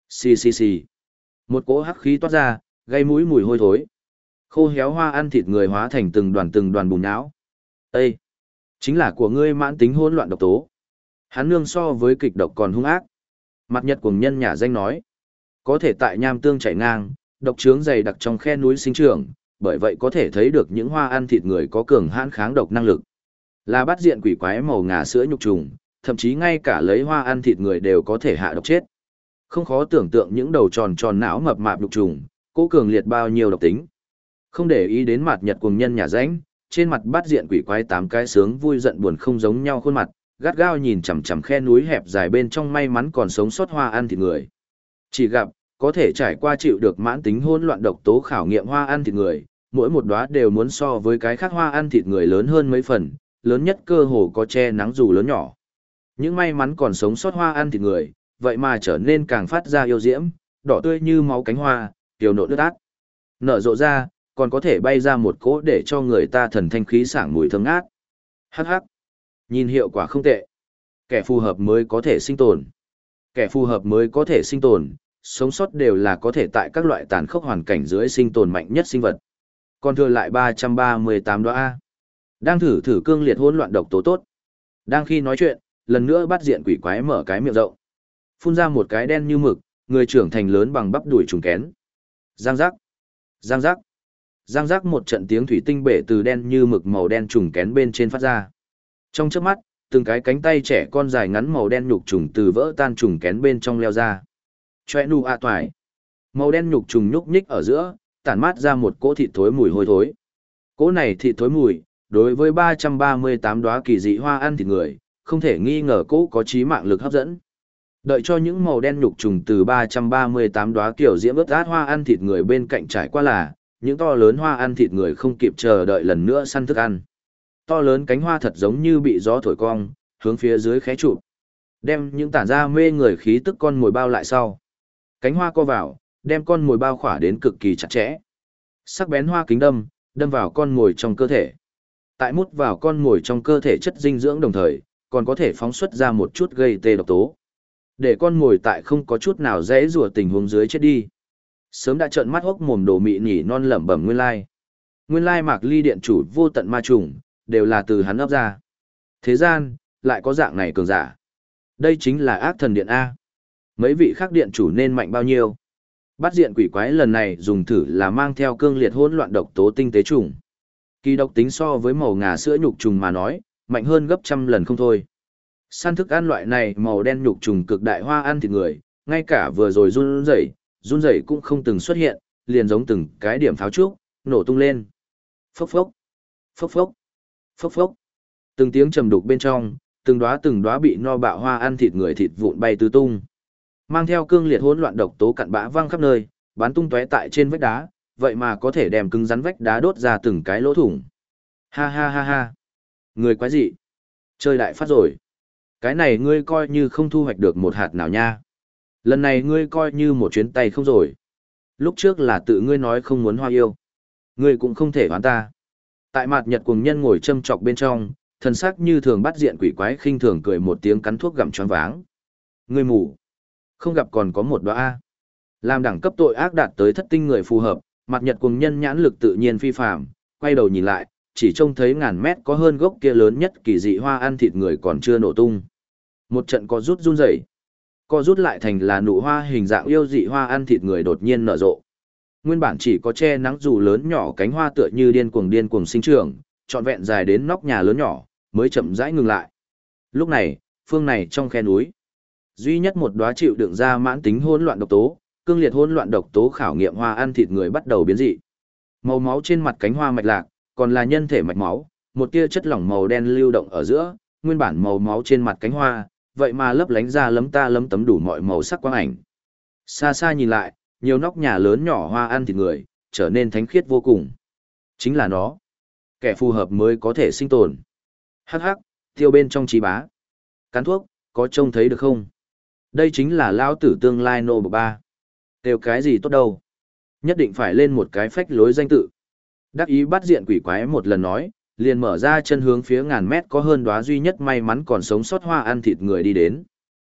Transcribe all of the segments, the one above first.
Xì xì xì. Một cỗ hắc khí toát ra, gây mũi mùi hôi thối. Khô héo hoa ăn thịt người hóa thành từng đoàn bùn não. Ê! Chính là của ngươi mãn tính hỗn loạn độc tố. Hắn nương so với kịch độc còn hung ác. Mặt nhật cuồng nhân nhà danh nói. Có thể tại nham tương chảy ngang, độc trướng dày đặc trong khe núi sinh trưởng, bởi vậy có thể thấy được những hoa ăn thịt người có cường hãn kháng độc năng lực. Là bắt diện quỷ quái màu ngà sữa nhục trùng, thậm chí ngay cả lấy hoa ăn thịt người đều có thể hạ độc chết. Không khó tưởng tượng những đầu tròn tròn não mập mạp nhục trùng, cố cường liệt bao nhiêu độc tính. Không để ý đến mặt nhật cuồng nhân nhà ránh, trên mặt bắt diện quỷ quái 8 cái sướng vui giận buồn không giống nhau khuôn mặt, gắt gao nhìn chằm chằm khe núi hẹp dài bên trong may mắn còn sống sót hoa ăn thịt người. Chỉ gặp, có thể trải qua chịu được mãn tính hỗn loạn độc tố khảo nghiệm hoa ăn thịt người, mỗi một đóa đều muốn so với cái khác hoa ăn thịt người lớn hơn mấy phần, lớn nhất cơ hồ có che nắng dù lớn nhỏ. Những may mắn còn sống sót hoa ăn thịt người, vậy mà trở nên càng phát ra yêu diễm, đỏ tươi như máu cánh hoa, tiểu nộ nước át. Nở rộ ra, còn có thể bay ra một cỗ để cho người ta thần thanh khí sảng mùi thơm ngát. Hắc hắc. Nhìn hiệu quả không tệ. Kẻ phù hợp mới có thể sinh tồn. Kẻ phù hợp mới có thể sinh tồn, sống sót đều là có thể tại các loại tàn khốc hoàn cảnh dưới sinh tồn mạnh nhất sinh vật. Còn thừa lại 338 đóa A. Đang thử cương liệt hỗn loạn độc tố tốt. Đang khi nói chuyện, lần nữa bắt diện quỷ quái mở cái miệng rộng. Phun ra một cái đen như mực, người trưởng thành lớn bằng bắp đùi trùng kén. Giang giác. Giang giác. Giang giác một trận tiếng thủy tinh bể từ đen như mực màu đen trùng kén bên trên phát ra. Trong chớp mắt, từng cái cánh tay trẻ con dài ngắn màu đen nhục trùng từ vỡ tan trùng kén bên trong leo ra. Choe nu a toài. Màu đen nhục trùng nhúc nhích ở giữa, tản mát ra một cỗ thịt thối mùi hôi thối. Cỗ này thịt thối mùi, đối với 338 đóa kỳ dị hoa ăn thịt người, không thể nghi ngờ cỗ có chí mạng lực hấp dẫn. Đợi cho những màu đen nhục trùng từ 338 đóa kiểu diễm ướt át hoa ăn thịt người bên cạnh trải qua là, những to lớn hoa ăn thịt người không kịp chờ đợi lần nữa săn thức ăn. To lớn cánh hoa thật giống như bị gió thổi cong, hướng phía dưới khé trụ. Đem những tản ra mê người khí tức con mồi bao lại sau. Cánh hoa co vào, đem con mồi bao khỏa đến cực kỳ chặt chẽ. Sắc bén hoa kính đâm vào con mồi trong cơ thể. Tại mút vào con mồi trong cơ thể chất dinh dưỡng đồng thời, còn có thể phóng xuất ra một chút gây tê độc tố. Để con mồi tại không có chút nào dễ rùa tình huống dưới chết đi. Sớm đã trợn mắt hốc mồm đồ mị nhỉ non lẩm bẩm nguyên lai. Nguyên lai Mạc Ly điện chủ vô tận ma trùng, đều là từ hắn ấp ra. Thế gian, lại có dạng này cường giả. Đây chính là ác thần điện A. Mấy vị khác điện chủ nên mạnh bao nhiêu? Bắt diện quỷ quái lần này dùng thử là mang theo cương liệt hỗn loạn độc tố tinh tế trùng. Kỳ độc tính so với màu ngà sữa nhục trùng mà nói, mạnh hơn gấp trăm lần không thôi. Săn thức ăn loại này màu đen nhục trùng cực đại hoa ăn thịt người, ngay cả vừa rồi run rẩy cũng không từng xuất hiện, liền giống từng cái điểm pháo trúc, nổ tung lên. Phốc phốc, phốc phốc, phốc phốc. Từng tiếng trầm đục bên trong, từng đóa bị no bạo hoa ăn thịt người thịt vụn bay tứ tung. Mang theo cương liệt hỗn loạn độc tố cặn bã văng khắp nơi, bắn tung tóe tại trên vách đá, vậy mà có thể đem cứng rắn vách đá đốt ra từng cái lỗ thủng. Ha ha ha ha. Người quái dị. Chơi đại phát rồi. Cái này ngươi coi như không thu hoạch được một hạt nào nha. Lần này ngươi coi như một chuyến tay không rồi. Lúc trước là tự ngươi nói không muốn hoa yêu. Ngươi cũng không thể oán ta. Tại mặt nhật cuồng nhân ngồi châm chọc bên trong, thần sắc như thường bắt diện quỷ quái khinh thường cười một tiếng cắn thuốc gặm choáng váng. Ngươi mù. Không gặp còn có một đóa A. Làm đẳng cấp tội ác đạt tới thất tinh người phù hợp, mặt nhật cuồng nhân nhãn lực tự nhiên phi phàm, quay đầu nhìn lại, chỉ trông thấy ngàn mét có hơn gốc kia lớn nhất kỳ dị hoa ăn thịt người còn chưa nổ tung. Một trận co rút run rẩy, co rút lại thành là nụ hoa hình dạng yêu dị hoa ăn thịt người đột nhiên nở rộ. Nguyên bản chỉ có che nắng dù lớn nhỏ cánh hoa tựa như điên cuồng sinh trưởng, trọn vẹn dài đến nóc nhà lớn nhỏ, mới chậm rãi ngừng lại. Lúc này, phương này trong khe núi, duy nhất một đóa chịu đựng ra mãn tính hỗn loạn độc tố, cương liệt hỗn loạn độc tố khảo nghiệm hoa ăn thịt người bắt đầu biến dị. Màu máu trên mặt cánh hoa mạch lạc, còn là nhân thể mạch máu, một tia chất lỏng màu đen lưu động ở giữa, nguyên bản màu máu trên mặt cánh hoa, vậy mà lấp lánh ra lấm tấm đủ mọi màu sắc quang ảnh. Xa xa nhìn lại, nhiều nóc nhà lớn nhỏ hoa ăn thịt người, trở nên thánh khiết vô cùng. Chính là nó. Kẻ phù hợp mới có thể sinh tồn. Hắc hắc, tiêu bên trong trí bá. Cắn thuốc, có trông thấy được không? Đây chính là lão tử tương lai nô bộc ba. Đều cái gì tốt đâu. Nhất định phải lên một cái phách lối danh tự. Đắc ý bắt diện quỷ quái một lần nói, liền mở ra chân hướng phía ngàn mét có hơn đóa duy nhất may mắn còn sống sót hoa ăn thịt người đi đến.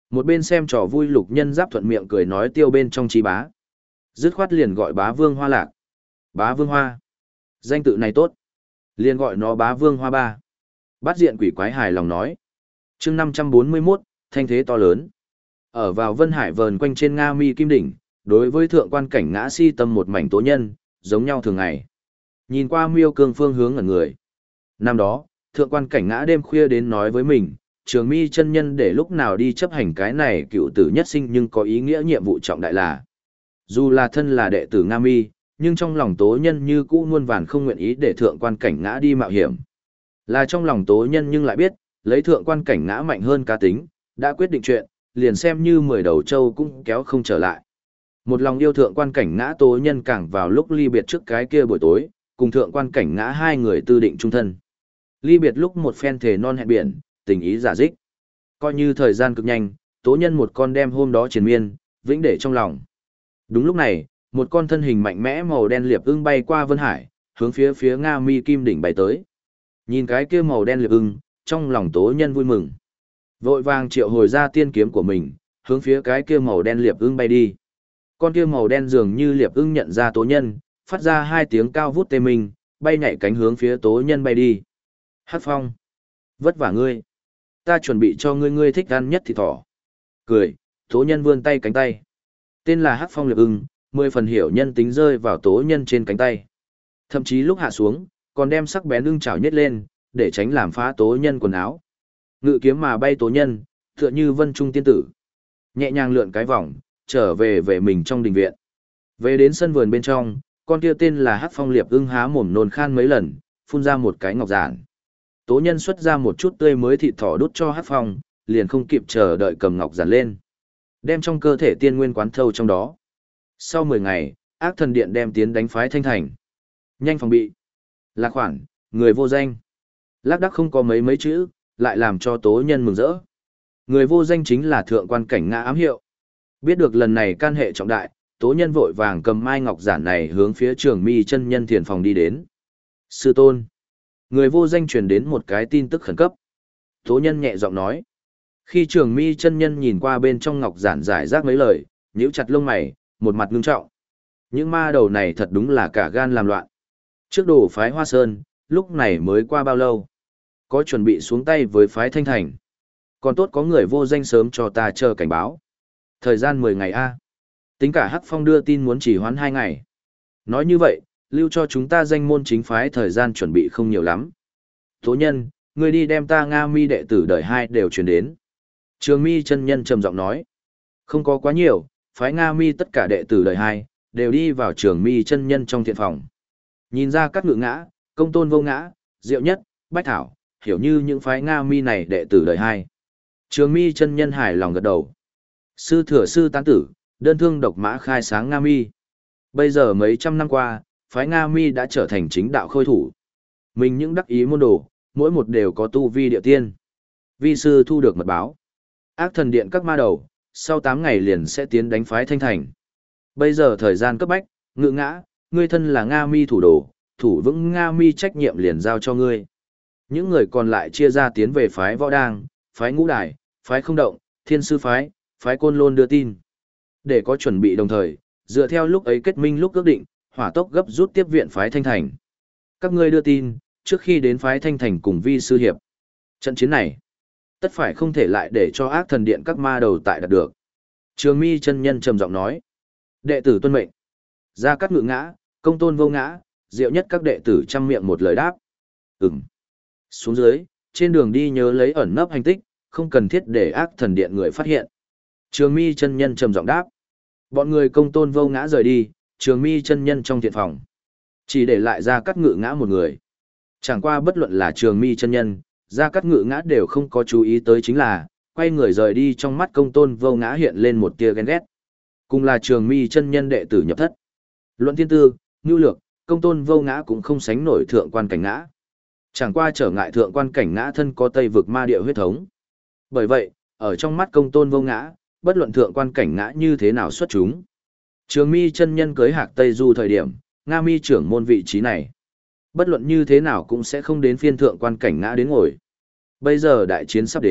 Một bên xem trò vui Lục Nhân Giáp thuận miệng cười nói tiêu bên trong trí bá. Dứt khoát liền gọi bá vương hoa lạc. Bá vương hoa. Danh tự này tốt. Liền gọi nó bá vương hoa ba. Bát diện quỷ quái hài lòng nói. chương 541, thanh thế to lớn. Ở vào Vân Hải vờn quanh trên Nga Mi Kim Đỉnh, đối với thượng quan cảnh ngã si tâm một mảnh tố nhân, giống nhau thường ngày. Nhìn qua Miêu Cương phương hướng ở người. Năm đó, thượng quan cảnh ngã đêm khuya đến nói với mình, Trường Mi chân nhân để lúc nào đi chấp hành cái này cựu tử nhất sinh nhưng có ý nghĩa nhiệm vụ trọng đại là. Dù là thân là đệ tử Nga Mi, nhưng trong lòng tố nhân như cũ muôn vàn không nguyện ý để thượng quan cảnh ngã đi mạo hiểm. Là trong lòng tố nhân nhưng lại biết, lấy thượng quan cảnh ngã mạnh hơn cá tính, đã quyết định chuyện, liền xem như 10 đầu trâu cũng kéo không trở lại. Một lòng yêu thượng quan cảnh ngã tố nhân càng vào lúc ly biệt trước cái kia buổi tối, cùng thượng quan cảnh ngã hai người tư định chung thân. Ly biệt lúc một phen thề non hẹn biển, tình ý giả dích. Coi như thời gian cực nhanh, tố nhân một con đem hôm đó triền miên, vĩnh để trong lòng. Đúng lúc này, một con thân hình mạnh mẽ màu đen liệp ưng bay qua Vân Hải, hướng phía Nga Mi Kim Đỉnh bay tới. Nhìn cái kia màu đen liệp ưng, trong lòng tố nhân vui mừng. Vội vàng triệu hồi ra tiên kiếm của mình, hướng phía cái kia màu đen liệp ưng bay đi. Con kia màu đen dường như liệp ưng nhận ra tố nhân, phát ra hai tiếng cao vút tê minh, bay nhảy cánh hướng phía tố nhân bay đi. Hắc Phong, vất vả ngươi. Ta chuẩn bị cho ngươi thích ăn nhất thì thỏ. Cười, tố nhân vươn tay cánh tay. Tên là Hắc Phong liệp ưng, 10 phần hiểu nhân tính rơi vào tố nhân trên cánh tay. Thậm chí lúc hạ xuống, còn đem sắc bén ưng chảo nhét lên, để tránh làm phá tố nhân quần áo. Ngự kiếm mà bay tố nhân, tựa như vân trung tiên tử. Nhẹ nhàng lượn cái vòng, trở về mình trong đình viện. Về đến sân vườn bên trong, con kia tên là Hắc Phong liệp ưng há mồm nôn khan mấy lần, phun ra một cái ngọc giản. Tố nhân xuất ra một chút tươi mới thịt thỏ đút cho Hắc Phong, liền không kịp chờ đợi cầm ngọc giản lên. Đem trong cơ thể tiên nguyên quán thâu trong đó. Sau 10 ngày, ác thần điện đem tiến đánh phái Thanh Thành. Nhanh phòng bị. Lạc khoản, người vô danh. Lác đác không có mấy chữ, lại làm cho tố nhân mừng rỡ. Người vô danh chính là thượng quan cảnh ngã ám hiệu. Biết được lần này can hệ trọng đại, tố nhân vội vàng cầm mai ngọc giản này hướng phía Trường Mi chân nhân thiền phòng đi đến. Sư tôn. Người vô danh truyền đến một cái tin tức khẩn cấp. Tố nhân nhẹ giọng nói. Khi Trường Mi chân nhân nhìn qua bên trong ngọc giản giải rác mấy lời, nhíu chặt lông mày, một mặt ngưng trọng. Những ma đầu này thật đúng là cả gan làm loạn. Trước đổ phái Hoa Sơn, lúc này mới qua bao lâu? Có chuẩn bị xuống tay với phái Thanh Thành. Còn tốt có người vô danh sớm cho ta chờ cảnh báo. Thời gian 10 ngày a. Tính cả Hắc Phong đưa tin muốn chỉ hoãn 2 ngày. Nói như vậy, lưu cho chúng ta danh môn chính phái thời gian chuẩn bị không nhiều lắm. Tố nhân, người đi đem ta Nga Mi đệ tử đời 2 đều truyền đến. Trường Mi chân nhân trầm giọng nói. Không có quá nhiều, phái Nga Mi tất cả đệ tử đời 2, đều đi vào Trường Mi chân nhân trong thiện phòng. Nhìn ra các ngự ngã, công tôn vô ngã, diệu nhất, bách thảo, hiểu như những phái Nga Mi này đệ tử đời 2. Trường Mi chân nhân hài lòng gật đầu. Sư thừa sư tán tử, đơn thương độc mã khai sáng Nga Mi. Bây giờ mấy trăm năm qua, phái Nga Mi đã trở thành chính đạo khôi thủ. Mình những đắc ý môn đồ, mỗi một đều có tu vi địa tiên. Vi sư thu được mật báo. Ác thần điện các ma đầu, sau 8 ngày liền sẽ tiến đánh phái Thanh Thành. Bây giờ thời gian cấp bách, ngự ngã, ngươi thân là Nga Mi thủ đồ, thủ vững Nga Mi trách nhiệm liền giao cho ngươi. Những người còn lại chia ra tiến về phái Võ Đang, phái Ngũ Đài, phái Không Động, Thiên Sư phái, phái Côn Lôn đưa tin. Để có chuẩn bị đồng thời, dựa theo lúc ấy kết minh lúc ước định, hỏa tốc gấp rút tiếp viện phái Thanh Thành. Các ngươi đưa tin, trước khi đến phái Thanh Thành cùng vi sư hiệp. Trận chiến này, tất phải không thể lại để cho ác thần điện các ma đầu tại đạt được. Trường Mi chân nhân trầm giọng nói. Đệ tử tuân mệnh. Gia Cát Ngự ngã, công tôn vô ngã, diệu nhất các đệ tử chăm miệng một lời đáp. Ừm. Xuống dưới, trên đường đi nhớ lấy ẩn nấp hành tích, không cần thiết để ác thần điện người phát hiện. Trường Mi chân nhân trầm giọng đáp. Bọn người công tôn vô ngã rời đi, Trường Mi chân nhân trong thiện phòng. Chỉ để lại Gia Cát Ngự ngã một người. Chẳng qua bất luận là Trường Mi chân nhân, Gia Cát Ngự ngã đều không có chú ý tới chính là, quay người rời đi trong mắt công tôn vô ngã hiện lên một tia ghen ghét. Cùng là Trường Mi chân nhân đệ tử nhập thất. Luận thiên tư, nhu lược, công tôn vô ngã cũng không sánh nổi thượng quan cảnh ngã. Chẳng qua trở ngại thượng quan cảnh ngã thân có Tây vực ma địa huyết thống. Bởi vậy, ở trong mắt công tôn vô ngã, bất luận thượng quan cảnh ngã như thế nào xuất chúng. Trường Mi chân nhân cưới Hạc Tây Du thời điểm, Nga Mi trưởng môn vị trí này. Bất luận như thế nào cũng sẽ không đến phiên thượng quan cảnh ngã đến ngồi. Bây giờ đại chiến sắp đến,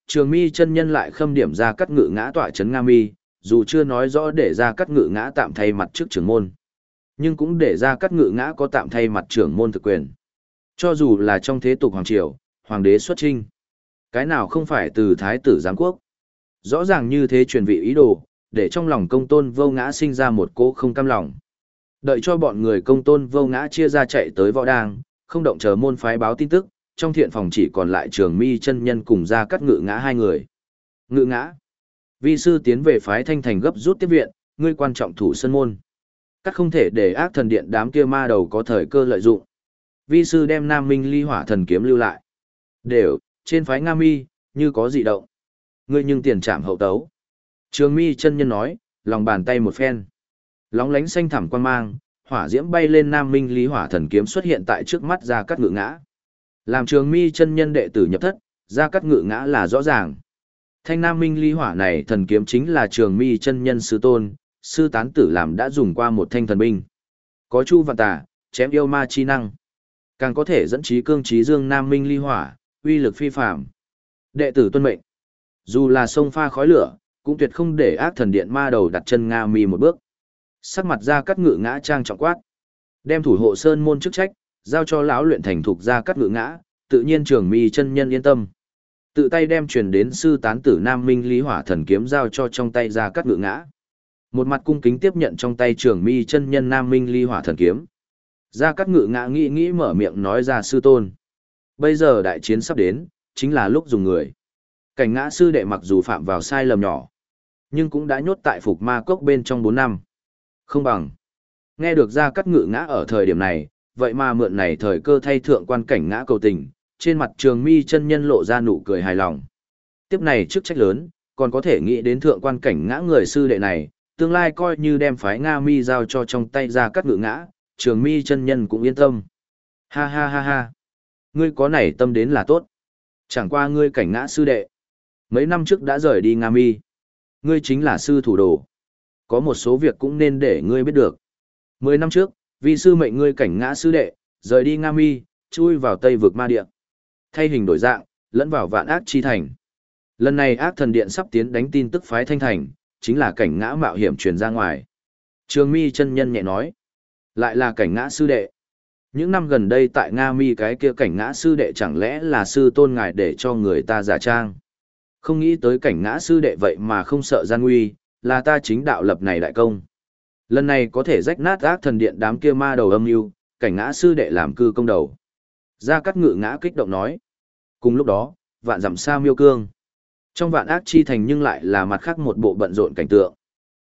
Trường Mi chân nhân lại khâm điểm Gia Cát Ngự ngã tọa trấn Nga Mi, dù chưa nói rõ để Gia Cát Ngự ngã tạm thay mặt trước trưởng môn, nhưng cũng để Gia Cát Ngự ngã có tạm thay mặt trưởng môn thực quyền. Cho dù là trong thế tục hoàng triều, hoàng đế xuất chinh, cái nào không phải từ thái tử giám quốc. Rõ ràng như thế truyền vị ý đồ, để trong lòng Công Tôn Vô Ngã sinh ra một cỗ không cam lòng. Đợi cho bọn người Công Tôn Vô Ngã chia ra chạy tới võ đang, không động chờ môn phái báo tin tức, trong thiện phòng chỉ còn lại Trường Mi chân nhân cùng Gia Cát Ngự ngã hai người. Ngự ngã, vi sư tiến về phái Thanh Thành gấp rút tiếp viện, ngươi quan trọng thủ sân môn. Các không thể để ác thần điện đám kia ma đầu có thời cơ lợi dụng. Vi sư đem Nam Minh Ly Hỏa Thần kiếm lưu lại. Đều, trên phái Nga Mi, như có dị động. Ngươi nhưng tiền trảm hậu tấu. Trường Mi chân nhân nói, lòng bàn tay một phen. Lóng lánh xanh thẳm quang mang, hỏa diễm bay lên Nam Minh Ly Hỏa Thần kiếm xuất hiện tại trước mắt Gia Cát Ngự ngã. Làm Trường Mi chân nhân đệ tử nhập thất, Gia Cát Ngự ngã là rõ ràng. Thanh Nam Minh Ly Hỏa này thần kiếm chính là Trường Mi chân nhân sư tôn, sư tán tử làm đã dùng qua một thanh thần binh. Có chu vạn tà, chém yêu ma chi năng. Càng có thể dẫn trí cương trí dương Nam Minh Ly Hỏa, uy lực phi phàm. Đệ tử tuân mệnh. Dù là sông pha khói lửa, cũng tuyệt không để ác thần điện ma đầu đặt chân Nga Mi một bước. Sắc mặt Gia Cát Ngự ngã trang trọng quát. Đem thủ hộ sơn môn chức trách, giao cho lão luyện thành thục Gia Cát Ngự ngã, tự nhiên Trường Mi chân nhân yên tâm. Tự tay đem truyền đến sư tán tử Nam Minh Ly Hỏa thần kiếm giao cho trong tay Gia Cát Ngự ngã. Một mặt cung kính tiếp nhận trong tay Trường Mi chân nhân Nam Minh Ly Hỏa thần kiếm. Gia Cát Ngự ngã nghĩ mở miệng nói ra sư tôn. Bây giờ đại chiến sắp đến, chính là lúc dùng người. Cảnh ngã sư đệ mặc dù phạm vào sai lầm nhỏ, nhưng cũng đã nhốt tại phục ma cốc bên trong 4 năm. Không bằng. Nghe được Gia Cát Ngự ngã ở thời điểm này, vậy mà mượn này thời cơ thay thượng quan cảnh ngã cầu tình, trên mặt Trường Mi chân nhân lộ ra nụ cười hài lòng. Tiếp này chức trách lớn, còn có thể nghĩ đến thượng quan cảnh ngã người sư đệ này, tương lai coi như đem phái Nga Mi giao cho trong tay Gia Cát Ngự ngã, Trường Mi chân nhân cũng yên tâm. Ha ha ha ha. Ngươi có này tâm đến là tốt. Chẳng qua ngươi cảnh ngã sư đệ. Mấy năm trước đã rời đi Nga Mi. Ngươi chính là sư thủ đồ. Có một số việc cũng nên để ngươi biết được. 10 năm trước, vi sư mệnh ngươi cảnh ngã sư đệ, rời đi Nga Mi, chui vào Tây vực ma địa. Thay hình đổi dạng, lẫn vào vạn ác chi thành. Lần này ác thần điện sắp tiến đánh tin tức phái Thanh Thành, chính là cảnh ngã mạo hiểm truyền ra ngoài. Trường Mi chân nhân nhẹ nói. Lại là cảnh ngã sư đệ. Những năm gần đây tại Nga Mi cái kia cảnh ngã sư đệ chẳng lẽ là sư tôn ngài để cho người ta giả trang. Không nghĩ tới cảnh ngã sư đệ vậy mà không sợ gian nguy, là ta chính đạo lập này đại công. Lần này có thể rách nát ác thần điện đám kia ma đầu âm mưu, cảnh ngã sư đệ làm cư công đầu. Gia Cát Ngự ngã kích động nói. Cùng lúc đó, vạn dặm xa Miêu Cương. Trong vạn ác chi thành nhưng lại là mặt khác một bộ bận rộn cảnh tượng.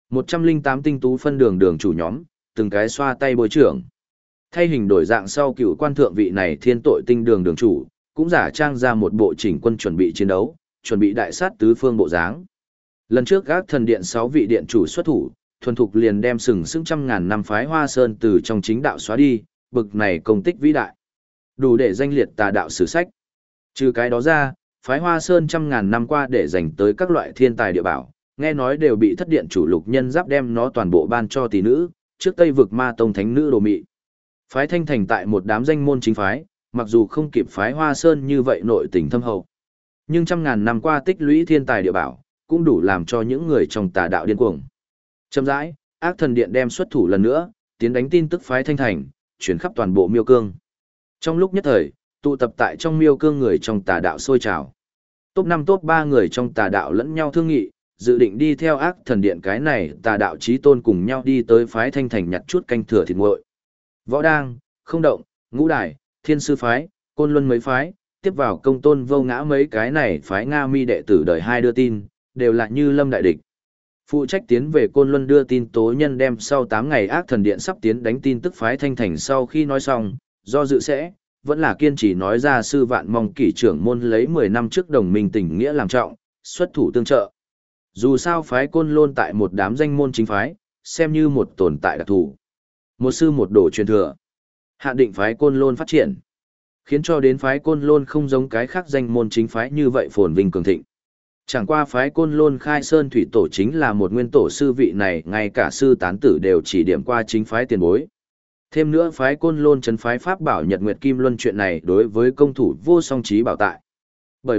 108 tinh tú phân đường đường chủ nhóm, từng cái xoa tay bồi trưởng. Thay hình đổi dạng sau cựu quan thượng vị này thiên tội tinh đường đường chủ, cũng giả trang ra một bộ chỉnh quân chuẩn bị chiến đấu, chuẩn bị đại sát tứ phương bộ dáng. Lần trước gác thần điện 6 vị điện chủ xuất thủ, thuần thục liền đem sừng sững trăm ngàn năm phái Hoa Sơn từ trong chính đạo xóa đi, bực này công tích vĩ đại. Đủ để danh liệt tà đạo sử sách. Trừ cái đó ra, phái Hoa Sơn trăm ngàn năm qua để dành tới các loại thiên tài địa bảo, nghe nói đều bị thất điện chủ Lục Nhân Giáp đem nó toàn bộ ban cho tỷ nữ, trước Tây vực ma tông thánh nữ đồ mị. Phái Thanh Thành tại một đám danh môn chính phái, mặc dù không kịp phái Hoa Sơn như vậy nội tình thâm hậu, nhưng trăm ngàn năm qua tích lũy thiên tài địa bảo, cũng đủ làm cho những người trong tà đạo điên cuồng. Chậm rãi, ác thần điện đem xuất thủ lần nữa, tiến đánh tin tức phái Thanh Thành, chuyển khắp toàn bộ Miêu Cương. Trong lúc nhất thời, tụ tập tại trong Miêu Cương người trong tà đạo sôi trào. Top 5 top 3 người trong tà đạo lẫn nhau thương nghị, dự định đi theo ác thần điện cái này tà đạo chí tôn cùng nhau đi tới phái Thanh Thành nhặt chút canh thừa thịt nguội. Võ Đang, Không Động, Ngũ Đài, Thiên Sư phái, Côn Luân mấy phái, tiếp vào Công Tôn Vô Ngã mấy cái này phái Nga Mi đệ tử đời 2 đưa tin, đều là như lâm đại địch. Phụ trách tiến về Côn Luân đưa tin tố nhân đem sau 8 ngày ác thần điện sắp tiến đánh tin tức phái Thanh Thành sau khi nói xong, do dự sẽ, vẫn là kiên trì nói ra sư vạn mong kỷ trưởng môn lấy 10 năm trước đồng minh tình nghĩa làm trọng, xuất thủ tương trợ. Dù sao phái Côn Lôn tại một đám danh môn chính phái, xem như một tồn tại đặc thù. Một sư một đồ truyền thừa. Hạn định phái Côn Lôn phát triển. Khiến cho đến phái Côn Lôn không giống cái khác danh môn chính phái như vậy phồn vinh cường thịnh. Chẳng qua phái Côn Lôn khai sơn thủy tổ chính là một nguyên tổ sư vị này, ngay cả sư tán tử đều chỉ điểm qua chính phái tiền bối. Thêm nữa phái Côn Lôn trấn phái Pháp bảo Nhật Nguyệt Kim Luân chuyện này đối với công thủ vô song trí bảo tại. Bởi vậy,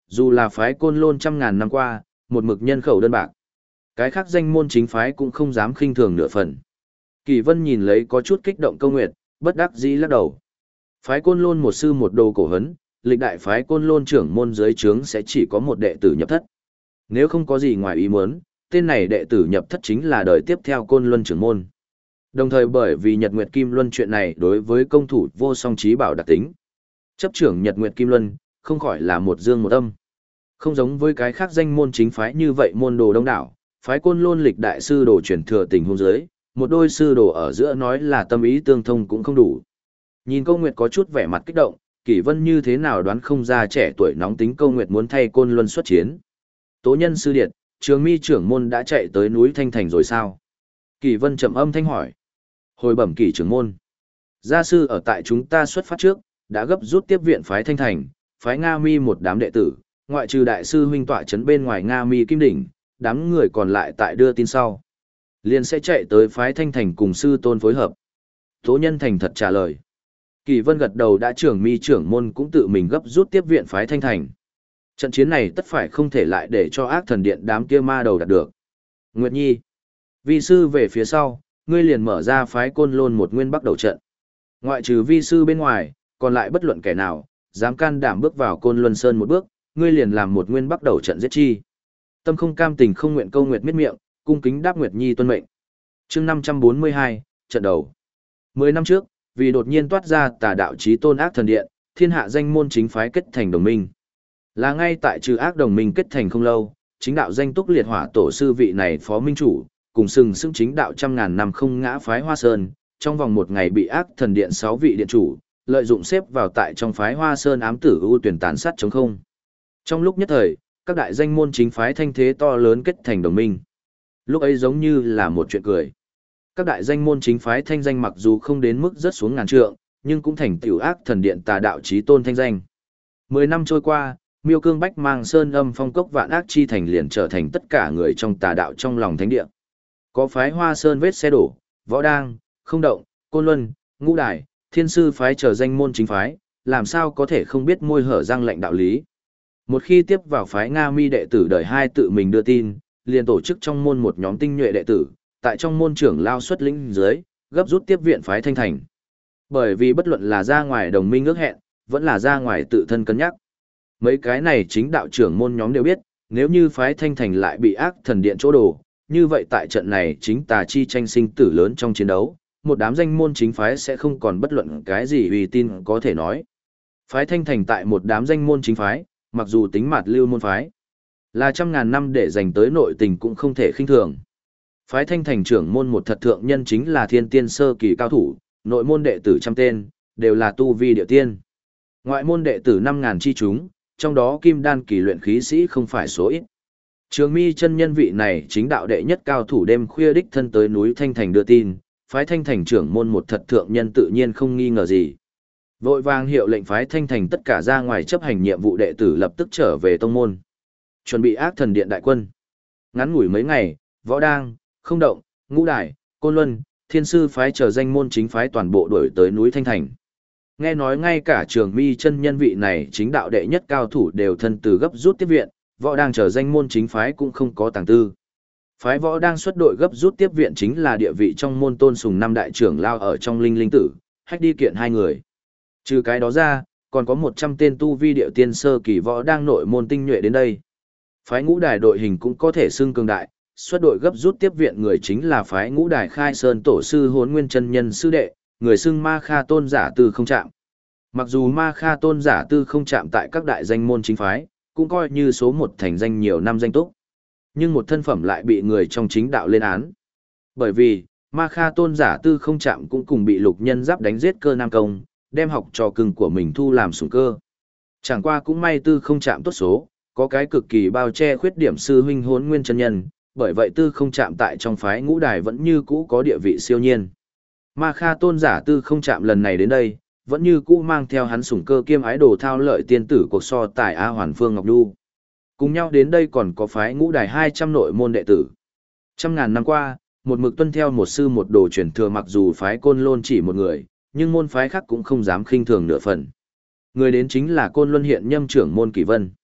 dù là phái Côn Lôn trăm ngàn năm qua, một mực nhân khẩu đơn bạc. Cái khác danh môn chính phái cũng không dám khinh thường nửa phần. Kỳ Vân nhìn lấy có chút kích động Câu Nguyệt, bất đắc dĩ lắc đầu. Phái Côn Lôn một sư một đồ cổ hấn, lịch đại phái Côn Lôn trưởng môn dưới trướng sẽ chỉ có một đệ tử nhập thất. Nếu không có gì ngoài ý muốn, tên này đệ tử nhập thất chính là đời tiếp theo Côn Luân trưởng môn. Đồng thời bởi vì Nhật Nguyệt Kim Luân chuyện này đối với công thủ vô song trí bảo đặc tính. Chấp trưởng Nhật Nguyệt Kim Luân, không khỏi là một dương một âm. Không giống với cái khác danh môn chính phái như vậy môn đồ đông đảo, phái Côn Lôn lịch đại sư đồ truyền thừa tình hôn giới, một đôi sư đồ ở giữa nói là tâm ý tương thông cũng không đủ. Nhìn Câu Nguyệt có chút vẻ mặt kích động, Kỷ Vân như thế nào đoán không ra trẻ tuổi nóng tính Câu Nguyệt muốn thay Côn Luân xuất chiến. Tố Nhân sư điệt, Trường Mi trưởng môn đã chạy tới núi Thanh Thành rồi sao? Kỷ Vân trầm âm thanh hỏi. Hồi bẩm Kỷ trưởng môn, gia sư ở tại chúng ta xuất phát trước, đã gấp rút tiếp viện phái Thanh Thành, phái Nga Mi một đám đệ tử, ngoại trừ đại sư huynh tọa trấn bên ngoài Nga Mi Kim Đỉnh, đám người còn lại tại đưa tin sau. Liền sẽ chạy tới phái Thanh Thành cùng sư tôn phối hợp. Tố Nhân thành thật trả lời. Kỳ Vân gật đầu, đã Trường Mi trưởng môn cũng tự mình gấp rút tiếp viện phái Thanh Thành. Trận chiến này tất phải không thể lại để cho ác thần điện đám kia ma đầu đạt được. Nguyệt Nhi, vi sư về phía sau, ngươi liền mở ra phái Côn Lôn một nguyên bắc đầu trận. Ngoại trừ vi sư bên ngoài, còn lại bất luận kẻ nào, dám can đảm bước vào Côn Luân Sơn một bước, ngươi liền làm một nguyên bắc đầu trận giết chi. Tâm không cam tình không nguyện Câu Nguyệt miết miệng, cung kính đáp Nguyệt Nhi tuân mệnh. Chương 542, trận đầu. 10 năm trước, vì đột nhiên toát ra tà đạo chí tôn ác thần điện, thiên hạ danh môn chính phái kết thành đồng minh. Là ngay tại trừ ác đồng minh kết thành không lâu, chính đạo danh túc liệt hỏa tổ sư vị này phó minh chủ, cùng sừng sững chính đạo trăm ngàn năm không ngã phái Hoa Sơn, trong vòng một ngày bị ác thần điện 6 vị điện chủ, lợi dụng xếp vào tại trong phái Hoa Sơn ám tử ưu tuyển tàn sát chống không. Trong lúc nhất thời, các đại danh môn chính phái thanh thế to lớn kết thành đồng minh. Lúc ấy giống như là một chuyện cười. Các đại danh môn chính phái thanh danh mặc dù không đến mức rất xuống ngàn trượng, nhưng cũng thành tiểu ác thần điện tà đạo chí tôn thanh danh. 10 năm trôi qua, Miêu Cương Bách Mang Sơn Âm Phong Cốc Vạn Ác Chi Thành liền trở thành tất cả người trong tà đạo trong lòng thánh địa. Có phái Hoa Sơn vết xe đổ, Võ Đang, Không Động, Côn Luân, Ngũ Đài, Thiên Sư phái trở danh môn chính phái, làm sao có thể không biết môi hở răng lệnh đạo lý. Một khi tiếp vào phái Nga Mi đệ tử đời 2 tự mình đưa tin, liền tổ chức trong môn một nhóm tinh nhuệ đệ tử, tại trong môn trưởng lao xuất lĩnh dưới, gấp rút tiếp viện phái Thanh Thành. Bởi vì bất luận là ra ngoài đồng minh ước hẹn, vẫn là ra ngoài tự thân cân nhắc. Mấy cái này chính đạo trưởng môn nhóm đều biết, nếu như phái Thanh Thành lại bị ác thần điện chỗ đồ, như vậy tại trận này chính tà chi tranh sinh tử lớn trong chiến đấu, một đám danh môn chính phái sẽ không còn bất luận cái gì uy tín có thể nói. Phái Thanh Thành tại một đám danh môn chính phái, mặc dù tính mạt lưu môn phái, là trăm ngàn năm để dành tới nội tình cũng không thể khinh thường. Phái Thanh Thành trưởng môn một thật thượng nhân chính là thiên tiên sơ kỳ cao thủ, nội môn đệ tử trăm tên, đều là tu vi địa tiên. Ngoại môn đệ tử 5.000 chi chúng, trong đó kim đan kỳ luyện khí sĩ không phải số ít. Trường Mi chân nhân vị này chính đạo đệ nhất cao thủ đêm khuya đích thân tới núi Thanh Thành đưa tin, phái Thanh Thành trưởng môn một thật thượng nhân tự nhiên không nghi ngờ gì. Vội vàng hiệu lệnh phái Thanh Thành tất cả ra ngoài chấp hành nhiệm vụ đệ tử lập tức trở về tông môn. Chuẩn bị ác thần điện đại quân. Ngắn ngủi mấy ngày, Võ Đang, Không Động, Ngũ Đài, Côn Luân, Thiên Sư phái chờ danh môn chính phái toàn bộ đuổi tới núi Thanh Thành. Nghe nói ngay cả Trường Mi chân nhân vị này chính đạo đệ nhất cao thủ đều thân từ gấp rút tiếp viện, Võ Đang chờ danh môn chính phái cũng không có tàng tư. Phái Võ Đang xuất đội gấp rút tiếp viện chính là địa vị trong môn tôn sùng 5 đại trưởng lao ở trong Linh Linh Tử, Hách đi kiện 2 người. Trừ cái đó ra, còn có 100 tên tu vi điệu tiên sơ kỳ Võ Đang nội môn tinh nhuệ đến đây. Phái Ngũ Đài đội hình cũng có thể xưng cường đại, xuất đội gấp rút tiếp viện người chính là phái Ngũ Đài Khai Sơn tổ sư Hỗn Nguyên chân nhân sư đệ, người xưng Ma Kha Tôn giả tư không chạm. Mặc dù Ma Kha Tôn giả tư không chạm tại các đại danh môn chính phái, cũng coi như số 1 thành danh nhiều năm danh túc. Nhưng một thân phẩm lại bị người trong chính đạo lên án. Bởi vì, Ma Kha Tôn giả tư không chạm cũng cùng bị Lục Nhân Giáp đánh giết Cơ Nam Công, đem học trò cưng của mình thu làm sủng cơ. Chẳng qua cũng may tư không chạm tốt số, có cái cực kỳ bao che khuyết điểm sư huynh Hỗn Nguyên chân nhân, bởi vậy tư không chạm tại trong phái Ngũ Đài vẫn như cũ có địa vị siêu nhiên. Ma Kha Tôn giả tư không chạm lần này đến đây, vẫn như cũ mang theo hắn sủng cơ kiêm ái đồ thao lợi tiên tử cuộc so tài A Hoàn Phương Ngọc Nhu. Cùng nhau đến đây còn có phái Ngũ Đài 200 nội môn đệ tử. Trăm ngàn năm qua, một mực tuân theo một sư một đồ truyền thừa, mặc dù phái Côn Lôn chỉ một người, nhưng môn phái khác cũng không dám khinh thường nửa phần. Người đến chính là Côn Luân hiện nhâm trưởng môn Kỷ Vân.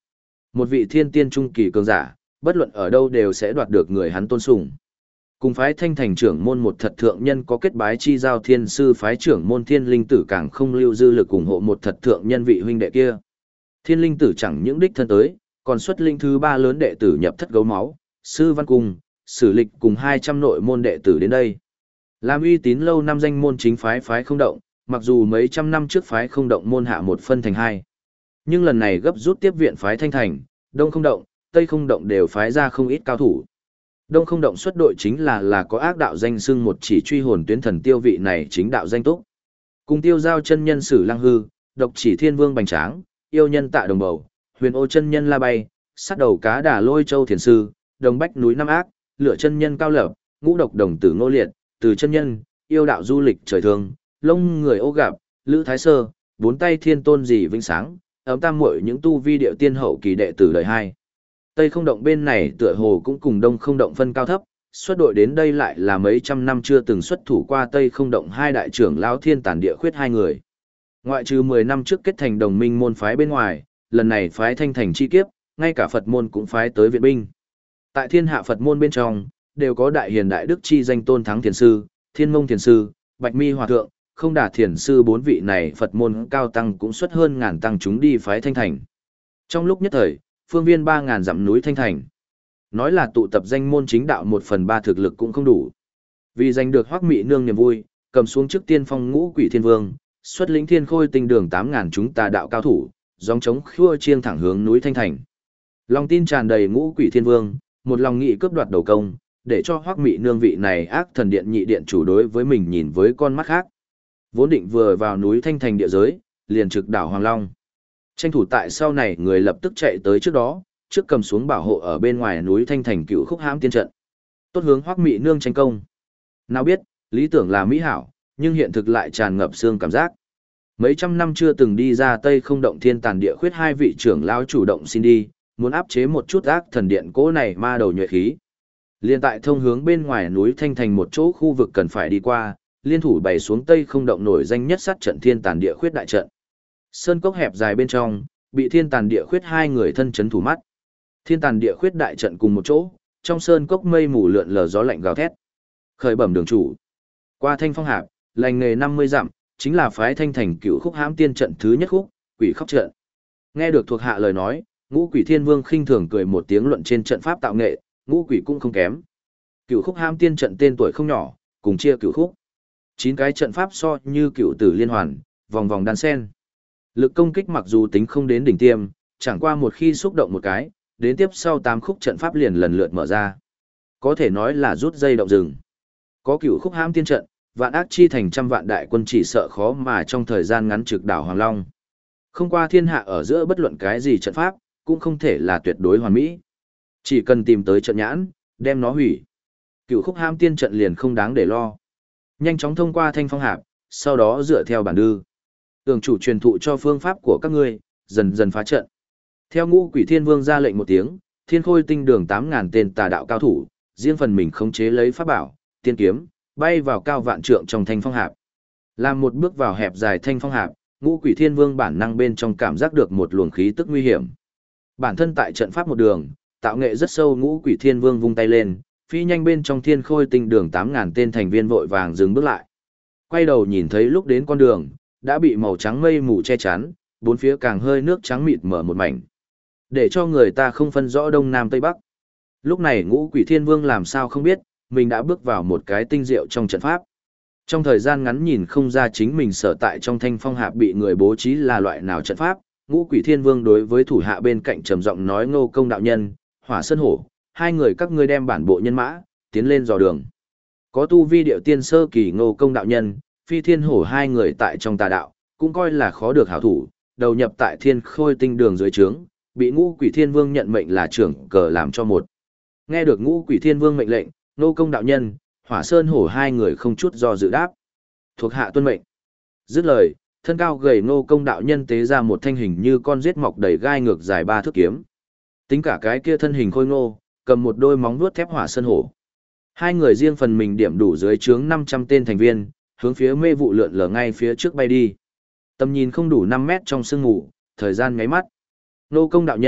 Một vị thiên tiên trung kỳ cường giả, bất luận ở đâu đều sẽ đoạt được người hắn tôn sùng. Cùng phái thanh thành trưởng môn một thật thượng nhân có kết bái chi giao thiên sư phái trưởng môn thiên linh tử càng không lưu dư lực ủng hộ một thật thượng nhân vị huynh đệ kia. Thiên linh tử chẳng những đích thân tới, còn xuất linh thứ 3 lớn đệ tử nhập thất gấu máu, sư văn cung, sử lịch cùng 200 nội môn đệ tử đến đây. Làm uy tín lâu năm danh môn chính phái phái không động, mặc dù mấy trăm năm trước phái không động môn hạ một phân thành hai. Nhưng lần này gấp rút tiếp viện phái thanh thành, đông không động, tây không động đều phái ra không ít cao thủ. Đông không động xuất đội chính là có ác đạo danh xưng một chỉ truy hồn tuyến thần tiêu vị này chính đạo danh túc. Cùng tiêu giao chân nhân sử lăng hư, độc chỉ thiên vương bành tráng, yêu nhân tạ đồng bầu, huyền ô chân nhân la bay, sát đầu cá đà lôi châu thiền sư, đồng bách núi năm ác, lửa chân nhân cao lập, ngũ độc đồng tử ngô liệt, từ chân nhân, yêu đạo du lịch trời thương, lông người ô gặp, lữ thái sơ, bốn tay thiên tôn dì vinh sáng, ấm tam muội những tu vi điệu tiên hậu kỳ đệ tử đời hai. Tây không động bên này tựa hồ cũng cùng đông không động phân cao thấp, xuất đội đến đây lại là mấy trăm năm chưa từng xuất thủ qua Tây không động hai đại trưởng lão thiên tản địa khuyết hai người. Ngoại trừ 10 năm trước kết thành đồng minh môn phái bên ngoài, lần này phái thanh thành chi kiếp, ngay cả Phật môn cũng phái tới viện binh. Tại thiên hạ Phật môn bên trong, đều có đại hiền đại đức chi danh tôn thắng thiền sư, thiên mông thiền sư, bạch mi hòa thượng, không đả thiền sư bốn vị này Phật môn cao tăng cũng xuất hơn ngàn tăng chúng đi phái thanh thành. Trong lúc nhất thời, phương viên 3.000 dặm núi thanh thành. Nói là tụ tập danh môn chính đạo 1/3 thực lực cũng không đủ. Vì giành được Hoắc Mị Nương niềm vui, cầm xuống trước tiên phong ngũ quỷ thiên vương, xuất lĩnh thiên khôi tinh đường 8.000 chúng tà đạo cao thủ, gióng chống khua chiêng thẳng hướng núi thanh thành. Lòng tin tràn đầy ngũ quỷ thiên vương, một lòng nghị cướp đoạt đầu công, để cho Hoắc Mị Nương vị này ác thần điện nhị điện chủ đối với mình nhìn với con mắt khác. Vốn định vừa vào núi thanh thành địa giới, liền trực đảo Hoàng Long. Tranh thủ tại sau này người lập tức chạy tới trước đó, trước cầm xuống bảo hộ ở bên ngoài núi thanh thành cựu khúc hãm tiên trận. Tốt hướng Hoắc Mị Nương tranh công. Nào biết, lý tưởng là mỹ hảo, nhưng hiện thực lại tràn ngập xương cảm giác. Mấy trăm năm chưa từng đi ra Tây không động thiên tàn địa khuyết hai vị trưởng lão chủ động xin đi, muốn áp chế một chút ác thần điện cố này ma đầu nhuệ khí. Liên tại thông hướng bên ngoài núi thanh thành một chỗ khu vực cần phải đi qua, liên thủ bày xuống Tây không động nổi danh nhất sát trận thiên tàn địa khuyết đại trận. Sơn cốc hẹp dài bên trong, bị thiên tàn địa khuyết hai người thân chấn thủ mắt. Thiên tàn địa khuyết đại trận cùng một chỗ, trong sơn cốc mây mù lượn lờ gió lạnh gào thét. Khởi bẩm đường chủ. Qua thanh phong hạp, lành nghề 50 dặm, chính là phái thanh thành cựu khúc hãm tiên trận thứ nhất khúc, quỷ khóc trận. Nghe được thuộc hạ lời nói, ngũ quỷ thiên vương khinh thường cười một tiếng luận trên trận pháp tạo nghệ, ngũ quỷ cũng không kém. Cựu khúc hãm tiên trận tên tuổi không nhỏ, cùng chia cựu khúc. 9 cái trận pháp so như cựu tử liên hoàn, vòng vòng đan sen. Lực công kích mặc dù tính không đến đỉnh tiêm, chẳng qua một khi xúc động một cái, đến tiếp sau 8 khúc trận pháp liền lần lượt mở ra. Có thể nói là rút dây động rừng. Có cựu khúc hãm tiên trận, vạn ác chi thành trăm vạn đại quân chỉ sợ khó mà trong thời gian ngắn trực đảo Hoàng Long. Không qua thiên hạ ở giữa bất luận cái gì trận pháp, cũng không thể là tuyệt đối hoàn mỹ. Chỉ cần tìm tới trận nhãn, đem nó hủy. Cựu khúc hãm tiên trận liền không đáng để lo. Nhanh chóng thông qua thanh phong hạp, sau đó dựa theo bản đư. Tưởng chủ truyền thụ cho phương pháp của các ngươi, dần dần phá trận. Theo ngũ quỷ thiên vương ra lệnh một tiếng, thiên khôi tinh đường 8.000 tên tà đạo cao thủ, riêng phần mình khống chế lấy pháp bảo, tiên kiếm, bay vào cao vạn trượng trong thanh phong hạp. Làm một bước vào hẹp dài thanh phong hạp, ngũ quỷ thiên vương bản năng bên trong cảm giác được một luồng khí tức nguy hiểm. Bản thân tại trận pháp một đường, tạo nghệ rất sâu, ngũ quỷ thiên vương vung tay lên, phi nhanh bên trong thiên khôi tinh đường 8.000 tên thành viên vội vàng dừng bước lại. Quay đầu nhìn thấy lúc đến con đường, đã bị màu trắng mây mù che chắn, bốn phía càng hơi nước trắng mịt mở một mảnh. Để cho người ta không phân rõ đông nam tây bắc. Lúc này ngũ quỷ thiên vương làm sao không biết, mình đã bước vào một cái tinh diệu trong trận pháp. Trong thời gian ngắn nhìn không ra chính mình sở tại trong thanh phong hạp bị người bố trí là loại nào trận pháp, ngũ quỷ thiên vương đối với thủ hạ bên cạnh trầm giọng nói: Ngô Công đạo nhân, Hỏa Sơn Hổ, hai người các ngươi đem bản bộ nhân mã, tiến lên dò đường. Có tu vi điệu tiên sơ kỳ Ngô Công đạo nhân, Phi Thiên Hổ hai người tại trong tà đạo, cũng coi là khó được hảo thủ, đầu nhập tại thiên khôi tinh đường dưới trướng, bị ngũ quỷ thiên vương nhận mệnh là trưởng cờ làm cho một. Nghe được ngũ quỷ thiên vương mệnh lệnh, Ngô Công đạo nhân, Hỏa Sơn Hổ hai người không chút do dự đáp. Thuộc hạ tuân mệnh. Dứt lời, thân cao gầy Ngô Công đạo nhân tế ra một thanh hình như con giết mọc đầy gai ngược dài 3 thước kiếm. Tính cả cái kia thân hình khôi ngô, cầm một đôi móng vuốt thép Hỏa Sơn Hổ. Hai người riêng phần mình điểm đủ dưới trướng 500 tên thành viên, hướng phía mê vụ lượn lờ ngay phía trước bay đi. Tầm nhìn không đủ 5 mét trong sương mù, thời gian nháy mắt. Ngô Công đạo nhân,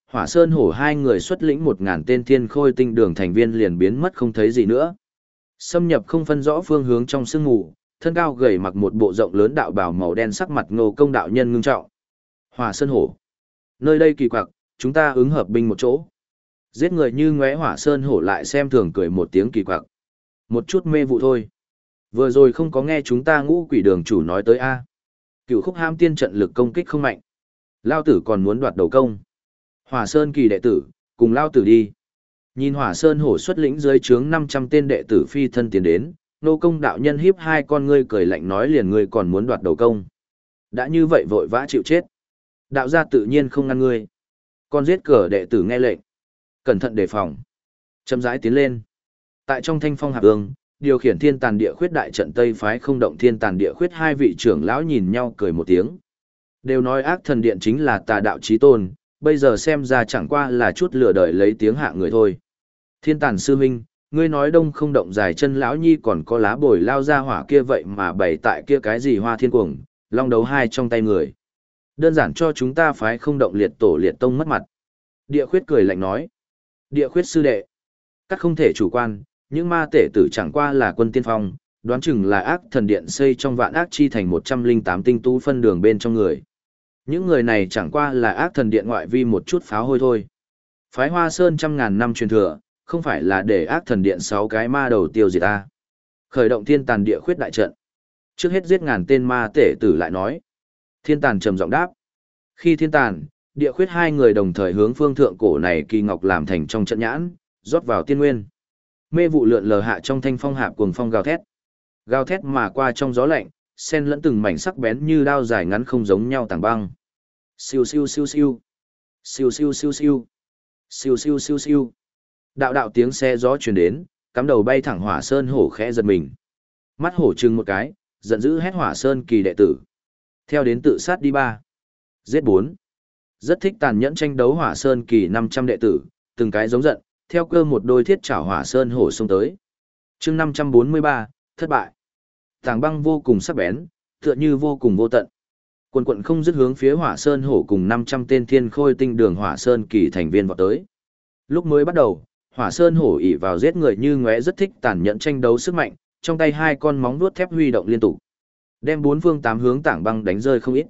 Hỏa Sơn Hổ hai người xuất lĩnh 1000 tên thiên khôi tinh đường thành viên liền biến mất không thấy gì nữa. Xâm nhập không phân rõ phương hướng trong sương mù, thân cao gầy mặc một bộ rộng lớn đạo bào màu đen, sắc mặt Ngô Công đạo nhân ngưng trọng. Hỏa Sơn Hổ, nơi đây kỳ quặc, chúng ta ứng hợp binh một chỗ. Giết người như ngóe. Hỏa Sơn Hổ lại xem thường cười một tiếng kỳ quặc. Một chút mê vụ thôi. Vừa rồi không có nghe chúng ta Ngũ Quỷ đường chủ nói tới a? Cửu Khúc Ham tiên trận lực công kích không mạnh. Lao tử còn muốn đoạt đầu công. Hỏa Sơn kỳ đệ tử, cùng Lao tử đi. Nhìn Hỏa Sơn Hổ xuất lĩnh dưới trướng 500 tên đệ tử phi thân tiến đến, Ngô Công đạo nhân híp hai con ngươi cười lạnh nói, liền ngươi còn muốn đoạt đầu công. Đã như vậy vội vã chịu chết. Đạo gia tự nhiên không ngăn ngươi. Con giết cờ đệ tử nghe lệnh. Cẩn thận đề phòng. Chậm rãi tiến lên. Tại trong Thanh Phong Hạp Ương, điều khiển Thiên Tàn Địa Khuyết đại trận Tây phái Không Động Thiên Tàn Địa Khuyết hai vị trưởng lão nhìn nhau cười một tiếng. Đều nói Ác Thần Điện chính là tà đạo chí tôn, bây giờ xem ra chẳng qua là chút lừa đời lấy tiếng hạ người thôi. Thiên Tàn sư huynh, ngươi nói Đông Không Động dài chân lão nhi còn có lá bồi lao ra hỏa kia, vậy mà bày tại kia cái gì Hoa Thiên Cuồng, long đấu hai trong tay người. Đơn giản cho chúng ta phái Không Động liệt tổ liệt tông mất mặt. Địa Khuyết cười lạnh nói. Địa Khuyết sư đệ, các không thể chủ quan, những ma tể tử chẳng qua là quân tiên phong, đoán chừng là Ác Thần Điện xây trong Vạn Ác Chi thành 108 tinh tú phân đường bên trong người. Những người này chẳng qua là Ác Thần Điện ngoại vi một chút pháo hôi thôi. Phái Hoa Sơn trăm ngàn năm truyền thừa, không phải là để Ác Thần Điện 6 cái ma đầu tiêu diệt ta. Khởi động Thiên Tàn Địa Khuyết đại trận. Trước hết giết ngàn tên ma tể tử lại nói. Thiên Tàn trầm giọng đáp. Khi Thiên Tàn, Địa Khuyết hai người đồng thời hướng phương thượng cổ này kỳ ngọc làm thành trong trận nhãn, rót vào tiên nguyên. Mê vụ lượn lờ hạ trong Thanh Phong Hạp cuồng phong gào thét. Gào thét mà qua trong gió lạnh, xen lẫn từng mảnh sắc bén như đao dài ngắn không giống nhau tảng băng. Siêu siêu siêu siêu. Siêu siêu siêu siêu. Siêu siêu siêu siêu. Đạo đạo tiếng xe gió truyền đến, cắm đầu bay thẳng Hỏa Sơn Hổ khẽ giật mình. Mắt hổ trừng một cái, giận dữ hét Hỏa Sơn kỳ đệ tử. Theo đến tự sát đi ba. Giết bốn. Rất thích tàn nhẫn tranh đấu Hỏa Sơn kỳ 500 đệ tử, từng cái giống giận, theo cơ một đôi thiết chảo Hỏa Sơn Hổ xông tới. Chương 543, thất bại. Tảng băng vô cùng sắc bén, tựa như vô cùng vô tận. Quần quận không dứt hướng phía Hỏa Sơn Hổ cùng 500 tên thiên khôi tinh đường Hỏa Sơn kỳ thành viên vọt tới. Lúc mới bắt đầu, Hỏa Sơn Hổ ỷ vào giết người như ngóe rất thích tàn nhẫn tranh đấu sức mạnh, trong tay hai con móng vuốt thép huy động liên tục, đem bốn phương tám hướng tảng băng đánh rơi không ít.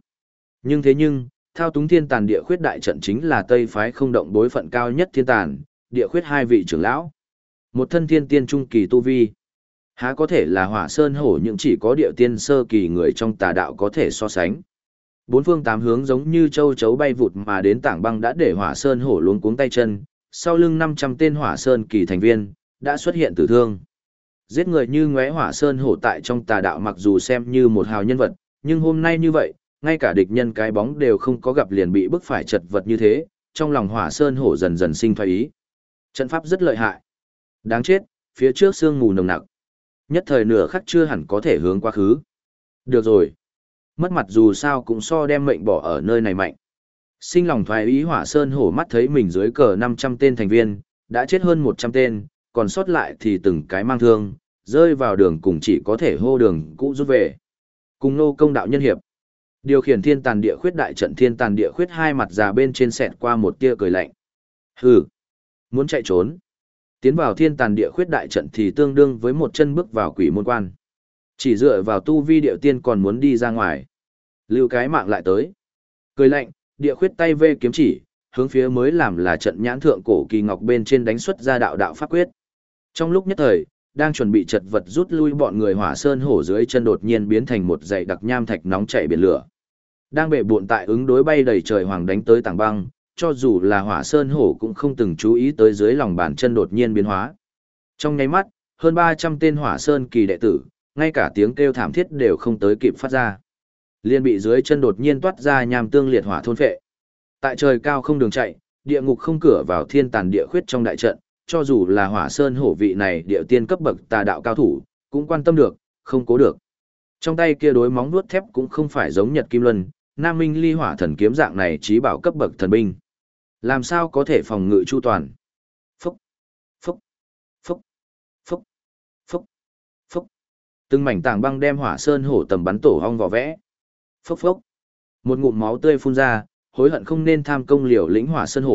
Nhưng thao túng Thiên Tàn Địa Khuyết đại trận chính là Tây phái Không Động bối phận cao nhất Thiên Tàn, Địa Khuyết hai vị trưởng lão. Một thân thiên tiên trung kỳ tu vi, há có thể là Hỏa Sơn Hổ những chỉ có địa tiên sơ kỳ người trong tà đạo có thể so sánh. Bốn phương tám hướng giống như châu chấu bay vụt mà đến tảng băng đã để Hỏa Sơn Hổ luống cuống tay chân, sau lưng 500 tên Hỏa Sơn kỳ thành viên đã xuất hiện tử thương. Giết người như ngóe Hỏa Sơn Hổ tại trong tà đạo mặc dù xem như một hào nhân vật, nhưng hôm nay như vậy, ngay cả địch nhân cái bóng đều không có gặp liền bị bức phải chật vật như thế, trong lòng Hỏa Sơn Hổ dần dần sinh thoái ý. Trận pháp rất lợi hại. Đáng chết, phía trước sương mù nồng nặc. Nhất thời nửa khắc chưa hẳn có thể hướng quá khứ. Được rồi. Mất mặt dù sao cũng so đem mệnh bỏ ở nơi này mạnh. Sinh lòng thoái ý Hỏa Sơn Hổ mắt thấy mình dưới cờ 500 tên thành viên, đã chết hơn 100 tên, còn sót lại thì từng cái mang thương, rơi vào đường cùng chỉ có thể hô đường cũ rút về. Cùng Ngô Công đạo nhân hiệp. Điều khiển Thiên Tàn Địa Khuyết đại trận Thiên Tàn Địa Khuyết hai mặt già bên trên xẹt qua một tia cười lạnh. Hừ, muốn chạy trốn. Tiến vào Thiên Tàn Địa Khuyết đại trận thì tương đương với một chân bước vào quỷ môn quan. Chỉ dựa vào tu vi điệu tiên còn muốn đi ra ngoài. Lưu cái mạng lại tới. Cười lạnh, Địa Khuyết tay vê kiếm chỉ, hướng phía mới làm là trận nhãn thượng cổ kỳ ngọc bên trên đánh xuất ra đạo đạo pháp quyết. Trong lúc nhất thời, đang chuẩn bị chật vật rút lui bọn người Hỏa Sơn Hổ dưới chân đột nhiên biến thành một dãy đặc nham thạch nóng chảy biển lửa. Đang bệ bộn tại ứng đối bay đầy trời hoàng đánh tới tảng băng, cho dù là Hỏa Sơn Hổ cũng không từng chú ý tới dưới lòng bàn chân đột nhiên biến hóa. Trong nháy mắt, hơn 300 tên Hỏa Sơn kỳ đệ tử, ngay cả tiếng kêu thảm thiết đều không tới kịp phát ra. Liên bị dưới chân đột nhiên toát ra nham tương liệt hỏa thôn phệ. Tại trời cao không đường chạy, địa ngục không cửa vào Thiên Tàn Địa Khuyết trong đại trận, cho dù là Hỏa Sơn Hổ vị này địa tiên cấp bậc tà đạo cao thủ, cũng quan tâm được, không cố được. Trong tay kia đối móng vuốt thép cũng không phải giống Nhật Kim Luân, Nam Minh Ly Hỏa Thần kiếm dạng này chí bảo cấp bậc thần binh. Làm sao có thể phòng ngự chu toàn? Phúc, phúc, phúc, phúc, phúc, phúc. Từng mảnh tảng băng đem Hỏa Sơn Hổ tầm bắn tổ hong vỏ vẽ. Phốc phốc. Một ngụm máu tươi phun ra, hối hận không nên tham công liều lĩnh Hỏa Sơn Hổ,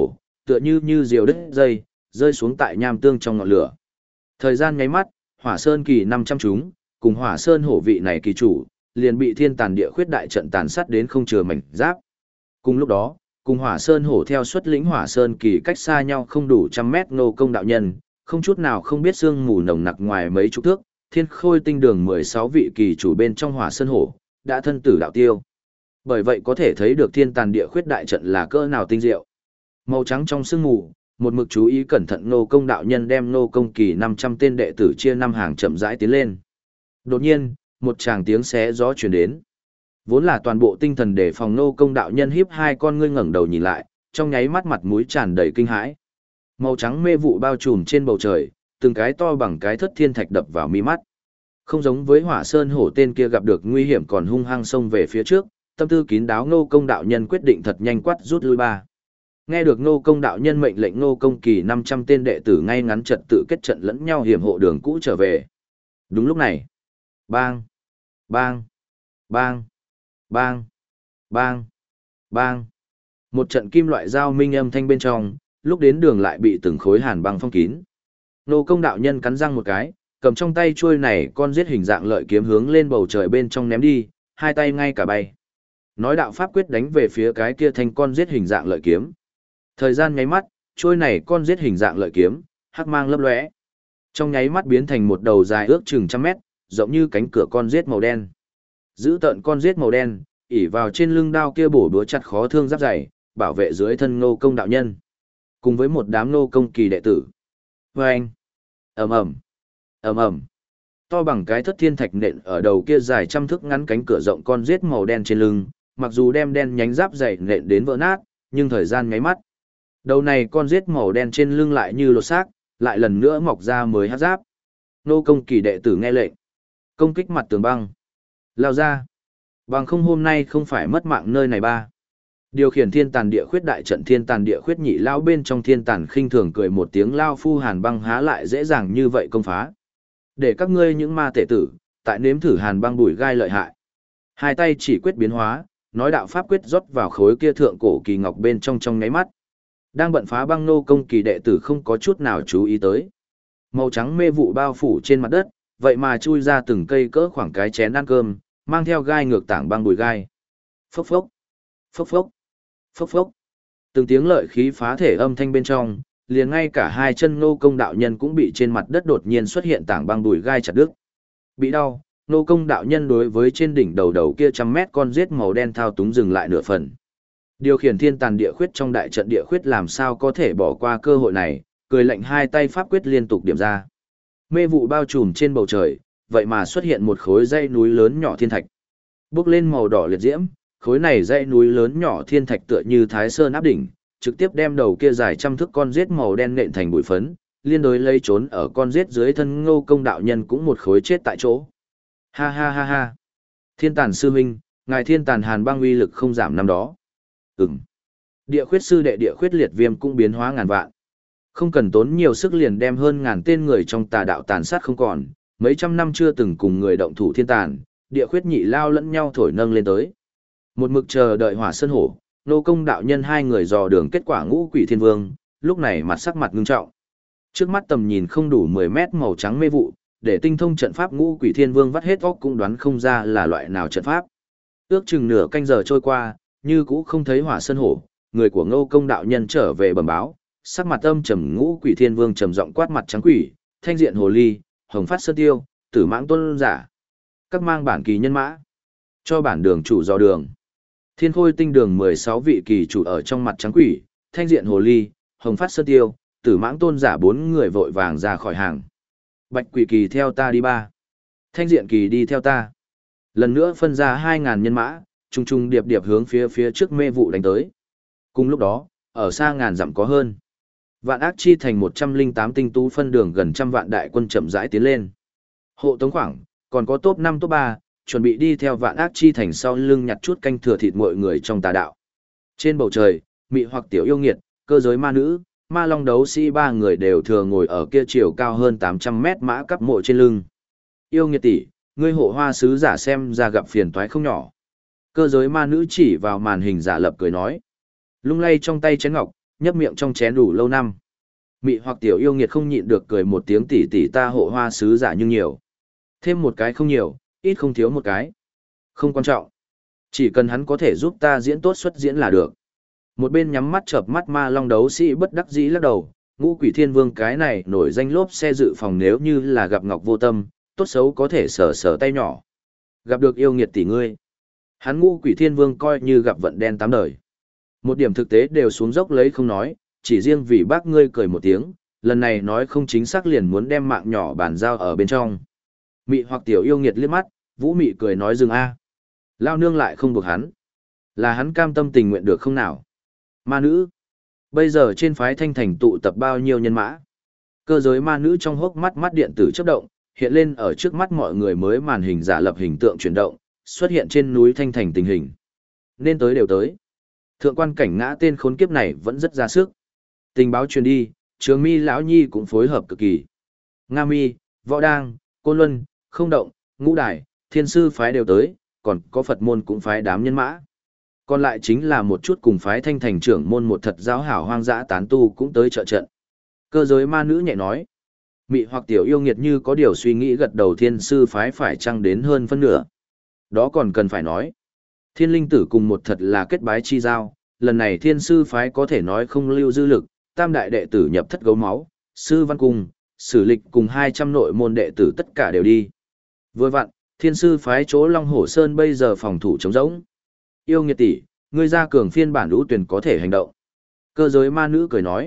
tựa như diều đứt dây, rơi xuống tại nham tương trong ngọn lửa. Thời gian nháy mắt, Hỏa Sơn kỳ 500 chúng, cùng Hỏa Sơn hổ vị này kỳ chủ, liền bị thiên tàn địa khuyết đại trận tàn sát đến không chừa mảnh giáp. Cùng lúc đó, cùng Hỏa Sơn hổ theo xuất lĩnh Hỏa Sơn kỳ cách xa nhau không đủ trăm mét Ngô Công đạo nhân, không chút nào không biết sương mù nồng nặc ngoài mấy chục thước, thiên khôi tinh đường 16 vị kỳ chủ bên trong Hỏa Sơn hổ, đã thân tử đạo tiêu. Bởi vậy có thể thấy được thiên tàn địa khuyết đại trận là cỡ nào tinh diệu. Màu trắng trong sương mù, một mực chú ý cẩn thận Ngô Công đạo nhân đem Ngô Công kỳ 500 tên đệ tử chia năm hàng chậm rãi tiến lên. Đột nhiên, một tràng tiếng xé gió truyền đến. Vốn là toàn bộ tinh thần để phòng Ngô Công đạo nhân híp hai con ngươi ngẩng đầu nhìn lại, trong nháy mắt mặt mũi tràn đầy kinh hãi. Màu trắng mê vụ bao trùm trên bầu trời, từng cái to bằng cái thất thiên thạch đập vào mi mắt. Không giống với Hỏa Sơn hổ tên kia gặp được nguy hiểm còn hung hăng xông về phía trước, tâm tư kín đáo Ngô Công đạo nhân quyết định thật nhanh quát rút lui ba. Nghe được Ngô Công đạo nhân mệnh lệnh Ngô Công kỳ 500 tên đệ tử ngay ngắn trật tự kết trận lẫn nhau hiểm hộ đường cũ trở về. Đúng lúc này, bang, bang, bang, bang, bang, bang. Một trận kim loại giao minh âm thanh bên trong, lúc đến đường lại bị từng khối hàn băng phong kín. Ngô Công đạo nhân cắn răng một cái, cầm trong tay chuôi này con giết hình dạng lợi kiếm hướng lên bầu trời bên trong ném đi, hai tay ngay cả bay. Nói đạo pháp quyết đánh về phía cái kia thanh con giết hình dạng lợi kiếm. Thời gian nháy mắt, chuôi này con giết hình dạng lợi kiếm, hắc mang lấp lóe. Trong nháy mắt biến thành một đầu dài ước chừng trăm mét, rộng như cánh cửa con giết màu đen. Giữ tận con giết màu đen, ỉ vào trên lưng đao kia bổ đúa chặt khó thương giáp dày, bảo vệ dưới thân Ngô Công đạo nhân. Cùng với một đám Ngô Công kỳ đệ tử. Vâng! ầm ầm ầm ầm, to bằng cái thất thiên thạch nện ở đầu kia dài trăm thước ngắn cánh cửa rộng con giết màu đen trên lưng, mặc dù đem đen nhánh giáp dày nện đến vỡ nát, nhưng thời gian nháy mắt. Đầu này con giết màu đen trên lưng lại như lột xác, lại lần nữa mọc ra mới hắc giáp. Ngô Công kỳ đệ tử nghe lệnh, công kích mặt tường băng, lao ra. Bằng không hôm nay không phải mất mạng nơi này ba. Điều khiển thiên tàn địa khuyết đại trận thiên tàn địa khuyết nhị lao bên trong thiên tàn khinh thường cười một tiếng lao phu hàn băng há lại dễ dàng như vậy công phá. Để các ngươi những ma tể tử, tại nếm thử hàn băng bùi gai lợi hại. Hai tay chỉ quyết biến hóa, nói đạo pháp quyết rót vào khối kia thượng cổ kỳ ngọc bên trong nháy mắt. Đang bận phá băng Ngô Công kỳ đệ tử không có chút nào chú ý tới. Màu trắng mê vụ bao phủ trên mặt đất, vậy mà chui ra từng cây cỡ khoảng cái chén ăn cơm, mang theo gai ngược tảng băng bùi gai. Phốc phốc, phốc phốc, phốc phốc. Từng tiếng lợi khí phá thể âm thanh bên trong, liền ngay cả hai chân Ngô Công đạo nhân cũng bị trên mặt đất đột nhiên xuất hiện tảng băng bùi gai chặt đứt. Bị đau, Ngô Công đạo nhân đối với trên đỉnh đầu kia trăm mét con giết màu đen thao túng dừng lại nửa phần. Điều khiển thiên tàn địa khuyết trong đại trận địa khuyết làm sao có thể bỏ qua cơ hội này, cười lạnh hai tay pháp quyết liên tục điểm ra. Mê vụ bao trùm trên bầu trời, vậy mà xuất hiện một khối dãy núi lớn nhỏ thiên thạch. Bốc lên màu đỏ liệt diễm, khối này dãy núi lớn nhỏ thiên thạch tựa như Thái Sơn áp đỉnh, trực tiếp đem đầu kia dài trăm thước con giết màu đen nện thành bụi phấn, liên đối lấy trốn ở con giết dưới thân Ngô Công đạo nhân cũng một khối chết tại chỗ. Ha ha ha ha. Thiên Tàn sư huynh, ngài Thiên Tàn hàn băng uy lực không giảm năm đó. Địa khuyết sư đệ địa khuyết liệt viêm cũng biến hóa ngàn vạn. Không cần tốn nhiều sức liền đem hơn ngàn tên người trong tà đạo tàn sát không còn, mấy trăm năm chưa từng cùng người động thủ thiên tàn, địa khuyết nhị lao lẫn nhau thổi nâng lên tới. Một mực chờ đợi Hỏa Sơn hổ, Ngô Công đạo nhân hai người dò đường kết quả Ngũ Quỷ Thiên Vương, lúc này mặt sắc mặt ngưng trọng. Trước mắt tầm nhìn không đủ 10 mét màu trắng mê vụ, để tinh thông trận pháp Ngũ Quỷ Thiên Vương vắt hết óc cũng đoán không ra là loại nào trận pháp. Ước chừng nửa canh giờ trôi qua, như cũ không thấy Hỏa Sơn hổ, người của Ngô Công đạo nhân trở về bẩm báo, sắc mặt âm trầm Ngũ Quỷ Thiên Vương trầm giọng quát mặt trắng quỷ, thanh diện hồ ly, hồng phát sơn tiêu, tử mãng tôn giả. Các mang bản kỳ nhân mã, cho bản đường chủ dò đường. Thiên Khôi tinh đường 16 vị kỳ chủ ở trong mặt trắng quỷ, thanh diện hồ ly, hồng phát sơn tiêu, tử mãng tôn giả 4 người vội vàng ra khỏi hàng. Bạch quỷ kỳ theo ta đi ba. Thanh diện kỳ đi theo ta. Lần nữa phân ra 2.000 nhân mã, trùng trùng điệp điệp hướng phía trước mê vụ đánh tới. Cùng lúc đó, ở xa ngàn dặm có hơn. Vạn Ác Chi thành 108 tinh tú phân đường gần trăm vạn đại quân chậm rãi tiến lên. Hộ tống khoảng, còn có top 5 top 3, chuẩn bị đi theo Vạn Ác Chi thành sau lưng nhặt chút canh thừa thịt mọi người trong tà đạo. Trên bầu trời, mị hoặc tiểu yêu nghiệt, cơ giới ma nữ, ma long đấu sĩ 3 người đều thừa ngồi ở kia chiều cao hơn 800 mét mã cắp mộ trên lưng. Yêu nghiệt tỷ, ngươi hộ hoa sứ giả xem ra gặp phiền toái không nhỏ. Cơ giới ma nữ chỉ vào màn hình giả lập cười nói. Lung lay trong tay chén ngọc, nhấp miệng trong chén đủ lâu năm. Mị hoặc tiểu yêu nghiệt không nhịn được cười một tiếng, tỷ tỷ ta hộ hoa sứ giả nhưng nhiều. Thêm một cái không nhiều, ít không thiếu một cái. Không quan trọng. Chỉ cần hắn có thể giúp ta diễn tốt xuất diễn là được. Một bên nhắm mắt chợp mắt ma long đấu sĩ bất đắc dĩ lắc đầu, Ngũ Quỷ Thiên Vương cái này nổi danh lốp xe dự phòng nếu như là gặp Ngọc Vô Tâm, tốt xấu có thể sờ sờ tay nhỏ. Gặp được yêu nghiệt tỷ ngươi. Hắn Ngũ Quỷ Thiên Vương coi như gặp vận đen tám đời. Một điểm thực tế đều xuống dốc lấy không nói, chỉ riêng vì bác ngươi cười một tiếng, lần này nói không chính xác liền muốn đem mạng nhỏ bàn giao ở bên trong. Mị hoặc tiểu yêu nghiệt liếc mắt, Vũ Mị cười nói dừng a. Lao nương lại không buộc hắn. Là hắn cam tâm tình nguyện được không nào? Ma nữ. Bây giờ trên phái Thanh Thành tụ tập bao nhiêu nhân mã? Cơ giới ma nữ trong hốc mắt mắt điện tử chớp động, hiện lên ở trước mắt mọi người mới màn hình giả lập hình tượng chuyển động, xuất hiện trên núi Thanh Thành tình hình. Nên tới đều tới. Thượng quan cảnh ngã tên khốn kiếp này vẫn rất ra sức. Tình báo truyền đi, Trường Mi lão nhi cũng phối hợp cực kỳ. Nga Mi, Võ Đang, Côn Luân, Không Động, Ngũ Đài, Thiên Sư phái đều tới, còn có Phật môn cũng phái đám nhân mã. Còn lại chính là một chút cùng phái Thanh Thành trưởng môn một thật giáo hảo hoang dã tán tu cũng tới trợ trận. Cơ giới ma nữ nhẹ nói. Mị hoặc tiểu yêu nghiệt như có điều suy nghĩ gật đầu, Thiên Sư phái phải chăng đến hơn phân nửa. Đó còn cần phải nói. Thiên linh tử cùng một thật là kết bái chi giao, lần này Thiên Sư phái có thể nói không lưu dư lực, tam đại đệ tử nhập thất gấu máu, Sư Văn Cung, Sử Lịch cùng 200 nội môn đệ tử tất cả đều đi. Vừa vặn, Thiên Sư phái chỗ Long Hổ Sơn bây giờ phòng thủ trống rỗng. Yêu nghiệt tỷ, ngươi ra cường phiên bản lũ tuyển có thể hành động. Cơ giới ma nữ cười nói.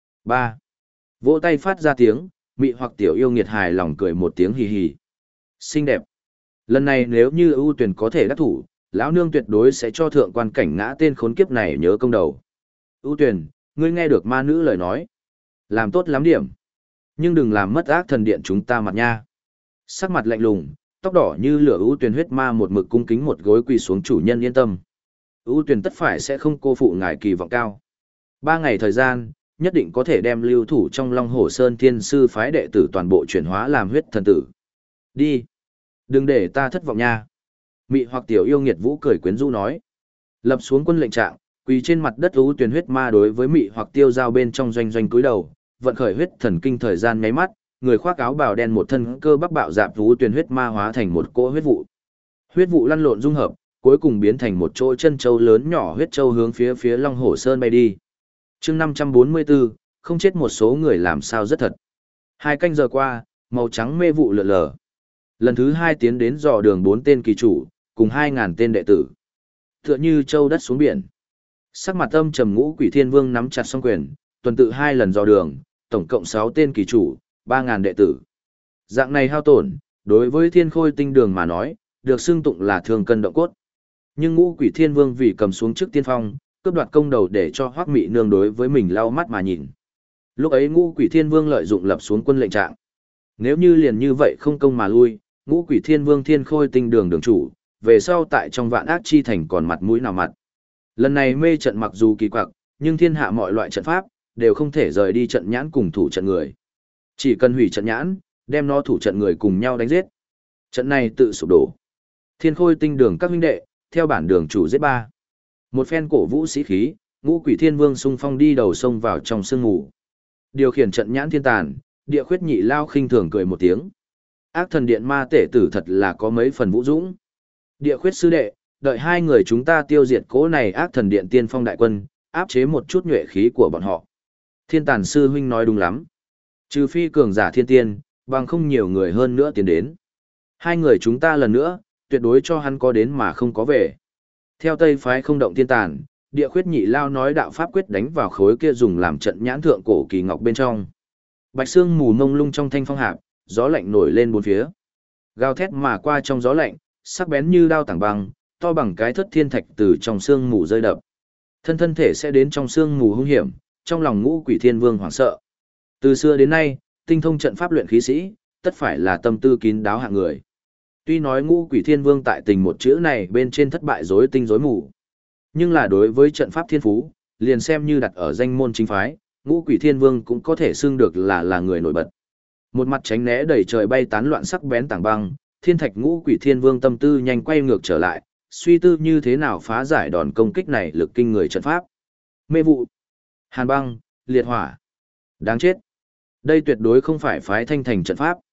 3. Vỗ tay phát ra tiếng, mị hoặc tiểu yêu nghiệt hài lòng cười một tiếng hì hì. Xinh đẹp. Lần này nếu như ưu tuyển có thể đắc thủ, lão nương tuyệt đối sẽ cho thượng quan cảnh ngã tên khốn kiếp này nhớ công đầu. Ưu tuyển, ngươi nghe được ma nữ lời nói. Làm tốt lắm điểm. Nhưng đừng làm mất ác thần điện chúng ta mặt nha. Sắc mặt lạnh lùng, tóc đỏ như lửa ưu tuyển huyết ma một mực cung kính một gối quỳ xuống, chủ nhân yên tâm. Ưu tuyển tất phải sẽ không cô phụ ngài kỳ vọng cao. 3 ngày thời gian, nhất định có thể đem lưu thủ trong Long Hổ Sơn Thiên Sư phái đệ tử toàn bộ chuyển hóa làm huyết thần tử. Đi. Đừng để ta thất vọng nha. Mị hoặc tiểu yêu nghiệt vũ cười quyến rũ nói. Lập xuống quân lệnh trạng, quỳ trên mặt đất ưu tuyển huyết ma đối với mị hoặc tiêu giao bên trong doanh doanh cúi đầu, vận khởi huyết thần kinh thời gian nháy mắt, người khoác áo bào đen một thân cơ bắp bạo dạp ưu tuyển huyết ma hóa thành một cỗ huyết vụ. Huyết vụ lăn lộn dung hợp, cuối cùng biến thành một chỗ chân châu lớn nhỏ huyết châu hướng phía Long Hổ Sơn bay đi. Chương 544, không chết một số người làm sao rất thật. 2 canh giờ qua, màu trắng mê vụ lượn lờ. Lần thứ 2 tiến đến dò đường 4 tên kỳ chủ, cùng 2.000 tên đệ tử. Tựa như châu đất xuống biển. Sắc mặt âm trầm Ngũ Quỷ Thiên Vương nắm chặt song quyền, tuần tự 2 lần dò đường, tổng cộng 6 tên kỳ chủ, 3.000 đệ tử. Dạng này hao tổn, đối với Thiên Khôi Tinh Đường mà nói, được xưng tụng là thường cân động cốt. Nhưng Ngũ Quỷ Thiên Vương vì cầm xuống trước tiên phong, cướp đoạt công đầu để cho Hoắc Mị Nương đối với mình lau mắt mà nhìn. Lúc ấy Ngũ Quỷ Thiên Vương lợi dụng lập xuống quân lệnh trạng. Nếu như liền như vậy không công mà lui, Ngũ Quỷ Thiên Vương Thiên Khôi Tinh Đường đường chủ, về sau tại trong Vạn Ác Chi Thành còn mặt mũi nào mặt. Lần này mê trận mặc dù kỳ quặc, nhưng thiên hạ mọi loại trận pháp đều không thể rời đi trận nhãn cùng thủ trận người. Chỉ cần hủy trận nhãn, đem nó thủ trận người cùng nhau đánh giết. Trận này tự sụp đổ. Thiên Khôi Tinh Đường các huynh đệ, theo bản đường chủ giết 3. Một phen cổ vũ sĩ khí, Ngũ Quỷ Thiên Vương xung phong đi đầu sông vào trong sương mù. Điều khiển trận nhãn thiên tàn, Địa Khuyết Nhị Lao khinh thường cười một tiếng. Ác thần điện ma tể tử thật là có mấy phần vũ dũng. Địa Khuyết sư đệ, đợi 2 người chúng ta tiêu diệt cố này ác thần điện tiên phong đại quân, áp chế một chút nhuệ khí của bọn họ. Thiên tàn sư huynh nói đúng lắm. Trừ phi cường giả thiên tiên, bằng không nhiều người hơn nữa tiến đến. 2 người chúng ta lần nữa, tuyệt đối cho hắn có đến mà không có về. Theo Tây phái Không Động Thiên tàn, Địa Khuyết Nhị Lao nói đạo pháp quyết đánh vào khối kia dùng làm trận nhãn thượng cổ kỳ ngọc bên trong. Bạch xương mù mông lung trong thanh phong hạp, gió lạnh nổi lên bốn phía. Gào thét mà qua trong gió lạnh, sắc bén như đao tảng băng, to bằng cái thất thiên thạch từ trong sương mù rơi đập. Thân thể sẽ đến trong sương mù hung hiểm, trong lòng Ngũ Quỷ Thiên Vương hoảng sợ. Từ xưa đến nay, tinh thông trận pháp luyện khí sĩ, tất phải là tâm tư kín đáo hạng người. Tuy nói Ngũ Quỷ Thiên Vương tại tình một chữ này bên trên thất bại rối tinh rối mù, nhưng là đối với trận pháp thiên phú, liền xem như đặt ở danh môn chính phái, Ngũ Quỷ Thiên Vương cũng có thể xưng được là người nổi bật. Một mặt tránh né đẩy trời bay tán loạn sắc bén tảng băng, Thiên Thạch Ngũ Quỷ Thiên Vương tâm tư nhanh quay ngược trở lại, suy tư như thế nào phá giải đòn công kích này lực kinh người trận pháp. Mê vụ. Hàn băng, liệt hỏa. Đáng chết. Đây tuyệt đối không phải phái thanh thành trận pháp.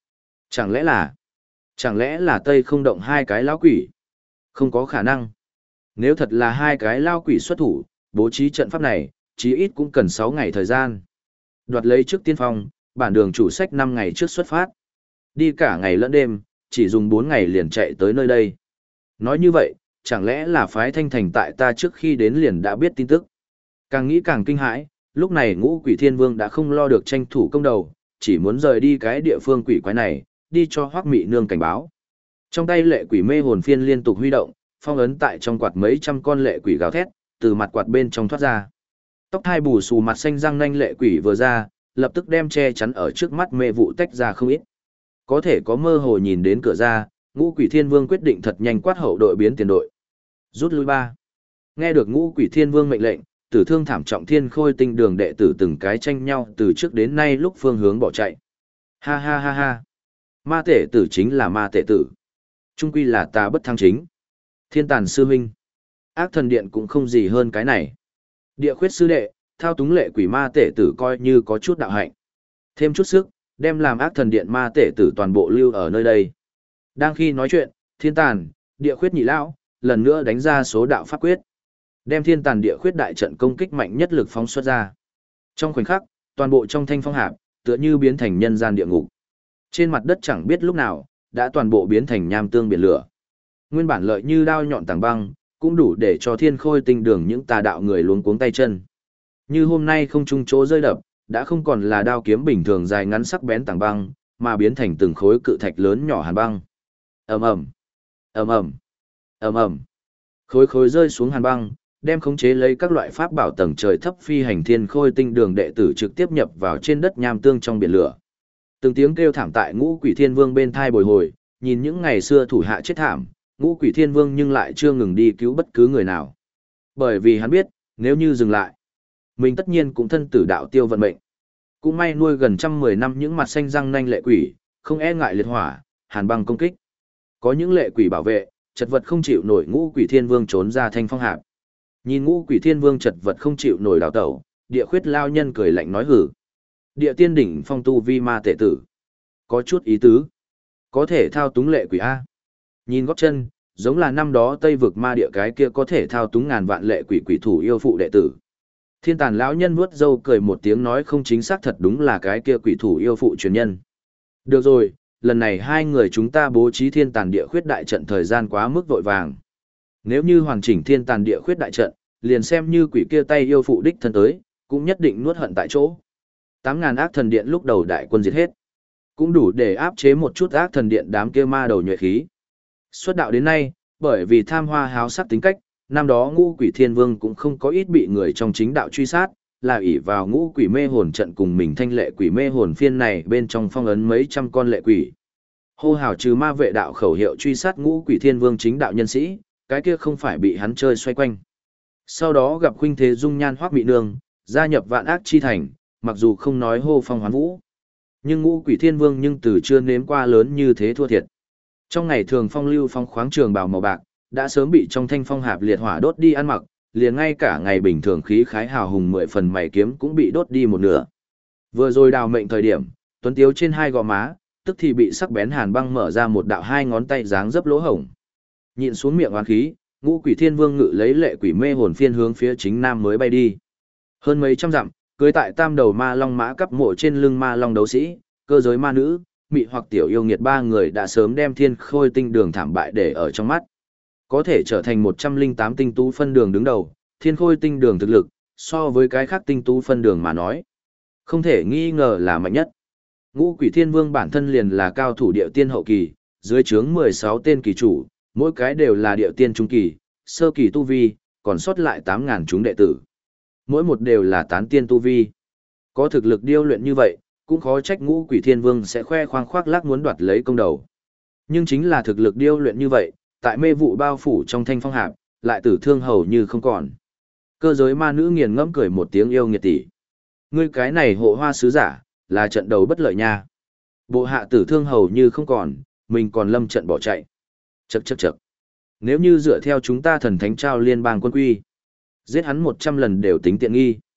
Chẳng lẽ là Tây không động hai cái lão quỷ? Không có khả năng. Nếu thật là hai cái lão quỷ xuất thủ, bố trí trận pháp này, chí ít cũng cần 6 ngày thời gian. Đoạt lấy trước tiên phong, bản đường chủ sách 5 ngày trước xuất phát. Đi cả ngày lẫn đêm, chỉ dùng 4 ngày liền chạy tới nơi đây. Nói như vậy, chẳng lẽ là phái thanh thành tại ta trước khi đến liền đã biết tin tức. Càng nghĩ càng kinh hãi, lúc này Ngũ Quỷ Thiên Vương đã không lo được tranh thủ công đầu, chỉ muốn rời đi cái địa phương quỷ quái này, đi cho Hoắc Mị Nương cảnh báo. Trong tay lệ quỷ mê hồn phiên liên tục huy động, phong ấn tại trong quạt mấy trăm con lệ quỷ gào thét, từ mặt quạt bên trong thoát ra. Tóc hai bù xù mặt xanh răng nanh lệ quỷ vừa ra, lập tức đem che chắn ở trước mắt mê vụ tách ra không ít. Có thể có mơ hồ nhìn đến cửa ra, Ngũ Quỷ Thiên Vương quyết định thật nhanh quát hậu đội biến tiền đội. Rút lui 3. Nghe được Ngũ Quỷ Thiên Vương mệnh lệnh, tử thương thảm trọng Thiên Khôi Tinh Đường đệ tử từng cái tranh nhau từ trước đến nay lúc phương hướng bỏ chạy. Ha ha ha ha. Ma tể tử chính là ma tể tử. Trung quy là ta bất thăng chính. Thiên Tàn sư huynh. Ác thần điện cũng không gì hơn cái này. Địa khuyết sư đệ, thao túng lệ quỷ ma tể tử coi như có chút đạo hạnh. Thêm chút sức, đem làm ác thần điện ma tể tử toàn bộ lưu ở nơi đây. Đang khi nói chuyện, Thiên Tàn, địa khuyết nhị lão, lần nữa đánh ra số đạo pháp quyết. Đem Thiên Tàn địa khuyết đại trận công kích mạnh nhất lực phóng xuất ra. Trong khoảnh khắc, toàn bộ trong thanh phong hạp, tựa như biến thành nhân gian địa ngục. Trên mặt đất chẳng biết lúc nào, đã toàn bộ biến thành nham tương biển lửa. Nguyên bản lợi như đao nhọn tảng băng, cũng đủ để cho Thiên Khôi Tinh Đường những tà đạo người luống cuống tay chân. Như hôm nay không trung chỗ rơi đập, đã không còn là đao kiếm bình thường dài ngắn sắc bén tảng băng, mà biến thành từng khối cự thạch lớn nhỏ hàn băng. Ầm ầm, ầm ầm, ầm ầm. Khối khối rơi xuống hàn băng, đem khống chế lấy các loại pháp bảo tầng trời thấp phi hành Thiên Khôi Tinh Đường đệ tử trực tiếp nhập vào trên đất nham tương trong biển lửa. Từng tiếng kêu thảm tại Ngũ Quỷ Thiên Vương bên thai bồi hồi, nhìn những ngày xưa thủ hạ chết thảm, Ngũ Quỷ Thiên Vương nhưng lại chưa ngừng đi cứu bất cứ người nào. Bởi vì hắn biết, nếu như dừng lại, mình tất nhiên cũng thân tử đạo tiêu vận mệnh. Cũng may nuôi gần 110 năm những mặt xanh răng nanh lệ quỷ, không e ngại liệt hỏa, hàn băng công kích. Có những lệ quỷ bảo vệ, chật vật không chịu nổi Ngũ Quỷ Thiên Vương trốn ra thanh phong hạp. Nhìn Ngũ Quỷ Thiên Vương chật vật không chịu nổi đào tẩu, địa khuyết lao nhân cười lạnh nói hử. Địa tiên đỉnh phong tu vi ma tệ tử. Có chút ý tứ. Có thể thao túng lệ quỷ A. Nhìn gót chân, giống là năm đó Tây vực ma địa cái kia có thể thao túng ngàn vạn lệ quỷ quỷ thủ yêu phụ đệ tử. Thiên Tàn lão nhân vuốt râu cười một tiếng nói không chính xác thật đúng là cái kia quỷ thủ yêu phụ truyền nhân. Được rồi, lần này hai người chúng ta bố trí Thiên Tàn địa khuyết đại trận thời gian quá mức vội vàng. Nếu như hoàn chỉnh Thiên Tàn địa khuyết đại trận, liền xem như quỷ kia tay yêu phụ đích thân tới, cũng nhất định nuốt hận tại chỗ. 8.000 ác thần điện lúc đầu đại quân diệt hết, cũng đủ để áp chế một chút ác thần điện đám kia ma đầu nhuệ khí. Xuất đạo đến nay, bởi vì tham hoa háo sắc tính cách, năm đó Ngũ Quỷ Thiên Vương cũng không có ít bị người trong chính đạo truy sát, là ỷ vào Ngũ Quỷ mê hồn trận cùng mình thanh lệ quỷ mê hồn phiên này bên trong phong ấn mấy trăm con lệ quỷ. Hô hào trừ ma vệ đạo khẩu hiệu truy sát Ngũ Quỷ Thiên Vương chính đạo nhân sĩ, cái kia không phải bị hắn chơi xoay quanh. Sau đó gặp khuynh thế dung nhan Hoắc Mị Nương, gia nhập Vạn Ác Chi Thành, mặc dù không nói hô phong hoán vũ, nhưng Ngũ Quỷ Thiên Vương nhưng từ chưa nếm qua lớn như thế thua thiệt. Trong ngày thường phong lưu phong khoáng trường bào màu bạc, đã sớm bị trong thanh phong hạp liệt hỏa đốt đi ăn mặc, liền ngay cả ngày bình thường khí khái hào hùng 10 phần mày kiếm cũng bị đốt đi một nửa. Vừa rồi đào mệnh thời điểm, tuấn tiếu trên hai gò má, tức thì bị sắc bén hàn băng mở ra một đạo hai ngón tay dáng dấp lỗ hổng. Nhịn xuống miệng oán khí, Ngũ Quỷ Thiên Vương ngự lấy lệ quỷ mê hồn phiên hướng phía chính nam mới bay đi. Hơn mấy trăm dặm, cưới tại tam đầu ma long mã cấp mộ trên lưng ma long đấu sĩ, cơ giới ma nữ, mị hoặc tiểu yêu nghiệt ba người đã sớm đem Thiên Khôi Tinh Đường thảm bại để ở trong mắt. Có thể trở thành 108 tinh tú phân đường đứng đầu, Thiên Khôi Tinh Đường thực lực, so với cái khác tinh tú phân đường mà nói, không thể nghi ngờ là mạnh nhất. Ngũ Quỷ Thiên Vương bản thân liền là cao thủ địa tiên hậu kỳ, dưới trướng 16 tên kỳ chủ, mỗi cái đều là địa tiên trung kỳ, sơ kỳ tu vi, còn sót lại 8.000 chúng đệ tử. Mỗi một đều là tán tiên tu vi. Có thực lực điêu luyện như vậy, cũng khó trách Ngũ Quỷ Thiên Vương sẽ khoe khoang khoác lác muốn đoạt lấy công đầu. Nhưng chính là thực lực điêu luyện như vậy, tại mê vụ bao phủ trong thanh phong hạp, lại tử thương hầu như không còn. Cơ giới ma nữ nghiền ngẫm cười một tiếng yêu nghiệt tỷ. Ngươi cái này hộ hoa sứ giả, là trận đầu bất lợi nha. Bộ hạ tử thương hầu như không còn, mình còn lâm trận bỏ chạy. Chậc chậc chậc. Nếu như dựa theo chúng ta thần thánh trao liên bang quân quy, giết hắn 100 lần đều tính tiện nghi.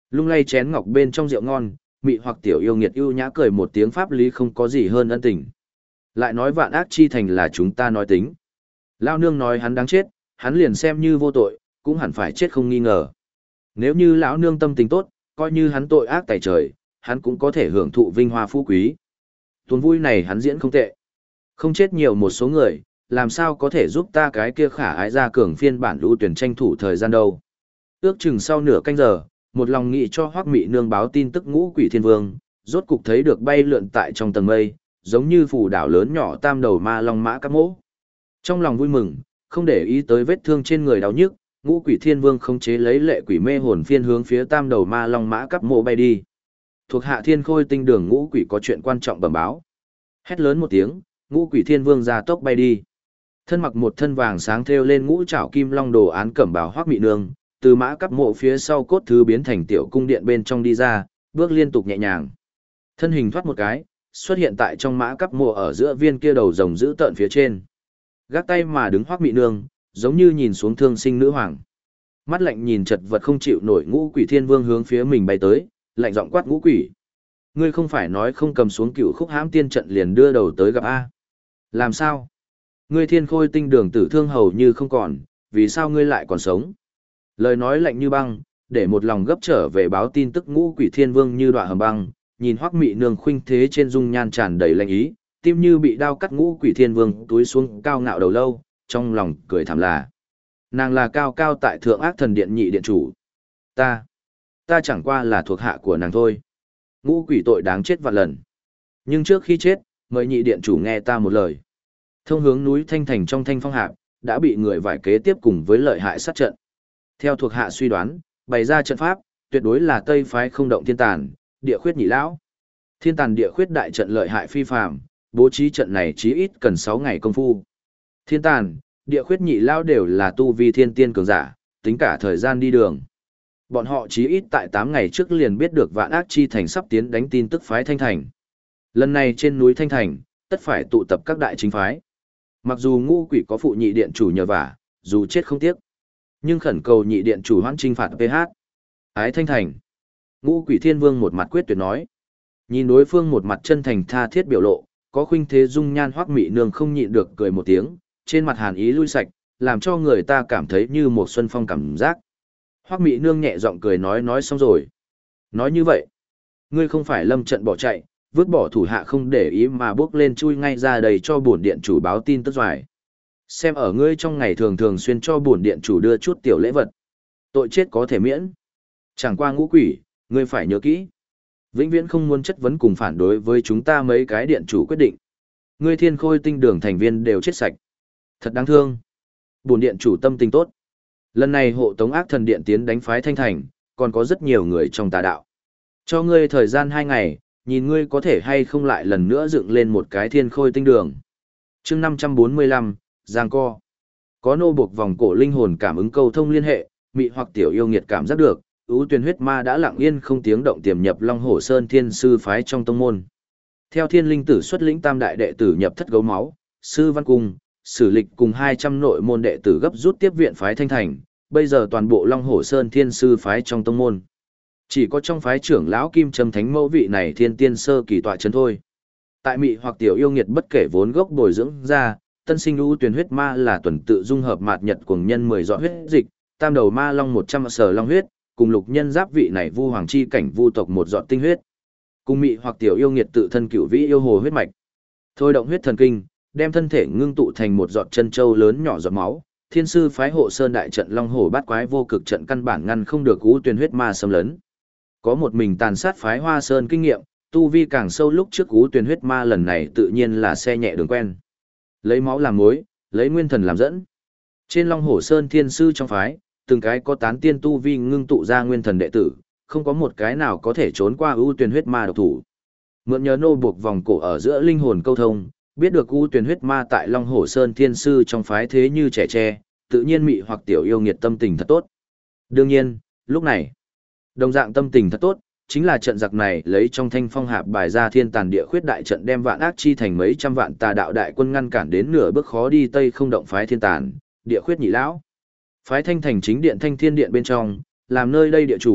Lung lay chén ngọc bên trong rượu ngon, mị hoặc tiểu yêu nghiệt ưu nhã cười một tiếng pháp lý không có gì hơn ân tình. Lại nói vạn ác chi thành là chúng ta nói tính. Lao nương nói hắn đáng chết, hắn liền xem như vô tội, cũng hẳn phải chết không nghi ngờ. Nếu như lão nương tâm tình tốt, coi như hắn tội ác tày trời, hắn cũng có thể hưởng thụ vinh hoa phú quý. Tuần vui này hắn diễn không tệ. Không chết nhiều một số người, làm sao có thể giúp ta cái kia khả ái ra cường phiên bản lưu tuyển tranh thủ thời gian đâu. Ước chừng sau nửa canh giờ, một lòng nghị cho Hoắc Mị Nương báo tin tức Ngũ Quỷ Thiên Vương, rốt cục thấy được bay lượn tại trong tầng mây, giống như phù đảo lớn nhỏ tam đầu ma long mã các mỗ. Trong lòng vui mừng, không để ý tới vết thương trên người đau nhức, Ngũ Quỷ Thiên Vương khống chế lấy lệ quỷ mê hồn phiên hướng phía tam đầu ma long mã cấp mộ bay đi. Thuộc hạ Thiên Khôi Tinh Đường Ngũ Quỷ có chuyện quan trọng bẩm báo. Hét lớn một tiếng, Ngũ Quỷ Thiên Vương ra tốc bay đi. Thân mặc một thân vàng sáng thêu lên ngũ trảo kim long đồ án cẩm bào Hoắc Mị Nương, từ mã cấp mộ phía sau cốt thứ biến thành tiểu cung điện bên trong đi ra, bước liên tục nhẹ nhàng. Thân hình thoát một cái, xuất hiện tại trong mã cấp mộ ở giữa viên kia đầu rồng giữ tợn phía trên. Gác tay mà đứng Hoắc Mị Nương, giống như nhìn xuống thương sinh nữ hoàng. Mắt lạnh nhìn chật vật không chịu nổi Ngũ Quỷ Thiên Vương hướng phía mình bay tới, lạnh giọng quát Ngũ Quỷ. Ngươi không phải nói không cầm xuống Cửu Khúc Hãm Tiên trận liền đưa đầu tới gặp A. Làm sao? Ngươi Thiên Khôi Tinh Đường tử thương hầu như không còn, vì sao ngươi lại còn sống? Lời nói lạnh như băng, để một lòng gấp trở về báo tin tức Ngũ Quỷ Thiên Vương như đoạn hầm băng, nhìn Hoắc Mị Nương khuynh thế trên dung nhan tràn đầy lạnh ý, tim như bị đao cắt. Ngũ Quỷ Thiên Vương túi xuống cao ngạo đầu lâu, trong lòng cười thảm là. Nàng là cao cao tại thượng ác thần điện nhị điện chủ. Ta chẳng qua là thuộc hạ của nàng thôi. Ngũ Quỷ tội đáng chết vạn lần. Nhưng trước khi chết, mời nhị điện chủ nghe ta một lời. Thông hướng núi Thanh Thành trong Thanh Phong Hạp, đã bị người vải kế tiếp cùng với lợi hại sát trận. Theo thuộc hạ suy đoán, bày ra trận pháp, tuyệt đối là Tây phái không động thiên tàn, địa khuyết nhị lão. Thiên tàn địa khuyết đại trận lợi hại phi phàm, bố trí trận này chí ít cần 6 ngày công phu. Thiên tàn, địa khuyết nhị lão đều là tu vi thiên tiên cường giả, tính cả thời gian đi đường. Bọn họ chí ít tại 8 ngày trước liền biết được Vạn Ác Chi Thành sắp tiến đánh tin tức phái Thanh Thành. Lần này trên núi Thanh Thành, tất phải tụ tập các đại chính phái. Mặc dù Ngũ Quỷ có phụ nhị điện chủ nhờ vả, dù chết không tiếc, nhưng khẩn cầu nhị điện chủ hoãn trinh phạt PH. Ái Thanh Thành. Ngũ Quỷ Thiên Vương một mặt quyết tuyệt nói. Nhìn đối phương một mặt chân thành tha thiết biểu lộ, có khuynh thế dung nhan Hoắc Mị Nương không nhịn được cười một tiếng, trên mặt hàn ý lui sạch, làm cho người ta cảm thấy như một xuân phong cảm giác. Hoắc Mị Nương nhẹ giọng cười nói xong rồi. Nói như vậy, ngươi không phải lâm trận bỏ chạy, vứt bỏ thủ hạ không để ý mà bước lên chui ngay ra đầy cho bổn điện chủ báo tin tức doài. Xem ở ngươi trong ngày thường xuyên cho bổn điện chủ đưa chút tiểu lễ vật. Tội chết có thể miễn. Chẳng qua Ngũ Quỷ, ngươi phải nhớ kỹ. Vĩnh viễn không muốn chất vấn cùng phản đối với chúng ta mấy cái điện chủ quyết định. Ngươi Thiên Khôi Tinh Đường thành viên đều chết sạch. Thật đáng thương. Bổn điện chủ tâm tình tốt. Lần này hộ tống ác thần điện tiến đánh phái Thanh Thành, còn có rất nhiều người trong tà đạo. Cho ngươi thời gian 2 ngày, nhìn ngươi có thể hay không lại lần nữa dựng lên một cái Thiên Khôi Tinh Đường. Chương 545, Giang Co. Có nô buộc vòng cổ linh hồn cảm ứng câu thông liên hệ, mị hoặc tiểu yêu nghiệt cảm giác được, ưu tuyển huyết ma đã lặng yên không tiếng động tiềm nhập Long Hổ Sơn Thiên Sư phái trong tông môn. Theo Thiên Linh Tử xuất lĩnh tam đại đệ tử nhập thất gấu máu, Sư Văn Cung, Sử Lịch cùng 200 nội môn đệ tử gấp rút tiếp viện phái Thanh Thành, bây giờ toàn bộ Long Hổ Sơn Thiên Sư phái trong tông môn. Chỉ có trong phái trưởng lão Kim Trâm Thánh Mẫu vị này thiên tiên sơ kỳ tọa trấn thôi. Tại mị hoặc tiểu yêu nghiệt bất kể vốn gốc bồi dưỡng ra, tân sinh ưu tuyển huyết ma là tuần tự dung hợp mạt nhật cuồng nhân 10 giọt huyết dịch, tam đầu ma long 100 sở long huyết, cùng lục nhân giáp vị này vu hoàng chi cảnh vu tộc 1 giọt tinh huyết. Cùng mị hoặc tiểu yêu nghiệt tự thân cửu vĩ yêu hồ huyết mạch. Thôi động huyết thần kinh, đem thân thể ngưng tụ thành một giọt chân châu lớn nhỏ giọt máu. Thiên sư phái hộ sơn đại trận long hổ bát quái vô cực trận căn bản ngăn không được ưu tuyển huyết ma xâm lấn. Có một mình tàn sát phái Hoa Sơn kinh nghiệm, tu vi càng sâu lúc trước ưu tuyển huyết ma lần này tự nhiên là xe nhẹ đường quen. Lấy máu làm mối, lấy nguyên thần làm dẫn. Trên Long Hổ Sơn thiên sư trong phái, từng cái có tán tiên tu vi ngưng tụ ra nguyên thần đệ tử, không có một cái nào có thể trốn qua ưu tuyển huyết ma độc thủ. Mượn nhờ nô buộc vòng cổ ở giữa linh hồn câu thông, biết được ưu tuyển huyết ma tại Long Hổ Sơn thiên sư trong phái thế như trẻ tre, tự nhiên mị hoặc tiểu yêu nghiệt tâm tình thật tốt. Đương nhiên, lúc này, đồng dạng tâm tình thật tốt, chính là trận giặc này lấy trong Thanh Phong Hạp bài ra thiên tàn địa khuyết đại trận đem Vạn Ác Chi Thành mấy trăm vạn tà đạo đại quân ngăn cản đến nửa bước khó đi tây không động phái thiên tàn, địa khuyết nhị lão. Phái Thanh Thành chính điện Thanh Thiên Điện bên trong, làm nơi đây địa chủ,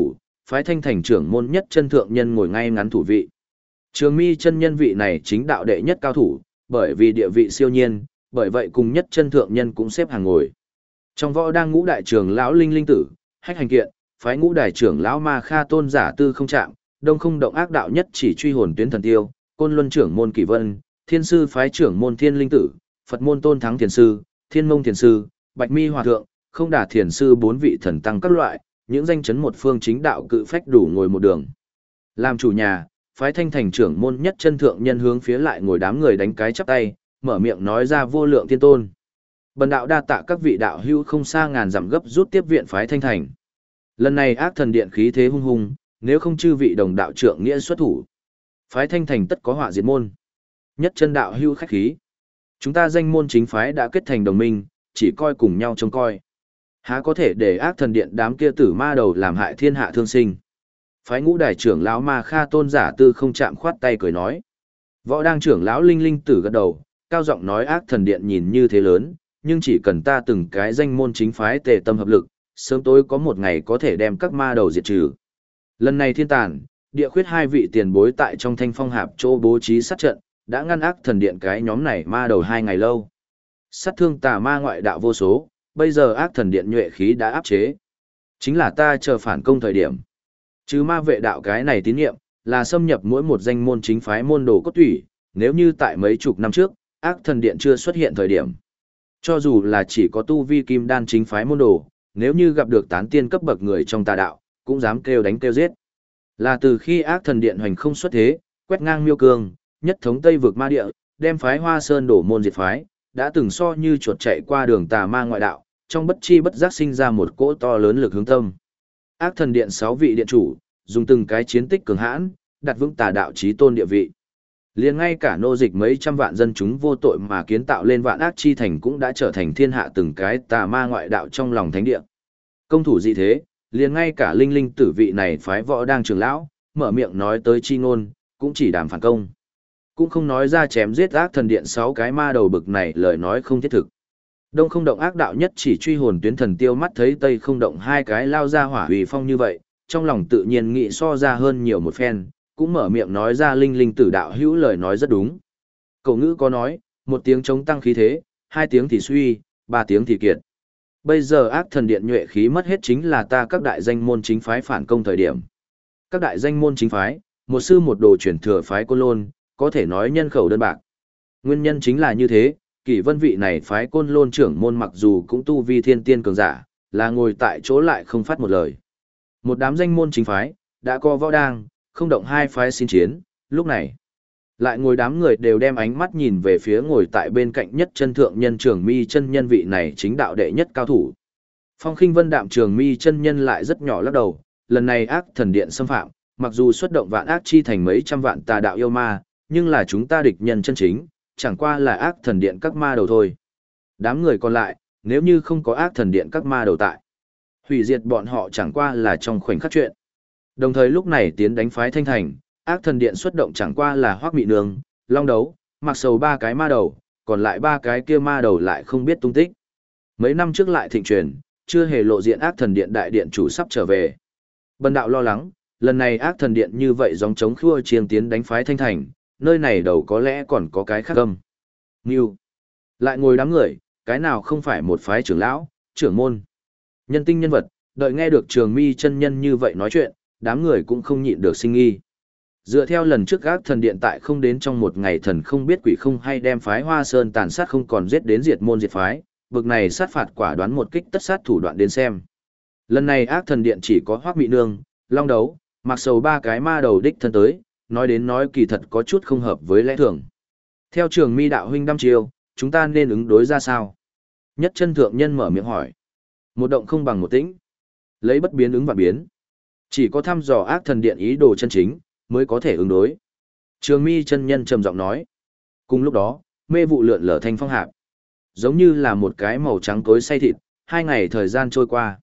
phái Thanh Thành trưởng môn Nhất Chân thượng nhân ngồi ngay ngắn thủ vị. Trường Mi chân nhân vị này chính đạo đệ nhất cao thủ, bởi vì địa vị siêu nhiên, bởi vậy cùng Nhất Chân thượng nhân cũng xếp hàng ngồi. Trong võ đang ngũ đại trưởng lão Linh Linh tử, Hách Hành Kiện, phái ngũ đại trưởng lão Ma Kha Tôn giả Tư Không Trạm, Đông Không Động ác đạo nhất chỉ truy hồn tuyến thần tiêu, Côn Luân trưởng môn Kỷ Vân, Thiên sư phái trưởng môn Thiên Linh tử, Phật môn Tôn Thắng Thiền sư, Thiên Mông Thiền sư, Bạch Mi Hòa thượng, Không Đả Thiền sư bốn vị thần tăng các loại, những danh chấn một phương chính đạo cự phách đủ ngồi một đường. Làm chủ nhà, phái Thanh Thành trưởng môn Nhất Chân thượng nhân hướng phía lại ngồi đám người đánh cái chắp tay, mở miệng nói ra vô lượng thiên tôn. Bần đạo đa tạ các vị đạo hữu không xa ngàn dặm gấp rút tiếp viện phái Thanh Thành. Lần này ác thần điện khí thế hung hung, nếu không chư vị đồng đạo trưởng nghĩa xuất thủ, phái Thanh Thành tất có họa diệt môn. Nhất Chân đạo hữu khách khí. Chúng ta danh môn chính phái đã kết thành đồng minh, chỉ coi cùng nhau trông coi. Há có thể để ác thần điện đám kia tử ma đầu làm hại thiên hạ thương sinh. Phái ngũ đại trưởng lão Ma Kha Tôn giả Tư Không Trạm khoát tay cười nói. Võ đang trưởng lão Linh Linh tử gật đầu, cao giọng nói ác thần điện nhìn như thế lớn, nhưng chỉ cần ta từng cái danh môn chính phái tề tâm hợp lực, sớm tối có một ngày có thể đem các ma đầu diệt trừ. Lần này thiên tàn, địa khuyết hai vị tiền bối tại trong Thanh Phong Hạp chỗ bố trí sát trận, đã ngăn ác thần điện cái nhóm này ma đầu 2 ngày lâu. Sát thương tà ma ngoại đạo vô số, bây giờ ác thần điện nhuệ khí đã áp chế. Chính là ta chờ phản công thời điểm. Chứ ma vệ đạo cái này tín nhiệm, là xâm nhập mỗi một danh môn chính phái môn đồ cốt thủy, nếu như tại mấy chục năm trước, ác thần điện chưa xuất hiện thời điểm. Cho dù là chỉ có tu vi kim đan chính phái môn đồ, nếu như gặp được tán tiên cấp bậc người trong tà đạo, cũng dám kêu đánh kêu giết. Là từ khi ác thần điện hoành không xuất thế, quét ngang miêu cương, nhất thống Tây vực ma địa, đem phái Hoa Sơn đổ môn diệt phái, đã từng so như chuột chạy qua đường tà ma ngoại đạo, trong bất chi bất giác sinh ra một cỗ to lớn lực hướng tâm. Ác thần điện 6 vị điện chủ, dùng từng cái chiến tích cường hãn, đặt vững tà đạo chí tôn địa vị. Liền ngay cả nô dịch mấy trăm vạn dân chúng vô tội mà kiến tạo lên vạn ác chi thành cũng đã trở thành thiên hạ từng cái tà ma ngoại đạo trong lòng thánh địa. Công thủ dị thế, liền ngay cả Linh Linh tử vị này phái võ đang trưởng lão, mở miệng nói tới chi ngôn, cũng chỉ đàm phản công. Cũng không nói ra chém giết ác thần điện 6 cái ma đầu bực này lời nói không thiết thực. Đông Không Động ác đạo nhất chỉ truy hồn tuyến thần tiêu mắt thấy Tây Không Động 2 cái lao ra hỏa uy phong như vậy, trong lòng tự nhiên nghĩ so ra hơn nhiều một phen, cũng mở miệng nói ra Linh Linh tử đạo hữu lời nói rất đúng. Cổ ngữ có nói, 1 tiếng chống tăng khí thế, 2 tiếng thì suy, 3 tiếng thì kiệt. Bây giờ ác thần điện nhuệ khí mất hết chính là ta các đại danh môn chính phái phản công thời điểm. Các đại danh môn chính phái, một sư một đồ chuyển thừa phái Côn Lôn, có thể nói nhân khẩu đơn bạc. Nguyên nhân chính là như thế, Kỷ Vân vị này phái Côn Lôn trưởng môn mặc dù cũng tu vi thiên tiên cường giả, là ngồi tại chỗ lại không phát một lời. Một đám danh môn chính phái, đã có võ đang, không động 2 phái xin chiến, lúc này. Lại ngồi đám người đều đem ánh mắt nhìn về phía ngồi tại bên cạnh Nhất Chân thượng nhân Trường Mi chân nhân vị này chính đạo đệ nhất cao thủ. Phong Khinh Vân đạm Trường Mi chân nhân lại rất nhỏ lắc đầu, lần này ác thần điện xâm phạm, mặc dù xuất động vạn ác chi thành mấy trăm vạn tà đạo yêu ma, nhưng là chúng ta địch nhân chân chính, chẳng qua là ác thần điện các ma đầu thôi. Đám người còn lại, nếu như không có ác thần điện các ma đầu tại, hủy diệt bọn họ chẳng qua là trong khoảnh khắc chuyện. Đồng thời lúc này tiến đánh phái Thanh Thành, ác thần điện xuất động chẳng qua là Hoắc Mị Nương, Long Đấu, Mặc Sầu 3 cái ma đầu, còn lại 3 cái kia ma đầu lại không biết tung tích. Mấy năm trước lại thịnh truyền, chưa hề lộ diện ác thần điện đại điện chủ sắp trở về. Bần đạo lo lắng, lần này ác thần điện như vậy gióng chống khua chiêng tiến đánh phái Thanh Thành, nơi này đầu có lẽ còn có cái khác âm. Ngưu. Lại ngồi đám người, cái nào không phải một phái trưởng lão, trưởng môn. Nhân tinh nhân vật, đợi nghe được Trường Mi chân nhân như vậy nói chuyện, đám người cũng không nhịn được sinh nghi. Dựa theo lần trước ác thần điện tại không đến trong một ngày thần không biết quỷ không hay đem phái Hoa Sơn tàn sát không còn giết đến diệt môn diệt phái, bực này sát phạt quả đoán một kích tất sát thủ đoạn đến xem. Lần này ác thần điện chỉ có Hoắc Mị Nương, Long Đấu, Mặc Sầu 3 cái ma đầu đích thân tới, nói đến nói kỳ thật có chút không hợp với lẽ thường. Theo Trường Mi đạo huynh đăm chiêu, chúng ta nên ứng đối ra sao? Nhất Chân thượng nhân mở miệng hỏi. Một động không bằng một tĩnh. Lấy bất biến ứng vạn biến. Chỉ có thăm dò ác thần điện ý đồ chân chính, mới có thể ứng đối. Trường Mi chân nhân trầm giọng nói. Cùng lúc đó, mê vụ lượn lờ Thanh Phong Hạp. Giống như là một cái màu trắng tối say thịt, 2 ngày thời gian trôi qua.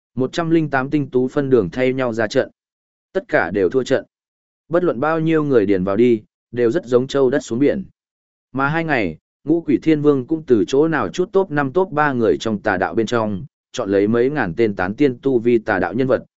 108 tinh tú phân đường thay nhau ra trận. Tất cả đều thua trận. Bất luận bao nhiêu người điền vào đi, đều rất giống châu đất xuống biển. Mà 2 ngày, Ngũ Quỷ Thiên Vương cũng từ chỗ nào chút top 5 top 3 người trong tà đạo bên trong, chọn lấy mấy ngàn tên tán tiên tu vi tà đạo nhân vật,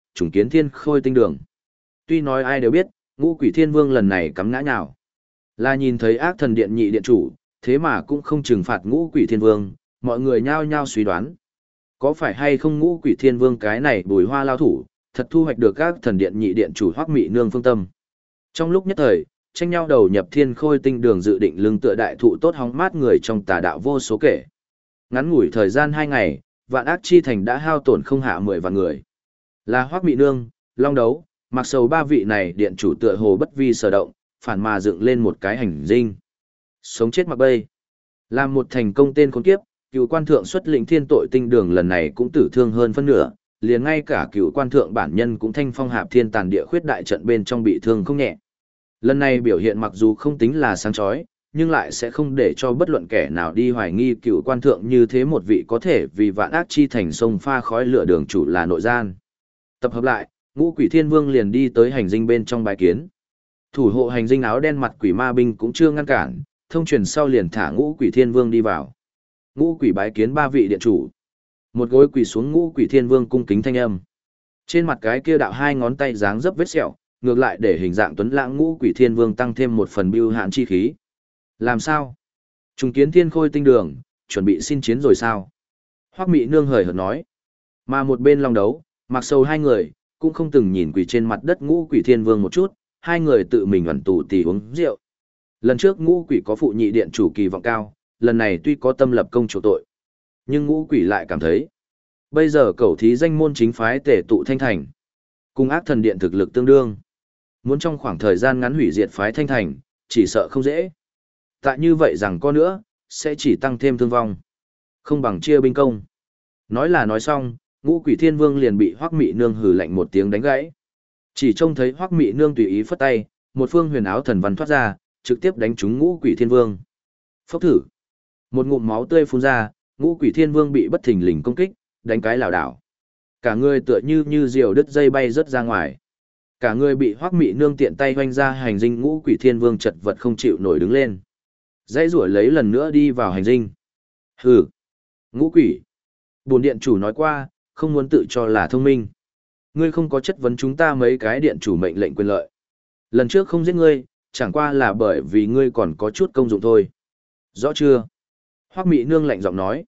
trùng kiến thiên khôi tinh đường. Tuy nói ai đều biết, Ngũ Quỷ Thiên Vương lần này cắm ngã nhào. Là nhìn thấy ác thần điện nhị điện chủ, thế mà cũng không trừng phạt Ngũ Quỷ Thiên Vương, mọi người nhao nhao suy đoán. Có phải hay không Ngũ Quỷ Thiên Vương cái này bùi hoa lao thủ, thật thu hoạch được các thần điện nhị điện chủ Hoắc Mị Nương phương tâm. Trong lúc nhất thời, tranh nhau đầu nhập thiên khôi tinh đường dự định lưng tựa đại thụ tốt hóng mát người trong tà đạo vô số kể. Ngắn ngủi thời gian 2 ngày, Vạn Ác Chi Thành đã hao tổn không hạ 10 vạn người. Là Hoắc Mị Nương, Long Đấu, mặc sầu ba vị này điện chủ tựa hồ bất vi sở động, phản mà dựng lên một cái hành dinh. Sống chết mặc bay. Làm một thành công tên khốn kiếp, cựu quan thượng xuất lĩnh thiên tội tinh đường lần này cũng tử thương hơn phân nửa, liền ngay cả cựu quan thượng bản nhân cũng thanh phong hạp thiên tàn địa khuyết đại trận bên trong bị thương không nhẹ. Lần này biểu hiện mặc dù không tính là sáng chói, nhưng lại sẽ không để cho bất luận kẻ nào đi hoài nghi cựu quan thượng như thế một vị có thể vì Vạn Ác Chi Thành sông pha khói lửa đường chủ là nội gian. Tập hợp lại, Ngũ Quỷ Thiên Vương liền đi tới hành dinh bên trong bài kiến. Thủ hộ hành dinh áo đen mặt quỷ ma binh cũng chưa ngăn cản, thông truyền sau liền thả Ngũ Quỷ Thiên Vương đi vào. Ngũ Quỷ bái kiến ba vị điện chủ. Một gối quỳ xuống Ngũ Quỷ Thiên Vương cung kính thanh âm. Trên mặt cái kia đạo 2 ngón tay dáng dấp vết sẹo, ngược lại để hình dạng tuấn lãng Ngũ Quỷ Thiên Vương tăng thêm một phần bưu hạn chi khí. Làm sao? Trùng kiến thiên khôi tinh đường, chuẩn bị xin chiến rồi sao? Hoắc Mị Nương hời hợt nói. Mà một bên Long Đấu, mặc sầu hai người, cũng không từng nhìn quỳ trên mặt đất Ngũ Quỷ Thiên Vương một chút, hai người tự mình ẩn tù tì uống rượu. Lần trước Ngũ Quỷ có phụ nhị điện chủ kỳ vọng cao, lần này tuy có tâm lập công chỗ tội, nhưng Ngũ Quỷ lại cảm thấy, bây giờ cẩu thí danh môn chính phái tề tụ Thanh Thành, cùng ác thần điện thực lực tương đương. Muốn trong khoảng thời gian ngắn hủy diệt phái Thanh Thành, chỉ sợ không dễ. Tại như vậy rằng có nữa, sẽ chỉ tăng thêm thương vong. Không bằng chia binh công. Nói là nói xong, Ngũ Quỷ Thiên Vương liền bị Hoắc Mị Nương hừ lạnh một tiếng đánh gãy. Chỉ trông thấy Hoắc Mị Nương tùy ý phất tay, một phương huyền áo thần văn thoát ra, trực tiếp đánh trúng Ngũ Quỷ Thiên Vương. Phốc thử. Một ngụm máu tươi phun ra, Ngũ Quỷ Thiên Vương bị bất thình lình công kích, đánh cái lảo đảo. Cả người tựa như diều đứt dây bay rớt ra ngoài. Cả người bị Hoắc Mị Nương tiện tay hoành ra hành dinh, Ngũ Quỷ Thiên Vương chật vật không chịu nổi đứng lên. Dãy rủa lấy lần nữa đi vào hành dinh. Hừ. Ngũ Quỷ. Bổn điện chủ nói qua, không muốn tự cho là thông minh. Ngươi không có chất vấn chúng ta mấy cái điện chủ mệnh lệnh quyền lợi. Lần trước không giết ngươi, chẳng qua là bởi vì ngươi còn có chút công dụng thôi. Rõ chưa? Hoắc Mị Nương lạnh giọng nói.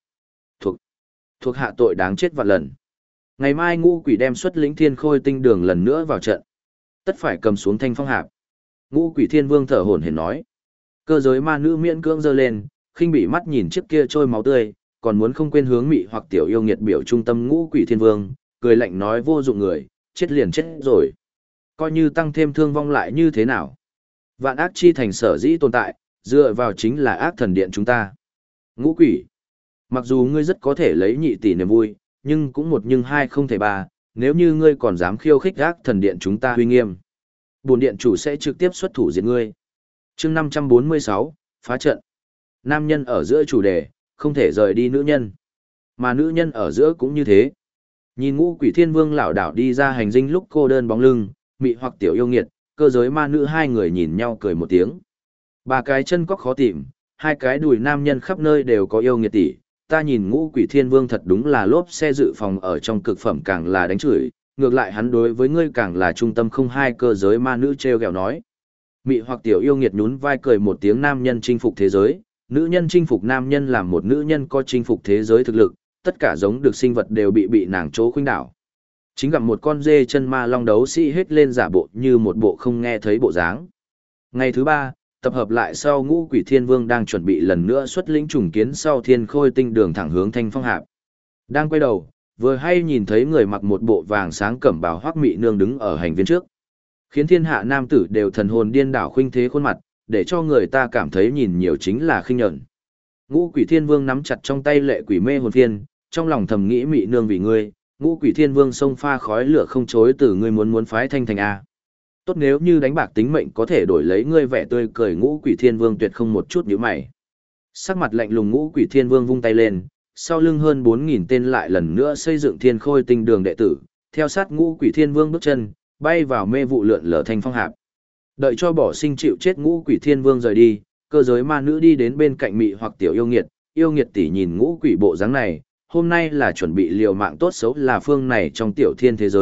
Thuộc hạ tội đáng chết vạn lần. Ngày mai Ngũ Quỷ đem xuất lĩnh thiên khôi tinh đường lần nữa vào trận. Tất phải cầm xuống thanh phong hạp. Ngũ Quỷ Thiên Vương thở hổn hển nói. Cơ giới ma nữ miễn cưỡng giơ lên, khinh bỉ mắt nhìn chiếc kia trôi máu tươi, còn muốn không quên hướng mị hoặc tiểu yêu nghiệt biểu trung tâm Ngũ Quỷ Thiên Vương, cười lạnh nói vô dụng người, chết liền chết rồi. Coi như tăng thêm thương vong lại như thế nào. Vạn Ác Chi Thành sở dĩ tồn tại, dựa vào chính là ác thần điện chúng ta. Ngũ Quỷ. Mặc dù ngươi rất có thể lấy nhị tỷ niềm vui, nhưng cũng một nhưng hai không thể ba, nếu như ngươi còn dám khiêu khích ác thần điện chúng ta uy nghiêm. Bổn điện chủ sẽ trực tiếp xuất thủ diệt ngươi. Chương 546, phá trận. Nam nhân ở giữa chủ đề, không thể rời đi nữ nhân. Mà nữ nhân ở giữa cũng như thế. Nhìn Ngũ Quỷ Thiên Vương lảo đảo đi ra hành dinh lúc cô đơn bóng lưng, mị hoặc tiểu yêu nghiệt, cơ giới ma nữ hai người nhìn nhau cười một tiếng. Ba cái chân cóc khó tìm, hai cái đùi nam nhân khắp nơi đều có yêu nghiệt tỷ. Ta nhìn Ngũ Quỷ Thiên Vương thật đúng là lốp xe dự phòng ở trong cực phẩm càng là đánh chửi, ngược lại hắn đối với ngươi càng là trung tâm không hai, cơ giới ma nữ treo gẹo nói. Mị hoặc tiểu yêu nghiệt nhún vai cười một tiếng, nam nhân chinh phục thế giới, nữ nhân chinh phục nam nhân, làm một nữ nhân có chinh phục thế giới thực lực, tất cả giống được sinh vật đều bị nàng chỗ khuynh đảo. Chính gặp một con dê chân ma long đấu sĩ hết lên giả bộ như một bộ không nghe thấy bộ dáng. Ngày thứ 3, tập hợp lại sau, Ngũ Quỷ Thiên Vương đang chuẩn bị lần nữa xuất lĩnh trùng kiến sau thiên khôi tinh đường thẳng hướng thanh phong hạp. Đang quay đầu, vừa hay nhìn thấy người mặc một bộ vàng sáng cẩm bào Hoắc Mị Nương đứng ở hành viên trước. Khiến thiên hạ nam tử đều thần hồn điên đảo khuynh thế khuôn mặt, để cho người ta cảm thấy nhìn nhiều chính là khinh nhẫn. Ngũ Quỷ Thiên Vương nắm chặt trong tay lệ quỷ mê hồn phiên, trong lòng thầm nghĩ Mị Nương vì ngươi, Ngũ Quỷ Thiên Vương xông pha khói lửa không chối từ ngươi muốn phái thanh thành a. Tốt nếu như đánh bạc tính mệnh có thể đổi lấy ngươi vẻ tươi cười. Ngũ Quỷ Thiên Vương tuyệt không một chút nhíu mày. Sắc mặt lạnh lùng, Ngũ Quỷ Thiên Vương vung tay lên, sau lưng hơn 4000 tên lại lần nữa xây dựng thiên khôi tinh đường đệ tử, theo sát Ngũ Quỷ Thiên Vương bước chân, bay vào mê vụ lượn lờ thanh phong hạp. Đợi cho bỏ sinh chịu chết Ngũ Quỷ Thiên Vương rời đi, cơ giới ma nữ đi đến bên cạnh mị hoặc tiểu yêu nghiệt tỷ nhìn Ngũ Quỷ bộ dáng này, hôm nay là chuẩn bị liều mạng tốt xấu là phương này trong tiểu thiên thế giới,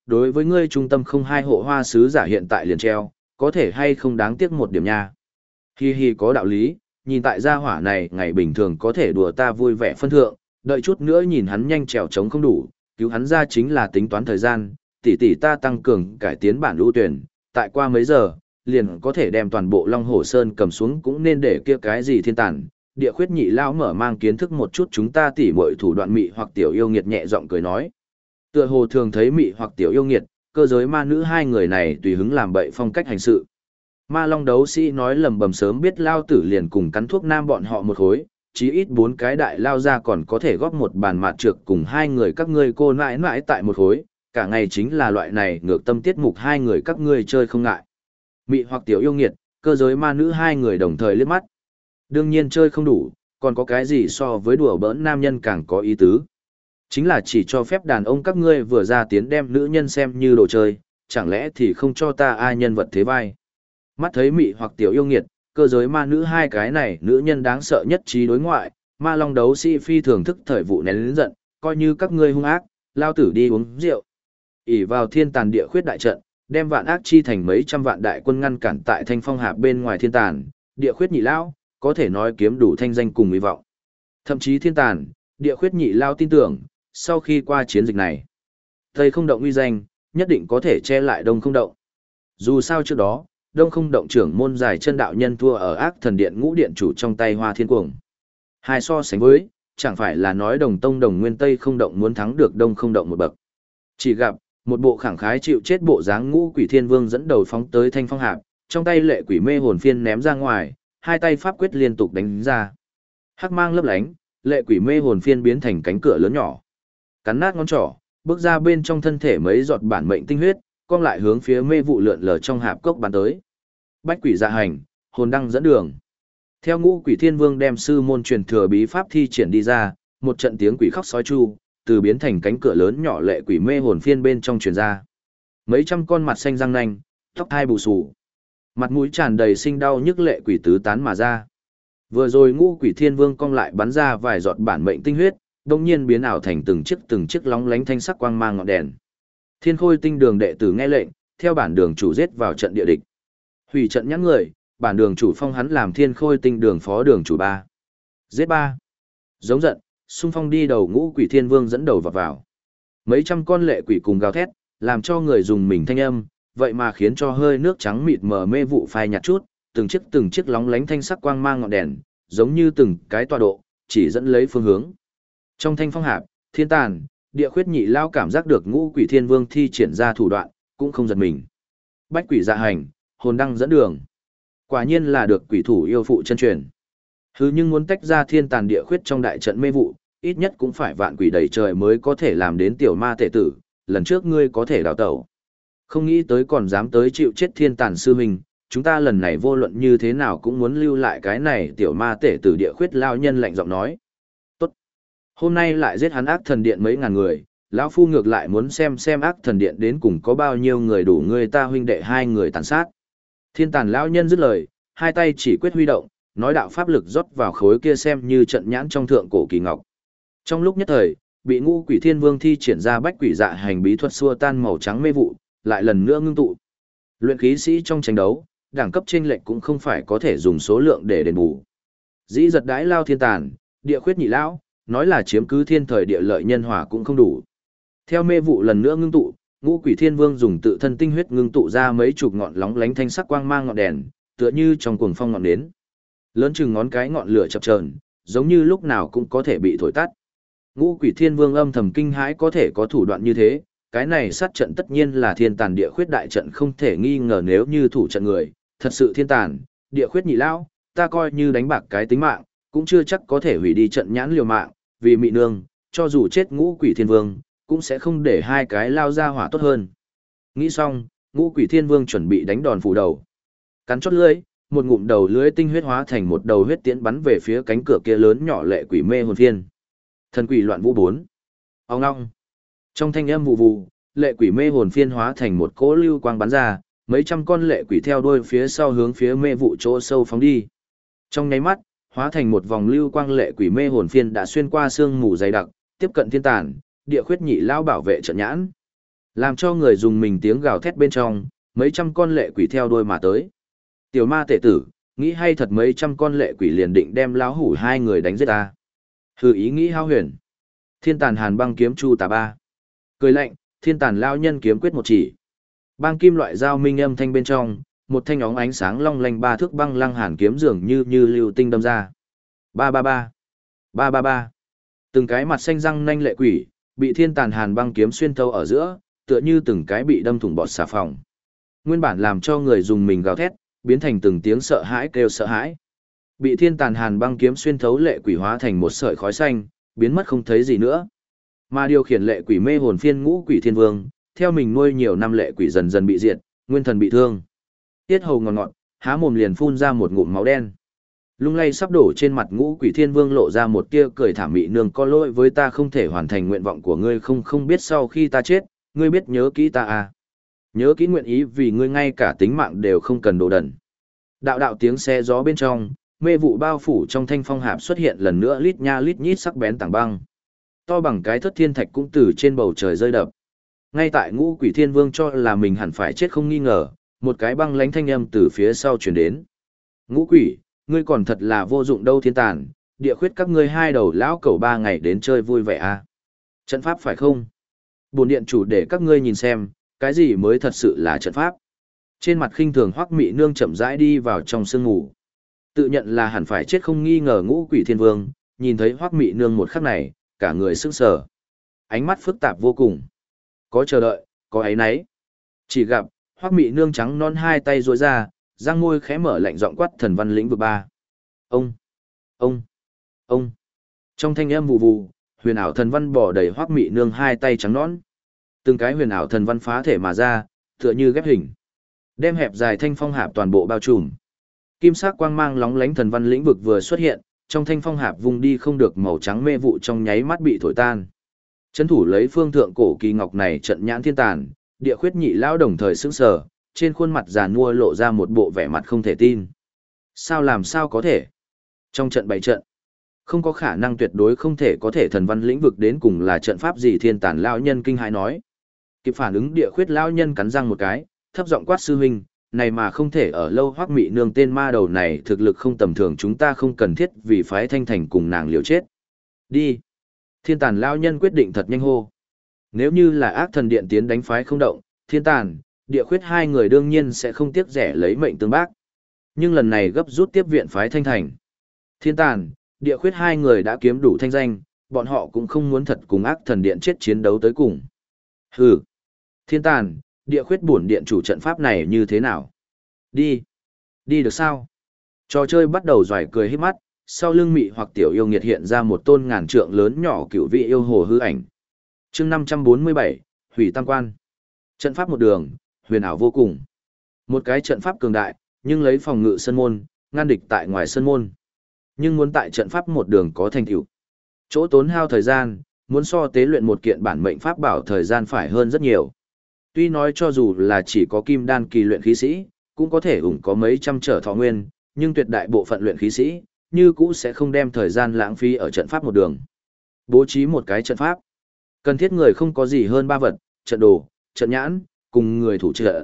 đối với ngươi trung tâm không hai hộ hoa sứ giả hiện tại liền treo, có thể hay không đáng tiếc một điểm nha. Hi hi có đạo lý, nhìn tại gia hỏa này ngày bình thường có thể đùa ta vui vẻ phân thượng, đợi chút nữa nhìn hắn nhanh trèo trống không đủ, cứu hắn ra chính là tính toán thời gian, tỷ tỷ ta tăng cường cải tiến bản ưu tuyển, tại qua mấy giờ, liền có thể đem toàn bộ Long Hổ Sơn cầm xuống cũng nên để kia cái gì thiên tản. Địa khuyết nhị lão mở mang kiến thức một chút chúng ta tỉ muội thủ đoạn mị hoặc tiểu yêu nghiệt nhẹ giọng cười nói. Tựa hồ thường thấy mị hoặc tiểu yêu nghiệt, cơ giới ma nữ hai người này tùy hứng làm bậy phong cách hành sự. Ma Long đấu sĩ nói lầm bầm sớm biết lao tử liền cùng cắn thuốc nam bọn họ một khối, chí ít 4 cái đại lao ra còn có thể góp một bàn mạt trược cùng hai người các ngươi cô nãi nãi tại một khối, cả ngày chính là loại này ngược tâm tiết mục hai người các ngươi chơi không ngại. Mị hoặc tiểu yêu nghiệt, cơ giới ma nữ hai người đồng thời liếc mắt. Đương nhiên chơi không đủ, còn có cái gì so với đùa bỡn nam nhân càng có ý tứ. Chính là chỉ cho phép đàn ông các ngươi vừa ra tiến đem nữ nhân xem như đồ chơi, chẳng lẽ thì không cho ta ai nhân vật thế vai. Mắt thấy mị hoặc tiểu yêu nghiệt, cơ giới ma nữ hai cái này nữ nhân đáng sợ nhất trí đối ngoại, ma long đấu sĩ phi thường thức thời vụ nén lớn giận, coi như các ngươi hung ác, lao tử đi uống rượu. ỷ vào thiên tàn địa khuyết đại trận, đem vạn ác chi thành mấy trăm vạn đại quân ngăn cản tại thanh phong hạp bên ngoài thiên tàn, địa khuyết nhị lao, có thể nói kiếm đủ thanh danh cùng hy vọng. Thậm chí thiên tàn, địa khuyết nhị lao tin tưởng, sau khi qua chiến dịch này, Tây không động uy danh, nhất định có thể che lại Đông không động. Dù sao trước đó, Đông không động trưởng môn dài chân đạo nhân thua ở ác thần điện ngũ điện chủ trong tay Hoa Thiên Cuồng. Hai so sánh với, chẳng phải là nói đồng tông đồng nguyên Tây không động muốn thắng được Đông không động một bậc. Chỉ gặp, một bộ khẳng khái chịu chết bộ dáng ngũ quỷ thiên vương dẫn đầu phóng tới thanh phong hạp, trong tay lệ quỷ mê hồn phiên ném ra ngoài, hai tay pháp quyết liên tục đánh ra. Hắc mang lấp lánh, lệ quỷ mê hồn phiên biến thành cánh cửa lớn nhỏ. Cắn nát ngón trỏ, bước ra bên trong thân thể mấy giọt bản mệnh tinh huyết, cong lại hướng phía mê vụ lượn lờ trong hạp cốc bắn tới. Bách quỷ dạ hành, hồn đăng dẫn đường. Theo ngũ quỷ thiên vương đem sư môn truyền thừa bí pháp thi triển đi ra, một trận tiếng quỷ khóc sói chu, từ biến thành cánh cửa lớn nhỏ lệ quỷ mê hồn phiên bên trong truyền ra. Mấy trăm con mặt xanh răng nanh, tóc hai bù xù. Mặt mũi tràn đầy sinh đau nhức lệ quỷ tứ tán mà ra. Vừa rồi ngũ quỷ thiên vương cong lại bắn ra vài giọt bản mệnh tinh huyết, đồng nhiên biến ảo thành từng chiếc lóng lánh thanh sắc quang mang ngọn đèn. Thiên Khôi tinh đường đệ tử nghe lệnh, theo bản đường chủ giết vào trận địa địch. Hủy trận nhãn người, bản đường chủ phong hắn làm Thiên Khôi tinh đường phó đường chủ 3. Giết 3. Giống giận, xung phong đi đầu ngũ quỷ thiên vương dẫn đầu vào. Mấy trăm con lệ quỷ cùng gào thét, làm cho người dùng mình thanh âm, vậy mà khiến cho hơi nước trắng mịt mờ mê vụ phai nhạt chút, từng chiếc lóng lánh thanh sắc quang mang ngọn đèn, giống như từng cái tọa độ, chỉ dẫn lấy phương hướng. Trong thanh phong hạp, thiên tàn, địa khuyết nhị lao cảm giác được ngũ quỷ thiên vương thi triển ra thủ đoạn, cũng không giật mình. Bách quỷ dạ hành, hồn đăng dẫn đường. Quả nhiên là được quỷ thủ yêu phụ chân truyền. Hứ nhưng muốn tách ra thiên tàn địa khuyết trong đại trận mê vụ, ít nhất cũng phải vạn quỷ đầy trời mới có thể làm đến tiểu ma tể tử, lần trước ngươi có thể đào tẩu. Không nghĩ tới còn dám tới chịu chết thiên tàn sư huynh, chúng ta lần này vô luận như thế nào cũng muốn lưu lại cái này tiểu ma tể tử địa khuyết lao nhân lạnh giọng nói. Tốt. Hôm nay lại giết hắn ác thần điện mấy ngàn người, lão phu ngược lại muốn xem ác thần điện đến cùng có bao nhiêu người đủ người ta huynh đệ hai người tàn sát. Thiên tàn lão nhân dứt lời, hai tay chỉ quyết huy động, nói đạo pháp lực rót vào khối kia xem như trận nhãn trong thượng cổ kỳ ngọc. Trong lúc nhất thời, bị ngũ quỷ thiên vương thi triển ra bách quỷ dạ hành bí thuật xua tan màu trắng mê vụ, lại lần nữa ngưng tụ. Luyện khí sĩ trong tranh đấu, đẳng cấp chênh lệch cũng không phải có thể dùng số lượng để đền bù. Dĩ giật đãi lao thiên tàn, địa khuyết nhị lão, nói là chiếm cứ thiên thời địa lợi nhân hòa cũng không đủ. Theo mê vụ lần nữa ngưng tụ, ngũ quỷ thiên vương dùng tự thân tinh huyết ngưng tụ ra mấy chục ngọn lóng lánh thanh sắc quang mang ngọn đèn, tựa như trong cuồng phong ngọn nến. Lớn chừng ngón cái ngọn lửa chập chờn, giống như lúc nào cũng có thể bị thổi tắt. Ngũ quỷ thiên vương âm thầm kinh hãi có thể có thủ đoạn như thế, cái này sát trận tất nhiên là thiên tàn địa khuyết đại trận không thể nghi ngờ nếu như thủ trận người, thật sự thiên tàn, địa khuyết nhị lão, ta coi như đánh bạc cái tính mạng, cũng chưa chắc có thể hủy đi trận nhãn liều mạng, vì mị nương, cho dù chết ngũ quỷ thiên vương, cũng sẽ không để hai cái lao ra hỏa tốt hơn. Nghĩ xong, ngũ quỷ thiên vương chuẩn bị đánh đòn phủ đầu. Cắn chót lưỡi, một ngụm đầu lưỡi tinh huyết hóa thành một đầu huyết tiễn bắn về phía cánh cửa kia lớn nhỏ lệ quỷ mê hồn phiên. Thần quỷ loạn vũ 4. Ông ngong. Trong thanh âm vụ vụ, lệ quỷ mê hồn phiên hóa thành một cỗ lưu quang bắn ra, mấy trăm con lệ quỷ theo đuôi phía sau hướng phía mê vụ chỗ sâu phóng đi. Trong nháy mắt, hóa thành một vòng lưu quang lệ quỷ mê hồn phiên đã xuyên qua sương mù dày đặc, tiếp cận thiên tàn, địa khuyết nhị lao bảo vệ trận nhãn. Làm cho người dùng mình tiếng gào thét bên trong, mấy trăm con lệ quỷ theo đuôi mà tới. Tiểu ma tể tử, nghĩ hay thật mấy trăm con lệ quỷ liền định đem lão hủ hai người đánh giết ta. Hừ, ý nghĩ hao huyền. Thiên tàn hàn băng kiếm chu tà ba. Cười lạnh, thiên tàn lao nhân kiếm quyết một chỉ. Băng kim loại dao minh âm thanh bên trong, một thanh óng ánh sáng long lanh ba thước băng lăng hàn kiếm dường như lưu tinh đâm ra. Ba ba ba. Ba ba ba. Từng cái mặt xanh răng nanh lệ quỷ, bị thiên tàn hàn băng kiếm xuyên thấu ở giữa, tựa như từng cái bị đâm thủng bọt xà phòng. Nguyên bản làm cho người dùng mình gào thét, biến thành từng tiếng sợ hãi kêu sợ hãi. Bị thiên tàn hàn băng kiếm xuyên thấu lệ quỷ hóa thành một sợi khói xanh, biến mất không thấy gì nữa. Mà điều khiển lệ quỷ mê hồn phiên ngũ quỷ thiên vương, theo mình nuôi nhiều năm lệ quỷ dần dần bị diệt, nguyên thần bị thương. Tiết hầu ngọt ngọt, há mồm liền phun ra một ngụm máu đen. Lung lay sắp đổ trên mặt ngũ quỷ thiên vương lộ ra một tia cười thảm mị nương, có lỗi với ta không thể hoàn thành nguyện vọng của ngươi, không biết sau khi ta chết, ngươi biết nhớ kỹ ta à. Nhớ kỹ nguyện ý vì ngươi ngay cả tính mạng đều không cần đồ đần. Đạo đạo tiếng xe gió bên trong, mê vụ bao phủ trong thanh phong hạp xuất hiện lần nữa lít nha lít nhít sắc bén tảng băng. To bằng cái thất thiên thạch cũng từ trên bầu trời rơi đập. Ngay tại ngũ quỷ thiên vương cho là mình hẳn phải chết không nghi ngờ, một cái băng lánh thanh âm từ phía sau truyền đến. Ngũ quỷ, ngươi còn thật là vô dụng đâu thiên tàn, địa khuyết các ngươi hai đầu lão cẩu 3 ngày đến chơi vui vẻ à. Trận pháp phải không? Bổn điện chủ để các ngươi nhìn xem, cái gì mới thật sự là trận pháp. Trên mặt khinh thường Hoắc Mị Nương chậm rãi đi vào trong sương ngủ. Tự nhận là hẳn phải chết không nghi ngờ ngũ quỷ thiên vương, nhìn thấy Hoắc Mị Nương một khắc này, cả người sững sờ. Ánh mắt phức tạp vô cùng. Có chờ đợi, có áy náy. Chỉ gặp, Hoắc Mị Nương trắng non hai tay duỗi ra, răng môi khẽ mở lạnh giọng quát thần văn lĩnh vực 3. Ông, ông. Trong thanh âm vụ vụ, huyền ảo thần văn bỏ đầy Hoắc Mị Nương hai tay trắng nõn. Từng cái huyền ảo thần văn phá thể mà ra, tựa như ghép hình. Đem hẹp dài thanh phong hạp toàn bộ bao trùm. Kim sắc quang mang lóng lánh thần văn lĩnh vực vừa xuất hiện, trong thanh phong hạp vùng đi không được màu trắng mê vụ trong nháy mắt bị thổi tan. Trấn thủ lấy phương thượng cổ kỳ ngọc này trận nhãn thiên tàn, địa khuyết nhị lão đồng thời sững sờ, trên khuôn mặt già nua lộ ra một bộ vẻ mặt không thể tin. Sao làm sao có thể? Trong trận bày trận, không có khả năng, tuyệt đối không thể có thể, thần văn lĩnh vực đến cùng là trận pháp gì? Thiên tàn lão nhân kinh hãi nói. Kịp phản ứng địa khuyết lão nhân cắn răng một cái, thấp giọng quát sư huynh, này mà không thể ở lâu. Hoắc Mị Nương tên ma đầu này thực lực không tầm thường, chúng ta không cần thiết vì phái Thanh Thành cùng nàng liều chết. Đi. Thiên tàn lão nhân quyết định thật nhanh hô. Nếu như là ác thần điện tiến đánh phái không động, thiên tàn, địa khuyết hai người đương nhiên sẽ không tiếc rẻ lấy mệnh tương bác. Nhưng lần này gấp rút tiếp viện phái Thanh Thành. Thiên tàn, địa khuyết hai người đã kiếm đủ thanh danh, bọn họ cũng không muốn thật cùng ác thần điện chết chiến đấu tới cùng. Hừ. Thiên tàn, địa khuyết bổn điện chủ trận pháp này như thế nào? Đi. Đi được sao? Trò chơi bắt đầu doài cười híp mắt, sau lưng mị hoặc tiểu yêu nghiệt hiện ra một tôn ngàn trượng lớn nhỏ cửu vị yêu hồ hư ảnh. Chương 547, Hủy Tam Quan. Trận pháp một đường, huyền ảo vô cùng. Một cái trận pháp cường đại, nhưng lấy phòng ngự sân môn, ngăn địch tại ngoài sân môn. Nhưng muốn tại trận pháp một đường có thành tựu, chỗ tốn hao thời gian, muốn so tế luyện một kiện bản mệnh pháp bảo thời gian phải hơn rất nhiều. Tuy nói cho dù là chỉ có kim đan kỳ luyện khí sĩ, cũng có thể ủng có mấy trăm trở thọ nguyên, nhưng tuyệt đại bộ phận luyện khí sĩ, như cũ sẽ không đem thời gian lãng phí ở trận pháp một đường. Bố trí một cái trận pháp, cần thiết người không có gì hơn 3 vật, trận đồ, trận nhãn, cùng người thủ trận.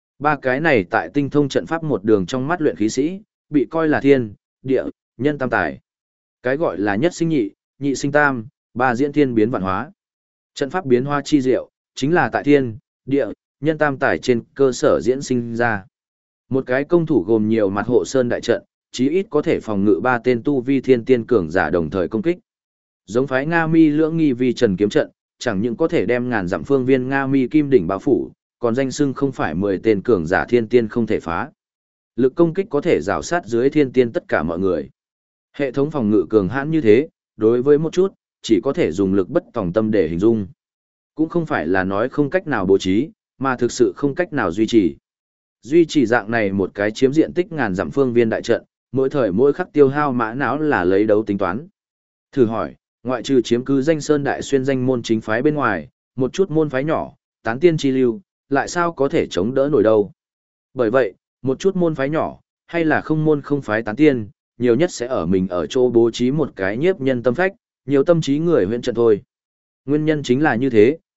3 cái này tại tinh thông trận pháp một đường trong mắt luyện khí sĩ, bị coi là thiên, địa, nhân tam tài. Cái gọi là nhất sinh nhị, nhị sinh tam, 3 diễn thiên biến vạn hóa. Trận pháp biến hóa chi diệu, chính là tại thiên, địa, nhân tam tài trên cơ sở diễn sinh ra. Một cái công thủ gồm nhiều mặt hộ sơn đại trận, chí ít có thể phòng ngự 3 tên tu vi thiên tiên cường giả đồng thời công kích. Giống phái Nga Mi lưỡng nghi vi trần kiếm trận, chẳng những có thể đem ngàn dặm phương viên Nga Mi kim đỉnh bao phủ, còn danh xưng không phải 10 tên cường giả thiên tiên không thể phá. Lực công kích có thể rào sát dưới thiên tiên tất cả mọi người. Hệ thống phòng ngự cường hãn như thế, đối với một chút, chỉ có thể dùng lực bất tòng tâm để hình dung. Cũng không phải là nói không cách nào bố trí, mà thực sự không cách nào duy trì. Duy trì dạng này một cái chiếm diện tích ngàn dặm phương viên đại trận, mỗi thời mỗi khắc tiêu hao mã não là lấy đấu tính toán. Thử hỏi, ngoại trừ chiếm cứ danh sơn đại xuyên danh môn chính phái bên ngoài, một chút môn phái nhỏ, tán tiên chi lưu, lại sao có thể chống đỡ nổi đâu. Bởi vậy, một chút môn phái nhỏ, hay là không môn không phái tán tiên, nhiều nhất sẽ ở mình ở chỗ bố trí một cái nhiếp nhân tâm phách, nhiều tâm trí người huyện trận thôi. Nguyên nhân chính là như thế,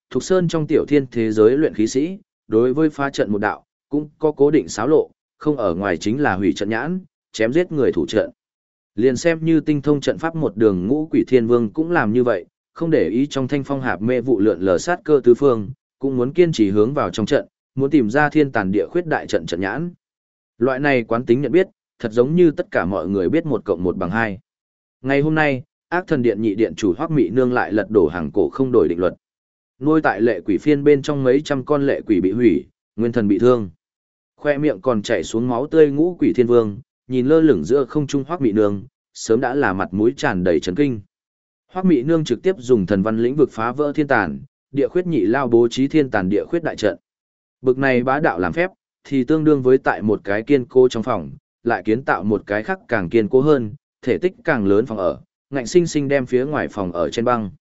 Thục Sơn trong tiểu thiên thế giới luyện khí sĩ, đối với phá trận một đạo, cũng có cố định xáo lộ, không ở ngoài chính là hủy trận nhãn, chém giết người thủ trận. Liền xem như tinh thông trận pháp một đường Ngũ Quỷ Thiên Vương cũng làm như vậy, không để ý trong thanh phong hạp mê vụ lượn lờ sát cơ tứ phương, cũng muốn kiên trì hướng vào trong trận, muốn tìm ra thiên tàn địa khuyết đại trận trận nhãn. Loại này quán tính nhận biết, thật giống như tất cả mọi người biết 1 + 1 = 2. Ngày hôm nay, Ác Thần Điện nhị điện chủ Hoắc Mị Nương lại lật đổ hàng cổ không đổi định luật. Nuôi tại lệ quỷ phiên bên trong mấy trăm con lệ quỷ bị hủy, nguyên thần bị thương. Khoe miệng còn chảy xuống máu tươi Ngũ Quỷ Thiên Vương, nhìn lơ lửng giữa không trung Hoắc Mị Nương, sớm đã là mặt mũi tràn đầy chấn kinh. Hoắc Mị Nương trực tiếp dùng thần văn lĩnh vực phá vỡ thiên tàn, địa khuyết nhị lao bố trí thiên tàn địa khuyết đại trận. Bực này bá đạo làm phép, thì tương đương với tại một cái kiên cố trong phòng, lại kiến tạo một cái khác càng kiên cố hơn, thể tích càng lớn phòng ở, ngạnh sinh sinh đem phía ngoài phòng ở trên băng.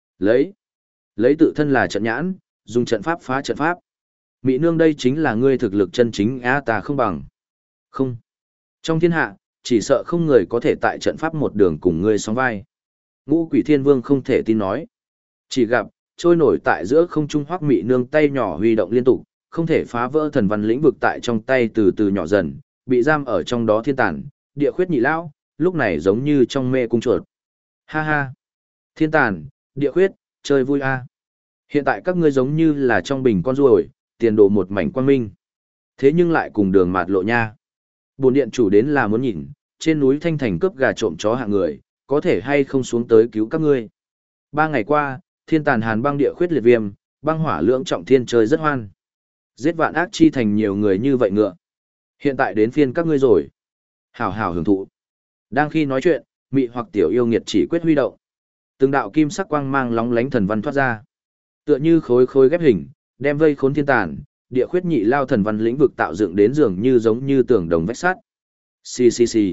Lấy tự thân là trận nhãn, dùng trận pháp phá trận pháp. Mị Nương đây chính là ngươi thực lực chân chính á, ta không bằng. Không. Trong thiên hạ, chỉ sợ không người có thể tại trận pháp một đường cùng ngươi sóng vai. Ngũ Quỷ Thiên Vương không thể tin nói. Chỉ gặp, trôi nổi tại giữa không trung Hoắc Mị Nương tay nhỏ huy động liên tục, không thể phá vỡ thần văn lĩnh vực tại trong tay từ từ nhỏ dần, bị giam ở trong đó thiên tàn, địa khuyết nhị lão, lúc này giống như trong mê cung chuột. Ha ha! Thiên tàn, địa khuyết, chơi vui a. Hiện tại các ngươi giống như là trong bình con ruồi, tiền đồ một mảnh quang minh. Thế nhưng lại cùng đường mạt lộ nha. Bổn điện chủ đến là muốn nhìn, trên núi Thanh Thành cướp gà trộm chó hạng người, có thể hay không xuống tới cứu các ngươi. 3 ngày qua, thiên tàn hàn băng địa khuyết liệt viêm, băng hỏa lưỡng trọng thiên chơi rất hoan. Giết vạn ác chi thành nhiều người như vậy ngựa. Hiện tại đến phiên các ngươi rồi. Hảo hảo hưởng thụ. Đang khi nói chuyện, mị hoặc tiểu yêu nghiệt chỉ quyết huy động. Từng đạo kim sắc quang mang lóng lánh thần văn thoát ra. Tựa như khối khối ghép hình, đem vây khốn thiên tàn, địa khuyết nhị lao thần văn lĩnh vực tạo dựng đến dường như giống như tường đồng vách sắt. Xì xì xì.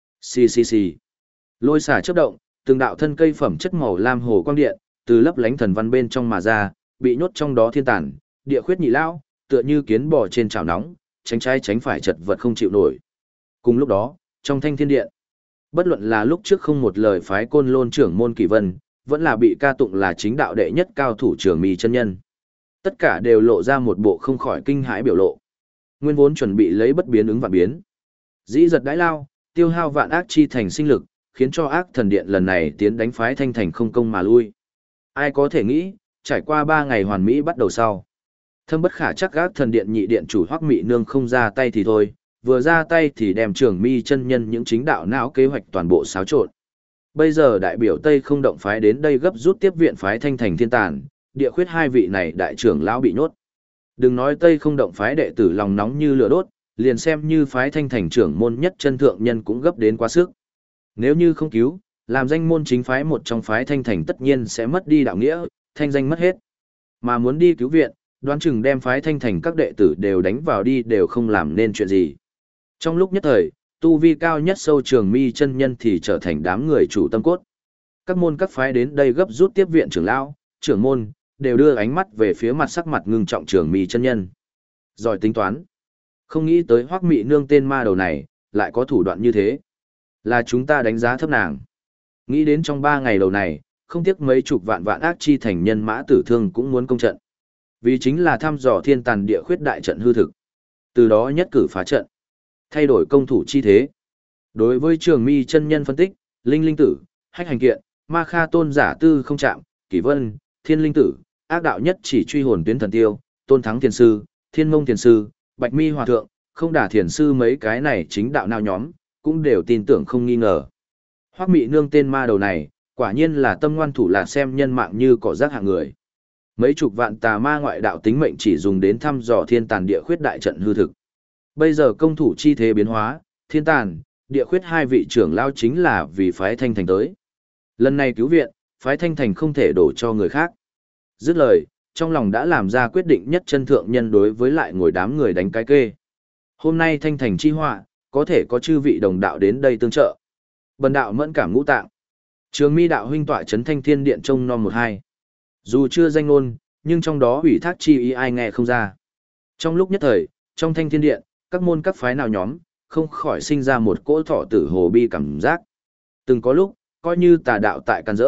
Xì xì xì. Lôi xả chớp động, từng đạo thân cây phẩm chất màu lam hồ quang điện, từ lấp lánh thần văn bên trong mà ra, bị nhốt trong đó thiên tàn, địa khuyết nhị lao, tựa như kiến bò trên chảo nóng, tránh trái tránh phải chật vật không chịu nổi. Cùng lúc đó, trong Thanh Thiên Điện, bất luận là lúc trước không một lời phái Côn Lôn trưởng môn Kỷ Vân, vẫn là bị ca tụng là chính đạo đệ nhất cao thủ Trường Mi chân nhân. Tất cả đều lộ ra một bộ không khỏi kinh hãi biểu lộ. Nguyên vốn chuẩn bị lấy bất biến ứng vạn biến. Dĩ giật đãi lao, tiêu hao vạn ác chi thành sinh lực, khiến cho Ác Thần Điện lần này tiến đánh phái Thanh Thành không công mà lui. Ai có thể nghĩ, trải qua 3 ngày hoàn mỹ bắt đầu sau. Thâm bất khả chắc Ác Thần Điện nhị điện chủ Hoắc Mị Nương không ra tay thì thôi, vừa ra tay thì đem Trường Mi chân nhân những chính đạo não kế hoạch toàn bộ xáo trộn. Bây giờ đại biểu Tây Không Động phái đến đây gấp rút tiếp viện phái Thanh Thành thiên tàn, địa khuyết 2 vị này đại trưởng lão bị nhốt. Đừng nói Tây Không Động phái đệ tử lòng nóng như lửa đốt, liền xem như phái Thanh Thành trưởng môn nhất chân thượng nhân cũng gấp đến quá sức. Nếu như không cứu, làm danh môn chính phái một trong phái Thanh Thành tất nhiên sẽ mất đi đạo nghĩa, thanh danh mất hết. Mà muốn đi cứu viện, đoán chừng đem phái Thanh Thành các đệ tử đều đánh vào đi đều không làm nên chuyện gì. Trong lúc nhất thời, tu vi cao nhất sâu Trường Mi chân nhân thì trở thành đám người chủ tâm cốt. Các môn các phái đến đây gấp rút tiếp viện trưởng lão, trưởng môn, đều đưa ánh mắt về phía mặt sắc mặt ngưng trọng Trường Mi chân nhân. Giỏi tính toán. Không nghĩ tới Hoắc Mị Nương tên ma đầu này, lại có thủ đoạn như thế. Là chúng ta đánh giá thấp nàng. Nghĩ đến trong 3 ngày đầu này, không tiếc mấy chục vạn vạn ác chi thành nhân mã tử thương cũng muốn công trận. Vì chính là thăm dò thiên tàn địa khuyết đại trận hư thực. Từ đó nhất cử phá trận. Thay đổi công thủ chi thế. Đối với Trường Mi chân nhân phân tích, Linh Linh Tử, Hách Hành Kiện, Ma Kha Tôn giả tư không chạm, Kỷ Vân, Thiên Linh Tử, ác đạo nhất chỉ truy hồn tuyến thần tiêu, Tôn Thắng Thiền Sư, Thiên Mông Thiền Sư, Bạch Mi Hòa Thượng, không đả Thiền Sư mấy cái này chính đạo nào nhóm, cũng đều tin tưởng không nghi ngờ. Hoắc Mị Nương tên ma đầu này, quả nhiên là tâm ngoan thủ lạ xem nhân mạng như cỏ rác hạng người. Mấy chục vạn tà ma ngoại đạo tính mệnh chỉ dùng đến thăm dò thiên tàn địa khuyết đại trận hư thực. Bây giờ công thủ chi thế biến hóa, thiên tàn, địa khuyết 2 vị trưởng lao chính là vì phái Thanh Thành tới. Lần này cứu viện, phái Thanh Thành không thể đổ cho người khác. Dứt lời, trong lòng đã làm ra quyết định nhất chân thượng nhân đối với lại ngồi đám người đánh cái kê. Hôm nay Thanh Thành chi họa, có thể có chư vị đồng đạo đến đây tương trợ. Bần đạo mẫn cảm ngũ tạng. Trường Mi đạo huynh tọa trấn Thanh Thiên Điện trông nom 1-2. Dù chưa danh ngôn, nhưng trong đó ủy thác chi ý ai nghe không ra. Trong lúc nhất thời, trong Thanh Thiên Điện, các môn các phái nào nhóm, không khỏi sinh ra một cỗ thọ tử hồ bi cảm giác. Từng có lúc, coi như tà đạo tại can rỡ,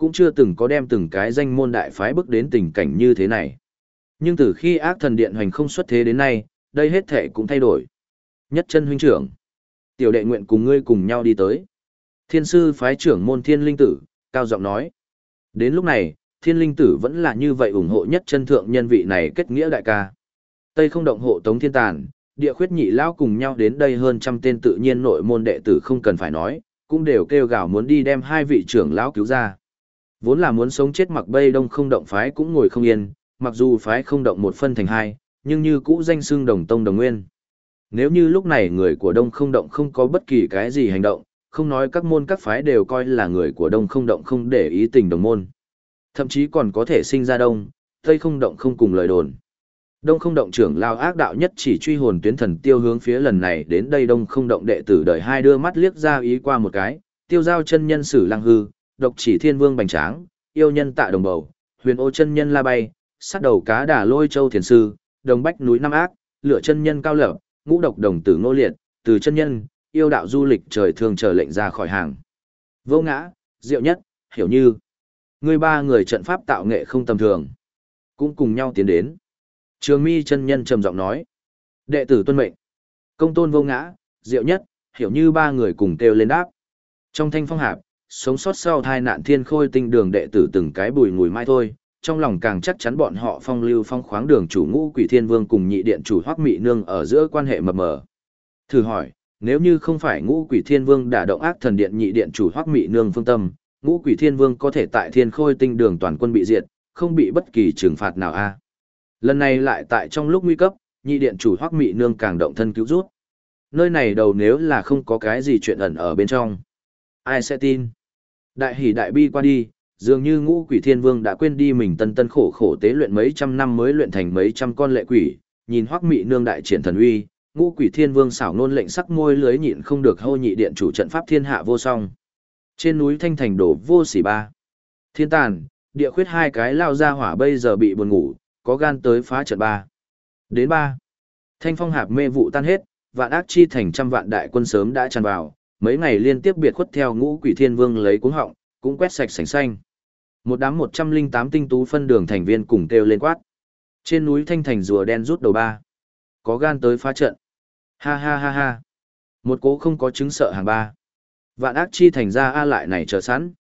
cũng chưa từng có đem từng cái danh môn đại phái bước đến tình cảnh như thế này. Nhưng từ khi ác thần điện hoành không xuất thế đến nay, đây hết thể cũng thay đổi. Nhất chân huynh trưởng, tiểu đệ nguyện cùng ngươi cùng nhau đi tới. Thiên sư phái trưởng môn Thiên Linh Tử, cao giọng nói. Đến lúc này, Thiên Linh Tử vẫn là như vậy ủng hộ nhất chân thượng nhân vị này kết nghĩa đại ca. Tây không động hộ Tống Thiên Tàn, địa khuyết nhị lão cùng nhau đến đây hơn trăm tên tự nhiên nội môn đệ tử không cần phải nói, cũng đều kêu gào muốn đi đem hai vị trưởng lão cứu ra. Vốn là muốn sống chết mặc bây đông không động phái cũng ngồi không yên, mặc dù phái không động một phân thành hai, nhưng như cũ danh xưng đồng tông đồng nguyên. Nếu như lúc này người của đông không động không có bất kỳ cái gì hành động, không nói các môn các phái đều coi là người của đông không động không để ý tình đồng môn. Thậm chí còn có thể sinh ra đông, tây không động không cùng lời đồn. Đông không động trưởng lao ác đạo nhất chỉ truy hồn tuyến thần tiêu hướng phía lần này đến đây đông không động đệ tử đời hai đưa mắt liếc ra ý qua một cái, tiêu giao chân nhân sử lăng hư, độc chỉ thiên vương bành tráng, yêu nhân tạ đồng bầu, huyền ô chân nhân la bay, sát đầu cá đà lôi châu thiền sư, đồng bách núi năm ác, lửa chân nhân cao lập, ngũ độc đồng tử ngô liệt, từ chân nhân, yêu đạo du lịch trời thường chờ lệnh ra khỏi hàng. Vô ngã, diệu nhất, hiểu như. Người ba người trận pháp tạo nghệ không tầm thường. Cũng cùng nhau tiến đến. Trường mi chân nhân trầm giọng nói. Đệ tử tuân mệnh. Công tôn vô ngã, diệu nhất, hiểu như ba người cùng kêu lên đáp. Trong thanh phong hạp, sống sót sau thai nạn thiên khôi tinh đường đệ tử từng cái bùi ngùi mai thôi, trong lòng càng chắc chắn bọn họ phong lưu phong khoáng đường chủ Ngũ Quỷ Thiên Vương cùng nhị điện chủ Hoắc Mị Nương ở giữa quan hệ mập mờ. Thử hỏi, nếu như không phải Ngũ Quỷ Thiên Vương đả động ác thần điện nhị điện chủ Hoắc Mị Nương phương tâm, Ngũ Quỷ Thiên Vương có thể tại Thiên Khôi tinh đường toàn quân bị diệt, không bị bất kỳ trừng phạt nào a. Lần này lại tại trong lúc nguy cấp, nhị điện chủ Hoắc Mị Nương càng động thân cứu rút. Nơi này đầu nếu là không có cái gì chuyện ẩn ở bên trong, ai sẽ tin? Đại hỉ đại bi qua đi, dường như Ngũ Quỷ Thiên Vương đã quên đi mình tân tân khổ khổ tế luyện mấy trăm năm mới luyện thành mấy trăm con lệ quỷ, nhìn Hoắc Mị Nương đại triển thần uy, Ngũ Quỷ Thiên Vương xảo nôn lệnh sắc môi lưới nhịn không được hô nhị điện chủ trận pháp thiên hạ vô song. Trên núi Thanh Thành đổ vô sỉ ba. Thiên Tàn, địa khuyết hai cái lao ra hỏa bây giờ bị buồn ngủ, có gan tới phá trận ba. Đến ba. Thanh phong hạp mê vụ tan hết, vạn ác chi thành trăm vạn đại quân sớm đã tràn vào, mấy ngày liên tiếp biệt khuất theo Ngũ Quỷ Thiên Vương lấy cuống họng, cũng quét sạch sành xanh. Một đám 108 tinh tú phân đường thành viên cùng kêu lên quát. Trên núi Thanh Thành rùa đen rút đầu ba. Có gan tới phá trận. Ha ha ha ha. Một cố không có chứng sợ hàng ba. Vạn ác chi thành ra a lại này chờ sẵn.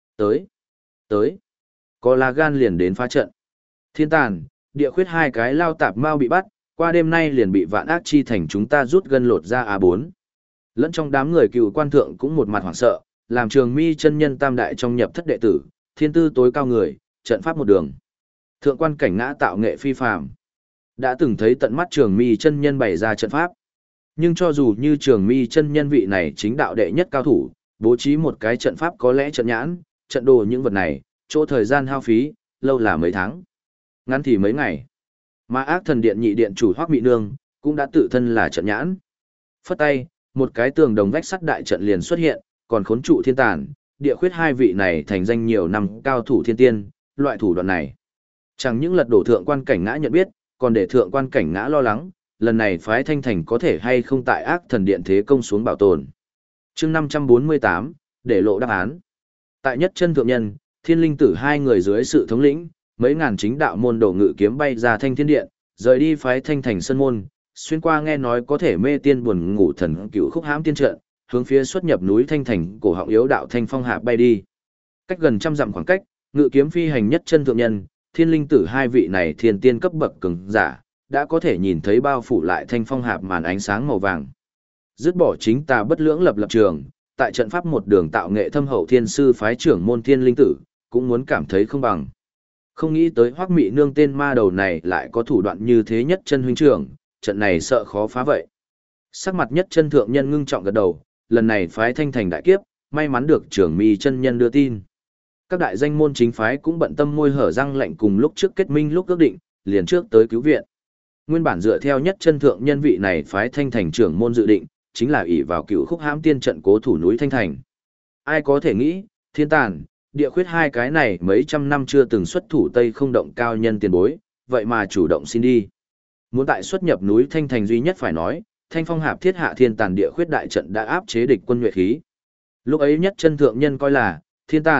Tới. Có là gan liền đến phá trận. Thiên Tàn, địa khuyết hai cái lao tạp mau bị bắt, qua đêm nay liền bị vạn ác chi thành chúng ta rút gân lột ra A4. Lẫn trong đám người cựu quan thượng cũng một mặt hoảng sợ, làm Trường Mi chân nhân tam đại trong nhập thất đệ tử, thiên tư tối cao người, trận pháp một đường. Thượng quan cảnh ngã tạo nghệ phi phàm. Đã từng thấy tận mắt Trường Mi chân nhân bày ra trận pháp. Nhưng cho dù như Trường Mi chân nhân vị này chính đạo đệ nhất cao thủ, bố trí một cái trận pháp có lẽ trận nhãn, trận đồ những vật này, chỗ thời gian hao phí, lâu là mấy tháng, ngắn thì mấy ngày. Mà ác thần điện nhị điện chủ Hoắc Mị Nương, cũng đã tự thân là trận nhãn. Phất tay, một cái tường đồng vách sắt đại trận liền xuất hiện, còn khốn trụ Thiên Tàn, địa khuyết hai vị này thành danh nhiều năm cao thủ thiên tiên, loại thủ đoạn này. Chẳng những lật đổ thượng quan cảnh ngã nhận biết, còn để thượng quan cảnh ngã lo lắng, lần này phái Thanh Thành có thể hay không tại ác thần điện thế công xuống bảo tồn. Chương 548, để lộ đáp án. Tại nhất chân thượng nhân, Thiên Linh Tử hai người dưới sự thống lĩnh, mấy ngàn chính đạo môn đồ ngự kiếm bay ra Thanh Thiên Điện, rời đi phái Thanh Thành sân môn, xuyên qua nghe nói có thể mê tiên buồn ngủ thần cựu khúc hãm tiên trận, hướng phía xuất nhập núi Thanh Thành cổ họng yếu đạo Thanh Phong Hạp bay đi. Cách gần trăm dặm khoảng cách, ngự kiếm phi hành nhất chân thượng nhân, Thiên Linh Tử hai vị này thiên tiên cấp bậc cường giả, đã có thể nhìn thấy bao phủ lại Thanh Phong Hạp màn ánh sáng màu vàng. Dứt bỏ chính tà bất lưỡng lập trường, tại trận pháp một đường tạo nghệ thâm hậu thiên sư phái trưởng môn Thiên Linh Tử, cũng muốn cảm thấy không bằng. Không nghĩ tới Hoắc Mị Nương tên ma đầu này lại có thủ đoạn như thế nhất chân huynh trưởng, trận này sợ khó phá vậy. Sắc mặt nhất chân thượng nhân ngưng trọng gật đầu, lần này phái Thanh Thành đại kiếp, may mắn được Trường Mi chân nhân đưa tin. Các đại danh môn chính phái cũng bận tâm môi hở răng lạnh cùng lúc trước kết minh lúc ước định, liền trước tới cứu viện. Nguyên bản dựa theo nhất chân thượng nhân vị này phái Thanh Thành trưởng môn dự định, chính là ỷ vào cựu khúc hãm tiên trận cố thủ núi Thanh Thành. Ai có thể nghĩ, Thiên Tàn, địa khuyết hai cái này mấy trăm năm chưa từng xuất thủ Tây không động cao nhân tiền bối, vậy mà chủ động xin đi. Muốn tại xuất nhập núi Thanh Thành duy nhất phải nói, Thanh Phong Hạp thiết hạ Thiên Tàn địa khuyết đại trận đã áp chế địch quân nhuệ khí. Lúc ấy nhất chân thượng nhân coi là, Thiên Tàn,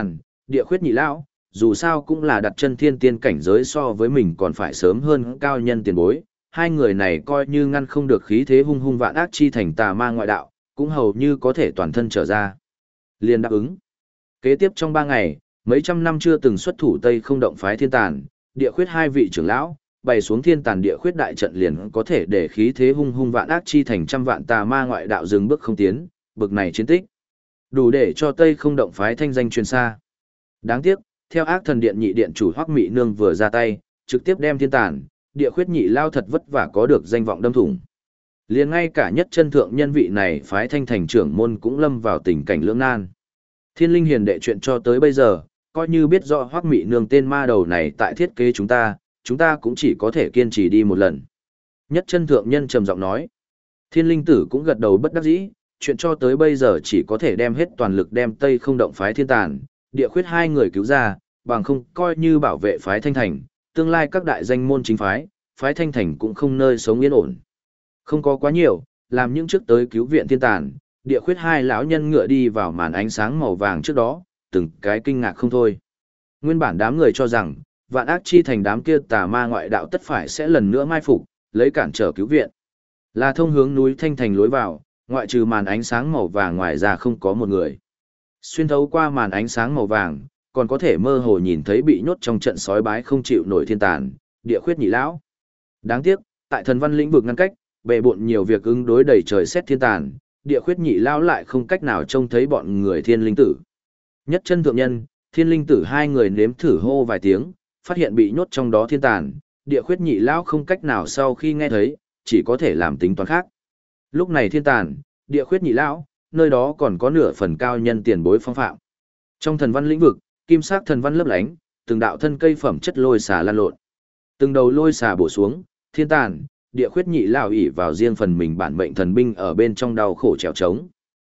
địa khuyết nhị lão, dù sao cũng là đặt chân thiên tiên cảnh giới so với mình còn phải sớm hơn cao nhân tiền bối, hai người này coi như ngăn không được khí thế hung hung vạn ác chi thành tà ma ngoại đạo, cũng hầu như có thể toàn thân trở ra. Liền đáp ứng. Kế tiếp trong 3 ngày, mấy trăm năm chưa từng xuất thủ Tây Không Động phái thiên tàn, địa khuyết hai vị trưởng lão, bày xuống thiên tàn địa khuyết đại trận liền có thể để khí thế hung hung vạn ác chi thành trăm vạn tà ma ngoại đạo dừng bước không tiến, bực này chiến tích. Đủ để cho Tây Không Động phái thanh danh truyền xa. Đáng tiếc, theo ác thần điện nhị điện chủ Hoắc Mị Nương vừa ra tay, trực tiếp đem thiên tàn, địa khuyết nhị lao thật vất vả có được danh vọng đâm thủng. Liền ngay cả nhất chân thượng nhân vị này phái thanh thành trưởng môn cũng lâm vào tình cảnh lưỡng nan. Thiên linh hiền đệ chuyện cho tới bây giờ, coi như biết rõ Hoắc Mị Nương tên ma đầu này tại thiết kế chúng ta cũng chỉ có thể kiên trì đi một lần. Nhất chân thượng nhân trầm giọng nói. Thiên linh tử cũng gật đầu bất đắc dĩ, chuyện cho tới bây giờ chỉ có thể đem hết toàn lực đem Tây Không Động phái thiên tàn, địa khuyết hai người cứu ra, bằng không coi như bảo vệ phái thanh thành, tương lai các đại danh môn chính phái thanh thành cũng không nơi sống yên ổn. Không có quá nhiều, làm những trước tới cứu viện thiên tàn, địa khuyết hai lão nhân ngựa đi vào màn ánh sáng màu vàng trước đó, từng cái kinh ngạc không thôi. Nguyên bản đám người cho rằng, vạn ác chi thành đám kia tà ma ngoại đạo tất phải sẽ lần nữa mai phục, lấy cản trở cứu viện. Là thông hướng núi thanh thành lối vào, ngoại trừ màn ánh sáng màu vàng ngoài ra không có một người. Xuyên thấu qua màn ánh sáng màu vàng, còn có thể mơ hồ nhìn thấy bị nhốt trong trận sói bái không chịu nổi thiên tàn, địa khuyết nhị lão. Đáng tiếc, tại thần văn lĩnh vực ngăn cách, bệ bộn nhiều việc ứng đối đầy trời xét thiên tàn, địa khuyết nhị lão lại không cách nào trông thấy bọn người thiên linh tử. Nhất chân thượng nhân, thiên linh tử hai người nếm thử hô vài tiếng, phát hiện bị nhốt trong đó thiên tàn, địa khuyết nhị lão không cách nào sau khi nghe thấy, chỉ có thể làm tính toán khác. Lúc này thiên tàn, địa khuyết nhị lão, nơi đó còn có nửa phần cao nhân tiền bối phong phạm. Trong thần văn lĩnh vực, kim sắc thần văn lấp lánh, từng đạo thân cây phẩm chất lôi xà lan lộn. Từng đầu lôi xà bổ xuống, thiên tàn, địa khuyết nhị lão ỷ vào riêng phần mình bản mệnh thần binh ở bên trong đau khổ trèo trống.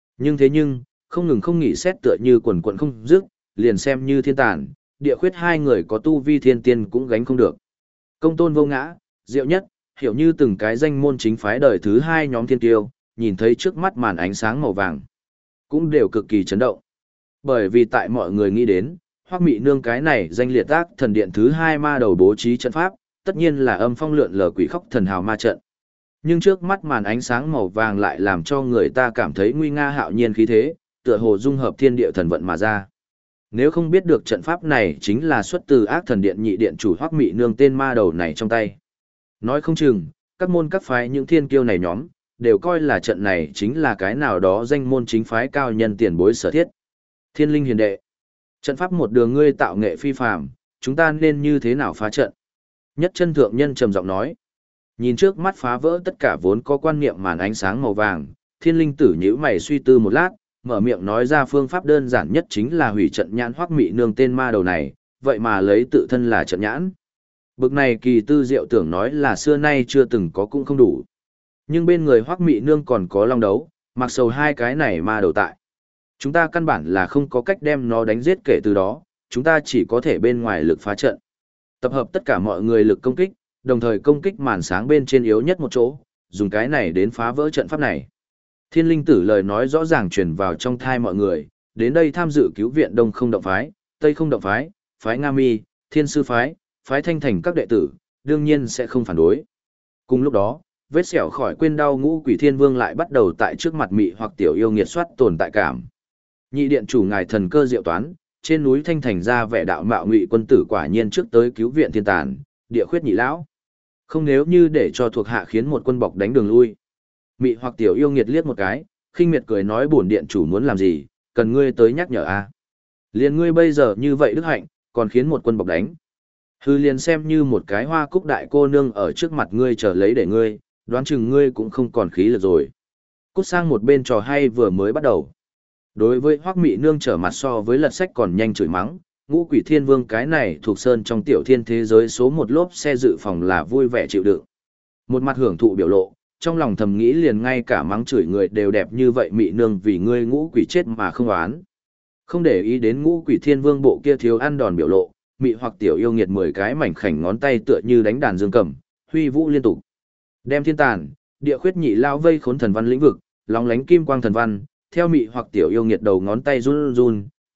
Nhưng, không ngừng không nghỉ xét tựa như quần quần không dứt, liền xem như thiên tàn, địa khuyết hai người có tu vi thiên tiên cũng gánh không được. Công tôn vô ngã, diệu nhất, hiểu như từng cái danh môn chính phái đời thứ hai nhóm thiên tiêu, nhìn thấy trước mắt màn ánh sáng màu vàng, cũng đều cực kỳ chấn động. Bởi vì tại mọi người nghĩ đến, Hoắc Mị Nương cái này danh liệt ác thần điện thứ hai ma đầu bố trí trận pháp, tất nhiên là âm phong lượn lờ quỷ khóc thần hào ma trận. Nhưng trước mắt màn ánh sáng màu vàng lại làm cho người ta cảm thấy nguy nga hạo nhiên khí thế, tựa hồ dung hợp thiên địa thần vận mà ra. Nếu không biết được trận pháp này chính là xuất từ ác thần điện nhị điện chủ Hoắc Mị Nương tên ma đầu này trong tay. Nói không chừng, các môn các phái những thiên kiêu này nhóm, đều coi là trận này chính là cái nào đó danh môn chính phái cao nhân tiền bối sở thiết. Thiên linh hiền đệ. Trận pháp một đường ngươi tạo nghệ phi phàm, chúng ta nên như thế nào phá trận? Nhất chân thượng nhân trầm giọng nói. Nhìn trước mắt phá vỡ tất cả vốn có quan niệm màn ánh sáng màu vàng, thiên linh tử nhíu mày suy tư một lát, mở miệng nói ra phương pháp đơn giản nhất chính là hủy trận nhãn Hoắc Mị Nương tên ma đầu này, vậy mà lấy tự thân là trận nhãn. Bực này kỳ tư diệu tưởng nói là xưa nay chưa từng có cũng không đủ. Nhưng bên người Hoắc Mị Nương còn có long đấu, mặc sầu hai cái này ma đầu tại. Chúng ta căn bản là không có cách đem nó đánh giết kể từ đó, chúng ta chỉ có thể bên ngoài lực phá trận. Tập hợp tất cả mọi người lực công kích, đồng thời công kích màn sáng bên trên yếu nhất một chỗ, dùng cái này đến phá vỡ trận pháp này. Thiên linh tử lời nói rõ ràng truyền vào trong thai mọi người, đến đây tham dự cứu viện Đông Không Động phái, Tây Không Động phái, phái Nga Mi, Thiên Sư phái, phái Thanh Thành các đệ tử, đương nhiên sẽ không phản đối. Cùng lúc đó, vết sẹo khỏi quên đau ngũ quỷ thiên vương lại bắt đầu tại trước mặt mị hoặc tiểu yêu nghiệt soát tồn tại cảm. Nhị điện chủ ngài thần cơ diệu toán, trên núi Thanh Thành ra vẻ đạo mạo ngụy quân tử quả nhiên trước tới cứu viện thiên tàn, địa khuyết nhị lão. Không nếu như để cho thuộc hạ khiến một quân bọc đánh đường lui. Mị hoặc tiểu yêu nghiệt liếc một cái, khinh miệt cười nói bổn điện chủ muốn làm gì, cần ngươi tới nhắc nhở a. Liền ngươi bây giờ như vậy đức hạnh, còn khiến một quân bọc đánh. Hư liền xem như một cái hoa cúc đại cô nương ở trước mặt ngươi chờ lấy để ngươi, đoán chừng ngươi cũng không còn khí lực rồi. Cút sang một bên trò hay vừa mới bắt đầu. Đối với Hoắc Mị Nương trở mặt so với lật sách còn nhanh chửi mắng, ngũ quỷ thiên vương cái này thuộc sơn trong tiểu thiên thế giới số một lốp xe dự phòng là vui vẻ chịu đựng. Một mặt hưởng thụ biểu lộ, trong lòng thầm nghĩ liền ngay cả mắng chửi người đều đẹp như vậy Mị Nương vì ngươi ngũ quỷ chết mà không oán. Không để ý đến ngũ quỷ thiên vương bộ kia thiếu ăn đòn biểu lộ, Mị hoặc tiểu yêu nghiệt 10 cái mảnh khảnh ngón tay tựa như đánh đàn dương cầm, huy vũ liên tục. Đem thiên tàn, địa khuyết nhị lao vây khốn thần văn lĩnh vực, lóng lánh kim quang thần văn, theo Mị hoặc tiểu yêu nghiệt đầu ngón tay run run,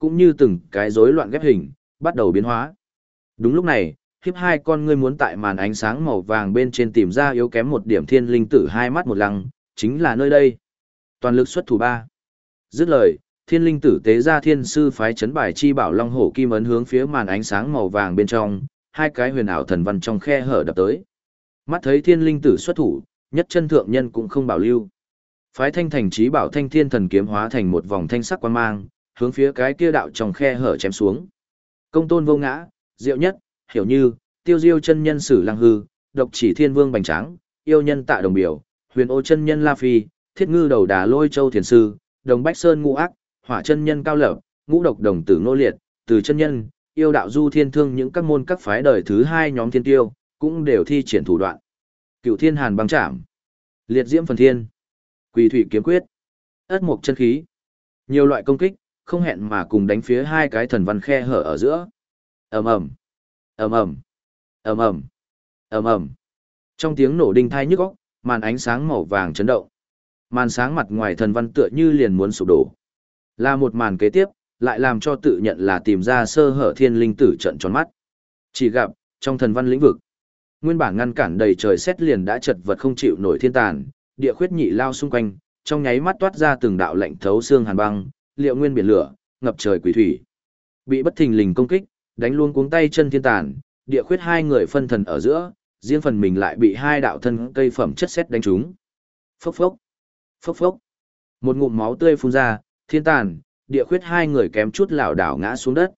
cũng như từng cái rối loạn ghép hình, bắt đầu biến hóa. Đúng lúc này, hiếp hai con ngươi muốn tại màn ánh sáng màu vàng bên trên tìm ra yếu kém một điểm thiên linh tử hai mắt một lăng, chính là nơi đây. Toàn lực xuất thủ ba. Dứt lời, thiên linh tử tế ra thiên sư phái chấn bài chi bảo long hổ kim ấn hướng phía màn ánh sáng màu vàng bên trong, hai cái huyền ảo thần văn trong khe hở đập tới. Mắt thấy thiên linh tử xuất thủ, nhất chân thượng nhân cũng không bảo lưu. Phái thanh thành trí bảo thanh thiên thần kiếm hóa thành một vòng thanh sắc quang mang, hướng phía cái kia đạo trong khe hở chém xuống. Công tôn vô ngã, diệu nhất, hiểu như, tiêu diêu chân nhân sử lăng hư, độc chỉ thiên vương bành tráng, yêu nhân tạ đồng biểu, huyền ô chân nhân la phi, thiết ngư đầu đà lôi châu thiền sư, đồng bách sơn ngũ ác, hỏa chân nhân cao lập, ngũ độc đồng tử nô liệt, từ chân nhân, yêu đạo du thiên thương những các môn các phái đời thứ hai nhóm thiên tiêu, cũng đều thi triển thủ đoạn. Cựu thiên hàn băng chạm, liệt diễm phần thiên, quỳ thủy kiếm quyết, ất mục chân khí. Nhiều loại công kích, không hẹn mà cùng đánh phía hai cái thần văn khe hở ở giữa. Ầm ầm, ầm ầm, ầm ầm, ầm ầm. Trong tiếng nổ đinh thai nhức óc, màn ánh sáng màu vàng chấn động. Màn sáng mặt ngoài thần văn tựa như liền muốn sụp đổ. Là một màn kế tiếp, lại làm cho tự nhận là tìm ra sơ hở thiên linh tử trợn tròn mắt. Chỉ gặp, trong thần văn lĩnh vực, nguyên bản ngăn cản đầy trời sét liền đã chật vật không chịu nổi thiên tàn, địa khuyết nhị lao xung quanh, trong nháy mắt toát ra từng đạo lạnh thấu xương hàn băng, liệu nguyên biển lửa, ngập trời quỷ thủy. Bị bất thình lình công kích, đánh luôn cuống tay chân thiên tàn, địa khuyết hai người phân thần ở giữa, riêng phần mình lại bị hai đạo thân cây phẩm chất sét đánh trúng. Phốc phốc, phốc phốc. Một ngụm máu tươi phun ra, thiên tàn, địa khuyết hai người kém chút lảo đảo ngã xuống đất.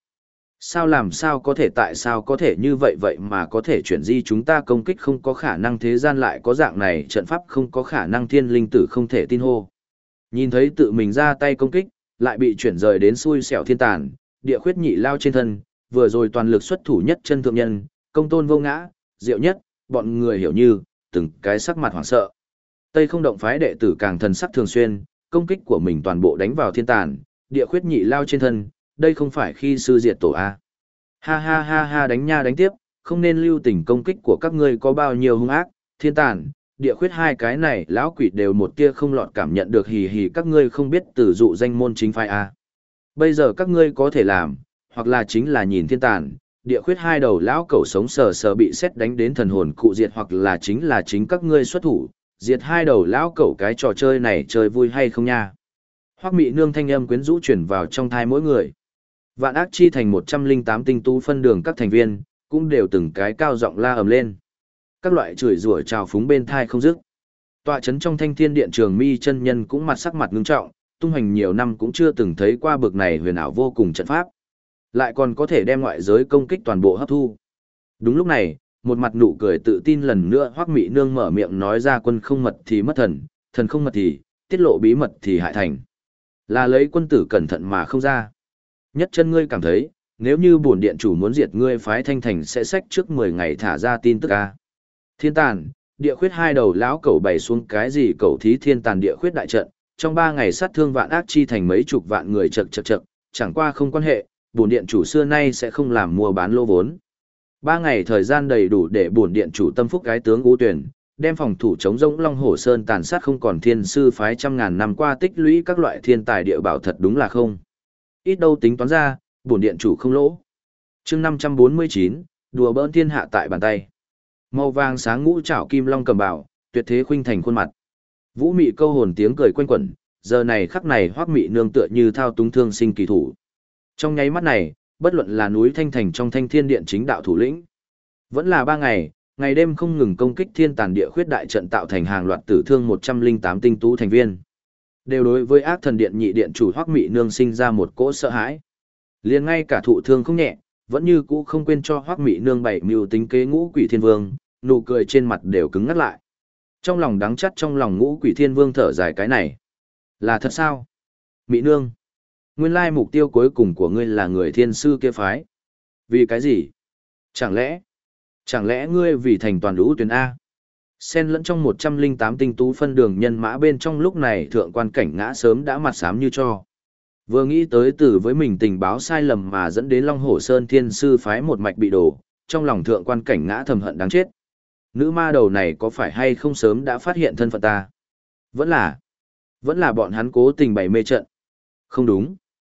Sao có thể tại sao có thể như vậy vậy mà có thể chuyển di chúng ta công kích không có khả năng thế gian lại có dạng này trận pháp không có khả năng thiên linh tử không thể tin hô. Nhìn thấy tự mình ra tay công kích, lại bị chuyển rời đến xui xẻo thiên tàn, địa khuyết nhị lao trên thân, vừa rồi toàn lực xuất thủ nhất chân thượng nhân, công tôn vô ngã, diệu nhất, bọn người hiểu như, từng cái sắc mặt hoảng sợ. Tây không động phái đệ tử càng thần sắc thường xuyên, công kích của mình toàn bộ đánh vào thiên tàn, địa khuyết nhị lao trên thân, đây không phải khi sư diệt tổ A. Ha ha ha ha đánh nha đánh tiếp, không nên lưu tình công kích của các ngươi có bao nhiêu hung ác, thiên tàn, địa khuyết hai cái này lão quỷ đều một tia không lọt cảm nhận được hì hì các ngươi không biết từ dụ danh môn chính phái A. Bây giờ các ngươi có thể làm, hoặc là chính là nhìn thiên tàn, địa khuyết hai đầu lão cẩu sống sờ sờ bị xét đánh đến thần hồn cụ diệt hoặc là chính các ngươi xuất thủ, diệt hai đầu lão cẩu cái trò chơi này chơi vui hay không nha. Hoắc Mị Nương thanh âm quyến rũ chuyển vào trong thai mỗi người. Vạn Ác Chi thành 108 tinh tú phân đường các thành viên, cũng đều từng cái cao giọng la ầm lên. Các loại chửi rủa trào phúng bên thai không dứt. Tọa chấn trong Thanh Thiên Điện Trường Mi chân nhân cũng mặt sắc mặt ngưng trọng, tung hành nhiều năm cũng chưa từng thấy qua bực này huyền ảo vô cùng trận pháp. Lại còn có thể đem ngoại giới công kích toàn bộ hấp thu. Đúng lúc này, một mặt nụ cười tự tin lần nữa Hoắc Mị Nương mở miệng nói ra quân không mật thì mất thần, thần không mật thì tiết lộ bí mật thì hại thành. Là lấy quân tử cẩn thận mà không ra. Nhất chân ngươi cảm thấy, nếu như bổn điện chủ muốn diệt ngươi phái Thanh Thành sẽ sách trước 10 ngày thả ra tin tức a. Thiên tàn, địa khuyết hai đầu lão cẩu bày xuống cái gì cẩu thí thiên tàn địa khuyết đại trận, trong 3 ngày sát thương Vạn Ác Chi thành mấy chục vạn người chậc, chẳng qua không quan hệ, bổn điện chủ xưa nay sẽ không làm mua bán lô vốn. 3 ngày thời gian đầy đủ để bổn điện chủ tâm phúc cái tướng ưu tuyển, đem phòng thủ chống rỗng Long Hổ Sơn tàn sát không còn thiên sư phái trăm ngàn năm qua tích lũy các loại thiên tài địa bảo thật đúng là không. Ít đâu tính toán ra, bổn điện chủ không lỗ. Chương 549, đùa bỡn thiên hạ tại bàn tay. Màu vàng sáng ngũ trảo kim long cầm bảo, tuyệt thế khuynh thành khuôn mặt. Vũ Mị câu hồn tiếng cười quanh quẩn, giờ này khắc này Hoắc Mị Nương tựa như thao túng thương sinh kỳ thủ. Trong nháy mắt này, bất luận là núi Thanh Thành trong Thanh Thiên Điện chính đạo thủ lĩnh, vẫn là 3 ngày, ngày đêm không ngừng công kích thiên tàn địa khuyết đại trận tạo thành hàng loạt tử thương 108 tinh tú thành viên. Đều đối với Ác Thần Điện nhị điện chủ Hoắc Mị Nương sinh ra một cỗ sợ hãi. Liền ngay cả thụ thương không nhẹ, vẫn như cũ không quên cho Hoắc Mị Nương bày mưu tính kế Ngũ Quỷ Thiên Vương, nụ cười trên mặt đều cứng ngắt lại. Trong lòng đắng chắt trong lòng Ngũ Quỷ Thiên Vương thở dài cái này. Là thật sao? Mị Nương, nguyên lai mục tiêu cuối cùng của ngươi là người thiên sư kia phái. Vì cái gì? Chẳng lẽ ngươi vì thành toàn lũ tuyển A? Xen lẫn trong 108 tinh tú phân đường nhân mã bên trong lúc này thượng quan cảnh ngã sớm đã mặt xám như cho. Vừa nghĩ tới từ với mình tình báo sai lầm mà dẫn đến Long Hổ Sơn thiên sư phái một mạch bị đổ, trong lòng thượng quan cảnh ngã thầm hận đáng chết. Nữ ma đầu này có phải hay không sớm đã phát hiện thân phận ta? Vẫn là bọn hắn cố tình bày mê trận. Không đúng.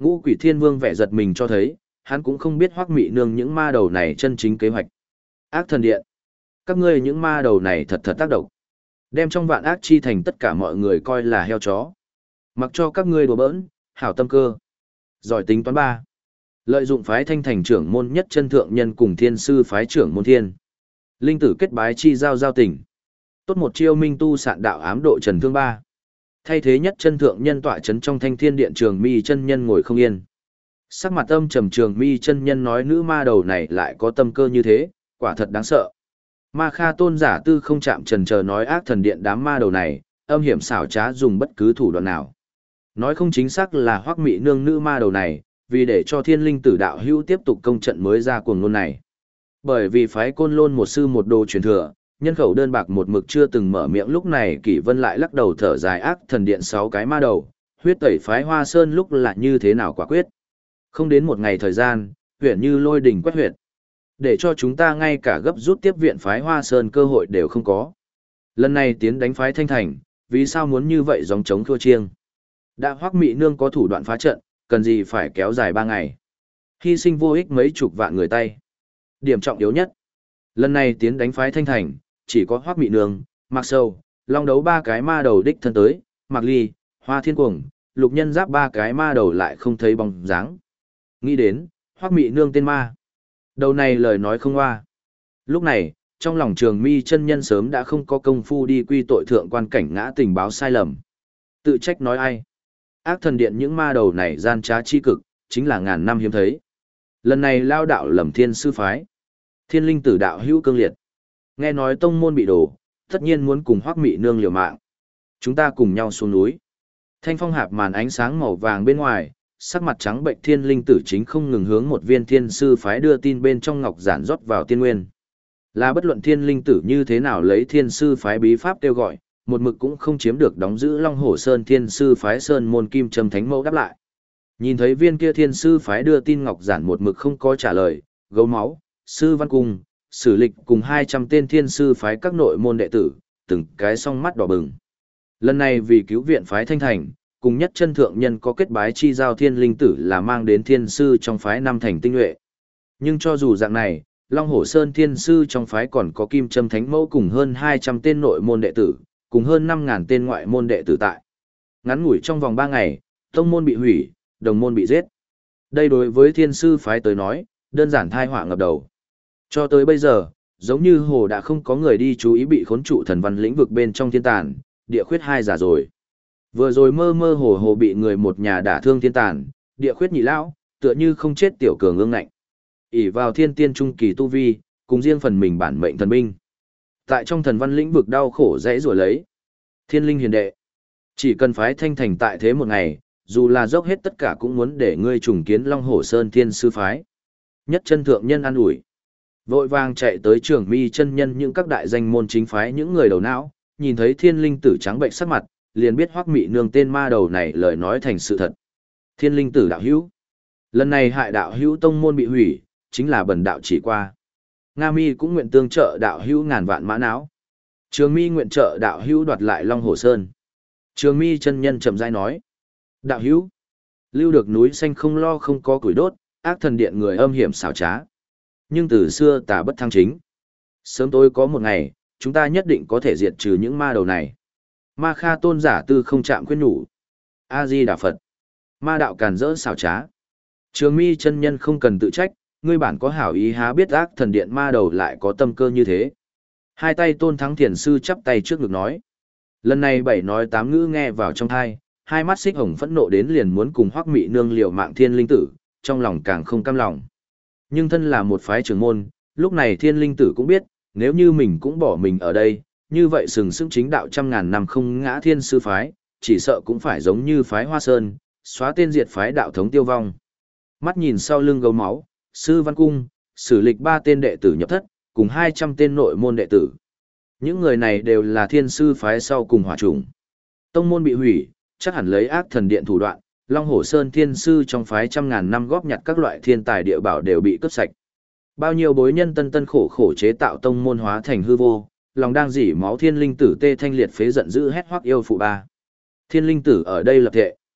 Ngũ Quỷ Thiên Vương vẻ giật mình cho thấy, hắn cũng không biết Hoắc Mị Nương những ma đầu này chân chính kế hoạch. Ác thần điện, các ngươi những ma đầu này thật thật tác động. Đem trong vạn ác chi thành tất cả mọi người coi là heo chó. Mặc cho các ngươi đùa bỡn, hảo tâm cơ. Giỏi tính toán ba. Lợi dụng phái Thanh Thành trưởng môn Nhất Chân Thượng Nhân cùng Thiên sư phái trưởng môn Thiên. Linh tử kết bái chi giao tình. Tốt một chiêu minh tu sạn đạo ám độ trần thương ba. Thay thế Nhất Chân Thượng Nhân tọa chấn trong Thanh Thiên Điện, Trường Mi chân nhân ngồi không yên. Sắc mặt âm trầm, Trường Mi chân nhân nói nữ ma đầu này lại có tâm cơ như thế, quả thật đáng sợ. Ma Kha Tôn giả tư không chạm trần chờ nói ác thần điện đám ma đầu này, âm hiểm xảo trá dùng bất cứ thủ đoạn nào. Nói không chính xác là Hoắc Mị Nương nữ ma đầu này, vì để cho Thiên Linh Tử đạo hữu tiếp tục công trận mới ra cuồng ngôn này. Bởi vì phái Côn Lôn một sư một đồ truyền thừa, nhân khẩu đơn bạc một mực chưa từng mở miệng, lúc này Kỷ Vân lại lắc đầu thở dài ác thần điện 6 cái ma đầu, huyết tẩy phái Hoa Sơn lúc là như thế nào quả quyết. Không đến một ngày thời gian, huyện như lôi đỉnh quét huyệt. Để cho chúng ta ngay cả gấp rút tiếp viện phái Hoa Sơn cơ hội đều không có. Lần này tiến đánh phái Thanh Thành, vì sao muốn như vậy gióng trống thua chiêng? Đã Hoắc Mị Nương có thủ đoạn phá trận, cần gì phải kéo dài 3 ngày. Hy sinh vô ích mấy chục vạn người tay. Điểm trọng yếu nhất. Lần này tiến đánh phái Thanh Thành, chỉ có Hoắc Mị Nương, Mạc Sâu, Long Đấu 3 cái ma đầu đích thân tới, Mạc Ly, Hoa Thiên Cuồng, Lục Nhân Giáp 3 cái ma đầu lại không thấy bóng dáng. Nghĩ đến, Hoắc Mị Nương tên ma. Đầu này lời nói không hoa. Lúc này, trong lòng Trường Mi chân nhân sớm đã không có công phu đi quy tội thượng quan cảnh ngã tình báo sai lầm. Tự trách nói ai. Ác thần điện những ma đầu này gian trá chi cực, chính là ngàn năm hiếm thấy. Lần này lao đạo lầm Thiên sư phái. Thiên Linh Tử đạo hữu cương liệt. Nghe nói tông môn bị đổ, tất nhiên muốn cùng Hoắc Mị Nương liều mạng. Chúng ta cùng nhau xuống núi. Thanh phong hạp màn ánh sáng màu vàng bên ngoài, sắc mặt trắng bệnh Thiên Linh Tử chính không ngừng hướng một viên Thiên sư phái đưa tin bên trong ngọc giản rót vào tiên nguyên. Là bất luận Thiên Linh Tử như thế nào lấy Thiên sư phái bí pháp kêu gọi, một mực cũng không chiếm được đóng giữ Long Hổ Sơn Thiên sư phái Sơn môn Kim Trâm Thánh Mẫu đáp lại. Nhìn thấy viên kia Thiên sư phái đưa tin ngọc giản một mực không có trả lời, gấu máu, sư văn cung, sử lịch cùng 200 tên Thiên sư phái các nội môn đệ tử, từng cái song mắt đỏ bừng. Lần này vì cứu viện phái Thanh Thành, cùng Nhất Chân Thượng Nhân có kết bái chi giao Thiên Linh Tử là mang đến thiên sư trong phái năm thành tinh nhuệ. Nhưng cho dù dạng này, Long Hổ Sơn thiên sư trong phái còn có Kim Trâm Thánh Mẫu cùng hơn 200 tên nội môn đệ tử, cùng hơn 5.000 tên ngoại môn đệ tử tại. Ngắn ngủi trong vòng 3 ngày, tông môn bị hủy, đồng môn bị giết. Đây đối với thiên sư phái tới nói, đơn giản thai họa ngập đầu. Cho tới bây giờ, giống như hồ đã không có người đi chú ý bị khốn trụ thần văn lĩnh vực bên trong thiên tàn, địa khuyết 2 giả rồi. Vừa rồi mơ mơ hồ hồ bị người một nhà đả thương thiên tàn, địa khuyết nhị lão, tựa như không chết tiểu cường ương ngạnh. ỷ vào thiên tiên trung kỳ tu vi, cùng riêng phần mình bản mệnh thần binh. Tại trong thần văn lĩnh vực đau khổ dãy rủa lấy. Thiên linh hiền đệ. Chỉ cần phái Thanh Thành tại thế một ngày, dù là dốc hết tất cả cũng muốn để ngươi trùng kiến Long Hổ Sơn Thiên sư phái. Nhất Chân Thượng Nhân an ủi. Vội vàng chạy tới Trường Mi chân nhân những các đại danh môn chính phái những người đầu não, nhìn thấy Thiên Linh Tử trắng bệnh sắc mặt, liền biết Hoắc Mị Nương tên ma đầu này lời nói thành sự thật. Thiên Linh Tử đạo hữu. Lần này hại đạo hữu tông môn bị hủy, chính là bần đạo chỉ qua. Nga Mi cũng nguyện tương trợ đạo hữu ngàn vạn mã não. Trường Mi nguyện trợ đạo hữu đoạt lại Long Hổ Sơn. Trường Mi chân nhân chậm rãi nói. Đạo hữu. Lưu được núi xanh không lo không có củi đốt, ác thần điện người âm hiểm xảo trá. Nhưng từ xưa tà bất thăng chính. Sớm tối có một ngày, chúng ta nhất định có thể diệt trừ những ma đầu này. Ma Kha Tôn giả tư không chạm khuyên nhủ. A-di Đà Phật. Ma đạo càn rỡ xảo trá. Trường Mi chân nhân không cần tự trách, ngươi bản có hảo ý há biết ác thần điện ma đầu lại có tâm cơ như thế. Hai tay Tôn Thắng Thiền sư chắp tay trước ngực nói. Lần này 7 nói 8 ngữ nghe vào trong tai, hai mắt xích hồng phẫn nộ đến liền muốn cùng Hoắc Mị Nương liều mạng Thiên Linh Tử, trong lòng càng không cam lòng. Nhưng thân là một phái trưởng môn, lúc này Thiên Linh Tử cũng biết, nếu như mình cũng bỏ mình ở đây, như vậy sừng sững chính đạo 100.000 năm không ngã Thiên sư phái, chỉ sợ cũng phải giống như phái Hoa Sơn, xóa tên diệt phái đạo thống tiêu vong. Mắt nhìn sau lưng gấu máu, sư văn cung, sử lịch 3 tên đệ tử nhập thất, cùng 200 tên nội môn đệ tử. Những người này đều là Thiên sư phái sau cùng hỏa chủng. Tông môn bị hủy, chắc hẳn lấy ác thần điện thủ đoạn, Long Hổ Sơn Thiên sư trong phái 100.000 năm góp nhặt các loại thiên tài địa bảo đều bị cướp sạch. Bao nhiêu bối nhân tân tân khổ khổ chế tạo tông môn hóa thành hư vô, lòng đang dỉ máu Thiên Linh Tử tê thanh liệt phế giận dữ hét hoắc yêu phụ ba. Thiên Linh Tử ở đây lập thệ.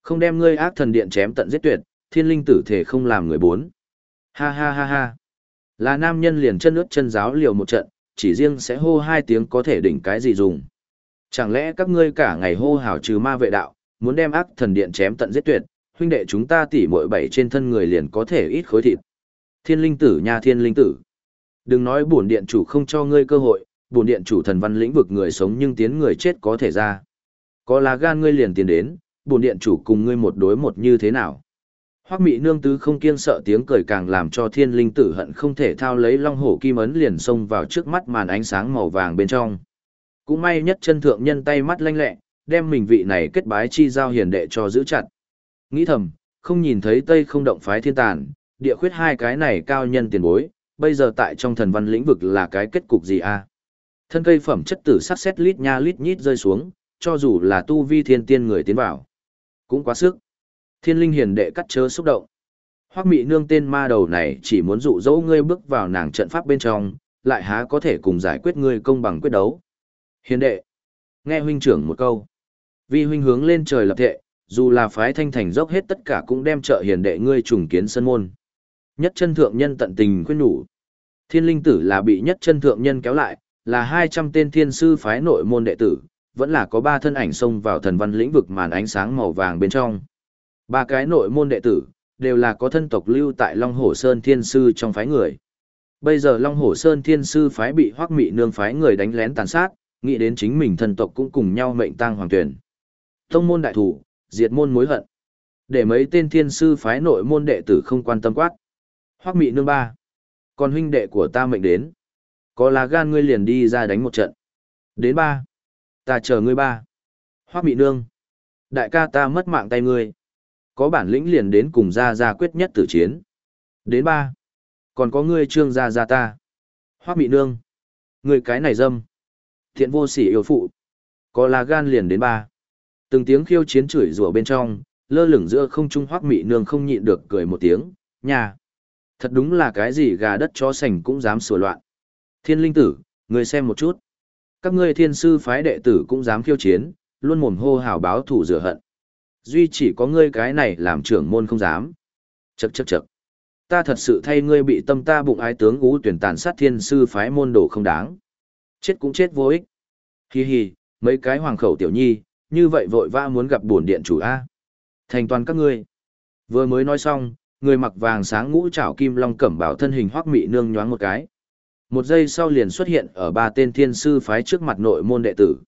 Không đem ngươi ác thần điện chém tận giết tuyệt, thiên linh tử thể không làm người bốn. Ha ha ha ha. Là nam nhân liền chân ướt chân giáo liều một trận, chỉ riêng sẽ hô 2 tiếng có thể đỉnh cái gì dùng. Chẳng lẽ các ngươi cả ngày hô hào trừ ma vệ đạo, muốn đem ác thần điện chém tận giết tuyệt, huynh đệ chúng ta tỉ muội 7 trên thân người liền có thể ít khối thịt. Thiên linh tử nha thiên linh tử. Đừng nói bổn điện chủ không cho ngươi cơ hội, bổn điện chủ thần văn lĩnh vực người sống nhưng tiến người chết có thể ra. Có lá gan ngươi liền tiến đến, bổn điện chủ cùng ngươi một đối một như thế nào. Hoắc Mị nương tứ không kiêng sợ tiếng cười càng làm cho thiên linh tử hận không thể thao lấy long hổ kim ấn liền xông vào trước mắt màn ánh sáng màu vàng bên trong. Cũng may nhất chân thượng nhân tay mắt lanh lẹ, đem mình vị này kết bái chi giao hiền đệ cho giữ chặt. Nghĩ thầm, không nhìn thấy Tây không động phái thiên tàn, địa khuyết 2 cái này cao nhân tiền bối, bây giờ tại trong thần văn lĩnh vực là cái kết cục gì a? Thân cây phẩm chất tử sắc xét lít nha lít nhít rơi xuống, cho dù là tu vi thiên tiên người tiến vào, cũng quá sức. Thiên linh hiền đệ cắt chớ xúc động. Hoắc Mị nương tên ma đầu này chỉ muốn dụ dỗ ngươi bước vào nàng trận pháp bên trong, lại há có thể cùng giải quyết ngươi công bằng quyết đấu. Hiền đệ, nghe huynh trưởng một câu. Vi huynh hướng lên trời lập thệ, dù là phái Thanh Thành dốc hết tất cả cũng đem trợ hiền đệ ngươi trùng kiến sân môn. Nhất chân thượng nhân tận tình khuyên nhủ. Thiên linh tử là bị nhất chân thượng nhân kéo lại, là 200 tên thiên sư phái nội môn đệ tử, vẫn là có 3 thân ảnh xông vào thần văn lĩnh vực màn ánh sáng màu vàng bên trong. 3 cái nội môn đệ tử, đều là có thân tộc lưu tại Long Hổ Sơn Thiên Sư trong phái người. Bây giờ Long Hổ Sơn Thiên Sư phái bị Hoắc Mị nương phái người đánh lén tàn sát, nghĩ đến chính mình thân tộc cũng cùng nhau mệnh tang hoàng tuyển. Tông môn đại thủ, diệt môn mối hận. Để mấy tên Thiên Sư phái nội môn đệ tử không quan tâm quát. Hoắc Mị nương 3. Còn huynh đệ của ta mệnh đến. Có lá gan ngươi liền đi ra đánh một trận. Đến 3. Ta chờ ngươi 3. Hoắc Mị nương. Đại ca ta mất mạng tay ngươi. Có bản lĩnh liền đến cùng ra quyết nhất tử chiến. Đến 3. Còn có ngươi Trương gia ta. Hoắc Mị nương. Ngươi cái này dâm. Thiện vô sỉ yêu phụ. Có lá gan liền đến 3. Từng tiếng khiêu chiến chửi rủa bên trong, lơ lửng giữa không trung Hoắc Mị nương không nhịn được cười một tiếng, nhà. Thật đúng là cái gì gà đất chó sành cũng dám sửa loạn. Thiên linh tử, ngươi xem một chút. Các ngươi thiên sư phái đệ tử cũng dám khiêu chiến, luôn mồm hô hào báo thù rửa hận. Duy chỉ có ngươi cái này làm trưởng môn không dám. Chậc chậc chậc. Ta thật sự thay ngươi bị tâm ta bụng ái tướng ngũ tuyển tàn sát thiên sư phái môn đồ không đáng. Chết cũng chết vô ích. Hi hi, mấy cái hoàng khẩu tiểu nhi, như vậy vội vã muốn gặp bổn điện chủ A. Thành toàn các ngươi. Vừa mới nói xong, người mặc vàng sáng ngũ trảo kim long cẩm bảo thân hình Hoắc Mị nương nhoáng một cái. Một giây sau liền xuất hiện ở 3 tên thiên sư phái trước mặt nội môn đệ tử.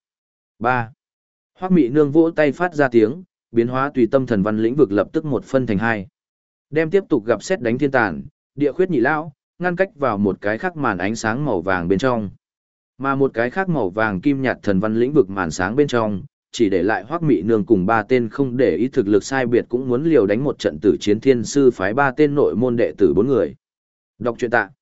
3. Hoắc Mị nương vỗ tay phát ra tiếng, biến hóa tùy tâm thần văn lĩnh vực lập tức một phân thành 2. Đem tiếp tục gặp xét đánh thiên tàn, địa khuyết nhị lão, ngăn cách vào một cái khác màn ánh sáng màu vàng bên trong. Mà một cái khác màu vàng kim nhạt thần văn lĩnh vực màn sáng bên trong, chỉ để lại Hoắc Mị nương cùng 3 tên không để ý thực lực sai biệt cũng muốn liều đánh một trận tử chiến thiên sư phái 3 tên nội môn đệ tử 4 người. Đọc truyện tạ.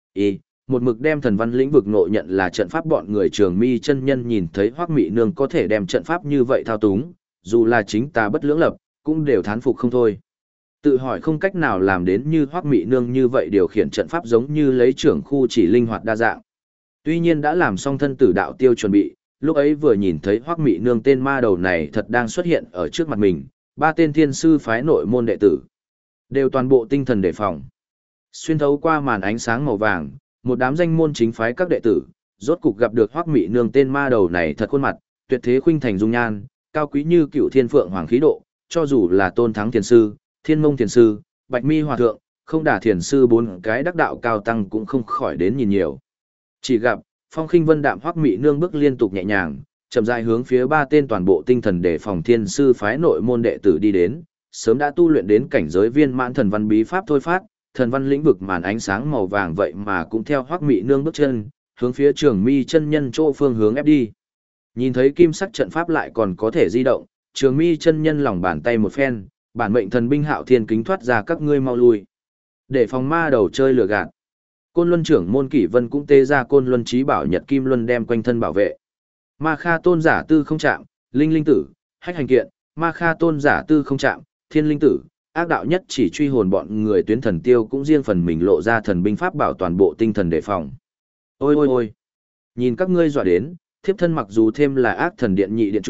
Một mực đem thần văn lĩnh vực nội nhận là trận pháp bọn người Trường Mi chân nhân nhìn thấy Hoắc Mị nương có thể đem trận pháp như vậy thao túng, dù là chính ta bất lưỡng lập, cũng đều thán phục không thôi. Tự hỏi không cách nào làm đến như Hoắc Mị nương như vậy điều khiển trận pháp giống như lấy trưởng khu chỉ linh hoạt đa dạng. Tuy nhiên đã làm xong thân tử đạo tiêu chuẩn bị, lúc ấy vừa nhìn thấy Hoắc Mị nương tên ma đầu này thật đang xuất hiện ở trước mặt mình, 3 tên thiên sư phái nội môn đệ tử đều toàn bộ tinh thần đề phòng. Xuyên thấu qua màn ánh sáng màu vàng, một đám danh môn chính phái các đệ tử, rốt cục gặp được Hoắc Mị nương tên ma đầu này thật khuôn mặt, tuyệt thế khuynh thành dung nhan, cao quý như cựu thiên phượng hoàng khí độ, cho dù là Tôn Thắng thiền sư, Thiên Mông thiền sư, Bạch Mi hòa thượng, không đả thiền sư 4 cái đắc đạo cao tăng cũng không khỏi đến nhìn nhiều. Chỉ gặp phong khinh vân đạm Hoắc Mị nương bước liên tục nhẹ nhàng, chậm rãi hướng phía 3 tên toàn bộ tinh thần đề phòng thiên sư phái nội môn đệ tử đi đến, sớm đã tu luyện đến cảnh giới viên mãn thần văn bí pháp thôi phát, thần văn lĩnh vực màn ánh sáng màu vàng vậy mà cũng theo Hoắc Mị nương bước chân, hướng phía Trường Mi chân nhân chỗ phương hướng ép đi. Nhìn thấy kim sắc trận pháp lại còn có thể di động, Trường Mi chân nhân lòng bàn tay một phen, bản mệnh thần binh Hạo Thiên kính thoát ra các ngươi mau lui. Để phòng ma đầu chơi lừa gạt. Côn Luân trưởng môn Kỷ Vân cũng tê ra Côn Luân Chí Bảo Nhật Kim Luân đem quanh thân bảo vệ. Ma Kha tôn giả tư không chạm, linh linh tử, hách hành kiện, Ma Kha tôn giả tư không chạm, thiên linh tử, ác đạo nhất chỉ truy hồn bọn người tuyến thần tiêu cũng riêng phần mình lộ ra thần binh pháp bảo toàn bộ tinh thần đề phòng. Ôi ôi ôi, nhìn các ngươi dọa đến, thiếp thân mặc dù thêm là ác thần điện nhị điện chủ,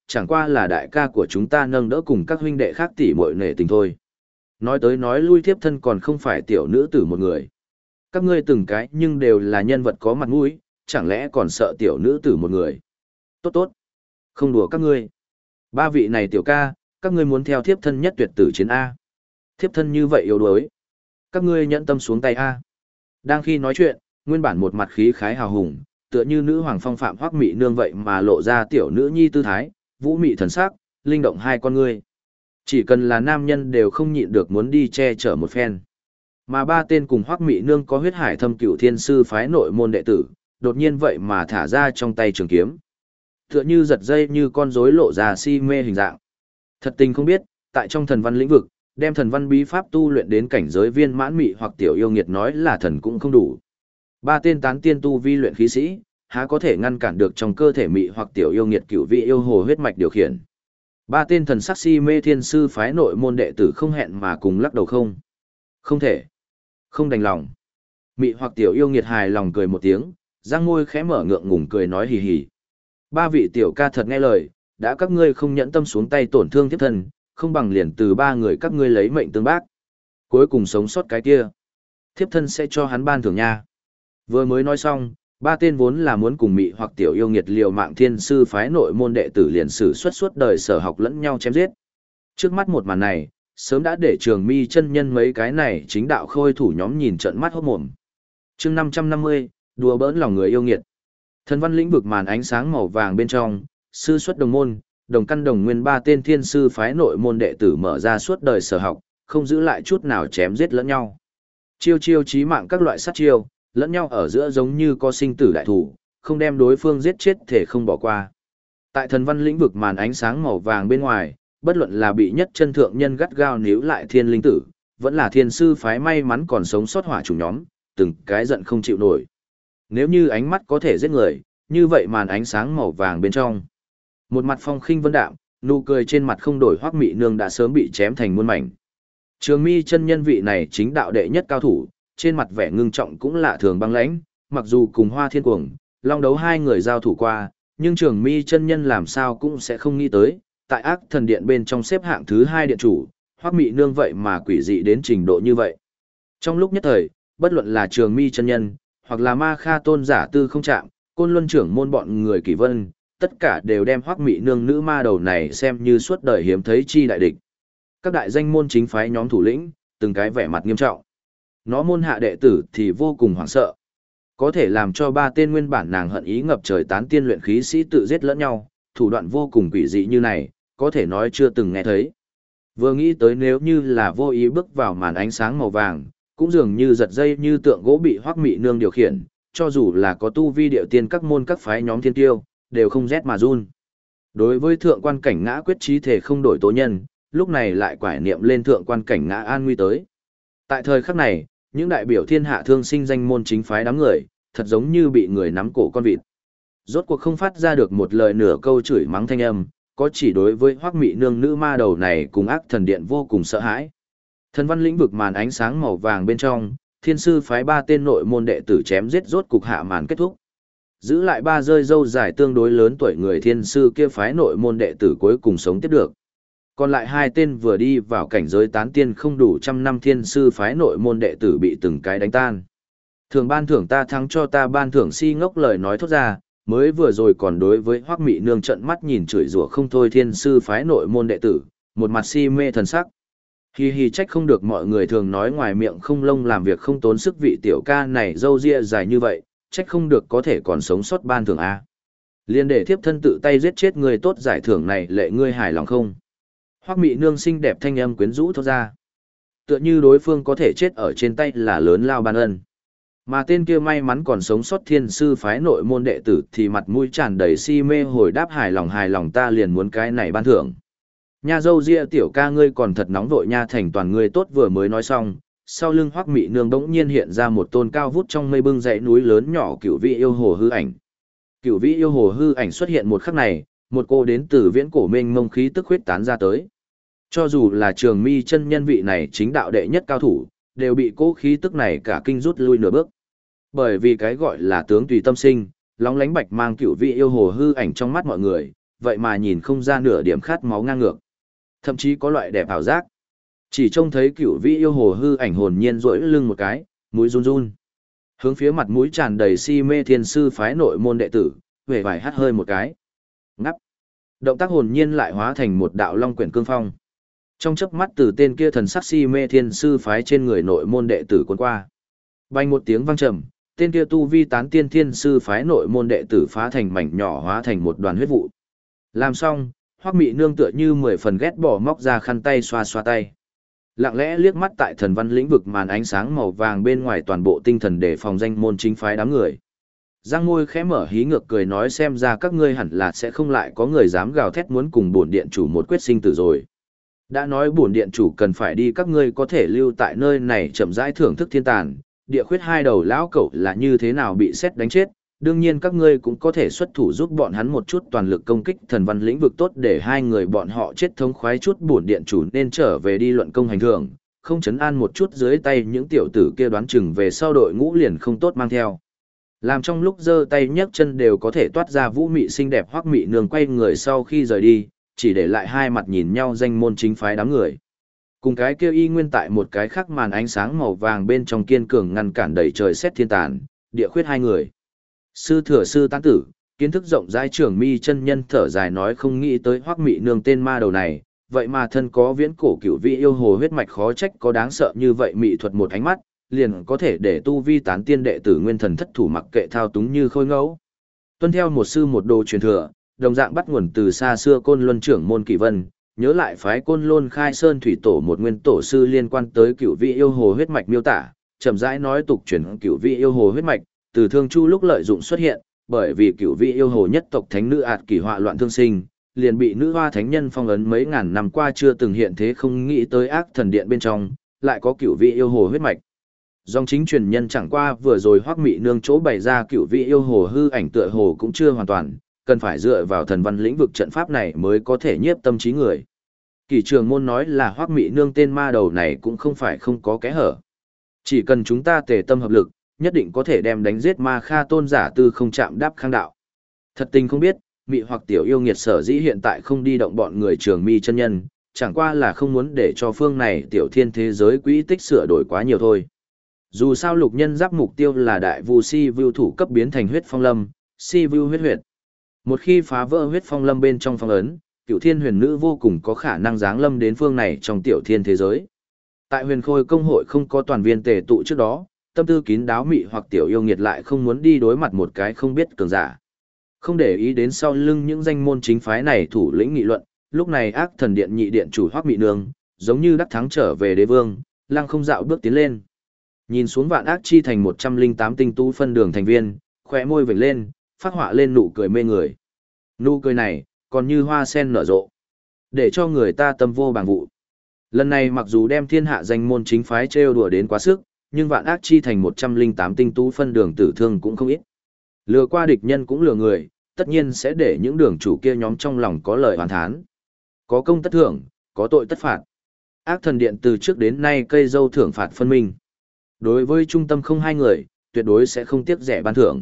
chẳng qua là đại ca của chúng ta nâng đỡ cùng các huynh đệ khác tỉ muội nể tình thôi. Nói tới nói lui thiếp thân còn không phải tiểu nữ tử một người. Các ngươi từng cái nhưng đều là nhân vật có mặt mũi, chẳng lẽ còn sợ tiểu nữ tử một người. Tốt tốt, không đùa các ngươi. Ba vị này tiểu ca, các ngươi muốn theo thiếp thân nhất tuyệt tử chiến A. Thiếp thân như vậy yếu đuối. Các ngươi nhẫn tâm xuống tay A. Đang khi nói chuyện, nguyên bản một mặt khí khái hào hùng, tựa như nữ hoàng phong phạm Hoắc Mị Nương vậy mà lộ ra tiểu nữ nhi tư thái, vũ mị thần sắc, linh động hai con ngươi. Chỉ cần là nam nhân đều không nhịn được muốn đi che chở một phen. Mà ba tên cùng Hoắc Mị Nương có huyết hải thâm cửu thiên sư phái nội môn đệ tử, đột nhiên vậy mà thả ra trong tay trường kiếm. Tựa như giật dây như con rối lộ ra si mê hình dạng. Thật tình không biết, tại trong thần văn lĩnh vực, đem thần văn bí pháp tu luyện đến cảnh giới viên mãn mị hoặc tiểu yêu nghiệt nói là thần cũng không đủ. Ba tên tán tiên tu vi luyện khí sĩ, há có thể ngăn cản được trong cơ thể mị hoặc tiểu yêu nghiệt cửu vị yêu hồ huyết mạch điều khiển. Ba tên thần sắc si mê thiên sư phái nội môn đệ tử không hẹn mà cùng lắc đầu không. Không thể. Không đành lòng. Mị hoặc tiểu yêu nghiệt hài lòng cười một tiếng, răng môi khẽ mở ngượng ngùng cười nói hì hì. Ba vị tiểu ca thật nghe lời, đã các ngươi không nhẫn tâm xuống tay tổn thương thiếp thân, không bằng liền từ ba người các ngươi lấy mệnh tương bác. Cuối cùng sống sót cái kia. Thiếp thân sẽ cho hắn ban thưởng nha. Vừa mới nói xong, ba tên vốn là muốn cùng mị hoặc tiểu yêu nghiệt liều mạng thiên sư phái nội môn đệ tử liền sử xuất suốt đời sở học lẫn nhau chém giết. Trước mắt một màn này, sớm đã để Trường Mi chân nhân mấy cái này chính đạo khôi thủ nhóm nhìn trận mắt hốt mồm. Chương 550, đùa bỡn lòng người yêu nghiệt. Thần văn lĩnh vực màn ánh sáng màu vàng bên trong, sư xuất đồng môn, đồng căn đồng nguyên ba tên thiên sư phái nội môn đệ tử mở ra suốt đời sở học, không giữ lại chút nào chém giết lẫn nhau. Chiêu chiêu chí mạng các loại sát chiêu, lẫn nhau ở giữa giống như có sinh tử đại thủ, không đem đối phương giết chết thể không bỏ qua. Tại thần văn lĩnh vực màn ánh sáng màu vàng bên ngoài, bất luận là bị nhất chân thượng nhân gắt gao níu lại thiên linh tử, vẫn là thiên sư phái may mắn còn sống sót hỏa chủ nhóm, từng cái giận không chịu nổi. Nếu như ánh mắt có thể giết người, như vậy màn ánh sáng màu vàng bên trong. Một mặt phong khinh vân đạm, nụ cười trên mặt không đổi Hoắc Mị Nương đã sớm bị chém thành muôn mảnh. Trường Mi chân nhân vị này chính đạo đệ nhất cao thủ, trên mặt vẻ ngưng trọng cũng lạ thường băng lãnh, mặc dù cùng Hoa Thiên Cuồng, Long Đấu hai người giao thủ qua, nhưng Trường Mi chân nhân làm sao cũng sẽ không nghĩ tới, tại Ác Thần Điện bên trong xếp hạng thứ 2 điện chủ, Hoắc Mị Nương vậy mà quỷ dị đến trình độ như vậy. Trong lúc nhất thời, bất luận là Trường Mi chân nhân, hoặc là Ma Kha tôn giả Tư Không Trạm, Côn Luân trưởng môn bọn người Kỳ Vân, tất cả đều đem Hoắc Mị Nương nữ ma đầu này xem như suốt đời hiếm thấy chi đại địch. Các đại danh môn chính phái nhóm thủ lĩnh, từng cái vẻ mặt nghiêm trọng. Nó môn hạ đệ tử thì vô cùng hoảng sợ. Có thể làm cho ba tên nguyên bản nàng hận ý ngập trời tán tiên luyện khí sĩ tự giết lẫn nhau, thủ đoạn vô cùng quỷ dị như này, có thể nói chưa từng nghe thấy. Vừa nghĩ tới nếu như là vô ý bước vào màn ánh sáng màu vàng, cũng dường như giật dây như tượng gỗ bị Hoắc Mị Nương điều khiển, cho dù là có tu vi điệu tiên các môn các phái nhóm thiên tiêu, đều không rét mà run. Đối với thượng quan cảnh ngã quyết chí thể không đổi tố nhân, lúc này lại quải niệm lên thượng quan cảnh ngã an nguy tới. Tại thời khắc này, những đại biểu thiên hạ thương sinh danh môn chính phái đám người, thật giống như bị người nắm cổ con vịt. Rốt cuộc không phát ra được một lời nửa câu chửi mắng thanh âm, có chỉ đối với Hoắc Mị Nương nữ ma đầu này cùng Ác Thần Điện vô cùng sợ hãi. Thần văn lĩnh vực màn ánh sáng màu vàng bên trong, thiên sư phái ba tên nội môn đệ tử chém giết rốt cục hạ màn kết thúc. Giữ lại ba rơi râu dài tương đối lớn tuổi người thiên sư kia phái nội môn đệ tử cuối cùng sống tiếp được. Còn lại hai tên vừa đi vào cảnh giới tán tiên không đủ trăm năm thiên sư phái nội môn đệ tử bị từng cái đánh tan. Thường ban thưởng ta thắng cho ta ban thưởng si ngốc lời nói thốt ra, mới vừa rồi còn đối với Hoắc Mị Nương trợn mắt nhìn chửi rủa không thôi thiên sư phái nội môn đệ tử, một mặt si mê thần sắc. Hi hi trách không được mọi người thường nói ngoài miệng không lông làm việc không tốn sức vị tiểu ca này râu ria dài như vậy, trách không được có thể còn sống sót ban thưởng A. Liên để thiếp thân tự tay giết chết người tốt giải thưởng này lệ ngươi hài lòng không? Hoắc Mị Nương xinh đẹp thanh âm quyến rũ thốt ra. Tựa như đối phương có thể chết ở trên tay là lớn lao ban ân. Mà tên kia may mắn còn sống sót thiên sư phái nội môn đệ tử thì mặt mũi tràn đầy si mê hồi đáp hài lòng ta liền muốn cái này ban thưởng. Nha dâu ria tiểu ca ngươi còn thật nóng vội nha thành toàn ngươi tốt vừa mới nói xong, sau lưng Hoắc Mị Nương bỗng nhiên hiện ra một tôn cao vút trong mây bưng dãy núi lớn nhỏ cửu vị yêu hồ hư ảnh. Cửu vị yêu hồ hư ảnh xuất hiện một khắc này, một cô đến từ viễn cổ mênh mông khí tức huyết tán ra tới. Cho dù là Trường Mi chân nhân vị này chính đạo đệ nhất cao thủ, đều bị cố khí tức này cả kinh rút lui nửa bước. Bởi vì cái gọi là tướng tùy tâm sinh, lóng lánh bạch mang cửu vị yêu hồ hư ảnh trong mắt mọi người, vậy mà nhìn không ra nửa điểm khát máu ngang ngược. Thậm chí có loại đẹp ảo giác. Chỉ trông thấy cửu vĩ yêu hồ hư ảnh hồn nhiên rỗi lưng một cái, mũi run run. Hướng phía mặt mũi tràn đầy si mê thiên sư phái nội môn đệ tử, vẻ vải hắt hơi một cái. Ngắp. Động tác hồn nhiên lại hóa thành một đạo long quyển cương phong. Trong chớp mắt từ tên kia thần sắc si mê thiên sư phái trên người nội môn đệ tử cuốn qua. Bành một tiếng vang trầm, tên kia tu vi tán tiên thiên sư phái nội môn đệ tử phá thành mảnh nhỏ hóa thành một đoàn huyết vụ. Làm xong, Hoắc Mị Nương tựa như 10 phần ghét bỏ móc ra khăn tay xoa xoa tay. Lặng lẽ liếc mắt tại thần văn lĩnh vực màn ánh sáng màu vàng bên ngoài toàn bộ tinh thần để phòng danh môn chính phái đám người. Giang môi khẽ mở hí ngược cười nói xem ra các ngươi hẳn là sẽ không lại có người dám gào thét muốn cùng bổn điện chủ một quyết sinh tử rồi. Đã nói bổn điện chủ cần phải đi các ngươi có thể lưu tại nơi này chậm rãi thưởng thức thiên tàn, địa khuyết hai đầu lão cẩu là như thế nào bị sét đánh chết, đương nhiên các ngươi cũng có thể xuất thủ giúp bọn hắn một chút toàn lực công kích thần văn lĩnh vực tốt để hai người bọn họ chết thống khoái chút bổn điện chủ nên trở về đi luận công hành thưởng, không chấn an một chút dưới tay những tiểu tử kia đoán chừng về sau đội ngũ liền không tốt mang theo. Làm trong lúc giơ tay nhấc chân đều có thể toát ra vũ mị xinh đẹp Hoắc Mị Nương quay người sau khi rời đi, chỉ để lại hai mặt nhìn nhau danh môn chính phái đám người. Cùng cái kia y nguyên tại một cái khác màn ánh sáng màu vàng bên trong kiên cường ngăn cản đầy trời xét thiên tàn, địa khuyết hai người. Sư thừa sư tán tử, kiến thức rộng rãi trưởng mi chân nhân thở dài nói không nghĩ tới Hoắc Mị Nương tên ma đầu này, vậy mà thân có viễn cổ cửu vị yêu hồ huyết mạch khó trách có đáng sợ như vậy mị thuật một ánh mắt, liền có thể để tu vi tán tiên đệ tử nguyên thần thất thủ mặc kệ thao túng như khôi ngẫu. Tuân theo một sư một đồ truyền thừa, đồng dạng bắt nguồn từ xa xưa Côn Luân trưởng môn Kỷ Vân, nhớ lại phái Côn Luân khai sơn thủy tổ một nguyên tổ sư liên quan tới cửu vị yêu hồ huyết mạch miêu tả, chậm rãi nói tục truyền cửu vị yêu hồ huyết mạch, từ Thương Chu lúc lợi dụng xuất hiện, bởi vì cửu vị yêu hồ nhất tộc thánh nữ ạt kỷ họa loạn thương sinh, liền bị nữ hoa thánh nhân phong ấn mấy ngàn năm qua chưa từng hiện thế không nghĩ tới ác thần điện bên trong, lại có cửu vị yêu hồ huyết mạch. Dòng chính truyền nhân chẳng qua vừa rồi Hoắc Mị Nương chỗ bày ra cửu vị yêu hồ hư ảnh tựa hồ cũng chưa hoàn toàn, cần phải dựa vào thần văn lĩnh vực trận pháp này mới có thể nhiếp tâm trí người. Kỷ Trường Môn nói là Hoắc Mị Nương tên ma đầu này cũng không phải không có kẽ hở. Chỉ cần chúng ta tề tâm hợp lực, nhất định có thể đem đánh giết ma kha tôn giả tư không chạm đáp khang đạo. Thật tình không biết, mị hoặc tiểu yêu nghiệt sở dĩ hiện tại không đi động bọn người Trường Mi chân nhân, chẳng qua là không muốn để cho phương này tiểu thiên thế giới quỹ tích sửa đổi quá nhiều thôi. Dù sao lục nhân giáp mục tiêu là đại vu si vưu thủ cấp biến thành huyết phong lâm, si vưu huyết huyệt. Một khi phá vỡ huyết phong lâm bên trong phong ấn, cựu thiên huyền nữ vô cùng có khả năng giáng lâm đến phương này trong tiểu thiên thế giới. Tại huyền khôi công hội không có toàn viên tề tụ trước đó, tâm tư kín đáo mị hoặc tiểu yêu nghiệt lại không muốn đi đối mặt một cái không biết cường giả. Không để ý đến sau lưng những danh môn chính phái này thủ lĩnh nghị luận, lúc này ác thần điện nhị điện chủ Hoắc Mị Nương, giống như đắc thắng trở về đế vương, lăng không dạo bước tiến lên. Nhìn xuống vạn ác chi thành 108 tinh tú phân đường thành viên, khóe môi vểnh lên, phát họa lên nụ cười mê người. Nụ cười này, còn như hoa sen nở rộ, để cho người ta tâm vô bằng vụ. Lần này mặc dù đem thiên hạ danh môn chính phái trêu đùa đến quá sức, nhưng vạn ác chi thành 108 tinh tú phân đường tử thương cũng không ít. Lừa qua địch nhân cũng lừa người, tất nhiên sẽ để những đường chủ kia nhóm trong lòng có lời oán thán. Có công tất thưởng, có tội tất phạt. Ác thần điện từ trước đến nay cây dâu thưởng phạt phân minh. Đối với trung tâm không hai người, tuyệt đối sẽ không tiếc rẻ ban thưởng.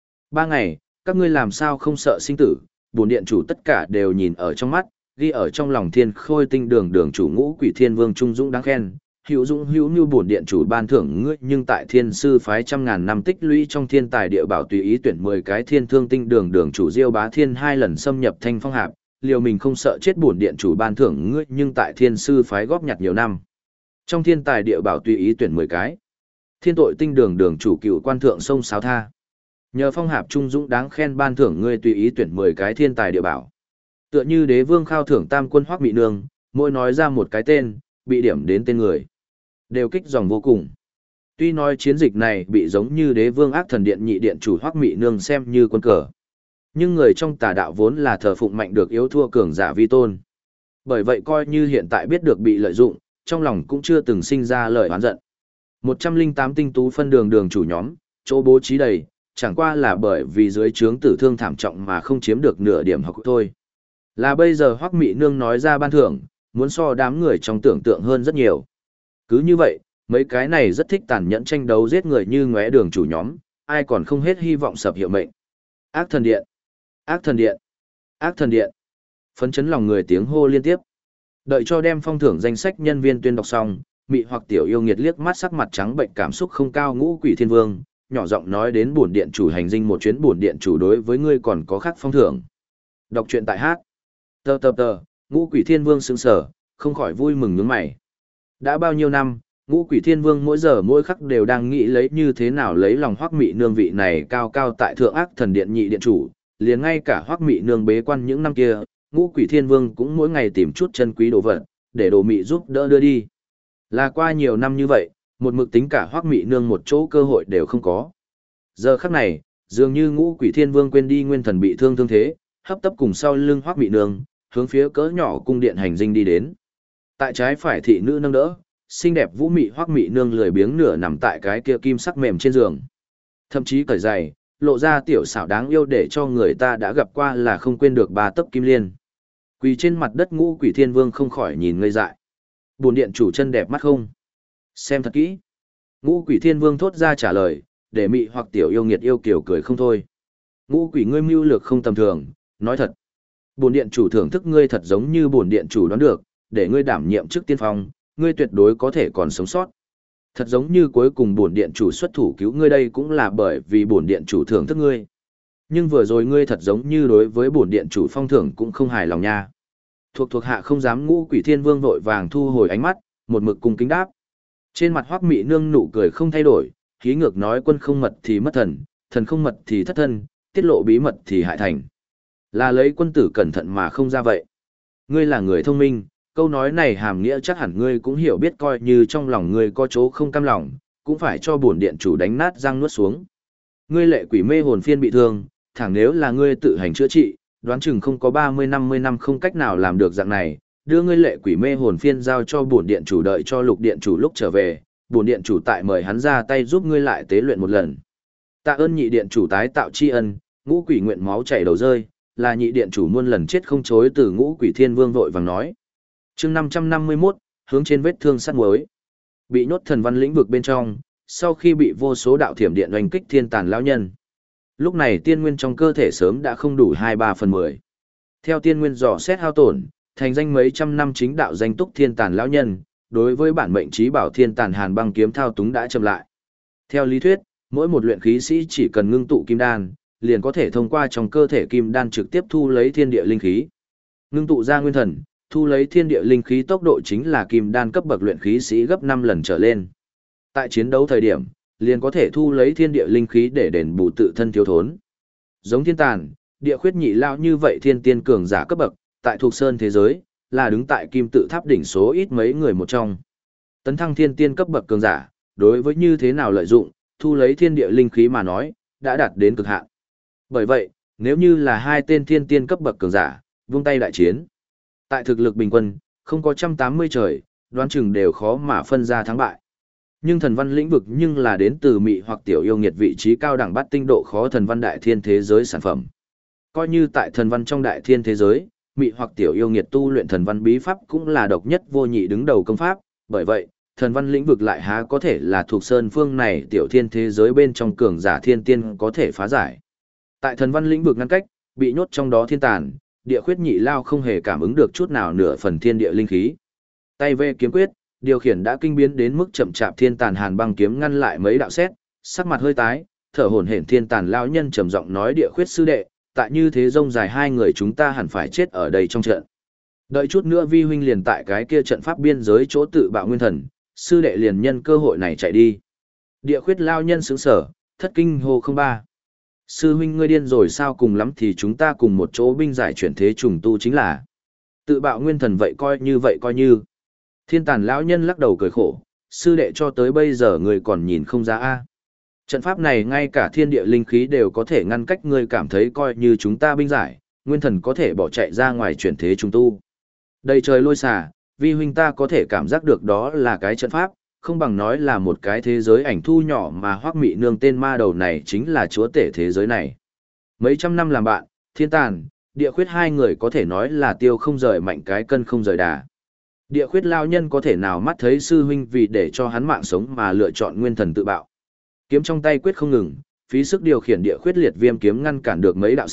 3 ngày, các ngươi làm sao không sợ sinh tử, bổn điện chủ tất cả đều nhìn ở trong mắt, ghi ở trong lòng thiên khôi tinh đường đường chủ ngũ quỷ thiên vương trung dũng đáng khen. Hữu dũng hữu như bổn điện chủ ban thưởng ngươi nhưng tại thiên sư phái trăm ngàn năm tích lũy trong thiên tài địa bảo tùy ý tuyển 10 cái thiên thương tinh đường đường chủ diêu bá thiên 2 lần xâm nhập thanh phong hạp, liều mình không sợ chết bổn điện chủ ban thưởng ngươi nhưng tại thiên sư phái góp nhặt nhiều năm. Trong thiên tài địa bảo tùy ý tuyển 10 cái. Thiên tội tinh đường đường chủ cựu quan thượng sông Sáo Tha. Nhờ phong hạp trung dũng đáng khen ban thưởng ngươi tùy ý tuyển 10 cái thiên tài địa bảo. Tựa như đế vương khao thưởng tam quân Hoắc Mị Nương, mỗi nói ra một cái tên, bị điểm đến tên người. Đều kích dòng vô cùng. Tuy nói chiến dịch này bị giống như đế vương ác thần điện nhị điện chủ Hoắc Mị Nương xem như quân cờ. Nhưng người trong tà đạo vốn là thờ phụng mạnh được yếu thua cường giả vi tôn. Bởi vậy coi như hiện tại biết được bị lợi dụng, trong lòng cũng chưa từng sinh ra lời oán giận. 108 tinh tú phân đường đường chủ nhóm, chỗ bố trí đầy, chẳng qua là bởi vì dưới trướng tử thương thảm trọng mà không chiếm được nửa điểm học thôi. Là bây giờ Hoắc Mị Nương nói ra ban thưởng, muốn so đám người trong tưởng tượng hơn rất nhiều. Cứ như vậy, mấy cái này rất thích tàn nhẫn tranh đấu giết người như ngóe đường chủ nhóm, ai còn không hết hy vọng sập hiệu mệnh. Ác thần điện, ác thần điện, ác thần điện. Phấn chấn lòng người tiếng hô liên tiếp. Đợi cho đem phong thưởng danh sách nhân viên tuyên đọc xong, Mị Hoặc Tiểu Yêu Nghiệt liếc mắt sắc mặt trắng bệnh cảm xúc không cao Ngũ Quỷ Thiên Vương, nhỏ giọng nói đến bổn điện chủ hành dinh một chuyến, bổn điện chủ đối với ngươi còn có khác phong thưởng. Đọc truyện tại hát. Tờ, Ngũ Quỷ Thiên Vương sững sờ, không khỏi vui mừng nhướng mày. Đã bao nhiêu năm, Ngũ Quỷ Thiên Vương mỗi giờ mỗi khắc đều đang nghĩ lấy như thế nào lấy lòng Hoắc Mị Nương vị này cao cao tại thượng ác thần điện nhị điện chủ, liền ngay cả Hoắc Mị Nương bế quan những năm kia, Ngũ Quỷ Thiên Vương cũng mỗi ngày tìm chút chân quý đồ vật, để Đồ Mị giúp đỡ đưa đi. Là qua nhiều năm như vậy, một mực tính cả Hoắc Mị Nương một chỗ cơ hội đều không có. Giờ khắc này, dường như Ngũ Quỷ Thiên Vương quên đi nguyên thần bị thương thế, hấp tấp cùng sau lưng Hoắc Mị Nương, hướng phía cỡ nhỏ cung điện hành dinh đi đến. Tại trái phải thị nữ nâng đỡ, xinh đẹp vũ mị Hoắc Mị Nương lười biếng nửa nằm tại cái kia kim sắc mềm trên giường. Thậm chí cởi giày, lộ ra tiểu xảo đáng yêu để cho người ta đã gặp qua là không quên được ba tấc kim liên. Quỳ trên mặt đất Ngũ Quỷ Thiên Vương không khỏi nhìn ngây dại. Bổn điện chủ chân đẹp mắt không? Xem thật kỹ. Ngũ Quỷ Thiên Vương thốt ra trả lời, để Mị Hoặc Tiểu Yêu Nghiệt yêu kiều cười không thôi. Ngũ Quỷ ngươi mưu lược không tầm thường, nói thật. Bổn điện chủ thưởng thức ngươi thật giống như bổn điện chủ đoán được, để ngươi đảm nhiệm chức tiên phong, ngươi tuyệt đối có thể còn sống sót. Thật giống như cuối cùng bổn điện chủ xuất thủ cứu ngươi đây cũng là bởi vì bổn điện chủ thưởng thức ngươi. Nhưng vừa rồi ngươi thật giống như đối với bổn điện chủ phong thưởng cũng không hài lòng nha. Thuộc hạ không dám. Ngũ Quỷ Thiên Vương vội vàng thu hồi ánh mắt, một mực cung kính đáp. Trên mặt Hoắc Mị Nương nụ cười không thay đổi, khí ngược nói quân không mật thì mất thần, thần không mật thì thất thân, tiết lộ bí mật thì hại thành. Là lấy quân tử cẩn thận mà không ra vậy. Ngươi là người thông minh, câu nói này hàm nghĩa chắc hẳn ngươi cũng hiểu biết, coi như trong lòng ngươi có chỗ không cam lòng, cũng phải cho bổn điện chủ đánh nát răng nuốt xuống. Ngươi lệ quỷ mê hồn phiên bị thương, thẳng nếu là ngươi tự hành chữa trị, đoán chừng không có 30-50 năm không cách nào làm được dạng này, đưa ngươi lệ quỷ mê hồn phiên giao cho bổn điện chủ, đợi cho Lục điện chủ lúc trở về, bổn điện chủ tại mời hắn ra tay giúp ngươi lại tế luyện một lần. Tạ ơn nhị điện chủ tái tạo tri ân. Ngũ Quỷ nguyện máu chảy đầu rơi, là nhị điện chủ muôn lần chết không chối từ. Ngũ Quỷ Thiên Vương vội vàng nói. Chương 551, hướng trên vết thương sắt muối. Bị nhốt thần văn lĩnh vực bên trong, sau khi bị vô số đạo thiểm điện oanh kích thiên tàn lão nhân. Lúc này tiên nguyên trong cơ thể sớm đã không đủ 2/3/10. Theo tiên nguyên dò xét hao tổn, thành danh mấy trăm năm chính đạo danh túc thiên tàn lão nhân, đối với bản mệnh trí bảo thiên tàn hàn băng kiếm thao túng đã chậm lại. Theo lý thuyết, mỗi một luyện khí sĩ chỉ cần ngưng tụ kim đan, liền có thể thông qua trong cơ thể kim đan trực tiếp thu lấy thiên địa linh khí. Ngưng tụ ra nguyên thần, thu lấy thiên địa linh khí tốc độ chính là kim đan cấp bậc luyện khí sĩ gấp 5 lần trở lên. Tại chiến đấu thời điểm, liền có thể thu lấy thiên địa linh khí để đền bù tự thân thiếu thốn. Giống thiên tàn, địa khuyết nhị lao như vậy thiên tiên cường giả cấp bậc, tại thuộc sơn thế giới, là đứng tại kim tự tháp đỉnh số ít mấy người một trong. Tấn thăng thiên tiên cấp bậc cường giả, đối với như thế nào lợi dụng, thu lấy thiên địa linh khí mà nói, đã đạt đến cực hạn. Bởi vậy, nếu như là hai tên thiên tiên cấp bậc cường giả, vung tay đại chiến. Tại thực lực bình quân, không có 180 trời, đoán chừng đều khó mà phân ra thắng bại. Nhưng thần văn lĩnh vực nhưng là đến từ Mị Hoặc Tiểu Yêu Nghiệt vị trí cao đẳng bát tinh độ khó thần văn đại thiên thế giới sản phẩm. Coi như tại thần văn trong đại thiên thế giới, Mị Hoặc Tiểu Yêu Nghiệt tu luyện thần văn bí pháp cũng là độc nhất vô nhị đứng đầu công pháp, bởi vậy, thần văn lĩnh vực lại há có thể là thuộc sơn phương này tiểu thiên thế giới bên trong cường giả thiên tiên có thể phá giải. Tại thần văn lĩnh vực ngăn cách, bị nhốt trong đó thiên tàn, địa khuyết nhị lao không hề cảm ứng được chút nào nửa phần thiên địa linh khí. Tay vê kiếm quyết, điều khiển đã kinh biến đến mức chậm chạp thiên tàn hàn băng kiếm ngăn lại mấy đạo sét, sắc mặt hơi tái, thở hổn hển thiên tàn lão nhân trầm giọng nói địa khuyết sư đệ, tại như thế rông dài hai người chúng ta hẳn phải chết ở đây trong trận. Đợi chút nữa vi huynh liền tại cái kia trận pháp biên giới chỗ tự bạo nguyên thần, sư đệ liền nhân cơ hội này chạy đi. Địa khuyết lão nhân sững sờ, thất kinh hô không ba. Sư huynh ngươi điên rồi sao, cùng lắm thì chúng ta cùng một chỗ binh giải chuyển thế trùng tu chính là. Tự bạo nguyên thần vậy coi như. Thiên tàn lão nhân lắc đầu cười khổ, sư đệ cho tới bây giờ người còn nhìn không ra a. Trận pháp này ngay cả thiên địa linh khí đều có thể ngăn cách, ngươi cảm thấy coi như chúng ta binh giải, nguyên thần có thể bỏ chạy ra ngoài chuyển thế trùng tu. Đầy trời lôi xả, vi huynh ta có thể cảm giác được đó là cái trận pháp, không bằng nói là một cái thế giới ảnh thu nhỏ mà Hoắc Mị Nương tên ma đầu này chính là chúa tể thế giới này. Mấy trăm năm làm bạn, thiên tàn, địa khuyết hai người có thể nói là tiêu không rời mạnh cái cân không rời đà. Địa khuyết lao nhân có thể nào mắt thấy sư huynh vì để cho hắn mạng sống mà lựa chọn nguyên thần tự bạo. Kiếm trong tay quyết không ngừng, phí sức điều khiển địa khuyết liệt viêm kiếm ngăn cản được mấy đạo sét,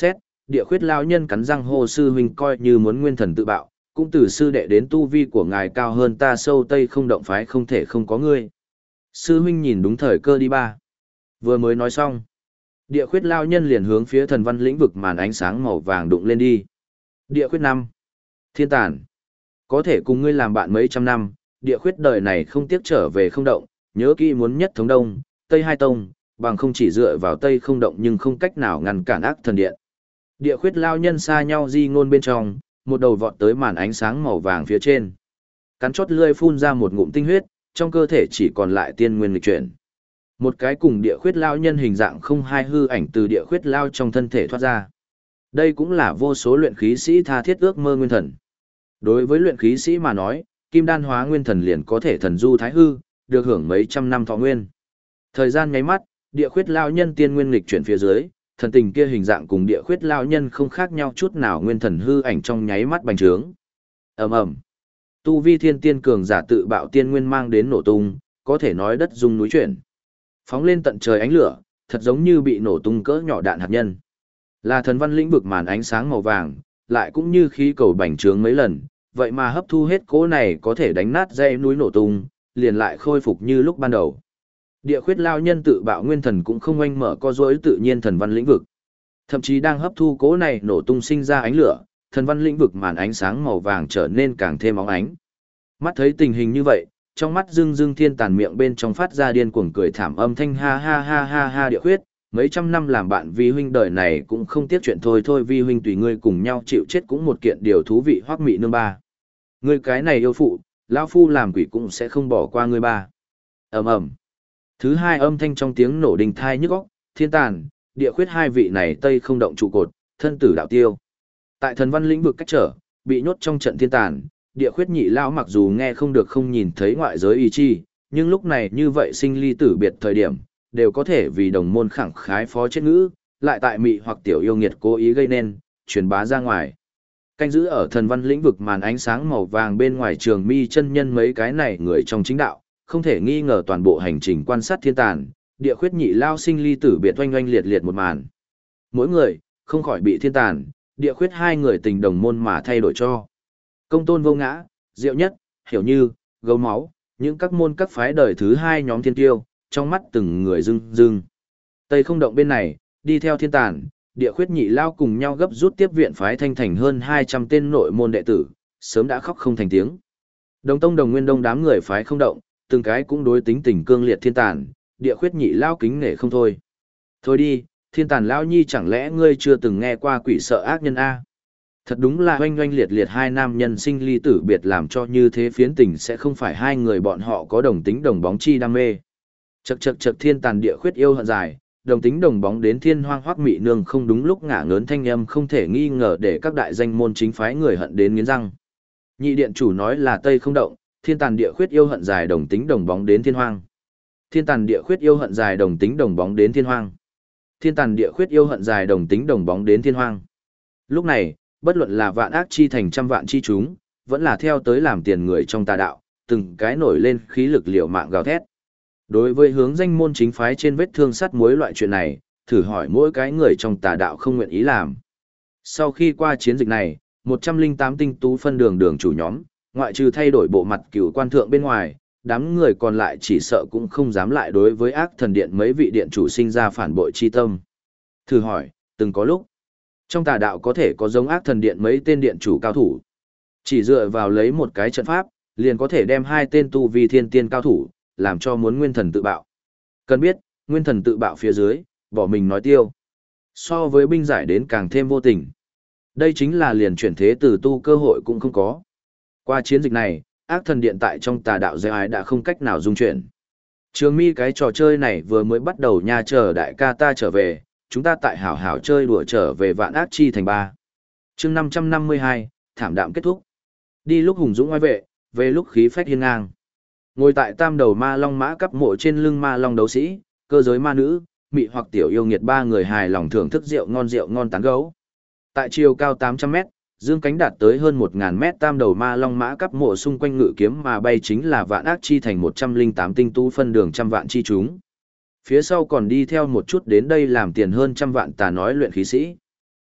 Địa khuyết lao nhân cắn răng hô sư huynh coi như muốn nguyên thần tự bạo, cũng từ sư đệ đến tu vi của ngài cao hơn ta sâu tây không động phái không thể không có ngươi. Sư huynh nhìn đúng thời cơ đi ba. Vừa mới nói xong, địa khuyết lao nhân liền hướng phía thần văn lĩnh vực màn ánh sáng màu vàng đụng lên đi. Địa khuyết năm, thiên tản, có thể cùng ngươi làm bạn mấy trăm năm, địa khuyết đời này không tiếc trở về không động, nhớ kỹ muốn nhất thống đông, tây hai tông, bằng không chỉ dựa vào tây không động nhưng không cách nào ngăn cản ác thần điện. Địa khuyết lao nhân xa nhau di ngôn bên trong, một đầu vọt tới màn ánh sáng màu vàng phía trên. Cắn chót lưỡi phun ra một ngụm tinh huyết, trong cơ thể chỉ còn lại tiên nguyên lịch chuyển. Một cái cùng địa khuyết lao nhân hình dạng không hai hư ảnh từ địa khuyết lao trong thân thể thoát ra. Đây cũng là vô số luyện khí sĩ tha thiết ước mơ nguyên thần. Đối với luyện khí sĩ mà nói, kim đan hóa nguyên thần liền có thể thần du thái hư, được hưởng mấy trăm năm thọ nguyên. Thời gian nháy mắt, địa khuyết lao nhân tiên nguyên lịch chuyển phía dưới, thần tình kia hình dạng cùng địa khuyết lao nhân không khác nhau chút nào, nguyên thần hư ảnh trong nháy mắt bành trướng. Ầm ầm. Tu vi thiên tiên cường giả tự bạo tiên nguyên mang đến nổ tung, có thể nói đất rung núi chuyển. Phóng lên tận trời ánh lửa, thật giống như bị nổ tung cỡ nhỏ đạn hạt nhân. Là thần văn lĩnh vực màn ánh sáng màu vàng, lại cũng như khí cầu bành trướng mấy lần, vậy mà hấp thu hết cỗ này có thể đánh nát dãy núi nổ tung, liền lại khôi phục như lúc ban đầu. Địa khuyết lao nhân tự bạo nguyên thần cũng không oanh mở co duỗi tự nhiên thần văn lĩnh vực. Thậm chí đang hấp thu cỗ này nổ tung sinh ra ánh lửa, thần văn lĩnh vực màn ánh sáng màu vàng trở nên càng thêm óng ánh. Mắt thấy tình hình như vậy, trong mắt dưng dưng thiên tàn miệng bên trong phát ra điên cuồng cười thảm âm thanh ha ha ha ha ha địa khuyết, mấy trăm năm làm bạn vi huynh đời này cũng không tiếc chuyện thôi thôi vi huynh tùy ngươi cùng nhau chịu chết cũng một kiện điều thú vị hoắc mị nương ba. Ngươi cái này yêu phụ, lão phu làm quỷ cũng sẽ không bỏ qua ngươi ba. Ầm ầm. Thứ hai âm thanh trong tiếng nổ đình thai nhức óc, thiên tàn, địa khuyết hai vị này tây không động trụ cột, thân tử đạo tiêu. Tại thần văn lĩnh vực cách trở, bị nhốt trong trận thiên tàn, địa khuyết nhị lão mặc dù nghe không được không nhìn thấy ngoại giới ý chi, nhưng lúc này như vậy sinh ly tử biệt thời điểm, đều có thể vì đồng môn khẳng khái phó chết ngữ, lại tại mị hoặc tiểu yêu nghiệt cố ý gây nên, truyền bá ra ngoài. Canh giữ ở thần văn lĩnh vực màn ánh sáng màu vàng bên ngoài trường mi chân nhân mấy cái này người trong chính đạo, không thể nghi ngờ toàn bộ hành trình quan sát thiên tàn, địa khuyết nhị lao sinh ly tử biệt oanh oanh liệt liệt một màn. Mỗi người, không khỏi bị thiên tàn, địa khuyết hai người tình đồng môn mà thay đổi cho. Công tôn vô ngã, diệu nhất, hiểu như, gấu máu, những các môn các phái đời thứ hai nhóm thiên tiêu, trong mắt từng người rưng rưng. Tây không động bên này, đi theo thiên tàn, địa khuyết nhị lao cùng nhau gấp rút tiếp viện phái thanh thành hơn 200 tên nội môn đệ tử, sớm đã khóc không thành tiếng. Đồng tông đồng nguyên đông đám người phái không động, từng cái cũng đối tính tình cương liệt thiên tàn, địa khuyết nhị lao kính nể không thôi. Thôi đi, thiên tàn lao nhi chẳng lẽ ngươi chưa từng nghe qua quỷ sợ ác nhân A? Thật đúng là oanh oanh liệt liệt hai nam nhân sinh ly tử biệt làm cho như thế phiến tình sẽ không phải hai người bọn họ có đồng tính đồng bóng chi đam mê. Chậc chậc chậc thiên tàn địa khuyết yêu hận dài, đồng tính đồng bóng đến thiên hoang hoắc mị nương không đúng lúc ngả ngớn thanh âm không thể nghi ngờ để các đại danh môn chính phái người hận đến nghiến răng. Nhị điện chủ nói là Tây không động, thiên tàn địa khuyết yêu hận dài đồng tính đồng bóng đến thiên hoang. Thiên tàn địa khuyết yêu hận dài đồng tính đồng bóng đến thiên hoang. Thiên tàn địa khuyết yêu hận dài đồng tính đồng bóng đến thiên hoang. Lúc này, bất luận là vạn ác chi thành trăm vạn chi chúng, vẫn là theo tới làm tiền người trong tà đạo, từng cái nổi lên khí lực liều mạng gào thét. Đối với hướng danh môn chính phái trên vết thương sắt muối loại chuyện này, thử hỏi mỗi cái người trong tà đạo không nguyện ý làm. Sau khi qua chiến dịch này, 108 tinh tú phân đường đường chủ nhóm, ngoại trừ thay đổi bộ mặt cửu quan thượng bên ngoài, đám người còn lại chỉ sợ cũng không dám lại đối với ác thần điện mấy vị điện chủ sinh ra phản bội chi tâm. Thử hỏi, từng có lúc, trong tà đạo có thể có giống ác thần điện mấy tên điện chủ cao thủ. Chỉ dựa vào lấy một cái trận pháp, liền có thể đem hai tên tu vi thiên tiên cao thủ, làm cho muốn nguyên thần tự bạo. Cần biết, nguyên thần tự bạo phía dưới, bỏ mình nói tiêu. So với binh giải đến càng thêm vô tình. Đây chính là liền chuyển thế từ tu cơ hội cũng không có. Qua chiến dịch này, ác thần điện tại trong tà đạo giới ái đã không cách nào dung chuyển. Trường mi cái trò chơi này vừa mới bắt đầu nha, chờ đại ca ta trở về, chúng ta tại hảo hảo chơi đùa trở về vạn ác chi thành 3. chương 552, thảm đạm kết thúc. Đi lúc hùng dũng oai vệ, về lúc khí phách hiên ngang. Ngồi tại tam đầu ma long mã cấp mộ trên lưng ma long đấu sĩ, cơ giới ma nữ, mị hoặc tiểu yêu nghiệt ba người hài lòng thưởng thức rượu ngon tán gấu. Tại chiều cao 800 mét, dương cánh đạt tới hơn 1000 mét tam đầu ma long mã cấp mộ xung quanh ngự kiếm mà bay chính là vạn ác chi thành 108 tinh tú phân đường trăm vạn chi chúng. Phía sau còn đi theo một chút đến đây làm tiền hơn trăm vạn tà nói luyện khí sĩ.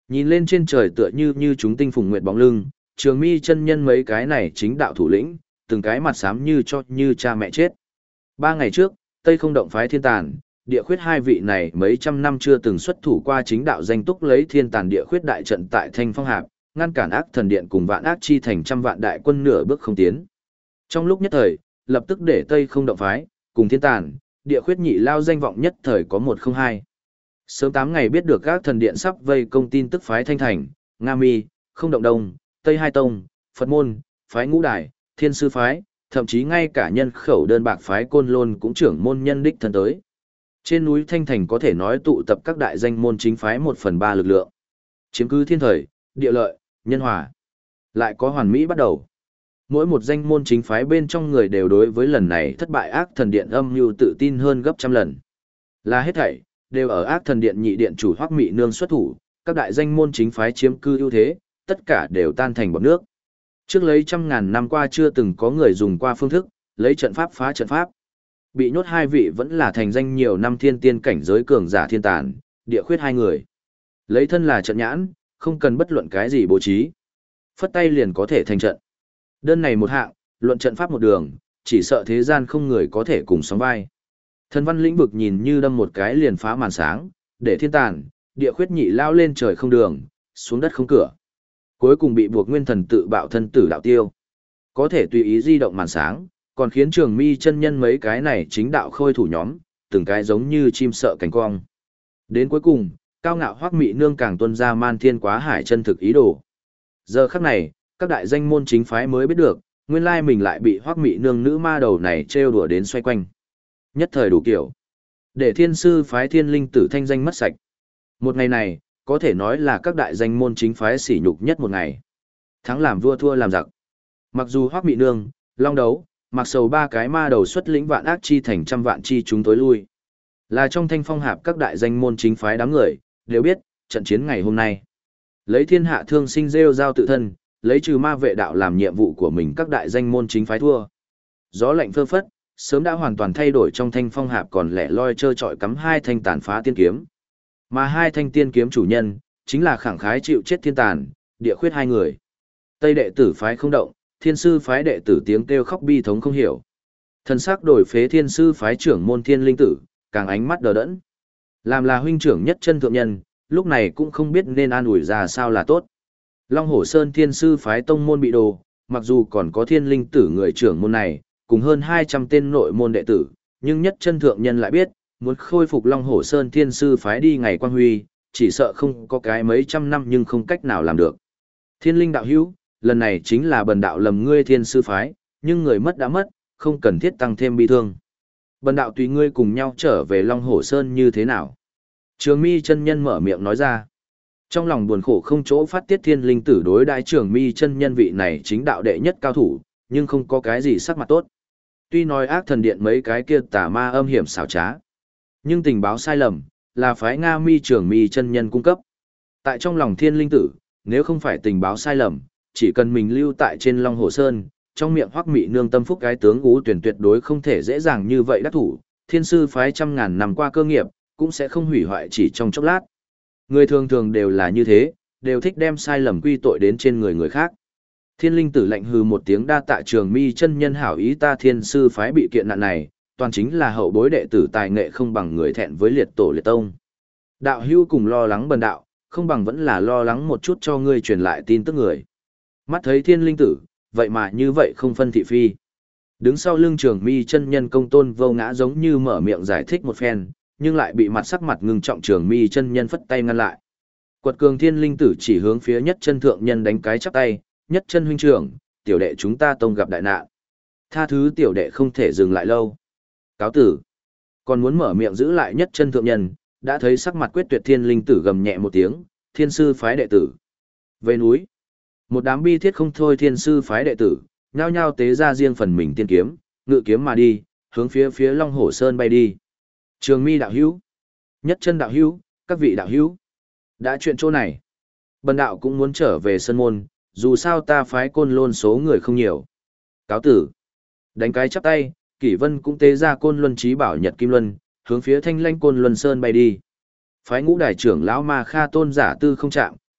Nhìn lên trên trời tựa như chúng tinh phùng nguyệt bóng lưng, Trường Mi chân nhân mấy cái này chính đạo thủ lĩnh, từng cái mặt xám như cha mẹ chết. 3 ngày trước, Tây Không Động phái Thiên Tàn, Địa Khuyết hai vị này mấy trăm năm chưa từng xuất thủ qua chính đạo danh túc lấy Thiên Tàn Địa Khuyết đại trận tại Thanh Phong Hạp, ngăn cản Ác Thần Điện cùng Vạn Ác Chi thành trăm vạn đại quân nửa bước không tiến. Trong lúc nhất thời, lập tức để Tây Không Động phái cùng Thiên Tàn, Địa Khuyết nhị lao danh vọng nhất thời có 1-0-2. Sớm 8 ngày biết được Ác Thần Điện sắp vây công tin tức phái Thanh Thành, Nga Mi, Không Động Đông, Tây Hai Tông, Phật Môn, phái Ngũ Đài, Thiên Sư phái, thậm chí ngay cả nhân khẩu đơn bạc phái Côn Lôn cũng trưởng môn nhân đích thân tới. Trên núi Thanh Thành có thể nói tụ tập các đại danh môn chính phái 1/3 lực lượng. Chiếm cứ thiên thời, địa lợi, nhân hòa. Lại có hoàn mỹ bắt đầu. Mỗi một danh môn chính phái bên trong người đều đối với lần này thất bại Ác Thần Điện âm mưu tự tin hơn gấp trăm lần. Là hết thảy, đều ở Ác Thần Điện nhị điện chủ Hoắc Mị Nương xuất thủ, các đại danh môn chính phái chiếm cư ưu thế, tất cả đều tan thành bọt nước. Trước lấy 100.000 năm qua chưa từng có người dùng qua phương thức, lấy trận pháp phá trận pháp. Bị nhốt hai vị vẫn là thành danh nhiều năm thiên tiên cảnh giới cường giả Thiên Tàn, Địa Khuyết hai người. Lấy thân là trận nhãn, không cần bất luận cái gì bố trí. Phất tay liền có thể thành trận. Đơn này một hạng, luận trận pháp một đường, chỉ sợ thế gian không người có thể cùng sóng vai. Thần văn lĩnh vực nhìn như đâm một cái liền phá màn sáng, để Thiên Tàn, Địa Khuyết nhị lao lên trời không đường, xuống đất không cửa. Cuối cùng bị buộc nguyên thần tự bạo thân tử đạo tiêu. Có thể tùy ý di động màn sáng, còn khiến Trường Mi chân nhân mấy cái này chính đạo khôi thủ nhóm, từng cái giống như chim sợ cánh cong. Đến cuối cùng, cao ngạo Hoắc Mị Nương càng tuân ra man thiên quá hải chân thực ý đồ. Giờ khắc này, các đại danh môn chính phái mới biết được, nguyên lai mình lại bị Hoắc Mị Nương nữ ma đầu này trêu đùa đến xoay quanh. Nhất thời đủ kiểu. Để Thiên Sư phái Thiên Linh Tử thanh danh mất sạch. Một ngày này, có thể nói là các đại danh môn chính phái sỉ nhục nhất một ngày. Thắng làm vua thua làm giặc. Mặc dù Hoắc Mị Nương, Long Đấu, Mặc Sầu ba cái ma đầu xuất lĩnh Vạn Ác Chi thành trăm vạn chi chúng tối lui. Là trong Thanh Phong Hạp các đại danh môn chính phái đám người, đều biết, trận chiến ngày hôm nay. Lấy thiên hạ thương sinh rêu giao tự thân, lấy trừ ma vệ đạo làm nhiệm vụ của mình các đại danh môn chính phái thua. Gió lạnh phơ phất, sớm đã hoàn toàn thay đổi trong Thanh Phong Hạp còn lẻ loi trơ trọi cắm hai thanh tàn phá tiên kiếm. Mà hai thanh tiên kiếm chủ nhân, chính là khẳng khái chịu chết Thiên Tàn, Địa Khuyết hai người. Tây đệ tử phái không động, Thiên Sư phái đệ tử tiếng kêu khóc bi thống không hiểu. Thần sắc đổi phế Thiên Sư phái trưởng môn Thiên Linh Tử, càng ánh mắt đờ đẫn. Làm là huynh trưởng nhất chân thượng nhân, lúc này cũng không biết nên an ủi ra sao là tốt. Long Hổ Sơn Thiên Sư phái tông môn bị đồ, mặc dù còn có Thiên Linh Tử người trưởng môn này, cùng hơn 200 tên nội môn đệ tử, nhưng nhất chân thượng nhân lại biết, muốn khôi phục Long Hổ Sơn Thiên Sư phái đi ngày quang huy, chỉ sợ không có cái mấy trăm năm nhưng không cách nào làm được. Thiên Linh đạo hữu, lần này chính là bần đạo lầm ngươi Thiên Sư phái, nhưng người mất đã mất, không cần thiết tăng thêm bi thương. Bần đạo tùy ngươi cùng nhau trở về Long Hổ Sơn như thế nào? Trường Mi chân nhân mở miệng nói ra. Trong lòng buồn khổ không chỗ phát tiết Thiên Linh Tử đối đãi Trường Mi chân nhân vị này chính đạo đệ nhất cao thủ, nhưng không có cái gì sắc mặt tốt. Tuy nói Ác Thần Điện mấy cái kia tà ma âm hiểm xảo trá, nhưng tình báo sai lầm, là phái Nga Mi Trường Mi chân nhân cung cấp. Tại trong lòng Thiên Linh Tử, nếu không phải tình báo sai lầm, chỉ cần mình lưu tại trên Long Hồ Sơn, trong miệng Hoắc Mị Nương tâm phúc cái tướng Ú Tuyển tuyệt đối không thể dễ dàng như vậy đắc thủ, Thiên Sư phái 100.000 năm qua cơ nghiệp, cũng sẽ không hủy hoại chỉ trong chốc lát. Người thường thường đều là như thế, đều thích đem sai lầm quy tội đến trên người khác. Thiên Linh Tử lạnh hừ một tiếng đa tạ Trường Mi chân nhân hảo ý ta Thiên Sư phái bị kiện nạn này, toàn chính là hậu bối đệ tử tài nghệ không bằng người thẹn với liệt tổ liệt tông. Đạo hữu cùng lo lắng bần đạo, không bằng vẫn là lo lắng một chút cho ngươi truyền lại tin tức người. Mắt thấy Thiên Linh Tử, vậy mà như vậy không phân thị phi. Đứng sau lưng Trường Mi chân nhân Công Tôn Vô Ngã giống như mở miệng giải thích một phen, nhưng lại bị mặt sắc mặt ngưng trọng Trường Mi chân nhân phất tay ngăn lại. Quật cường Thiên Linh Tử chỉ hướng phía nhất chân thượng nhân đánh cái chắp tay, nhất chân huynh trưởng, tiểu đệ chúng ta tông gặp đại nạn. Tha thứ tiểu đệ không thể dừng lại lâu. Cáo tử. Còn muốn mở miệng giữ lại nhất chân thượng nhân, đã thấy sắc mặt quyết tuyệt Thiên Linh Tử gầm nhẹ một tiếng, Thiên Sư phái đệ tử. Về núi. Một đám bi thiết không thôi Thiên Sư phái đệ tử, nhao nhao tế ra riêng phần mình tiên kiếm, ngự kiếm mà đi, hướng phía Long Hổ Sơn bay đi. Trường Mi đạo hữu, nhất chân đạo hữu, các vị đạo hữu. Đã chuyện chỗ này, bần đạo cũng muốn trở về sân môn, dù sao ta phái Côn Lôn số người không nhiều. Cáo tử. Đánh cái chắp tay, Kỷ Vân cũng tế ra Côn Luân Chí Bảo Nhật Kim Luân, hướng phía Thanh Lãnh Côn Luân Sơn bay đi. Phái Ngũ Đài trưởng lão Ma Kha Tôn giả tư không chạm,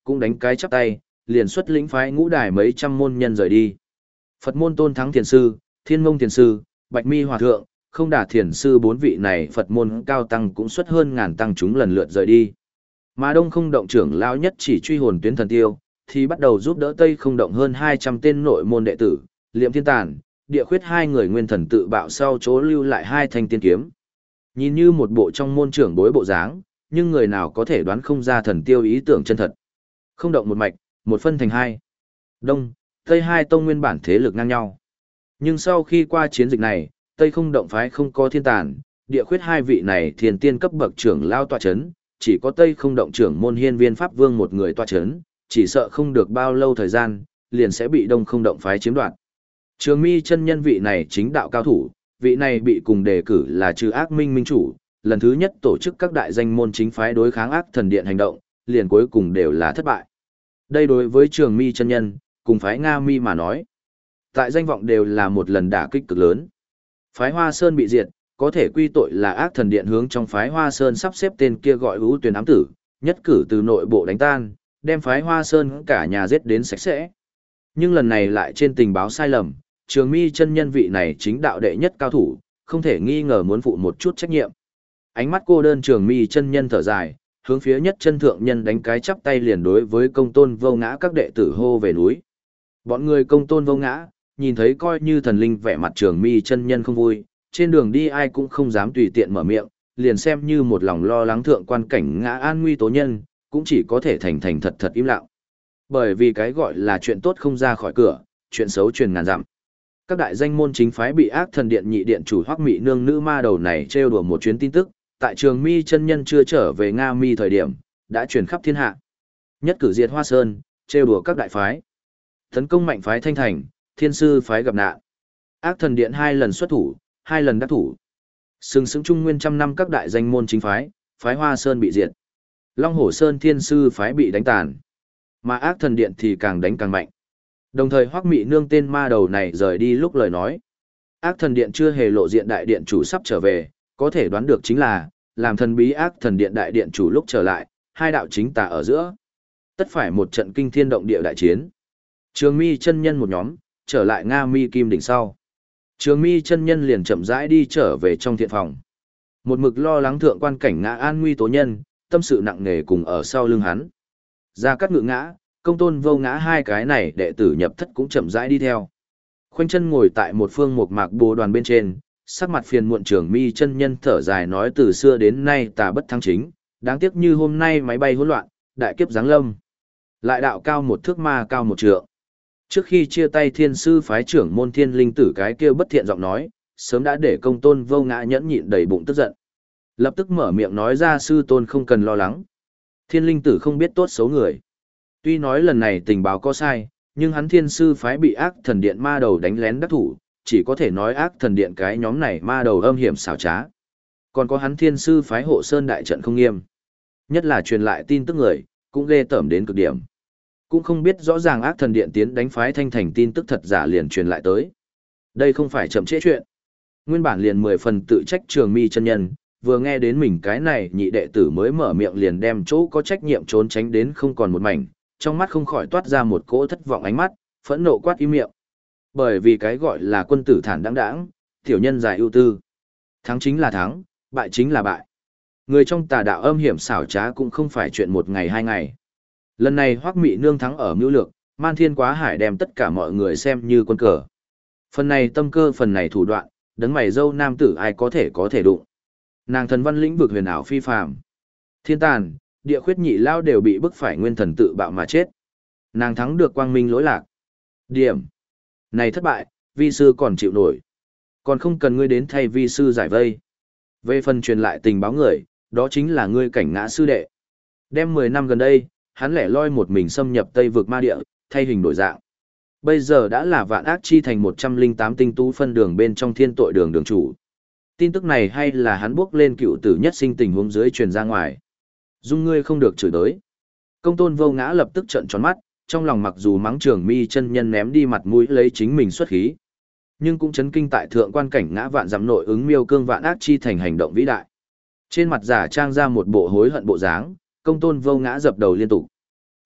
cũng đánh cái chắp tay, liền xuất lĩnh phái ngũ đài mấy trăm môn nhân rời đi. Phật môn Tôn Thắng Thiền Sư, Thiên Mông Thiền Sư, Bạch Mi Hòa Thượng, Không Đà Thiền Sư bốn vị này Phật môn cao tăng cũng xuất hơn ngàn tăng chúng lần lượt rời đi. Mà Đông Không Động trưởng lão nhất chỉ truy hồn tuyến thần tiêu, thì bắt đầu giúp đỡ Tây Không Động hơn 200 tên nội môn đệ tử, Liệm Thiên Tản, Địa Khuyết hai người nguyên thần tự bạo sau chỗ lưu lại hai thanh tiên kiếm. Nhìn như một bộ trong môn trưởng bối bộ dáng, nhưng người nào có thể đoán không ra thần tiêu ý tưởng chân thật. Không động một mạch, một phân thành hai. Đông, Tây hai tông nguyên bản thế lực ngang nhau. Nhưng sau khi qua chiến dịch này, Tây Không Động phái không có Thiên Tản, Địa Khuyết hai vị này thiền tiên cấp bậc trưởng lao tọa chấn, chỉ có Tây Không Động trưởng môn Hiên Viên Pháp Vương một người tọa chấn, chỉ sợ không được bao lâu thời gian, liền sẽ bị Đông Không Động phái chiếm đoạt. Trường Mi chân nhân vị này chính đạo cao thủ, vị này bị cùng đề cử là Trừ Ác Minh minh chủ, lần thứ nhất tổ chức các đại danh môn chính phái đối kháng Ác Thần Điện hành động, liền cuối cùng đều là thất bại. Đây đối với Trường Mi chân nhân, cùng phái Nga Mi mà nói, tại danh vọng đều là một lần đả kích cực lớn. Phái Hoa Sơn bị diệt, có thể quy tội là Ác Thần Điện hướng trong phái Hoa Sơn sắp xếp tên kia gọi ưu tuyển ám tử, nhất cử từ nội bộ đánh tan, đem phái Hoa Sơn cả nhà giết đến sạch sẽ. Nhưng lần này lại trên tình báo sai lầm, Trường Mi chân nhân vị này chính đạo đệ nhất cao thủ, không thể nghi ngờ muốn phụ một chút trách nhiệm. Ánh mắt cô đơn Trường Mi chân nhân thở dài, hướng phía nhất chân thượng nhân đánh cái chắp tay liền đối với Công Tôn Vô Ngã các đệ tử hô về núi. Bọn người Công Tôn Vô Ngã, nhìn thấy coi như thần linh vẻ mặt Trường Mi chân nhân không vui, trên đường đi ai cũng không dám tùy tiện mở miệng, liền xem như một lòng lo lắng thượng quan cảnh ngã an nguy tố nhân, cũng chỉ có thể thành thành thật thật im lặng. Bởi vì cái gọi là chuyện tốt không ra khỏi cửa, chuyện xấu truyền ngàn dặm. Các đại danh môn chính phái bị Ác Thần Điện nhị điện chủ Hoắc Mị Nương nữ ma đầu này trêu đùa một chuyến tin tức, tại Trường Mi chân nhân chưa trở về Nga Mi thời điểm, đã truyền khắp thiên hạ. Nhất cử diệt Hoa Sơn, trêu đùa các đại phái. Tấn công mạnh phái Thanh Thành, Thiên Sư phái gặp nạn. Ác Thần Điện hai lần xuất thủ, hai lần đắc thủ. Sừng sững trung nguyên trăm năm các đại danh môn chính phái, phái Hoa Sơn bị diệt. Long Hổ Sơn Thiên Sư phái bị đánh tàn. Mà Ác Thần Điện thì càng đánh càng mạnh. Đồng thời Hoắc Mị Nương tên ma đầu này rời đi lúc lời nói. Ác Thần Điện chưa hề lộ diện đại điện chủ sắp trở về, có thể đoán được chính là, làm thần bí Ác Thần Điện đại điện chủ lúc trở lại, hai đạo chính tà ở giữa. Tất phải một trận kinh thiên động địa đại chiến. Trường Mi chân nhân một nhóm, trở lại Nga Mi Kim đỉnh sau. Trường Mi chân nhân liền chậm rãi đi trở về trong thiện phòng. Một mực lo lắng thượng quan cảnh ngã an nguy tố nhân, tâm sự nặng nề cùng ở sau lưng hắn. Gia Cát Ngự ngã, Công Tôn Vô Ngã hai cái này đệ tử nhập thất cũng chậm rãi đi theo. Khoanh chân ngồi tại một phương một mạc bồ đoàn bên trên, sắc mặt phiền muộn Trường Mi chân nhân thở dài nói từ xưa đến nay tà bất thắng chính, đáng tiếc như hôm nay máy bay hỗn loạn, đại kiếp giáng lâm. Lại đạo cao một thước ma cao một trượng. Trước khi chia tay Thiên Sư phái trưởng môn Thiên Linh Tử cái kia bất thiện giọng nói, sớm đã để Công Tôn Vô Ngã nhẫn nhịn đầy bụng tức giận. Lập tức mở miệng nói ra sư tôn không cần lo lắng. Thiên Linh Tử không biết tốt xấu người. Tuy nói lần này tình báo có sai, nhưng hắn Thiên Sư phái bị Ác Thần Điện ma đầu đánh lén đắc thủ, chỉ có thể nói Ác Thần Điện cái nhóm này ma đầu âm hiểm xảo trá. Còn có hắn Thiên Sư phái hộ sơn đại trận không nghiêm. Nhất là truyền lại tin tức người, cũng ghê tởm đến cực điểm. Cũng không biết rõ ràng Ác Thần Điện tiến đánh phái Thanh Thành tin tức thật giả liền truyền lại tới. Đây không phải chậm trễ chuyện. Nguyên bản liền 10 phần tự trách Trường Mi chân nhân, vừa nghe đến mình cái này nhị đệ tử mới mở miệng liền đem chỗ có trách nhiệm trốn tránh đến không còn một mảnh, trong mắt không khỏi toát ra một cỗ thất vọng ánh mắt, phẫn nộ quát im miệng. Bởi vì cái gọi là quân tử thản đáng đáng, tiểu nhân dài ưu tư. Thắng chính là thắng, bại chính là bại. Người trong tà đạo âm hiểm xảo trá cũng không phải chuyện một ngày hai ngày. Lần này Hoắc Mị Nương thắng ở mưu lược, Man Thiên Quá Hải đem tất cả mọi người xem như quân cờ. Phần này tâm cơ phần này thủ đoạn, đấng mày dâu nam tử ai có thể đụng. Nàng thần văn lĩnh vực huyền ảo phi phàm. Thiên Tàn, Địa Khuyết nhị lao đều bị bức phải nguyên thần tự bạo mà chết. Nàng thắng được quang minh lỗi lạc. Điểm. Này thất bại, vi sư còn chịu nổi. Còn không cần ngươi đến thay vi sư giải vây. Về phần truyền lại tình báo người, đó chính là ngươi cảnh ngã sư đệ. Đem 10 năm gần đây, hắn lẻ loi một mình xâm nhập Tây vực ma địa, thay hình đổi dạng. Bây giờ đã là Vạn Ác Chi thành 108 tinh tú phân đường bên trong thiên tội đường đường chủ. Tin tức này hay là hắn bước lên cựu tử nhất sinh tình huống dưới truyền ra ngoài. Dung ngươi không được chửi đới. Công Tôn Vô Ngã lập tức trợn tròn mắt, trong lòng mặc dù mắng Trường Mi chân nhân ném đi mặt mũi lấy chính mình xuất khí, nhưng cũng chấn kinh tại thượng quan cảnh ngã vạn dặm nội ứng miêu cương Vạn Ác Chi thành hành động vĩ đại. Trên mặt giả trang ra một bộ hối hận bộ dáng, Công Tôn Vô Ngã dập đầu liên tục.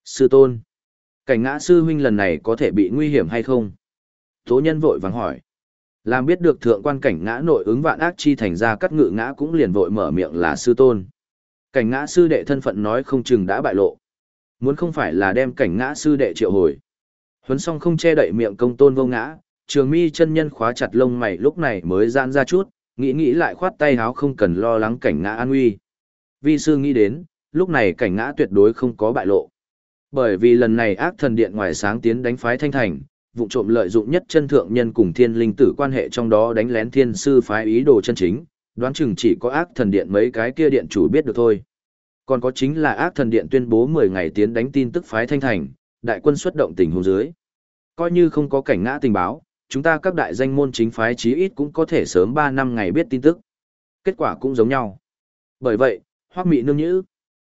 Sư tôn, cảnh ngã sư huynh lần này có thể bị nguy hiểm hay không? Tố nhân vội vàng hỏi. Làm biết được thượng quan cảnh ngã nội ứng vạn ác chi thành ra cắt ngự ngã cũng liền vội mở miệng là sư tôn. Cảnh ngã sư đệ thân phận nói không chừng đã bại lộ. Muốn không phải là đem cảnh ngã sư đệ triệu hồi. Huấn xong không che đậy miệng công tôn vô ngã, trường mi chân nhân khóa chặt lông mày lúc này mới giãn ra chút, nghĩ lại khoát tay háo không cần lo lắng cảnh ngã an nguy. Vi sư nghĩ đến, lúc này cảnh ngã tuyệt đối không có bại lộ. Bởi vì lần này ác thần điện ngoài sáng tiến đánh phái Thanh Thành, vụ trộm lợi dụng nhất chân thượng nhân cùng thiên linh tử quan hệ trong đó đánh lén thiên sư phái ý đồ chân chính, đoán chừng chỉ có ác thần điện mấy cái kia điện chủ biết được thôi. Còn có chính là ác thần điện tuyên bố 10 ngày tiến đánh tin tức phái Thanh Thành, đại quân xuất động tình huống dưới. Coi như không có cảnh ngã tình báo, chúng ta các đại danh môn chính phái chí ít cũng có thể sớm 3 năm ngày biết tin tức. Kết quả cũng giống nhau. Bởi vậy, Hoắc Mị nương nhữ,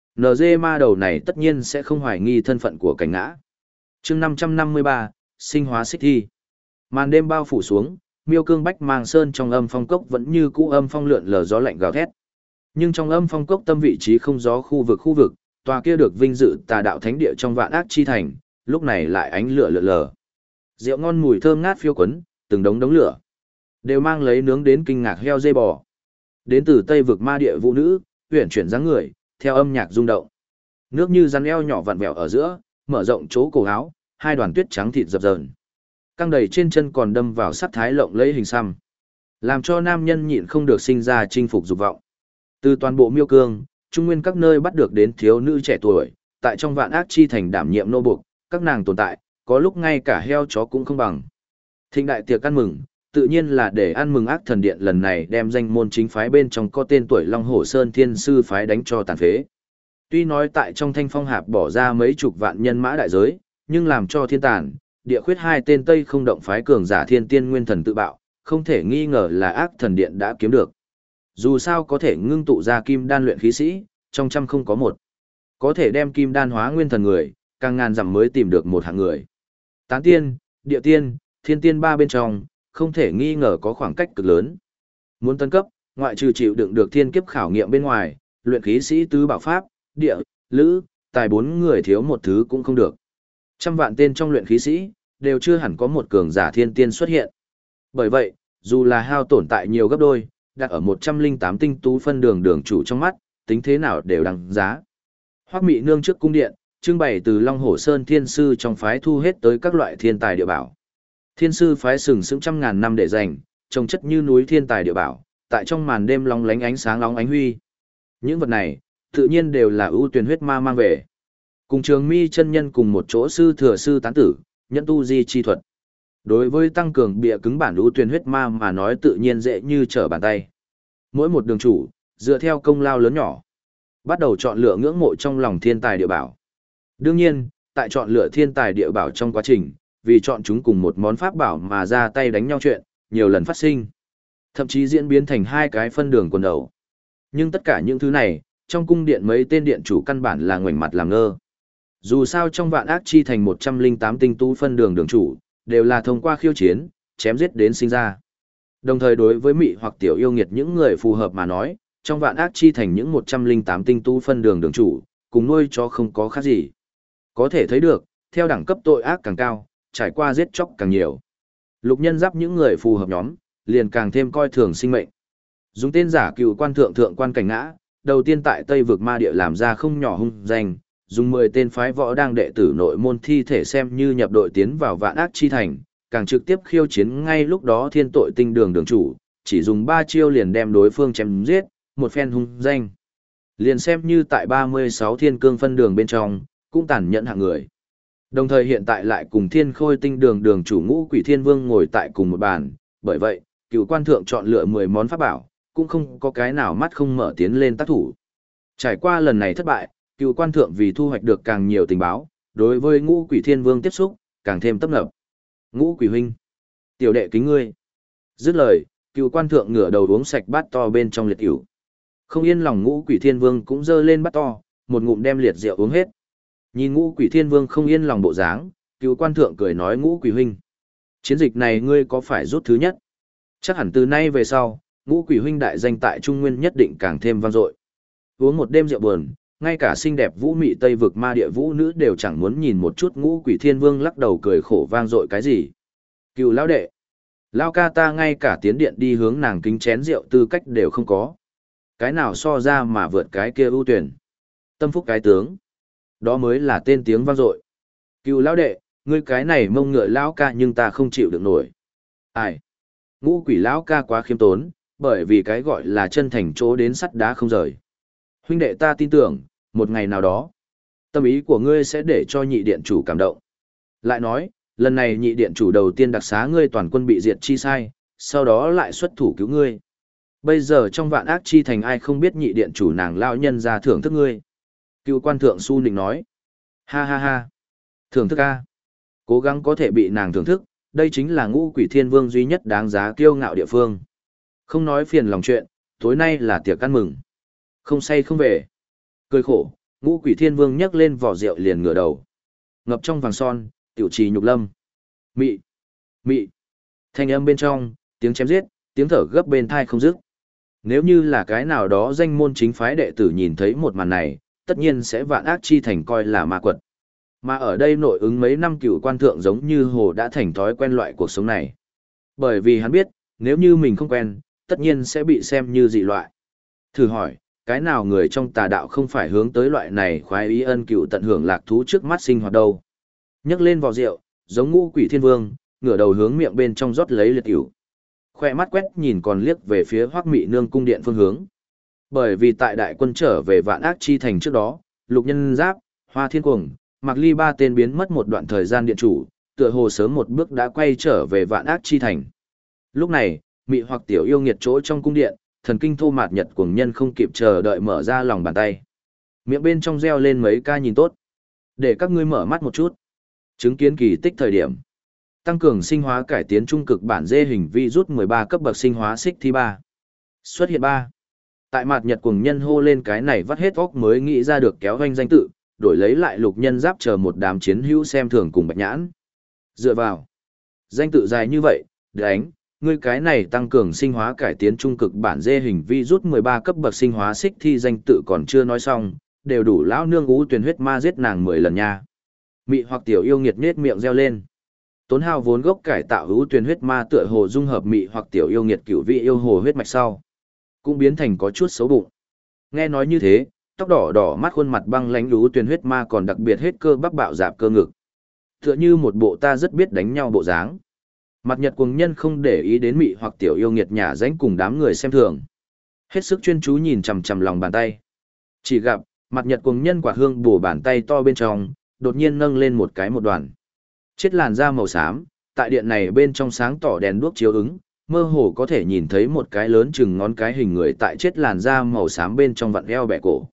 NG ma đầu này tất nhiên sẽ không hoài nghi thân phận của cảnh ngã. Chương 553, sinh hóa xích thi. Màn đêm bao phủ xuống, Miêu Cương Bách Mang Sơn trong âm phong cốc vẫn như cũ âm phong lượn lờ gió lạnh gào thét. Nhưng trong âm phong cốc tâm vị trí không gió khu vực, tòa kia được vinh dự tà đạo thánh địa trong vạn ác chi thành, lúc này lại ánh lửa lượn lờ. Rượu ngon mùi thơm ngát phiêu quấn, từng đống lửa đều mang lấy nướng đến kinh ngạc heo dê bò. Đến từ Tây vực ma địa vũ nữ, uyển chuyển dáng người, theo âm nhạc rung động. Nước như rắn eo nhỏ vặn vẹo ở giữa, mở rộng chỗ cổ áo, hai đoàn tuyết trắng thịt dập dờn. Căng đầy trên chân còn đâm vào sắc thái lộng lẫy hình xăm, làm cho nam nhân nhịn không được sinh ra chinh phục dục vọng. Từ toàn bộ Miêu Cương, trung nguyên các nơi bắt được đến thiếu nữ trẻ tuổi, tại trong vạn ác chi thành đảm nhiệm nô buộc, các nàng tồn tại, có lúc ngay cả heo chó cũng không bằng. Thịnh đại tiệc ăn mừng, tự nhiên là để ăn mừng ác thần điện lần này đem danh môn chính phái bên trong có tên tuổi Long Hổ Sơn Thiên Sư phái đánh cho tàn phế. Tuy nói tại trong Thanh Phong Hạp bỏ ra mấy chục vạn nhân mã đại giới, nhưng làm cho thiên tàn, địa khuyết hai tên Tây không động phái cường giả Thiên Tiên Nguyên Thần tự bạo, không thể nghi ngờ là ác thần điện đã kiếm được. Dù sao có thể ngưng tụ ra kim đan luyện khí sĩ, trong trăm không có một. Có thể đem kim đan hóa nguyên thần người, càng ngàn dặm mới tìm được một hạng người. Tán tiên, địa tiên, thiên tiên ba bên trong, không thể nghi ngờ có khoảng cách cực lớn. Muốn tấn cấp, ngoại trừ chịu đựng được thiên kiếp khảo nghiệm bên ngoài, luyện khí sĩ tứ bảo pháp, địa, lữ, tài bốn người thiếu một thứ cũng không được. Trăm vạn tên trong luyện khí sĩ, đều chưa hẳn có một cường giả thiên tiên xuất hiện. Bởi vậy, dù là hao tổn tại nhiều gấp đôi, đặt ở 108 tinh tú phân đường chủ trong mắt, tính thế nào đều đăng giá. Hoắc Mị nương trước cung điện, trưng bày từ Long Hổ Sơn Thiên Sư trong phái thu hết tới các loại thiên tài địa bảo. Thiên Sư phái sừng sững trăm ngàn năm để dành, trông chất như núi thiên tài địa bảo, tại trong màn đêm long lánh ánh sáng long ánh huy. Những vật này, tự nhiên đều là ưu tuyển huyết ma mang về. Cùng Trường Mi chân nhân cùng một chỗ sư thừa sư tán tử, nhận tu di chi thuật. Đối với tăng cường bịa cứng bản ưu tuyển huyết ma mà nói tự nhiên dễ như trở bàn tay. Mỗi một đường chủ, dựa theo công lao lớn nhỏ, bắt đầu chọn lựa ngưỡng mộ trong lòng thiên tài địa bảo. Đương nhiên, tại chọn lựa thiên tài địa bảo trong quá trình, vì chọn chúng cùng một món pháp bảo mà ra tay đánh nhau chuyện, nhiều lần phát sinh. Thậm chí diễn biến thành hai cái phân đường quần đầu. Nhưng tất cả những thứ này, trong cung điện mấy tên điện chủ căn bản là ngoảnh mặt làm ngơ. Dù sao trong vạn ác chi thành 108 tinh tú phân đường chủ, đều là thông qua khiêu chiến, chém giết đến sinh ra. Đồng thời đối với mị hoặc tiểu yêu nghiệt những người phù hợp mà nói, trong vạn ác chi thành những 108 tinh tú phân đường chủ, cùng nuôi cho không có khác gì. Có thể thấy được, theo đẳng cấp tội ác càng cao, trải qua giết chóc càng nhiều. Lục nhân giáp những người phù hợp nhóm, liền càng thêm coi thường sinh mệnh. Dùng tên giả cựu quan thượng quan cảnh ngã, đầu tiên tại Tây vực ma địa làm ra không nhỏ hung danh, dùng 10 tên phái võ đang đệ tử nội môn thi thể xem như nhập đội tiến vào vạn ác chi thành, càng trực tiếp khiêu chiến ngay lúc đó thiên tội tinh đường chủ, chỉ dùng 3 chiêu liền đem đối phương chém giết, một phen hung danh. Liền xem như tại 36 thiên cương phân đường bên trong, cũng tàn nhẫn hạng người. Đồng thời hiện tại lại cùng thiên khôi tinh đường chủ Ngũ Quỷ Thiên Vương ngồi tại cùng một bàn, bởi vậy, cựu quan thượng chọn lựa 10 món pháp bảo, cũng không có cái nào mắt không mở tiến lên tác thủ. Trải qua lần này thất bại, cựu quan thượng vì thu hoạch được càng nhiều tình báo, đối với Ngũ Quỷ Thiên Vương tiếp xúc, càng thêm tấp nập. Ngũ Quỷ huynh, tiểu đệ kính ngươi. Dứt lời, cựu quan thượng ngửa đầu uống sạch bát to bên trong liệt ỉu. Không yên lòng Ngũ Quỷ Thiên Vương cũng giơ lên bát to, một ngụm đem liệt rượu uống hết. Nhìn Ngũ Quỷ Thiên Vương không yên lòng bộ dáng, cựu quan thượng cười nói Ngũ Quỷ huynh, chiến dịch này ngươi có phải rút thứ nhất? Chắc hẳn từ nay về sau, Ngũ Quỷ huynh đại danh tại Trung Nguyên nhất định càng thêm vang dội. Uống một đêm rượu buồn, Ngay cả xinh đẹp vũ mị Tây vực ma địa vũ nữ đều chẳng muốn nhìn một chút Ngũ Quỷ Thiên Vương lắc đầu cười khổ vang dội cái gì. Cựu lão đệ, lão ca ta ngay cả tiến điện đi hướng nàng kính chén rượu tư cách đều không có. Cái nào so ra mà vượt cái kia ưu tuyển. Tâm phúc cái tướng. Đó mới là tên tiếng vang dội. Cựu lão đệ, ngươi cái này mông ngựa lão ca nhưng ta không chịu được nổi. Ai? Ngũ Quỷ lão ca quá khiêm tốn, bởi vì cái gọi là chân thành chỗ đến sắt đá không rời. Huynh đệ ta tin tưởng, một ngày nào đó, tâm ý của ngươi sẽ để cho nhị điện chủ cảm động. Lại nói, lần này nhị điện chủ đầu tiên đặc xá ngươi toàn quân bị diệt chi sai, sau đó lại xuất thủ cứu ngươi. Bây giờ trong vạn ác chi thành ai không biết nhị điện chủ nàng lão nhân ra thưởng thức ngươi. Cựu quan thượng su nịnh nói. Ha ha ha. Thưởng thức a. Cố gắng có thể bị nàng thưởng thức, đây chính là Ngũ Quỷ Thiên Vương duy nhất đáng giá kiêu ngạo địa phương. Không nói phiền lòng chuyện, tối nay là tiệc ăn mừng. Không say không về. Cười khổ, Ngũ Quỷ Thiên Vương nhấc lên vỏ rượu liền ngửa đầu. Ngập trong vàng son, tiểu trì nhục lâm. Mị, mị. Thanh âm bên trong, tiếng chém giết, tiếng thở gấp bên thai không dứt. Nếu như là cái nào đó danh môn chính phái đệ tử nhìn thấy một màn này, tất nhiên sẽ vạn ác chi thành coi là ma quật. Mà ở đây nội ứng mấy năm cựu quan thượng giống như hồ đã thành thói quen loại cuộc sống này. Bởi vì hắn biết, nếu như mình không quen, tất nhiên sẽ bị xem như dị loại. Thử hỏi, cái nào người trong tà đạo không phải hướng tới loại này khoái ý ân cựu tận hưởng lạc thú trước mắt sinh hoạt đâu. Nhấc lên vò rượu, giống Ngũ Quỷ Thiên Vương, ngửa đầu hướng miệng bên trong rót lấy liệt cửu. Khoe mắt quét nhìn còn liếc về phía Hoắc Mị Nương cung điện phương hướng. Bởi vì tại đại quân trở về vạn ác chi thành trước đó, Lục Nhân Giáp, Hoa Thiên Cuồng, Mạc Ly ba tên biến mất một đoạn thời gian điện chủ, tựa hồ sớm một bước đã quay trở về vạn ác chi thành. Lúc này, Mị hoặc tiểu yêu nghiệt chỗ trong cung điện, thần kinh thô mạt nhật cuồng nhân không kịp chờ đợi mở ra lòng bàn tay. Miệng bên trong reo lên mấy ca nhìn tốt. Để các ngươi mở mắt một chút. Chứng kiến kỳ tích thời điểm. Tăng cường sinh hóa cải tiến trung cực bản dê hình vi rút 13 cấp bậc sinh hóa xích thi 3. Xuất hiện 3. Tại mặt nhật cuồng nhân hô lên cái này vắt hết óc mới nghĩ ra được kéo hoanh danh tự, đổi lấy lại Lục Nhân Giáp chờ một đám chiến hữu xem thường cùng Bạch Nhãn. Dựa vào. Danh tự dài như vậy, đánh, ngươi cái này tăng cường sinh hóa cải tiến trung cực bản dê hình vi rút 13 cấp bậc sinh hóa xích thi danh tự còn chưa nói xong, đều đủ lão nương ú tuyển huyết ma giết nàng 10 lần nha. Mị hoặc tiểu yêu nghiệt nết miệng reo lên. Tốn hao vốn gốc cải tạo ú tuyển huyết ma tựa hồ dung hợp mị hoặc tiểu yêu nghiệt cửu vị yêu hồ huyết mạch sau, cũng biến thành có chút xấu bụng. Nghe nói như thế, tóc đỏ đỏ mắt khuôn mặt băng lãnh ú tuyển huyết ma còn đặc biệt hết cơ bắp bạo dạp cơ ngực. Tựa như một bộ ta rất biết đánh nhau bộ dáng. Mặt nhật cuồng nhân không để ý đến mị hoặc tiểu yêu nghiệt nhà ránh cùng đám người xem thường. Hết sức chuyên chú nhìn chằm chằm lòng bàn tay. Chỉ gặp, mặt nhật cuồng nhân quả hương bổ bàn tay to bên trong, đột nhiên nâng lên một cái một đoàn. Chết làn da màu xám, tại điện này bên trong sáng tỏ đèn đuốc chiếu ứng, mơ hồ có thể nhìn thấy một cái lớn chừng ngón cái hình người tại chết làn da màu xám bên trong vặn eo bẻ cổ.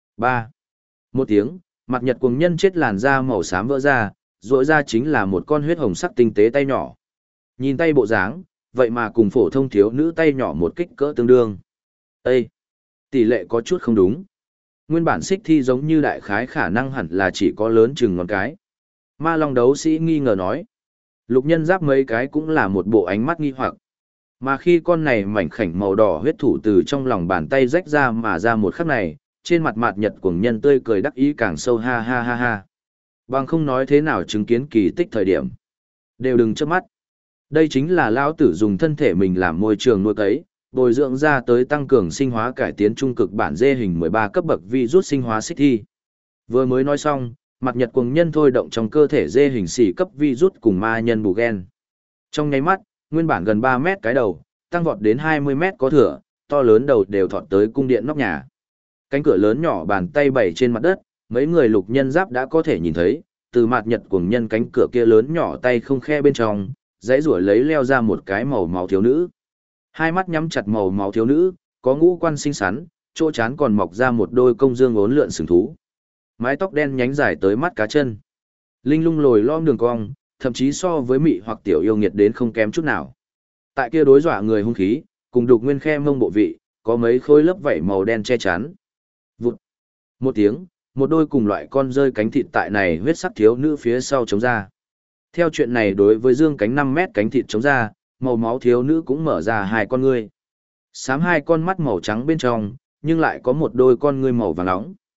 3. Một tiếng, mặt nhật cuồng nhân chết làn da màu xám vỡ ra, rỗi ra chính là một con huyết hồng sắc tinh tế tay nhỏ. Nhìn tay bộ dáng, vậy mà cùng phổ thông thiếu nữ tay nhỏ một kích cỡ tương đương. Ê! Tỷ lệ có chút không đúng. Nguyên bản xích thi giống như đại khái khả năng hẳn là chỉ có lớn chừng ngón cái. Ma Long đấu sĩ nghi ngờ nói. Lục Nhân Giáp mấy cái cũng là một bộ ánh mắt nghi hoặc. Mà khi con này mảnh khảnh màu đỏ huyết thủ từ trong lòng bàn tay rách ra mà ra một khắc này, trên mặt mạt nhật cuồng nhân tươi cười đắc ý càng sâu ha ha ha ha. Bằng không nói thế nào chứng kiến kỳ tích thời điểm. Đều đừng chớp mắt. Đây chính là lão tử dùng thân thể mình làm môi trường nuôi cấy, bồi dưỡng ra tới tăng cường sinh hóa cải tiến trung cực bản dê hình 13 cấp bậc vi rút sinh hóa xích thi. Vừa mới nói xong, mặt nhật cuồng nhân thôi động trong cơ thể dê hình xỉ cấp vi rút cùng ma nhân bù gen. Trong nháy mắt, nguyên bản gần 3 mét cái đầu, tăng vọt đến 20 mét có thừa, to lớn đầu đều thọt tới cung điện nóc nhà. Cánh cửa lớn nhỏ bàn tay bày trên mặt đất, mấy người Lục Nhân Giáp đã có thể nhìn thấy, từ mặt nhật cuồng nhân cánh cửa kia lớn nhỏ tay không khe bên trong, dãy rủa lấy leo ra một cái màu máu thiếu nữ. Hai mắt nhắm chặt màu máu thiếu nữ, có ngũ quan xinh xắn, chỗ trán còn mọc ra một đôi công dương uốn lượn sừng thú. Mái tóc đen nhánh dài tới mắt cá chân. Linh lung lồi lõm đường cong, thậm chí so với mị hoặc tiểu yêu nghiệt đến không kém chút nào. Tại kia đối dọa người hung khí, cùng đục nguyên khe mông bộ vị, có mấy khối lớp vảy màu đen che chắn. Vụt. Một tiếng, một đôi cùng loại con rơi cánh thịt tại này huyết sắc thiếu nữ phía sau chống ra. Theo chuyện này đối với dương cánh 5 mét cánh thịt chống ra, màu máu thiếu nữ cũng mở ra hai con ngươi. Xám hai con mắt màu trắng bên trong, nhưng lại có một đôi con ngươi màu vàng nóng.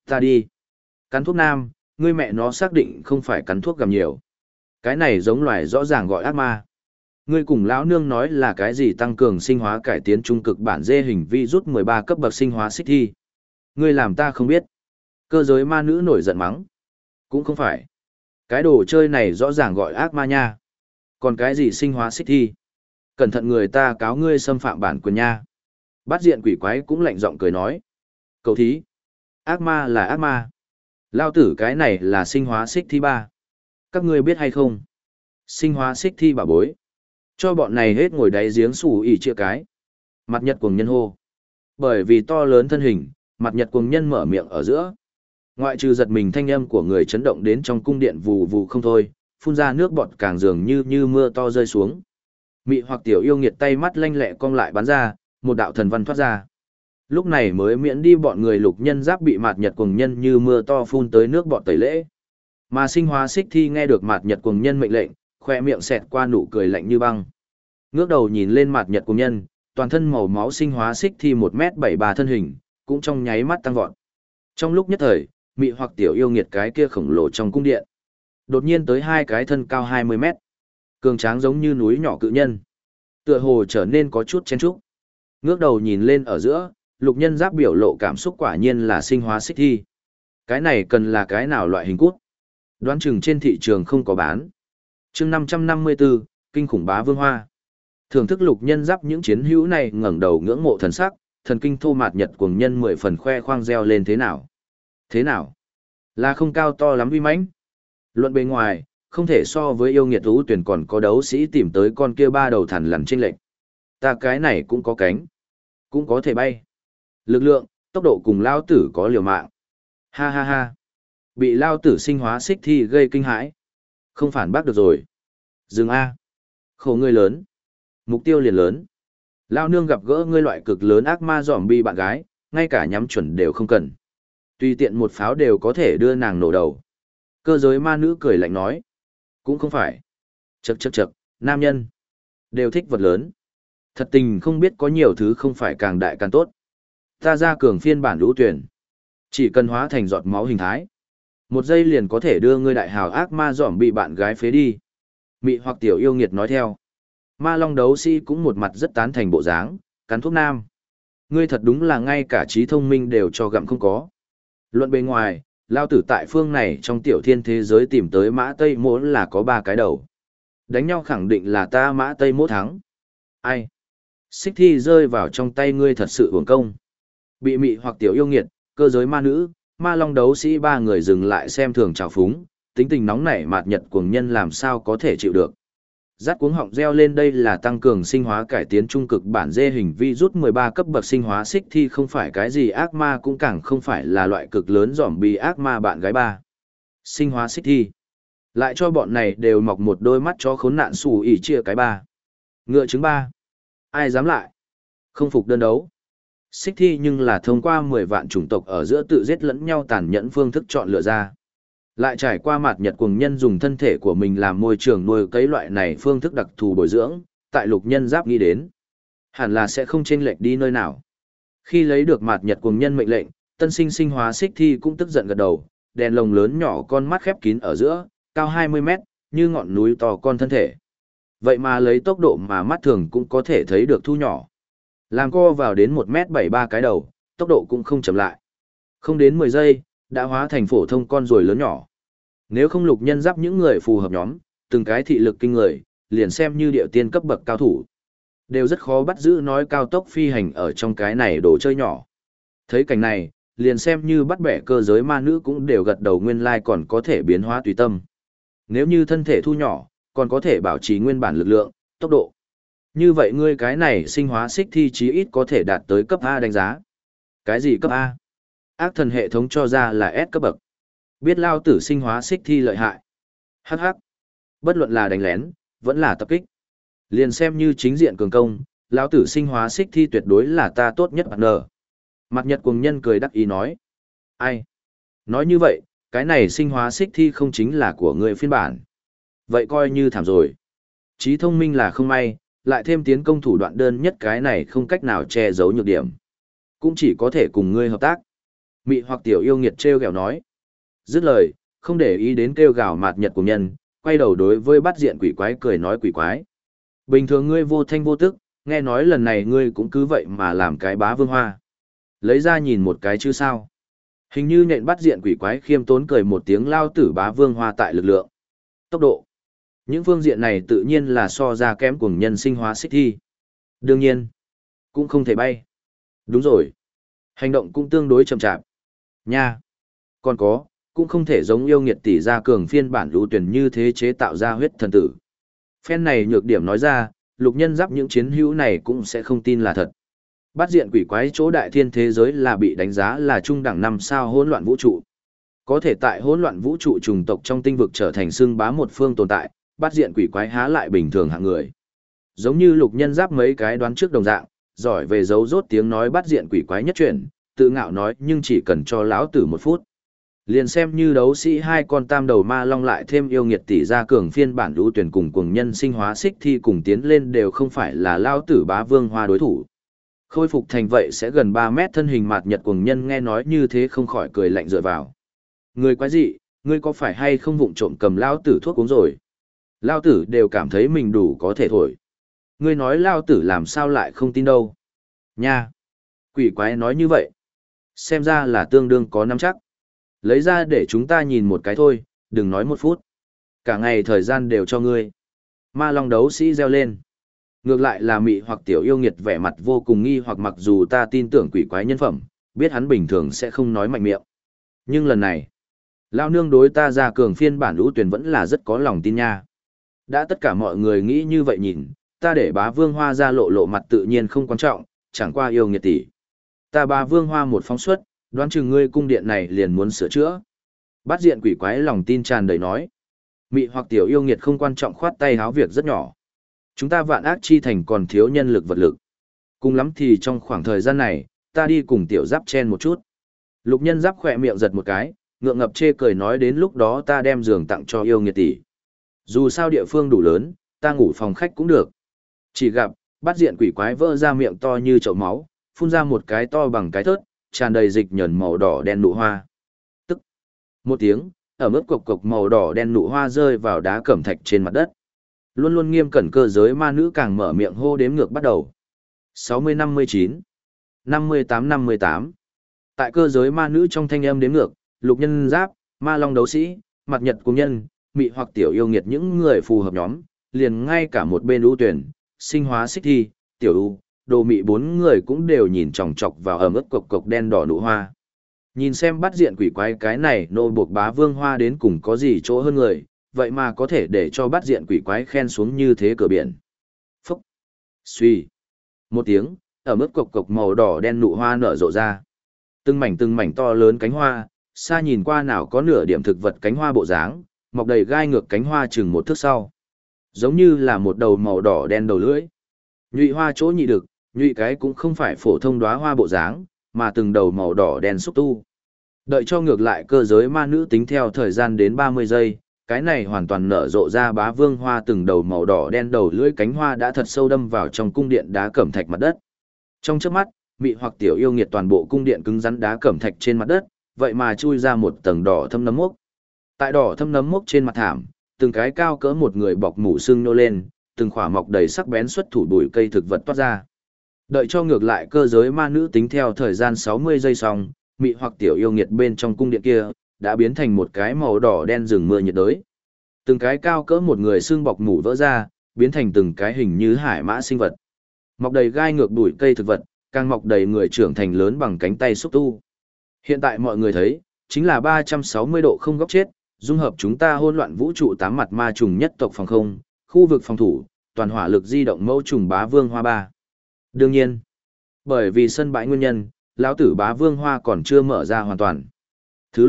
Ta đi. Cắn thuốc nam, ngươi mẹ nó xác định không phải cắn thuốc gầm nhiều. Cái này giống loài rõ ràng gọi ác ma. Ngươi cùng lão nương nói là cái gì tăng cường sinh hóa cải tiến trung cực bản dê hình vi rút 13 cấp bậc sinh hóa xích thi. Ngươi làm ta không biết. Cơ giới ma nữ nổi giận mắng. Cũng không phải. Cái đồ chơi này rõ ràng gọi ác ma nha. Còn cái gì sinh hóa xích thi? Cẩn thận người ta cáo ngươi xâm phạm bản quyền nha. Bát diện quỷ quái cũng lạnh giọng cười nói. Cậu thí. Ác ma là ác ma. Lao tử cái này là sinh hóa xích thi ba. Các ngươi biết hay không? Sinh hóa xích thi bà bối. Cho bọn này hết ngồi đáy giếng xù ỉ chia cái. Mặt nhật cuồng nhân hô. Bởi vì to lớn thân hình, mặt nhật cuồng nhân mở miệng ở giữa. Ngoại trừ giật mình thanh âm của người chấn động đến trong cung điện vù vù không thôi, phun ra nước bọt càng dường như mưa to rơi xuống. Mị hoặc tiểu yêu nghiệt tay mắt lanh lẹ cong lại bắn ra, một đạo thần văn thoát ra. Lúc này mới miễn đi bọn người lục nhân giáp bị mạt nhật cuồng nhân như mưa to phun tới nước bọt tẩy lễ. Mà sinh hóa xích thi nghe được mạt nhật cuồng nhân mệnh lệnh, khoe miệng xẹt qua nụ cười lạnh như băng. Ngước đầu nhìn lên mạt nhật cuồng nhân, toàn thân màu máu sinh hóa xích thi 1m73 thân hình, cũng trong nháy mắt tăng vọt. Trong lúc nhất thời, mị hoặc tiểu yêu nghiệt cái kia khổng lồ trong cung điện. Đột nhiên tới hai cái thân cao 20 mét. Cường tráng giống như núi nhỏ cự nhân. Tựa hồ trở nên có chút chen chúc. Ngước đầu nhìn lên ở giữa, lục nhân giáp biểu lộ cảm xúc quả nhiên là sinh hóa xích thi. Cái này cần là cái nào loại hình cút? Đoán chừng trên thị trường không có bán. Chương 554, kinh khủng bá vương hoa. Thưởng thức lục nhân giáp những chiến hữu này ngẩng đầu ngưỡng mộ thần sắc, thần kinh thô mạt nhật cuồng nhân 10 phần khoe khoang reo lên thế nào? Thế nào? Là không cao to lắm uy mãnh. Luận bề ngoài, không thể so với yêu nghiệt thú tuyển còn có đấu sĩ tìm tới con kia ba đầu thằn lằn chênh lệch. Ta cái này cũng có cánh, cũng có thể bay. Lực lượng, tốc độ cùng lao tử có liều mạng. Ha ha ha. Bị lao tử sinh hóa xích thi gây kinh hãi. Không phản bác được rồi. Dừng A. Khổ ngươi lớn. Mục tiêu liền lớn. Lao nương gặp gỡ ngươi loại cực lớn ác ma zombie bạn gái, ngay cả nhắm chuẩn đều không cần. Tùy tiện một pháo đều có thể đưa nàng nổ đầu. Cơ giới ma nữ cười lạnh nói. Cũng không phải. Chậc chậc chậc, nam nhân. Đều thích vật lớn. Thật tình không biết có nhiều thứ không phải càng đại càng tốt. Ta ra cường phiên bản lũ tuyển. Chỉ cần hóa thành giọt máu hình thái. Một giây liền có thể đưa ngươi đại hào ác ma dỏm bị bạn gái phế đi. Mị hoặc tiểu yêu nghiệt nói theo. Ma long đấu sĩ cũng một mặt rất tán thành bộ dáng, cắn thuốc nam. Ngươi thật đúng là ngay cả trí thông minh đều cho gặm không có. Luận bề ngoài, lao tử tại phương này trong tiểu thiên thế giới tìm tới mã Tây Mỗ là có 3 cái đầu. Đánh nhau khẳng định là ta mã Tây Mỗ thắng. Ai? Xích thi rơi vào trong tay ngươi thật sự uổng công. Bị mị hoặc tiểu yêu nghiệt, cơ giới ma nữ, ma long đấu sĩ 3 người dừng lại xem thường trào phúng, tính tình nóng nảy mạt nhật cuồng nhân làm sao có thể chịu được. Rát cuống họng reo lên đây là tăng cường sinh hóa cải tiến trung cực bản dê hình vi rút 13 cấp bậc sinh hóa xích thi không phải cái gì ác ma cũng càng không phải là loại cực lớn zombie ác ma bạn gái ba. Sinh hóa xích thi. Lại cho bọn này đều mọc một đôi mắt cho khốn nạn xù ỉ chia cái ba. Ngựa trứng ba. Ai dám lại? Không phục đơn đấu. Xích thi nhưng là thông qua 10 vạn chủng tộc ở giữa tự giết lẫn nhau tàn nhẫn phương thức chọn lựa ra. Lại trải qua mạt nhật cuồng nhân dùng thân thể của mình làm môi trường nuôi cấy loại này phương thức đặc thù bồi dưỡng, tại lục nhân giáp nghĩ đến. Hẳn là sẽ không chênh lệch đi nơi nào. Khi lấy được mạt nhật cuồng nhân mệnh lệnh, tân sinh sinh hóa xích thi cũng tức giận gật đầu, đèn lồng lớn nhỏ con mắt khép kín ở giữa, cao 20 mét, như ngọn núi to con thân thể. Vậy mà lấy tốc độ mà mắt thường cũng có thể thấy được thu nhỏ. Làm co vào đến 1m73 cái đầu, tốc độ cũng không chậm lại. Không đến 10 giây, đã hóa thành phổ thông con ruồi lớn nhỏ. Nếu không lục nhân giáp những người phù hợp nhóm, từng cái thị lực kinh người, liền xem như điệu tiên cấp bậc cao thủ. Đều rất khó bắt giữ nói cao tốc phi hành ở trong cái này đồ chơi nhỏ. Thấy cảnh này, liền xem như bắt bẻ cơ giới ma nữ cũng đều gật đầu nguyên lai còn có thể biến hóa tùy tâm. Nếu như thân thể thu nhỏ, còn có thể bảo trì nguyên bản lực lượng, tốc độ. Như vậy ngươi cái này sinh hóa xích thi chí ít có thể đạt tới cấp A đánh giá. Cái gì cấp A? Ác thần hệ thống cho ra là S cấp bậc. Biết lao tử sinh hóa xích thi lợi hại. Hắc hắc. Bất luận là đánh lén, vẫn là tập kích. Liền xem như chính diện cường công, lao tử sinh hóa xích thi tuyệt đối là ta tốt nhất partner. Mặt nhật cuồng nhân cười đắc ý nói. Ai? Nói như vậy, cái này sinh hóa xích thi không chính là của người phiên bản. Vậy coi như thảm rồi. Trí thông minh là không may, lại thêm tiến công thủ đoạn đơn nhất cái này không cách nào che giấu nhược điểm. Cũng chỉ có thể cùng ngươi hợp tác. Mị hoặc tiểu yêu nghiệt trêu ghẹo nói. Dứt lời, không để ý đến kêu gào mạt nhật của nhân, quay đầu đối với bắt diện quỷ quái cười nói quỷ quái. Bình thường ngươi vô thanh vô tức, nghe nói lần này ngươi cũng cứ vậy mà làm cái bá vương hoa. Lấy ra nhìn một cái chứ sao. Hình như nện bắt diện quỷ quái khiêm tốn cười một tiếng lao tử bá vương hoa tại lực lượng. Tốc độ. Những phương diện này tự nhiên là so ra kém cùng nhân sinh hóa xích thi. Đương nhiên, cũng không thể bay. Đúng rồi. Hành động cũng tương đối chậm chạp. Nha. Còn có, cũng không thể giống yêu nghiệt tỷ ra cường phiên bản ưu tuyển như thế chế tạo ra huyết thần tử. Phen này nhược điểm nói ra, lục nhân giáp những chiến hữu này cũng sẽ không tin là thật. Bắt diện quỷ quái chỗ đại thiên thế giới là bị đánh giá là trung đẳng 5 sao hỗn loạn vũ trụ. Có thể tại hỗn loạn vũ trụ trùng tộc trong tinh vực trở thành xương bá một phương tồn tại, bắt diện quỷ quái há lại bình thường hạng người. Giống như lục nhân giáp mấy cái đoán trước đồng dạng, giỏi về giấu rốt tiếng nói bắt diện quỷ quái nhất chuyển, tự ngạo nói nhưng chỉ cần cho lão tử 1 phút. Liền xem như đấu sĩ 2 con tam đầu ma long lại thêm yêu nghiệt tỷ gia cường phiên bản ưu tuyển cùng cuồng nhân sinh hóa xích thi cùng tiến lên đều không phải là lao tử bá vương hoa đối thủ. Khôi phục thành vậy sẽ gần 3 mét thân hình mạt nhật cuồng nhân nghe nói như thế không khỏi cười lạnh dựa vào. Người quái dị, ngươi có phải hay không vụng trộm cầm lao tử thuốc uống rồi? Lao tử đều cảm thấy mình đủ có thể thổi. Ngươi nói lao tử làm sao lại không tin đâu. Nha! Quỷ quái nói như vậy. Xem ra là tương đương có nắm chắc. Lấy ra để chúng ta nhìn một cái thôi, đừng nói 1 phút. Cả ngày thời gian đều cho ngươi. Ma long đấu sĩ reo lên. Ngược lại là mị hoặc tiểu yêu nghiệt vẻ mặt vô cùng nghi hoặc mặc dù ta tin tưởng quỷ quái nhân phẩm, biết hắn bình thường sẽ không nói mạnh miệng. Nhưng lần này, lao nương đối ta ra cường phiên bản ưu tuyển vẫn là rất có lòng tin nha. Đã tất cả mọi người nghĩ như vậy nhìn, ta để bá vương hoa ra lộ mặt tự nhiên không quan trọng, chẳng qua yêu nghiệt tỷ. Ta bá vương hoa một phóng xuất, đoán chừng ngươi cung điện này liền muốn sửa chữa. Bát diện quỷ quái lòng tin tràn đầy nói. Mị hoặc tiểu yêu nghiệt không quan trọng khoát tay háo việc rất nhỏ. Chúng ta vạn ác chi thành còn thiếu nhân lực vật lực. Cùng lắm thì trong khoảng thời gian này, ta đi cùng tiểu giáp chen một chút. Lục nhân giáp khỏe miệng giật một cái, ngượng ngập chê cười nói đến lúc đó ta đem giường tặng cho yêu nghiệt tỷ. Dù sao địa phương đủ lớn, ta ngủ phòng khách cũng được. Chỉ gặp, bát diện quỷ quái vỡ ra miệng to như chậu máu, phun ra một cái to bằng cái thớt, tràn đầy dịch nhờn màu đỏ đen nụ hoa. Tức, một tiếng, ở mức cục cục màu đỏ đen nụ hoa rơi vào đá cẩm thạch trên mặt đất. Luôn luôn nghiêm cẩn cơ giới ma nữ càng mở miệng hô đếm ngược bắt đầu. 60-59, 58-58. Tại cơ giới ma nữ trong thanh âm đếm ngược, lục nhân giáp, ma long đấu sĩ, mặt nhật cung nhân, mị hoặc tiểu yêu nghiệt những người phù hợp nhóm, liền ngay cả một bên ưu tuyển, sinh hóa xích thi, tiểu ưu, đồ mị 4 người cũng đều nhìn chòng chọc vào ẩm ướt cục cục đen đỏ nụ hoa. Nhìn xem bắt diện quỷ quái cái này nô buộc bá vương hoa đến cùng có gì chỗ hơn người, vậy mà có thể để cho bắt diện quỷ quái khen xuống như thế cửa biển. Phúc! Xuy! Một tiếng, ẩm ướt cục cục màu đỏ đen nụ hoa nở rộ ra. Từng mảnh to lớn cánh hoa, xa nhìn qua nào có nửa điểm thực vật cánh hoa bộ dáng, mọc đầy gai ngược cánh hoa chừng 1 thước sau. Giống như là một đầu màu đỏ đen đầu lưỡi. Nhụy hoa chỗ nhị đực, nhụy cái cũng không phải phổ thông đóa hoa bộ dáng, mà từng đầu màu đỏ đen xúc tu. Đợi cho ngược lại cơ giới ma nữ tính theo thời gian đến 30 giây, cái này hoàn toàn nở rộ ra bá vương hoa từng đầu màu đỏ đen đầu lưỡi cánh hoa đã thật sâu đâm vào trong cung điện đá cẩm thạch mặt đất. Trong chớp mắt, mị hoặc tiểu yêu nghiệt toàn bộ cung điện cứng rắn đá cẩm thạch trên mặt đất, vậy mà chui ra một tầng đỏ thâm nấm mốc. Tại đỏ thâm nấm mốc trên mặt thảm, từng cái cao cỡ một người bọc mủ xương nô lên, từng khỏa mọc đầy sắc bén xuất thủ bụi cây thực vật toát ra. Đợi cho ngược lại cơ giới ma nữ tính theo thời gian 60 giây xong, mị hoặc tiểu yêu nghiệt bên trong cung điện kia, đã biến thành một cái màu đỏ đen rừng mưa nhiệt đới. Từng cái cao cỡ một người xương bọc mủ vỡ ra, biến thành từng cái hình như hải mã sinh vật. Mọc đầy gai ngược bụi cây thực vật, càng mọc đầy người trưởng thành lớn bằng cánh tay xúc tu. Hiện tại mọi người thấy, chính là 360 độ không góc chết, dung hợp chúng ta hỗn loạn vũ trụ 8 mặt ma trùng nhất tộc phòng không, khu vực phòng thủ, toàn hỏa lực di động mẫu trùng bá vương hoa 3. Đương nhiên, bởi vì sân bãi nguyên nhân, lão tử bá vương hoa còn chưa mở ra hoàn toàn. Thứ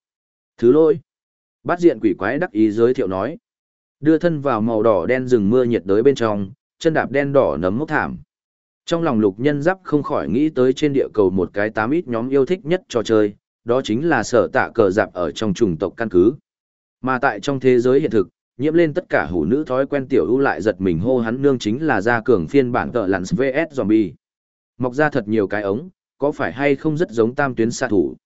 lỗi. Bát diện quỷ quái đắc ý giới thiệu nói. Đưa thân vào màu đỏ đen rừng mưa nhiệt đới bên trong, chân đạp đen đỏ nấm mốc thảm. Trong lòng lục nhân giáp không khỏi nghĩ tới trên địa cầu một cái 8 ít nhóm yêu thích nhất trò chơi, đó chính là sở tạ cờ dạp ở trong chủng tộc căn cứ. Mà tại trong thế giới hiện thực, nhiễm lên tất cả hủ nữ thói quen tiểu ưu lại giật mình hô hắn nương chính là gia cường phiên bản tợ lặn vs zombie. Mọc ra thật nhiều cái ống, có phải hay không rất giống tam tuyến xạ thủ.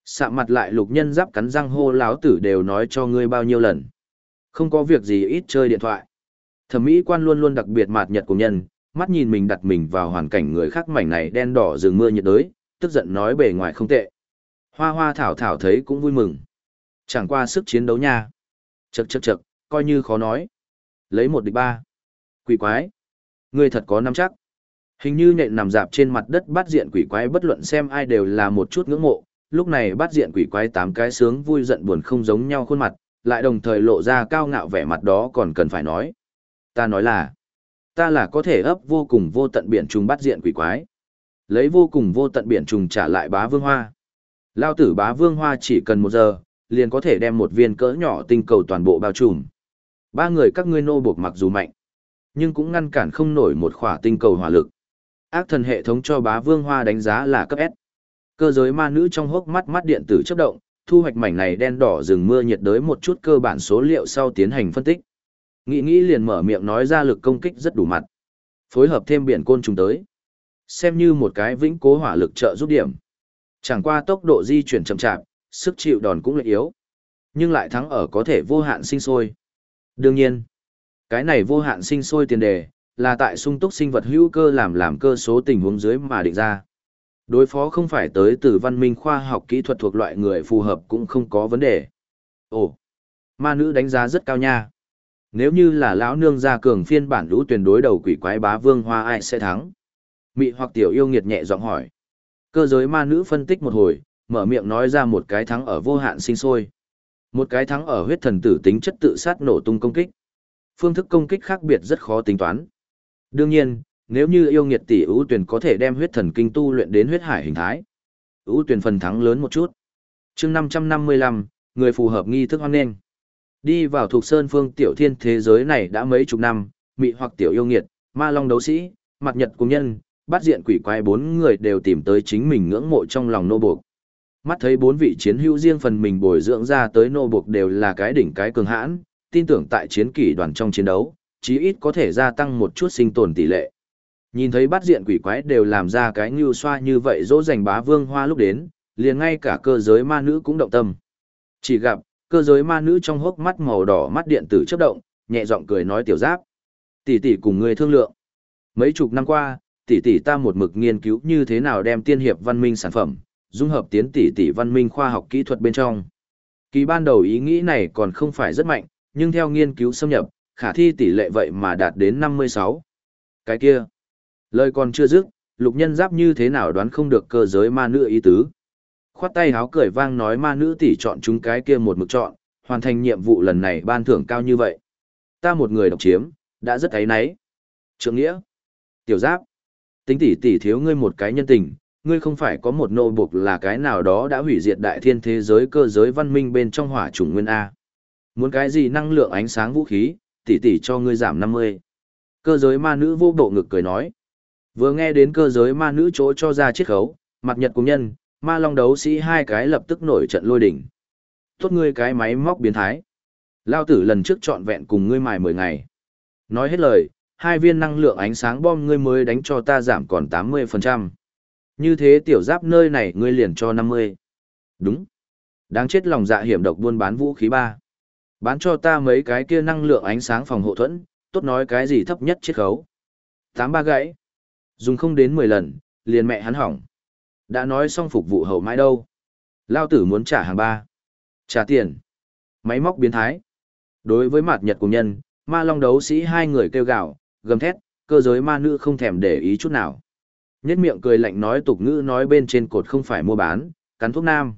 Sạm mặt lại lục nhân giáp cắn răng hô láo tử đều nói cho ngươi bao nhiêu lần. Không có việc gì ít chơi điện thoại. Thẩm mỹ quan luôn luôn đặc biệt mạt nhật của nhân, mắt nhìn mình đặt mình vào hoàn cảnh người khác mảnh này đen đỏ rừng mưa nhiệt đới, tức giận nói bề ngoài không tệ. Hoa hoa thảo thảo thấy cũng vui mừng. Chẳng qua sức chiến đấu nha. Chậc chậc chậc, coi như khó nói. Lấy 1 địch 3. Quỷ quái. Ngươi thật có nắm chắc. Hình như nhện nằm dạp trên mặt đất bắt diện quỷ quái bất luận xem ai đều là một chút ngưỡng mộ. Lúc này bắt diện quỷ quái 8 cái sướng vui giận buồn không giống nhau khuôn mặt, lại đồng thời lộ ra cao ngạo vẻ mặt đó còn cần phải nói. Ta nói là, ta là có thể ấp vô cùng vô tận biển trùng bắt diện quỷ quái. Lấy vô cùng vô tận biển trùng trả lại bá vương hoa. Lao tử bá vương hoa chỉ cần 1 giờ, liền có thể đem một viên cỡ nhỏ tinh cầu toàn bộ bao trùm. 3 người các ngươi nô buộc mặc dù mạnh, nhưng cũng ngăn cản không nổi một khỏa tinh cầu hỏa lực. Ác thần hệ thống cho bá vương hoa đánh giá là cấp S. Cơ giới ma nữ trong hốc mắt mắt điện tử chớp động, thu hoạch mảnh này đen đỏ rừng mưa nhiệt đới một chút cơ bản số liệu sau tiến hành phân tích. Nghĩ liền mở miệng nói ra lực công kích rất đủ mặt. Phối hợp thêm biển côn trùng tới, xem như một cái vĩnh cố hỏa lực trợ giúp điểm. Chẳng qua tốc độ di chuyển chậm chạp, sức chịu đòn cũng lại yếu, nhưng lại thắng ở có thể vô hạn sinh sôi. Đương nhiên, cái này vô hạn sinh sôi tiền đề là tại sung túc sinh vật hữu cơ làm cơ số tình huống dưới mà định ra. Đối phó không phải tới từ văn minh khoa học kỹ thuật thuộc loại người phù hợp cũng không có vấn đề. Ồ, ma nữ đánh giá rất cao nha. Nếu như là lão nương gia cường phiên bản lũ tuyển đối đầu quỷ quái bá vương hoa ai sẽ thắng? Mị hoặc tiểu yêu nghiệt nhẹ giọng hỏi. Cơ giới ma nữ phân tích một hồi, mở miệng nói ra một cái thắng ở vô hạn sinh sôi. Một cái thắng ở huyết thần tử tính chất tự sát nổ tung công kích. Phương thức công kích khác biệt rất khó tính toán. Đương nhiên, nếu như yêu nghiệt tỷ ưu tuyển có thể đem huyết thần kinh tu luyện đến huyết hải hình thái, ưu tuyển phần thắng lớn một chút. Chương 555, người phù hợp nghi thức hoan nghênh. Đi vào thuộc sơn phương tiểu thiên thế giới này đã mấy chục năm, mị hoặc tiểu yêu nghiệt, ma long đấu sĩ, mặt nhật cùng nhân, bắt diện quỷ quái 4 người đều tìm tới chính mình ngưỡng mộ trong lòng nô buộc. Mắt thấy 4 vị chiến hữu riêng phần mình bồi dưỡng ra tới nô buộc đều là cái đỉnh cái cường hãn, tin tưởng tại chiến kỷ đoàn trong chiến đấu, chí ít có thể gia tăng một chút sinh tồn tỷ lệ. Nhìn thấy bắt diện quỷ quái đều làm ra cái ngưu xoa như vậy dỗ dành bá vương hoa lúc đến, liền ngay cả cơ giới ma nữ cũng động tâm. Chỉ gặp, cơ giới ma nữ trong hốc mắt màu đỏ mắt điện tử chớp động, nhẹ giọng cười nói tiểu giáp. Tỷ tỷ cùng ngươi thương lượng. Mấy chục năm qua, tỷ tỷ ta một mực nghiên cứu như thế nào đem tiên hiệp văn minh sản phẩm, dung hợp tiến tỷ tỷ văn minh khoa học kỹ thuật bên trong. Kỳ ban đầu ý nghĩ này còn không phải rất mạnh, nhưng theo nghiên cứu xâm nhập, khả thi tỷ lệ vậy mà đạt đến 56. Cái kia. Lời còn chưa dứt, lục nhân giáp như thế nào đoán không được cơ giới ma nữ ý tứ. Khoát tay háo cười vang nói ma nữ tỷ chọn chúng cái kia một mực chọn, hoàn thành nhiệm vụ lần này ban thưởng cao như vậy. Ta một người độc chiếm, đã rất áy náy. Trượng nghĩa. Tiểu giáp. Tính tỷ tỷ thiếu ngươi một cái nhân tình, ngươi không phải có một nô buộc là cái nào đó đã hủy diệt đại thiên thế giới cơ giới văn minh bên trong hỏa chủng nguyên A. Muốn cái gì năng lượng ánh sáng vũ khí, tỷ tỷ cho ngươi giảm 50. Cơ giới ma nữ vô bộ ngực cười nói. Vừa nghe đến cơ giới ma nữ chỗ cho ra chiết khấu, mặt nhật cùng nhân, ma long đấu sĩ 2 cái lập tức nổi trận lôi đỉnh. Tốt ngươi cái máy móc biến thái. Lao tử lần trước trọn vẹn cùng ngươi mài 10 ngày. Nói hết lời, 2 viên năng lượng ánh sáng bom ngươi mới đánh cho ta giảm còn 80%. Như thế tiểu giáp nơi này ngươi liền cho 50. Đúng. Đáng chết lòng dạ hiểm độc buôn bán vũ khí 3. Bán cho ta mấy cái kia năng lượng ánh sáng phòng hộ thuẫn, tốt nói cái gì thấp nhất chiết khấu. 83 gãy. Dùng không đến 10 lần, liền mẹ hắn hỏng. Đã nói xong phục vụ hậu mãi đâu. Lao tử muốn trả hàng 3. Trả tiền. Máy móc biến thái. Đối với mặt nhật cùng nhân, ma long đấu sĩ 2 người kêu gào, gầm thét, cơ giới ma nữ không thèm để ý chút nào. Nhất miệng cười lạnh nói tục ngữ nói bên trên cột không phải mua bán, cắn thuốc nam.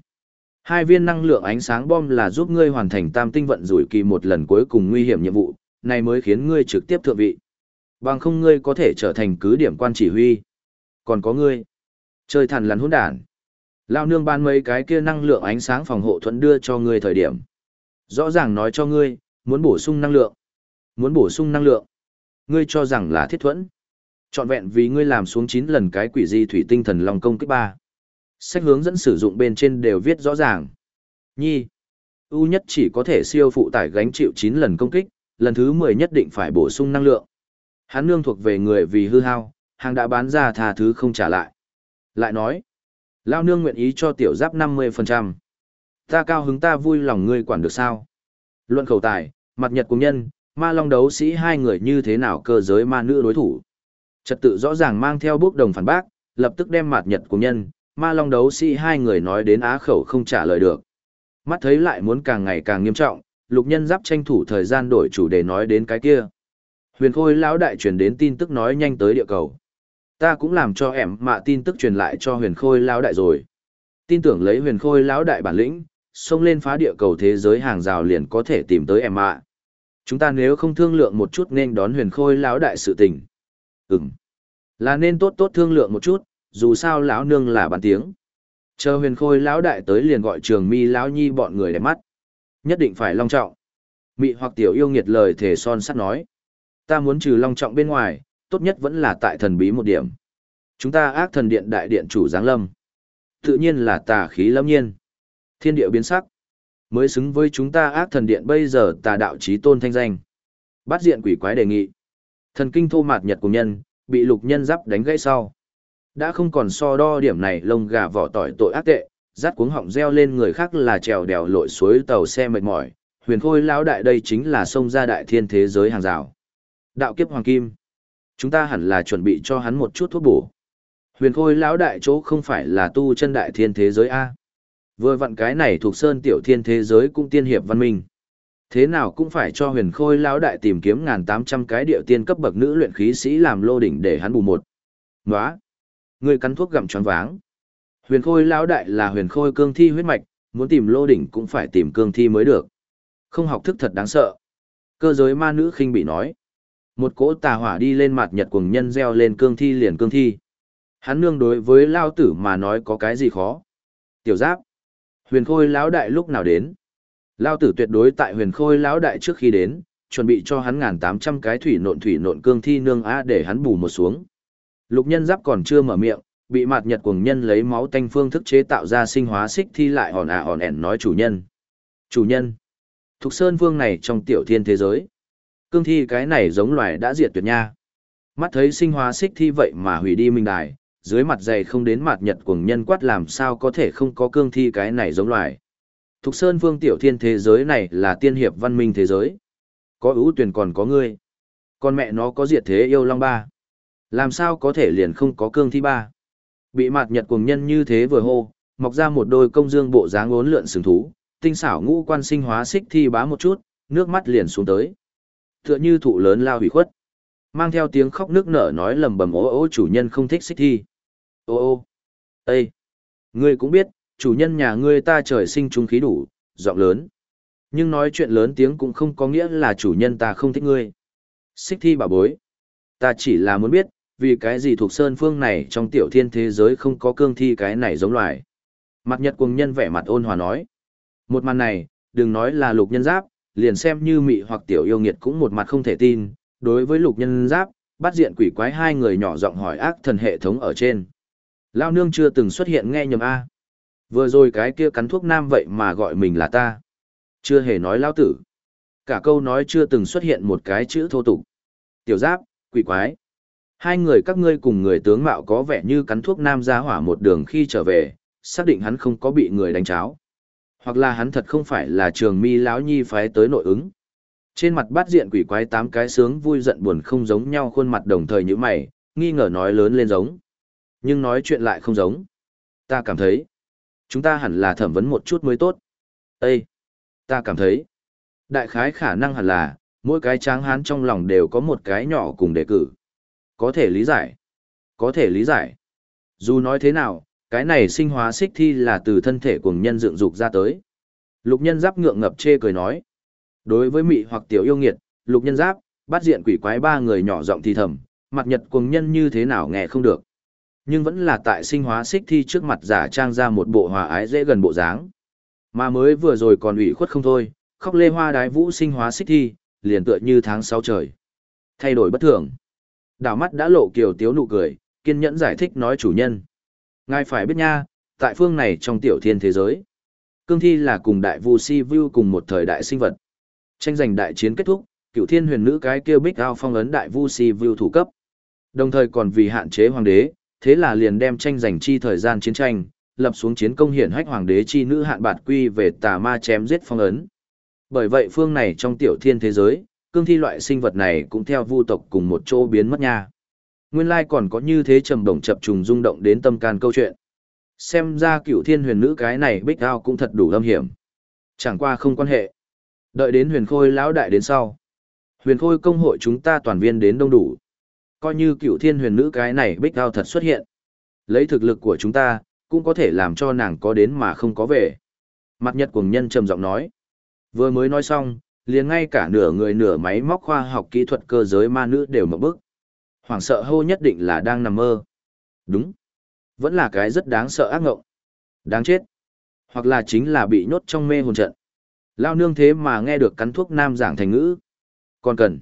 2 viên năng lượng ánh sáng bom là giúp ngươi hoàn thành tam tinh vận rủi kỳ một lần cuối cùng nguy hiểm nhiệm vụ, này mới khiến ngươi trực tiếp thượng vị. Bằng không ngươi có thể trở thành cứ điểm quan chỉ huy. Còn có ngươi. Chơi thằn lằn hỗn đản. Lao nương ban mấy cái kia năng lượng ánh sáng phòng hộ thuẫn đưa cho ngươi thời điểm. Rõ ràng nói cho ngươi, muốn bổ sung năng lượng. Muốn bổ sung năng lượng. Ngươi cho rằng là thiết thuẫn. Chọn vẹn vì ngươi làm xuống 9 lần cái quỷ di thủy tinh thần long công kích 3. Sách hướng dẫn sử dụng bên trên đều viết rõ ràng. Nhi. ưu nhất chỉ có thể siêu phụ tải gánh chịu 9 lần công kích, lần thứ 10 nhất định phải bổ sung năng lượng. Hắn nương thuộc về người vì hư hao, hàng đã bán ra tha thứ không trả lại. Lại nói, Lao nương nguyện ý cho tiểu giáp 50%. Ta cao hứng ta vui lòng ngươi quản được sao? Luận khẩu tài, mặt nhật cùng nhân, ma long đấu sĩ hai người như thế nào cơ giới ma nữ đối thủ. Trật tự rõ ràng mang theo bước đồng phản bác, lập tức đem mặt nhật cùng nhân, ma long đấu sĩ hai người nói đến á khẩu không trả lời được. Mắt thấy lại muốn càng ngày càng nghiêm trọng, lục nhân giáp tranh thủ thời gian đổi chủ đề nói đến cái kia. Huyền Khôi lão đại truyền đến tin tức nói nhanh tới địa cầu. Ta cũng làm cho em mạ tin tức truyền lại cho Huyền Khôi lão đại rồi. Tin tưởng lấy Huyền Khôi lão đại bản lĩnh, xông lên phá địa cầu thế giới hàng rào liền có thể tìm tới em mạ. Chúng ta nếu không thương lượng một chút nên đón Huyền Khôi lão đại sự tình. Là nên tốt tốt thương lượng một chút, dù sao lão nương là bàn tiếng. Chờ Huyền Khôi lão đại tới liền gọi Trường Mi lão nhi bọn người đẹp mắt. Nhất định phải long trọng. Mị hoặc tiểu yêu nghiệt lời thể son sắt nói. Ta muốn trừ long trọng bên ngoài, tốt nhất vẫn là tại thần bí một điểm. Chúng ta ác thần điện đại điện chủ giáng lâm. Tự nhiên là tà khí lâm nhiên. Thiên địa biến sắc. Mới xứng với chúng ta ác thần điện bây giờ tà đạo chí tôn thanh danh. Bát diện quỷ quái đề nghị. Thần kinh thô mạt nhật cùng nhân, bị lục nhân giáp đánh gãy sau. Đã không còn so đo điểm này lông gà vỏ tỏi tội ác tệ, rát cuống họng reo lên người khác là trèo đèo lội suối tàu xe mệt mỏi. Huyền Khôi lão đại đây chính là sông ra đại thiên thế giới hàng rào. Đạo kiếp hoàng kim. Chúng ta hẳn là chuẩn bị cho hắn một chút thuốc bổ. Huyền Khôi lão đại chỗ không phải là tu chân đại thiên thế giới A. Vừa vặn cái này thuộc sơn tiểu thiên thế giới cũng tiên hiệp văn minh. Thế nào cũng phải cho Huyền Khôi lão đại tìm kiếm 1800 cái địa tiên cấp bậc nữ luyện khí sĩ làm lô đỉnh để hắn bù một. Nóa! Người cắn thuốc gặm choáng váng. Huyền Khôi lão đại là Huyền Khôi cương thi huyết mạch, muốn tìm lô đỉnh cũng phải tìm cương thi mới được. Không học thức thật đáng sợ. Cơ giới ma nữ khinh bị nói. Một cỗ tà hỏa đi lên mặt nhật cuồng nhân gieo lên cương thi liền cương thi. Hắn nương đối với lao tử mà nói có cái gì khó. Tiểu giáp. Huyền Khôi lão đại lúc nào đến? Lao tử tuyệt đối tại Huyền Khôi lão đại trước khi đến, chuẩn bị cho hắn 1800 cái thủy nộn cương thi nương a để hắn bù một xuống. Lục nhân giáp còn chưa mở miệng, bị mặt nhật cuồng nhân lấy máu tanh phương thức chế tạo ra sinh hóa xích thi lại hòn ẻn nói chủ nhân. Chủ nhân. Thục Sơn Vương này trong tiểu thiên thế giới. Cương thi cái này giống loài đã diệt tuyệt nha. Mắt thấy sinh hóa xích thi vậy mà hủy đi minh đài, dưới mặt dày không đến mặt nhật cuồng nhân quát làm sao có thể không có cương thi cái này giống loài. Thục Sơn Vương tiểu thiên thế giới này là tiên hiệp văn minh thế giới. Có ưu tuyển còn có ngươi. Con mẹ nó có diệt thế yêu long ba. Làm sao có thể liền không có cương thi ba. Bị mặt nhật cuồng nhân như thế vừa hô, mọc ra một đôi công dương bộ dáng uốn lượn sừng thú, tinh xảo ngũ quan sinh hóa xích thi bá một chút, nước mắt liền xuống tới. Tựa như thụ lớn lao hủy khuất. Mang theo tiếng khóc nước nở nói lầm bầm ố ô chủ nhân không thích xích thi. Ô ô. Ê. Ngươi cũng biết, chủ nhân nhà ngươi ta trời sinh trung khí đủ, giọng lớn. Nhưng nói chuyện lớn tiếng cũng không có nghĩa là chủ nhân ta không thích ngươi. Xích thi bảo bối. Ta chỉ là muốn biết, vì cái gì thuộc sơn phương này trong tiểu thiên thế giới không có cương thi cái này giống loài. Mặt nhật cuồng nhân vẻ mặt ôn hòa nói. Một màn này, đừng nói là lục nhân giáp, liền xem như mị hoặc tiểu yêu nghiệt cũng một mặt không thể tin. Đối với lục nhân giáp, bắt diện quỷ quái hai người nhỏ giọng hỏi ác thần hệ thống ở trên. Lao nương chưa từng xuất hiện nghe nhầm A. Vừa rồi cái kia cắn thuốc nam vậy mà gọi mình là ta. Chưa hề nói lao tử. Cả câu nói chưa từng xuất hiện một cái chữ thô tục. Tiểu giáp, quỷ quái. Hai người các ngươi cùng người tướng mạo có vẻ như cắn thuốc nam ra hỏa một đường khi trở về, xác định hắn không có bị người đánh cháo. Hoặc là hắn thật không phải là Trường Mi lão nhi phái tới nội ứng. Trên mặt bát diện quỷ quái 8 cái sướng vui giận buồn không giống nhau khuôn mặt đồng thời như mày, nghi ngờ nói lớn lên giống. Nhưng nói chuyện lại không giống. Ta cảm thấy, chúng ta hẳn là thẩm vấn một chút mới tốt. Ê! Ta cảm thấy, đại khái khả năng hẳn là, mỗi cái tráng hán trong lòng đều có một cái nhỏ cùng đề cử. Có thể lý giải. Có thể lý giải. Dù nói thế nào, cái này sinh hóa xích thi là từ thân thể của nhân dựng dục ra tới. Lục nhân giáp ngượng ngập chê cười nói. Đối với mị hoặc tiểu yêu nghiệt, lục nhân giáp, bắt diện quỷ quái ba người nhỏ giọng thì thầm, mặt nhật cuồng nhân như thế nào nghe không được. Nhưng vẫn là tại sinh hóa xích thi trước mặt giả trang ra một bộ hòa ái dễ gần bộ dáng. Mà mới vừa rồi còn ủy khuất không thôi, khóc lê hoa đái vũ sinh hóa xích thi, liền tựa như tháng 6 trời. Thay đổi bất thường. Đảo mắt đã lộ kiều tiếu nụ cười, kiên nhẫn giải thích nói chủ nhân. Ngài phải biết nha, tại phương này trong tiểu thiên thế giới, cương thi là cùng đại vu si vu cùng một thời đại sinh vật. Tranh giành đại chiến kết thúc, cựu thiên huyền nữ cái kêu bích ao phong ấn đại vu si vu thủ cấp. Đồng thời còn vì hạn chế hoàng đế, thế là liền đem tranh giành chi thời gian chiến tranh, lập xuống chiến công hiển hách hoàng đế chi nữ hạn bạt quy về tà ma chém giết phong ấn. Bởi vậy phương này trong tiểu thiên thế giới, cương thi loại sinh vật này cũng theo vu tộc cùng một chỗ biến mất nha. Nguyên lai còn có như thế trầm bổng chập trùng rung động đến tâm can câu chuyện. Xem ra cửu thiên huyền nữ cái này bích ao cũng thật đủ âm hiểm. Chẳng qua không quan hệ. Đợi đến huyền khôi lão đại đến sau. Huyền khôi công hội chúng ta toàn viên đến đông đủ. Coi như cửu thiên huyền nữ cái này bích ao thật xuất hiện. Lấy thực lực của chúng ta, cũng có thể làm cho nàng có đến mà không có về. Mặt Nhật Cuồng Nhân trầm giọng nói. Vừa mới nói xong, liền ngay cả nửa người nửa máy móc khoa học kỹ thuật cơ giới ma nữ đều mở bức. Hoảng sợ hô nhất định là đang nằm mơ. Đúng. Vẫn là cái rất đáng sợ ác ngộng. Đáng chết. Hoặc là chính là bị nhốt trong mê hồn trận. Lao nương thế mà nghe được cắn thuốc nam giảng thành ngữ. Còn cần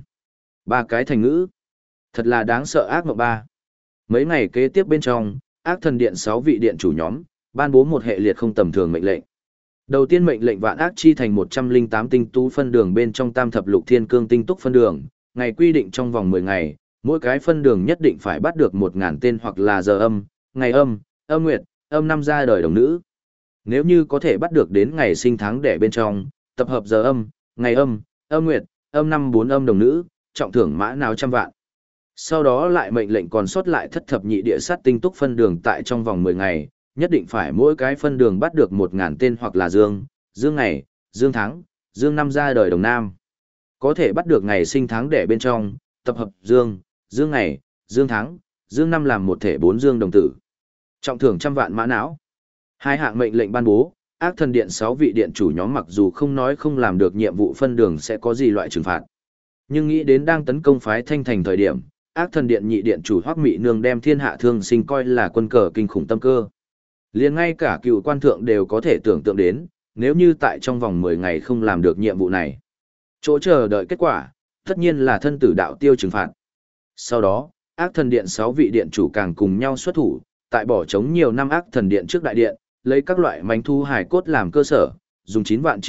3 cái thành ngữ. Thật là đáng sợ ác ngộng 3. Mấy ngày kế tiếp bên trong, ác thần điện 6 vị điện chủ nhóm, ban bố một hệ liệt không tầm thường mệnh lệnh. Đầu tiên mệnh lệnh vạn ác chi thành 108 tinh tú phân đường bên trong tam thập lục thiên cương tinh túc phân đường, ngày quy định trong vòng 10 ngày, mỗi cái phân đường nhất định phải bắt được 1000 tên hoặc là giờ âm, ngày âm, âm nguyệt, âm năm ra đời đồng nữ. Nếu như có thể bắt được đến ngày sinh tháng đẻ bên trong, tập hợp giờ âm, ngày âm, âm nguyệt, âm năm 4 âm đồng nữ, trọng thưởng mã nào trăm vạn. Sau đó lại mệnh lệnh còn sót lại thất thập nhị địa sát tinh túc phân đường tại trong vòng 10 ngày, nhất định phải mỗi cái phân đường bắt được 1000 tên hoặc là dương, dương ngày, dương tháng, dương năm ra đời đồng nam. Có thể bắt được ngày sinh tháng đẻ bên trong, tập hợp dương, dương ngày, dương tháng, dương năm làm một thể 4 dương đồng tử. Trọng thưởng trăm vạn mã não. Hai hạng mệnh lệnh ban bố, ác thần điện 6 vị điện chủ nhóm mặc dù không nói không làm được nhiệm vụ phân đường sẽ có gì loại trừng phạt. Nhưng nghĩ đến đang tấn công phái Thanh Thành thời điểm, ác thần điện nhị điện chủ Hoắc Mị Nương đem thiên hạ thương sinh coi là quân cờ kinh khủng tâm cơ. Liền ngay cả cựu quan thượng đều có thể tưởng tượng đến, nếu như tại trong vòng 10 ngày không làm được nhiệm vụ này. Chỗ chờ đợi kết quả, tất nhiên là thân tử đạo tiêu trừng phạt. Sau đó, ác thần điện 6 vị điện chủ càng cùng nhau xuất thủ, tại bỏ trống nhiều năm ác thần điện trước đại điện, lấy các loại mánh thú hài cốt làm cơ sở, dùng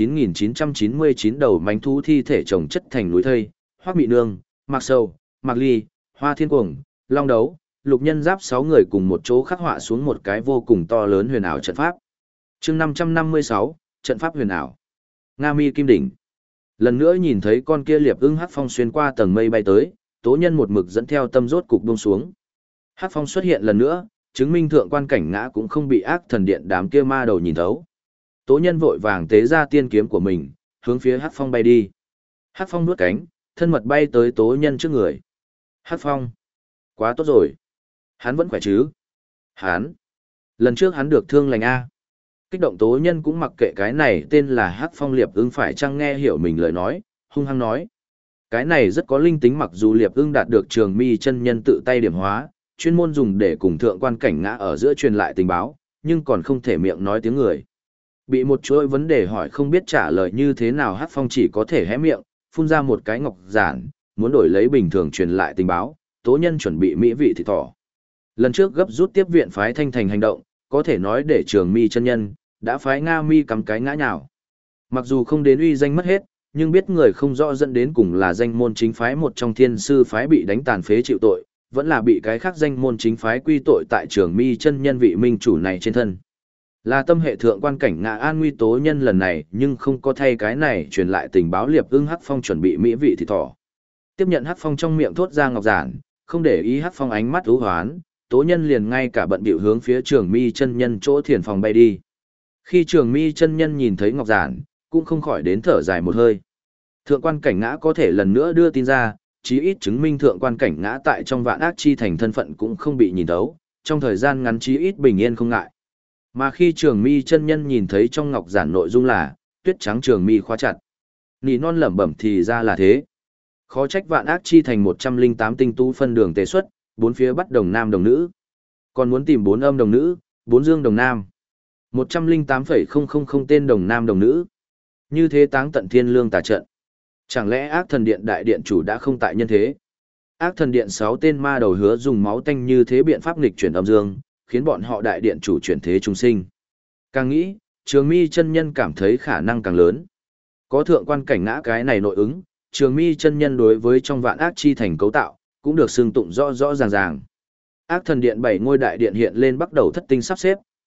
99999 đầu mánh thú thi thể chồng chất thành núi thây, Hoắc Mị Nương, Mạc Sầu, Mạc Ly, Hoa Thiên Cuồng, Long Đấu, Lục Nhân Giáp 6 người cùng một chỗ khắc họa xuống một cái vô cùng to lớn huyền ảo trận pháp. Chương 556, trận pháp huyền ảo. Nga Mi Kim Đỉnh. Lần nữa nhìn thấy con kia liệp ưng hắc phong xuyên qua tầng mây bay tới, Tố Nhân một mực dẫn theo tâm rốt cục buông xuống. Hắc phong xuất hiện lần nữa, chứng minh thượng quan cảnh ngã cũng không bị ác thần điện đám kia ma đầu nhìn thấu. Tố Nhân vội vàng tế ra tiên kiếm của mình, hướng phía hắc phong bay đi. Hắc phong nuốt cánh, thân mật bay tới Tố Nhân trước người. Hắc phong, quá tốt rồi. Hắn vẫn khỏe chứ? Hắn, lần trước hắn được thương lành a. Kích động Tố Nhân cũng mặc kệ cái này tên là Hắc Phong Liệp Ưng phải chăng nghe hiểu mình lời nói, hung hăng nói. Cái này rất có linh tính, mặc dù Liệp Ưng đạt được Trường Mi chân nhân tự tay điểm hóa, chuyên môn dùng để cùng thượng quan cảnh ngã ở giữa truyền lại tình báo, nhưng còn không thể miệng nói tiếng người. Bị một chuỗi vấn đề hỏi không biết trả lời như thế nào, Hắc Phong chỉ có thể hé miệng, phun ra một cái ngọc giản, muốn đổi lấy bình thường truyền lại tình báo. Tố Nhân chuẩn bị mỹ vị thịt thỏ. Lần trước gấp rút tiếp viện phái Thanh Thành hành động, có thể nói để Trường Mi chân nhân đã phái Nga Mi cắm cái ngã nhào. Mặc dù không đến uy danh mất hết, nhưng biết người không rõ dẫn đến cùng là danh môn chính phái một trong thiên sư phái bị đánh tàn phế chịu tội, vẫn là bị cái khác danh môn chính phái quy tội tại Trường Mi chân nhân vị minh chủ này trên thân. Là tâm hệ thượng quan cảnh ngã an nguy Tố Nhân lần này, nhưng không có thay cái này truyền lại tình báo. Liệp Ưng Hắc Phong chuẩn bị mỹ vị thịt thỏ. Tiếp nhận Hắc Phong trong miệng thốt ra ngọc giản, không để ý Hắc Phong ánh mắt u hoán, Tố Nhân liền ngay cả bận bịu hướng phía Trường Mi chân nhân chỗ thiền phòng bay đi. Khi Trường Mi chân nhân nhìn thấy ngọc giản, cũng không khỏi đến thở dài một hơi. Thượng quan cảnh ngã có thể lần nữa đưa tin ra, chí ít chứng minh thượng quan cảnh ngã tại trong vạn ác chi thành thân phận cũng không bị nhìn thấu, trong thời gian ngắn chí ít bình yên không ngại. Mà khi Trường Mi chân nhân nhìn thấy trong ngọc giản nội dung là tuyết trắng Trường Mi khóa chặt, nỉ non lẩm bẩm thì ra là thế. Khó trách vạn ác chi thành 108 tinh tú phân đường tế xuất, 4 phía bắt đồng nam đồng nữ. Còn muốn tìm 4 âm đồng nữ, 4 dương đồng nam. 108,000 tên đồng nam đồng nữ. Như thế táng tận thiên lương tà trận. Chẳng lẽ ác thần điện đại điện chủ đã không tại nhân thế? Ác thần điện 6 tên ma đầu hứa dùng máu tanh như thế biện pháp nghịch chuyển âm dương, khiến bọn họ đại điện chủ chuyển thế trung sinh. Càng nghĩ, Trường Mi chân nhân cảm thấy khả năng càng lớn. Có thượng quan cảnh ngã cái này nội ứng, Trường Mi chân nhân đối với trong vạn ác chi thành cấu tạo, cũng được xưng tụng rõ rõ ràng ràng. Ác thần điện 7 ngôi đại điện hiện lên bắt đầu thất tinh sắp xếp,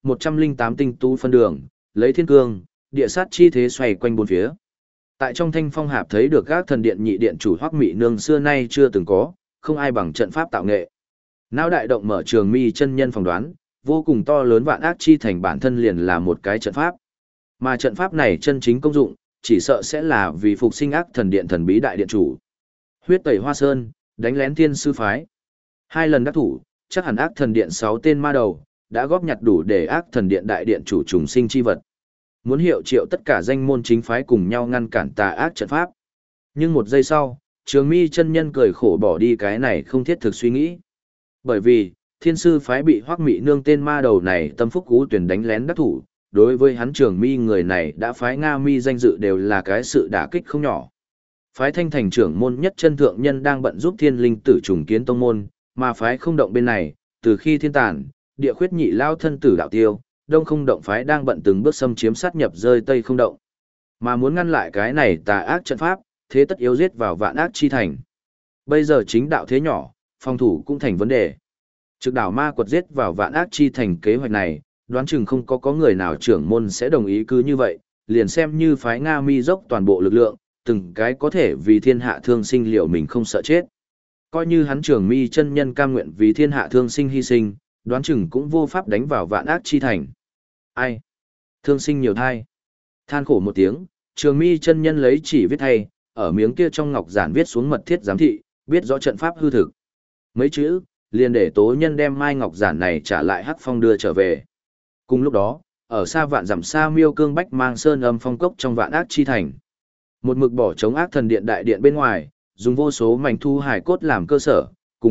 108 tinh tú phân đường, lấy thiên cương, địa sát chi thế xoay quanh bốn phía. Tại trong Thanh Phong Hạp thấy được các thần điện nhị điện chủ Hoắc Mị Nương xưa nay chưa từng có, không ai bằng trận pháp tạo nghệ. Não đại động mở Trường Mi chân nhân phỏng đoán, vô cùng to lớn vạn ác chi thành bản thân liền là một cái trận pháp. Mà trận pháp này chân chính công dụng, chỉ sợ sẽ là vì phục sinh ác thần điện thần bí đại điện chủ. Huyết tẩy Hoa Sơn, đánh lén Thiên sư phái. 2 lần đắc thủ, chắc hẳn ác thần điện 6 tên ma đầu, đã góp nhặt đủ để ác thần điện đại điện chủ trùng sinh chi vật. Muốn hiệu triệu tất cả danh môn chính phái cùng nhau ngăn cản tà ác trận pháp. Nhưng một giây sau, Trường Mi chân nhân cười khổ bỏ đi cái này không thiết thực suy nghĩ. Bởi vì, Thiên sư phái bị Hoắc Mị Nương tên ma đầu này tâm phúc cú tuyển đánh lén đắc thủ, đối với hắn Trường Mi người này đã phái Nga Mi danh dự đều là cái sự đả kích không nhỏ. Phái Thanh Thành trưởng môn nhất chân thượng nhân đang bận giúp Thiên Linh tử trùng kiến tông môn, mà phái Không Động bên này, từ khi thiên tàn, địa khuyết nhị lao thân tử đạo tiêu, Đông Không Động phái đang bận từng bước xâm chiếm sát nhập rơi Tây Không Động. Mà muốn ngăn lại cái này tà ác trận pháp, thế tất yếu giết vào vạn ác chi thành. Bây giờ chính đạo thế nhỏ, phòng thủ cũng thành vấn đề. Trực đảo ma quật giết vào vạn ác chi thành kế hoạch này, đoán chừng không có người nào trưởng môn sẽ đồng ý cứ như vậy, liền xem như phái Nga Mi dốc toàn bộ lực lượng, từng cái có thể vì thiên hạ thương sinh liệu mình không sợ chết. Coi như hắn Trường Mi chân nhân cam nguyện vì thiên hạ thương sinh hy sinh, đoán chừng cũng vô pháp đánh vào vạn ác chi thành. Ai? Thương sinh nhiều thai. Than khổ một tiếng, Trường Mi chân nhân lấy chỉ viết thay, ở miếng kia trong ngọc giản viết xuống mật thiết giám thị, biết rõ trận pháp hư thực. Mấy chữ, liền để tố nhân đem mai ngọc giản này trả lại Hắc Phong đưa trở về. Cùng lúc đó, ở xa vạn dặm xa Miêu Cương Bách mang sơn âm phong cốc trong vạn ác chi thành. Một mực bỏ chống ác thần điện đại điện bên ngoài, dùng vô số mảnh thu hải cốt làm cơ sở, cùng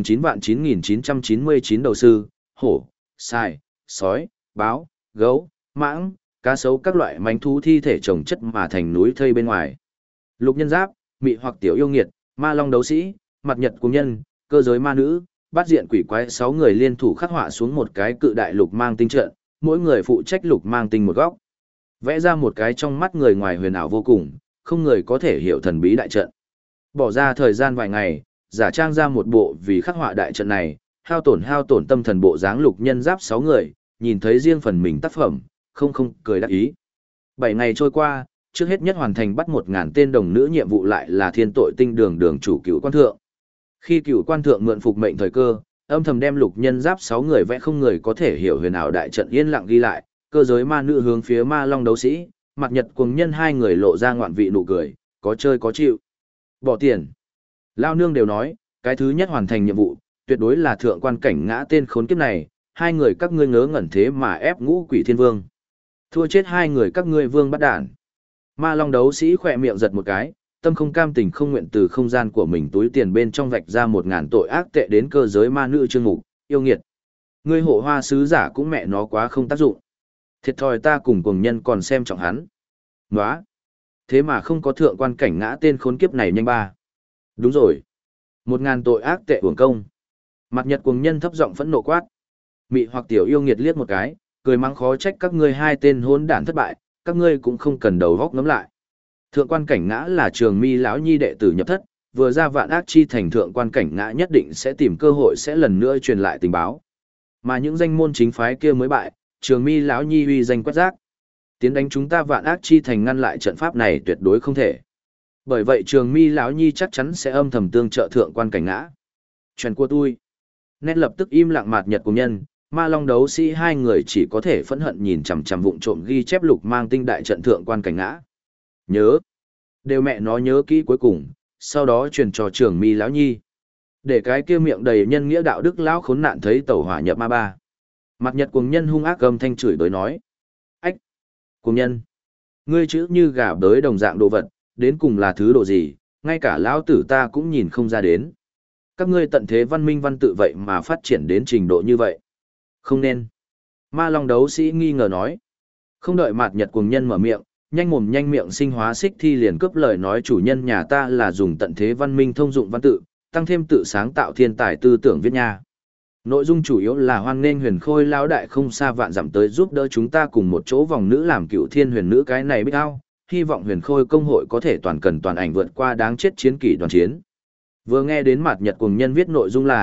9.9999 đầu sư, hổ, sai, sói, báo, gấu, mãng, cá sấu các loại mảnh thú thi thể chồng chất mà thành núi thây bên ngoài. Lục nhân giáp, mị hoặc tiểu yêu nghiệt, ma long đấu sĩ, mặt nhật cung nhân, cơ giới ma nữ, bát diện quỷ quái 6 người liên thủ khắc họa xuống một cái cự đại lục mang tinh trận, mỗi người phụ trách lục mang tinh một góc. Vẽ ra một cái trong mắt người ngoài huyền ảo vô cùng, không người có thể hiểu thần bí đại trận. Bỏ ra thời gian vài ngày, giả trang ra một bộ vì khắc họa đại trận này, hao tổn tâm thần bộ dáng lục nhân giáp 6 người, nhìn thấy riêng phần mình tác phẩm, không cười đắc ý. 7 ngày trôi qua, trước hết nhất hoàn thành bắt 1000 tên đồng nữ nhiệm vụ lại là thiên tội tinh đường đường chủ Cửu Quan Thượng. Khi Cửu Quan Thượng mượn phục mệnh thời cơ, âm thầm đem lục nhân giáp 6 người vẽ không người có thể hiểu huyền ảo đại trận yên lặng ghi lại, cơ giới ma nữ hướng phía ma long đấu sĩ, mặt nhật cuồng nhân 2 người lộ ra ngoạn vị nụ cười, có chơi có chịu. Bỏ tiền. Lao nương đều nói, cái thứ nhất hoàn thành nhiệm vụ, tuyệt đối là thượng quan cảnh ngã tên khốn kiếp này, 2 người các ngươi ngớ ngẩn thế mà ép Ngũ Quỷ Thiên Vương. Thua chết 2 người các ngươi vương bắt đản. Ma long đấu sĩ khỏe miệng giật một cái, tâm không cam tình không nguyện từ không gian của mình túi tiền bên trong vạch ra 1000 tội ác tệ đến cơ giới ma nữ Trương Mục, yêu nghiệt. Ngươi hộ hoa sứ giả cũng mẹ nó quá không tác dụng. Thiệt thòi ta cùng cuồng nhân còn xem trọng hắn. Nóa. Thế mà không có thượng quan cảnh ngã tên khốn kiếp này nhanh ba. Đúng rồi. 1000 tội ác tệ uổng công. Mặt nhật cuồng nhân thấp giọng phẫn nộ quát. Mị hoặc tiểu yêu nghiệt liếc một cái, cười mắng khó trách các ngươi 2 tên hỗn đản thất bại, các ngươi cũng không cần đầu góc ngắm lại. Thượng quan cảnh ngã là Trường Mi lão nhi đệ tử nhập thất, vừa ra vạn ác chi thành thượng quan cảnh ngã nhất định sẽ tìm cơ hội sẽ lần nữa truyền lại tình báo. Mà những danh môn chính phái kia mới bại, Trường Mi lão nhi uy danh quét rác. Tiến đánh chúng ta vạn ác chi thành ngăn lại trận pháp này tuyệt đối không thể. Bởi vậy Trường Mi lão nhi chắc chắn sẽ âm thầm tương trợ thượng quan cảnh ngã. Chuyện của tôi. Nét lập tức im lặng mạt nhật cùng nhân, ma long đấu sĩ 2 người chỉ có thể phẫn hận nhìn chằm chằm vụng trộm ghi chép lục mang tinh đại trận thượng quan cảnh ngã. Nhớ. Đều mẹ nó nhớ kỹ cuối cùng, sau đó truyền cho Trường Mi lão nhi. Để cái kia miệng đầy nhân nghĩa đạo đức lão khốn nạn thấy tẩu hỏa nhập ma ba. Mặt nhật cuồng nhân hung ác âm thanh chửi đối nói. Ách! Cuồng nhân! Ngươi chữ như gà bới đồng dạng đồ vật, đến cùng là thứ đồ gì, ngay cả lão tử ta cũng nhìn không ra đến. Các ngươi tận thế văn minh văn tự vậy mà phát triển đến trình độ như vậy. Không nên. Ma long đấu sĩ nghi ngờ nói. Không đợi mặt nhật cuồng nhân mở miệng, nhanh mồm nhanh miệng sinh hóa xích thi liền cướp lời nói chủ nhân nhà ta là dùng tận thế văn minh thông dụng văn tự, tăng thêm tự sáng tạo thiên tài tư tưởng viết nha. Nội dung chủ yếu là hoan nghênh huyền khôi lão đại không xa vạn dặm tới giúp đỡ chúng ta cùng một chỗ vòng nữ làm cựu thiên huyền nữ cái này biết ao, hy vọng huyền khôi công hội có thể toàn cần toàn ảnh vượt qua đáng chết chiến kỷ đoàn chiến. Vừa nghe đến mặt nhật cùng nhân viết nội dung là,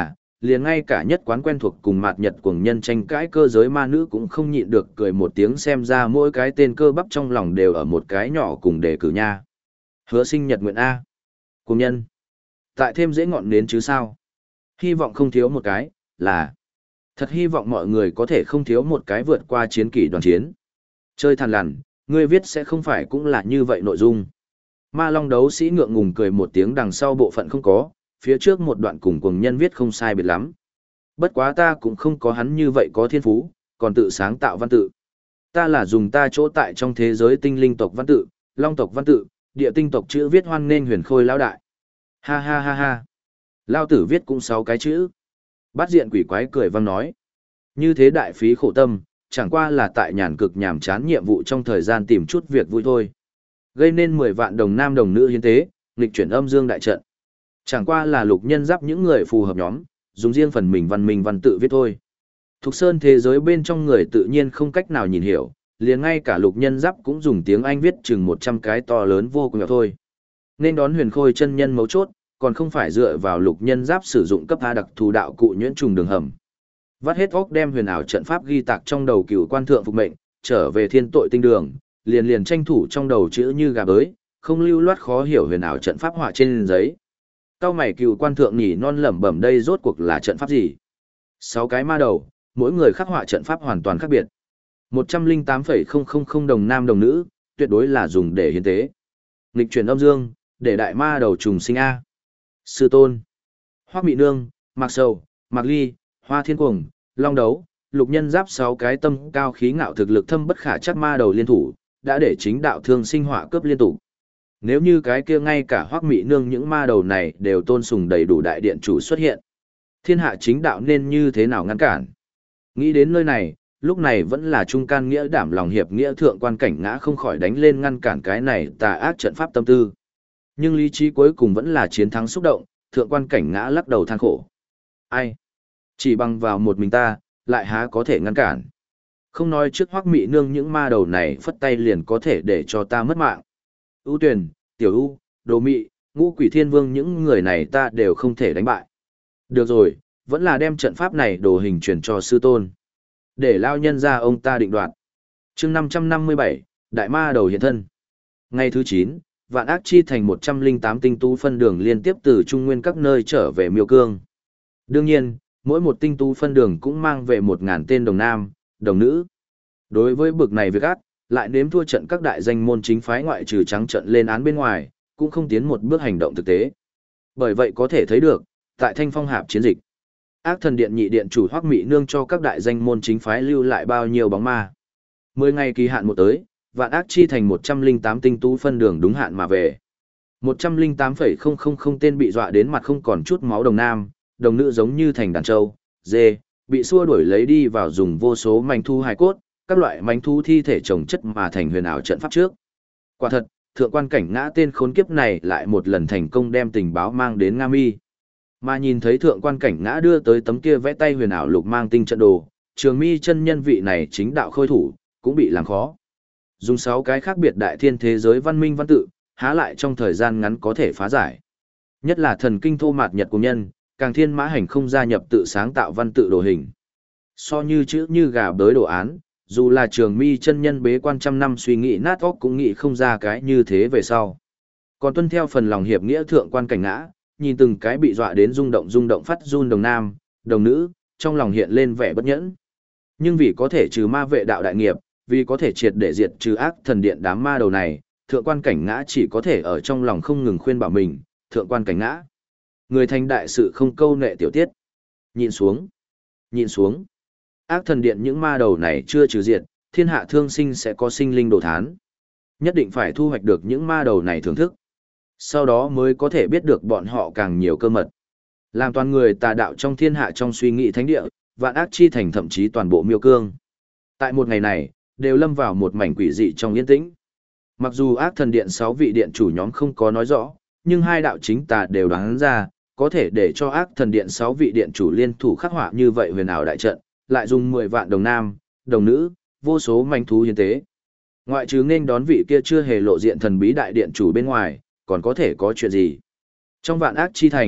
liền ngay cả nhất quán quen thuộc cùng mạt nhật cuồng nhân tranh cãi cơ giới ma nữ cũng không nhịn được cười một tiếng, xem ra mỗi cái tên cơ bắp trong lòng đều ở một cái nhỏ cùng đề cử nha. Hứa sinh nhật nguyện A. Cuồng nhân. Tại thêm dễ ngọn nến chứ sao. Hy vọng không thiếu một cái, là. Thật hy vọng mọi người có thể không thiếu một cái vượt qua chiến kỷ đoàn chiến. Chơi thằn lằn, ngươi viết sẽ không phải cũng là như vậy nội dung. Ma Long đấu sĩ ngượng ngùng cười một tiếng, đằng sau bộ phận không có, phía trước một đoạn cùng cuồng nhân viết không sai biệt lắm. Bất quá ta cũng không có hắn như vậy có thiên phú, còn tự sáng tạo văn tự. Ta là dùng ta chỗ tại trong thế giới tinh linh tộc văn tự, long tộc văn tự, địa tinh tộc chữ viết hoan nên huyền khôi lão đại. Ha ha ha ha. Lao tử viết cũng 6 cái chữ. Bát diện quỷ quái cười vang nói. Như thế đại phí khổ tâm, chẳng qua là tại nhàn cực nhàm chán nhiệm vụ trong thời gian tìm chút việc vui thôi. Gây nên 10 vạn đồng nam đồng nữ hiến tế, nghịch chuyển âm dương đại trận. Chẳng qua là lục nhân giáp những người phù hợp nhóm, dùng riêng phần mình văn tự viết thôi. Thục Sơn thế giới bên trong người tự nhiên không cách nào nhìn hiểu, liền ngay cả lục nhân giáp cũng dùng tiếng Anh viết chừng 100 cái to lớn vô cùng nhỏ thôi. Nên đón huyền khôi chân nhân mấu chốt, còn không phải dựa vào lục nhân giáp sử dụng cấp A đặc thù đạo cụ nhuyễn trùng đường hầm. Vắt hết óc đem huyền ảo trận pháp ghi tạc trong đầu cửu quan thượng phục mệnh, trở về thiên tội tinh đường, liền tranh thủ trong đầu chữ như gà bới, không lưu loát khó hiểu huyền ảo trận pháp họa trên giấy. Cao mày cửu quan thượng nhỉ non lẩm bẩm đây rốt cuộc là trận pháp gì? 6 cái ma đầu, mỗi người khắc họa trận pháp hoàn toàn khác biệt. 108,000 đồng nam đồng nữ, tuyệt đối là dùng để hiến tế. Nghịch chuyển âm dương, để đại ma đầu trùng sinh A. Sư tôn, Hoắc Mị Nương, Mạc Sầu, Mạc Ly, Hoa Thiên Cuồng, Long Đấu, lục nhân giáp 6 cái tâm cao khí ngạo thực lực thâm bất khả chắc ma đầu liên thủ, đã để chính đạo thương sinh họa cướp liên tục. Nếu như cái kia ngay cả Hoắc Mị Nương những ma đầu này đều tôn sùng đầy đủ đại điện chủ xuất hiện, thiên hạ chính đạo nên như thế nào ngăn cản? Nghĩ đến nơi này, lúc này vẫn là trung can nghĩa đảm lòng hiệp nghĩa thượng quan cảnh ngã không khỏi đánh lên ngăn cản cái này tà ác trận pháp tâm tư. Nhưng lý trí cuối cùng vẫn là chiến thắng xúc động, thượng quan cảnh ngã lắc đầu than khổ. Ai? Chỉ bằng vào một mình ta, lại há có thể ngăn cản. Không nói trước Hoắc Mị Nương những ma đầu này phất tay liền có thể để cho ta mất mạng. ưu Tuyền, Tiểu ưu, Đồ Mị, Ngũ Quỷ Thiên Vương những người này ta đều không thể đánh bại. Được rồi, vẫn là đem trận pháp này đồ hình truyền cho sư tôn. Để lao nhân ra ông ta định đoạt. Chương 557, Đại Ma Đầu hiện thân. Ngày thứ 9, Vạn Ác Chi thành 108 tinh tú phân đường liên tiếp từ trung nguyên các nơi trở về Miêu Cương. Đương nhiên, mỗi một tinh tú phân đường cũng mang về 1000 tên đồng nam, đồng nữ. Đối với bực này việc ác, lại nếm thua trận các đại danh môn chính phái ngoại trừ trắng trận lên án bên ngoài, cũng không tiến một bước hành động thực tế. Bởi vậy có thể thấy được, tại Thanh Phong Hạp chiến dịch, Ác Thần Điện nhị điện chủ Hoắc Mị Nương cho các đại danh môn chính phái lưu lại bao nhiêu bóng ma. 10 ngày kỳ hạn một tới, Vạn Ác Chi thành 108 tinh tú phân đường đúng hạn mà về. 108,000 tên bị dọa đến mặt không còn chút máu đồng nam, đồng nữ giống như thành đàn trâu, dê, bị xua đuổi lấy đi vào dùng vô số manh thu hài cốt, các loại manh thu thi thể chồng chất mà thành huyền ảo trận pháp trước. Quả thật, thượng quan cảnh ngã tên khốn kiếp này lại một lần thành công đem tình báo mang đến Nga Mi. Mà nhìn thấy thượng quan cảnh ngã đưa tới tấm kia vẽ tay huyền ảo lục mang tinh trận đồ, Trường Mi chân nhân vị này chính đạo khôi thủ, cũng bị làm khó. Dùng 6 cái khác biệt đại thiên thế giới văn minh văn tự, há lại trong thời gian ngắn có thể phá giải. Nhất là thần kinh thô mạt nhật của nhân, càng thiên mã hành không gia nhập tự sáng tạo văn tự đồ hình. So như chữ như gà bới đồ án, dù là Trường Mi chân nhân bế quan trăm năm suy nghĩ nát óc cũng nghĩ không ra cái như thế về sau. Còn tuân theo phần lòng hiệp nghĩa thượng quan cảnh ngã, nhìn từng cái bị dọa đến rung động phát run đồng nam, đồng nữ, trong lòng hiện lên vẻ bất nhẫn. Nhưng vì có thể trừ ma vệ đạo đại nghiệp, vì có thể triệt để diệt trừ ác thần điện đám ma đầu này, thượng quan cảnh ngã chỉ có thể ở trong lòng không ngừng khuyên bảo mình, thượng quan cảnh ngã. Người thành đại sự không câu nệ tiểu tiết. Nhìn xuống. Nhìn xuống. Ác thần điện những ma đầu này chưa trừ diệt, thiên hạ thương sinh sẽ có sinh linh đồ thán. Nhất định phải thu hoạch được những ma đầu này thưởng thức. Sau đó mới có thể biết được bọn họ càng nhiều cơ mật. Làm toàn người tà đạo trong thiên hạ trong suy nghĩ thánh địa, Vạn Ác Chi thành thậm chí toàn bộ Miêu Cương. Tại một ngày này, đều lâm vào một mảnh quỷ dị trong yên tĩnh. Mặc dù Ác Thần Điện 6 vị điện chủ nhóm không có nói rõ, nhưng hai đạo chính tà đều đoán ra, có thể để cho Ác Thần Điện 6 vị điện chủ liên thủ khắc họa như vậy huyền ảo đại trận, lại dùng 10 vạn đồng nam, đồng nữ, vô số manh thú hiến tế. Ngoại trừ nên đón vị kia chưa hề lộ diện thần bí đại điện chủ bên ngoài, còn có thể có chuyện gì? Trong Vạn Ác Chi thành,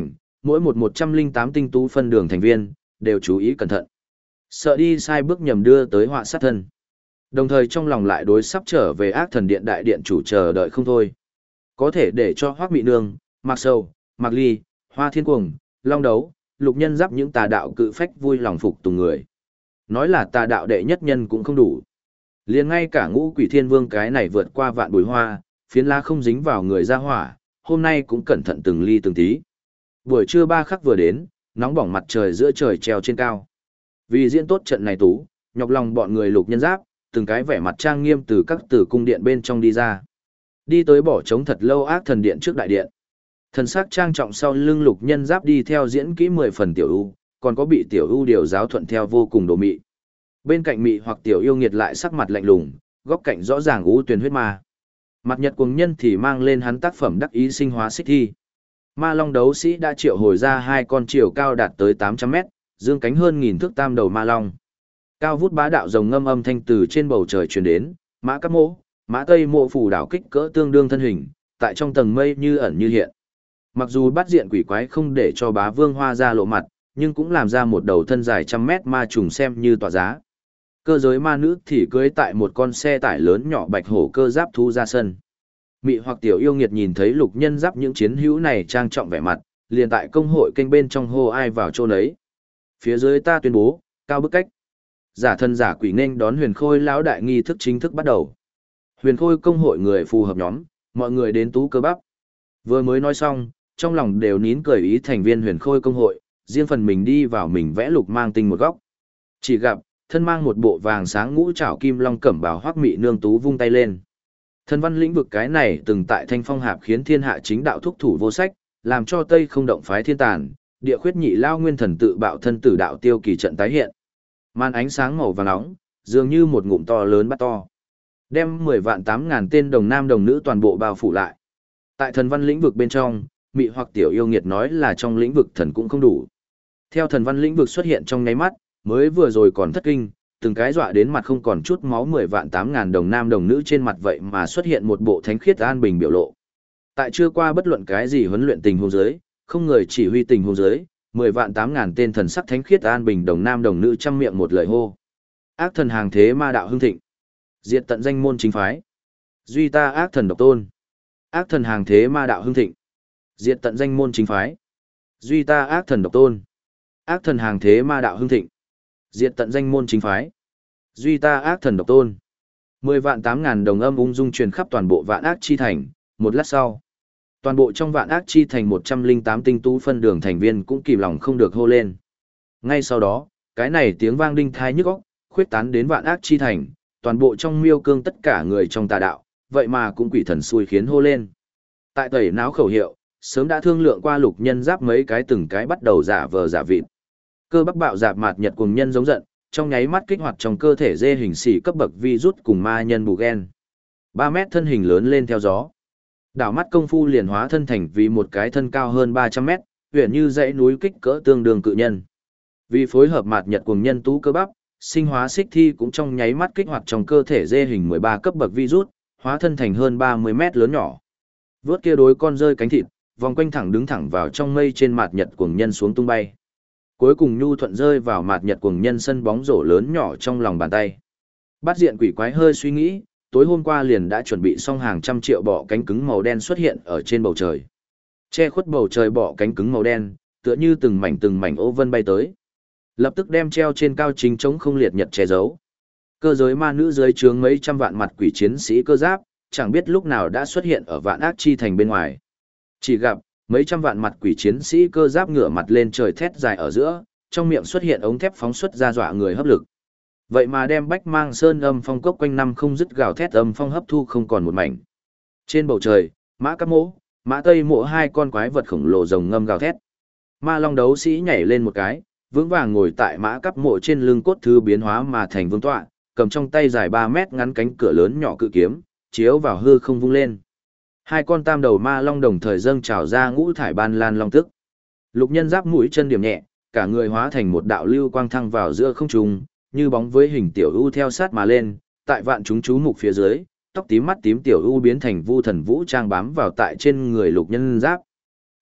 Mỗi một 108 tinh tú phân đường thành viên, đều chú ý cẩn thận. Sợ đi sai bước nhầm đưa tới họa sát thân. Đồng thời trong lòng lại đối sắp trở về ác thần điện đại điện chủ chờ đợi không thôi. Có thể để cho Hoắc Mị Nương, Mạc Sầu, Mạc Ly, Hoa Thiên Cuồng, Long Đấu, Lục Nhân Giáp những tà đạo cự phách vui lòng phục tùng người. Nói là tà đạo đệ nhất nhân cũng không đủ. Liền ngay cả Ngũ Quỷ Thiên Vương cái này vượt qua vạn bùi hoa, phiến lá không dính vào người ra hỏa, hôm nay cũng cẩn thận từng ly từng tí. Buổi trưa 3 khắc vừa đến, nóng bỏng mặt trời giữa trời treo trên cao. Vì diễn tốt trận này tú, nhọc lòng bọn người Lục Nhân Giáp, từng cái vẻ mặt trang nghiêm từ các tử cung điện bên trong đi ra. Đi tới bỏ trống thật lâu ác thần điện trước đại điện. Thần sắc trang trọng sau lưng Lục Nhân Giáp đi theo diễn kỹ 10 phần tiểu ưu, còn có bị tiểu ưu điều giáo thuận theo vô cùng đồ mị. Bên cạnh mị hoặc tiểu yêu nghiệt lại sắc mặt lạnh lùng, góc cạnh rõ ràng ưu tuyền huyết ma. Mặt Nhật Cuồng Nhân thì mang lên hắn tác phẩm đắc ý sinh hóa xích thi. Ma Long đấu sĩ đã triệu hồi ra 2 con chiều cao đạt tới 800 mét, dương cánh hơn 1000 thước tam đầu ma long. Cao vút bá đạo rồng ngâm âm thanh từ trên bầu trời truyền đến, Mã Các Mỗ, Mã Tây Mộ phủ đảo kích cỡ tương đương thân hình, tại trong tầng mây như ẩn như hiện. Mặc dù bắt diện quỷ quái không để cho Bá Vương Hoa ra lộ mặt, nhưng cũng làm ra một đầu thân dài trăm mét ma trùng xem như tỏa giá. Cơ giới ma nữ thì cưới tại một con xe tải lớn nhỏ bạch hổ cơ giáp thu ra sân. Mị hoặc tiểu yêu nghiệt nhìn thấy Lục Nhân Giáp những chiến hữu này trang trọng vẻ mặt, liền tại công hội kênh bên trong hô ai vào chỗ nấy. Phía dưới ta tuyên bố, cao bức cách. Giả thân giả quỷ nên đón Huyền Khôi lão đại nghi thức chính thức bắt đầu. Huyền Khôi công hội người phù hợp nhóm, mọi người đến tú cơ bắp. Vừa mới nói xong, trong lòng đều nín cười ý thành viên Huyền Khôi công hội, riêng phần mình đi vào mình vẽ lục mang tinh một góc. Chỉ gặp, thân mang một bộ vàng sáng ngũ trảo kim long cẩm bào Hoắc Mị Nương tú vung tay lên. Thần văn lĩnh vực cái này từng tại Thanh Phong Hạp khiến thiên hạ chính đạo thúc thủ vô sách, làm cho Tây không động phái thiên tàn, địa khuyết nhị lao nguyên thần tự bạo thân tử đạo tiêu kỳ trận tái hiện. Màn ánh sáng màu vàng nóng, dường như một ngụm to lớn bắt to. Đem 10 vạn 8 ngàn tên đồng nam đồng nữ toàn bộ bao phủ lại. Tại thần văn lĩnh vực bên trong, mị hoặc tiểu yêu nghiệt nói là trong lĩnh vực thần cũng không đủ. Theo thần văn lĩnh vực xuất hiện trong nháy mắt, mới vừa rồi còn thất kinh, từng cái dọa đến mặt không còn chút máu 10 vạn 8 ngàn đồng nam đồng nữ trên mặt vậy mà xuất hiện một bộ thánh khiết an bình biểu lộ. Tại chưa qua bất luận cái gì huấn luyện tình huống giới, không người chỉ huy tình huống giới, 10 vạn 8 ngàn tên thần sắc thánh khiết an bình đồng nam đồng nữ trăm miệng một lời hô. Ác thần hàng thế ma đạo hưng thịnh. Diệt tận danh môn chính phái. Duy ta ác thần độc tôn. Ác thần hàng thế ma đạo hưng thịnh. Diệt tận danh môn chính phái. Duy ta ác thần độc tôn. Ác thần hàng thế ma đạo hưng thịnh. Diệt tận danh môn chính phái. Duy ta ác thần độc tôn. 10 vạn 8 ngàn đồng âm ung dung truyền khắp toàn bộ vạn ác chi thành, một lát sau. Toàn bộ trong vạn ác chi thành 108 tinh tú phân đường thành viên cũng kìm lòng không được hô lên. Ngay sau đó, cái này tiếng vang đinh thai nhức óc, khuyết tán đến vạn ác chi thành, toàn bộ trong miêu cương tất cả người trong tà đạo, vậy mà cũng quỷ thần xui khiến hô lên. Tại tẩy náo khẩu hiệu, sớm đã thương lượng qua Lục Nhân Giáp mấy cái từng cái bắt đầu giả vờ giả vịt. Cơ bắp bạo dạp mạt nhật cùng nhân giống giận, trong nháy mắt kích hoạt trong cơ thể dê hình xỉ cấp bậc virus cùng ma nhân bù gen. 3 mét thân hình lớn lên theo gió. Đảo mắt công phu liền hóa thân thành vì một cái thân cao hơn 300 mét, huyền như dãy núi kích cỡ tương đương cự nhân. Vì phối hợp mạt nhật cùng nhân tú cơ bắp, sinh hóa xích thi cũng trong nháy mắt kích hoạt trong cơ thể dê hình 13 cấp bậc virus, hóa thân thành hơn 30 mét lớn nhỏ. Vướt kia đối con rơi cánh thịt, vòng quanh thẳng đứng thẳng vào trong mây trên mạt nhật cuồng nhân xuống tung bay. Cuối cùng nhu thuận rơi vào mạt nhật cuồng nhân sân bóng rổ lớn nhỏ trong lòng bàn tay. Bát diện quỷ quái hơi suy nghĩ, tối hôm qua liền đã chuẩn bị xong hàng trăm triệu bọ cánh cứng màu đen xuất hiện ở trên bầu trời. Che khuất bầu trời bọ cánh cứng màu đen, tựa như từng mảnh ô vân bay tới. Lập tức đem treo trên cao chính chống không liệt nhật che giấu. Cơ giới ma nữ dưới trướng mấy trăm vạn mặt quỷ chiến sĩ cơ giáp, chẳng biết lúc nào đã xuất hiện ở vạn ác chi thành bên ngoài. Chỉ gặp, mấy trăm vạn mặt quỷ chiến sĩ cơ giáp ngửa mặt lên trời thét dài ở giữa, trong miệng xuất hiện ống thép phóng xuất ra dọa người hấp lực. Vậy mà đem Bách Mang Sơn âm phong cốc quanh năm không dứt gào thét âm phong hấp thu không còn một mảnh. Trên bầu trời, Mã Cáp Mỗ, Mã Tây Mộ hai con quái vật khổng lồ rồng ngâm gào thét. Ma Long đấu sĩ nhảy lên một cái, vững vàng ngồi tại Mã Cáp Mộ trên lưng cốt thư biến hóa mà thành vương tọa, cầm trong tay dài 3 mét ngắn cánh cửa lớn nhỏ cự kiếm, chiếu vào hư không vung lên. Hai con tam đầu ma long đồng thời dâng trào ra ngũ thải ban lan long tức. Lục Nhân Giáp mũi chân điểm nhẹ, cả người hóa thành một đạo lưu quang thăng vào giữa không trung, như bóng với hình tiểu u theo sát mà lên, tại vạn chúng chú mục phía dưới, tóc tím mắt tím tiểu u biến thành vu thần vũ trang bám vào tại trên người Lục Nhân Giáp.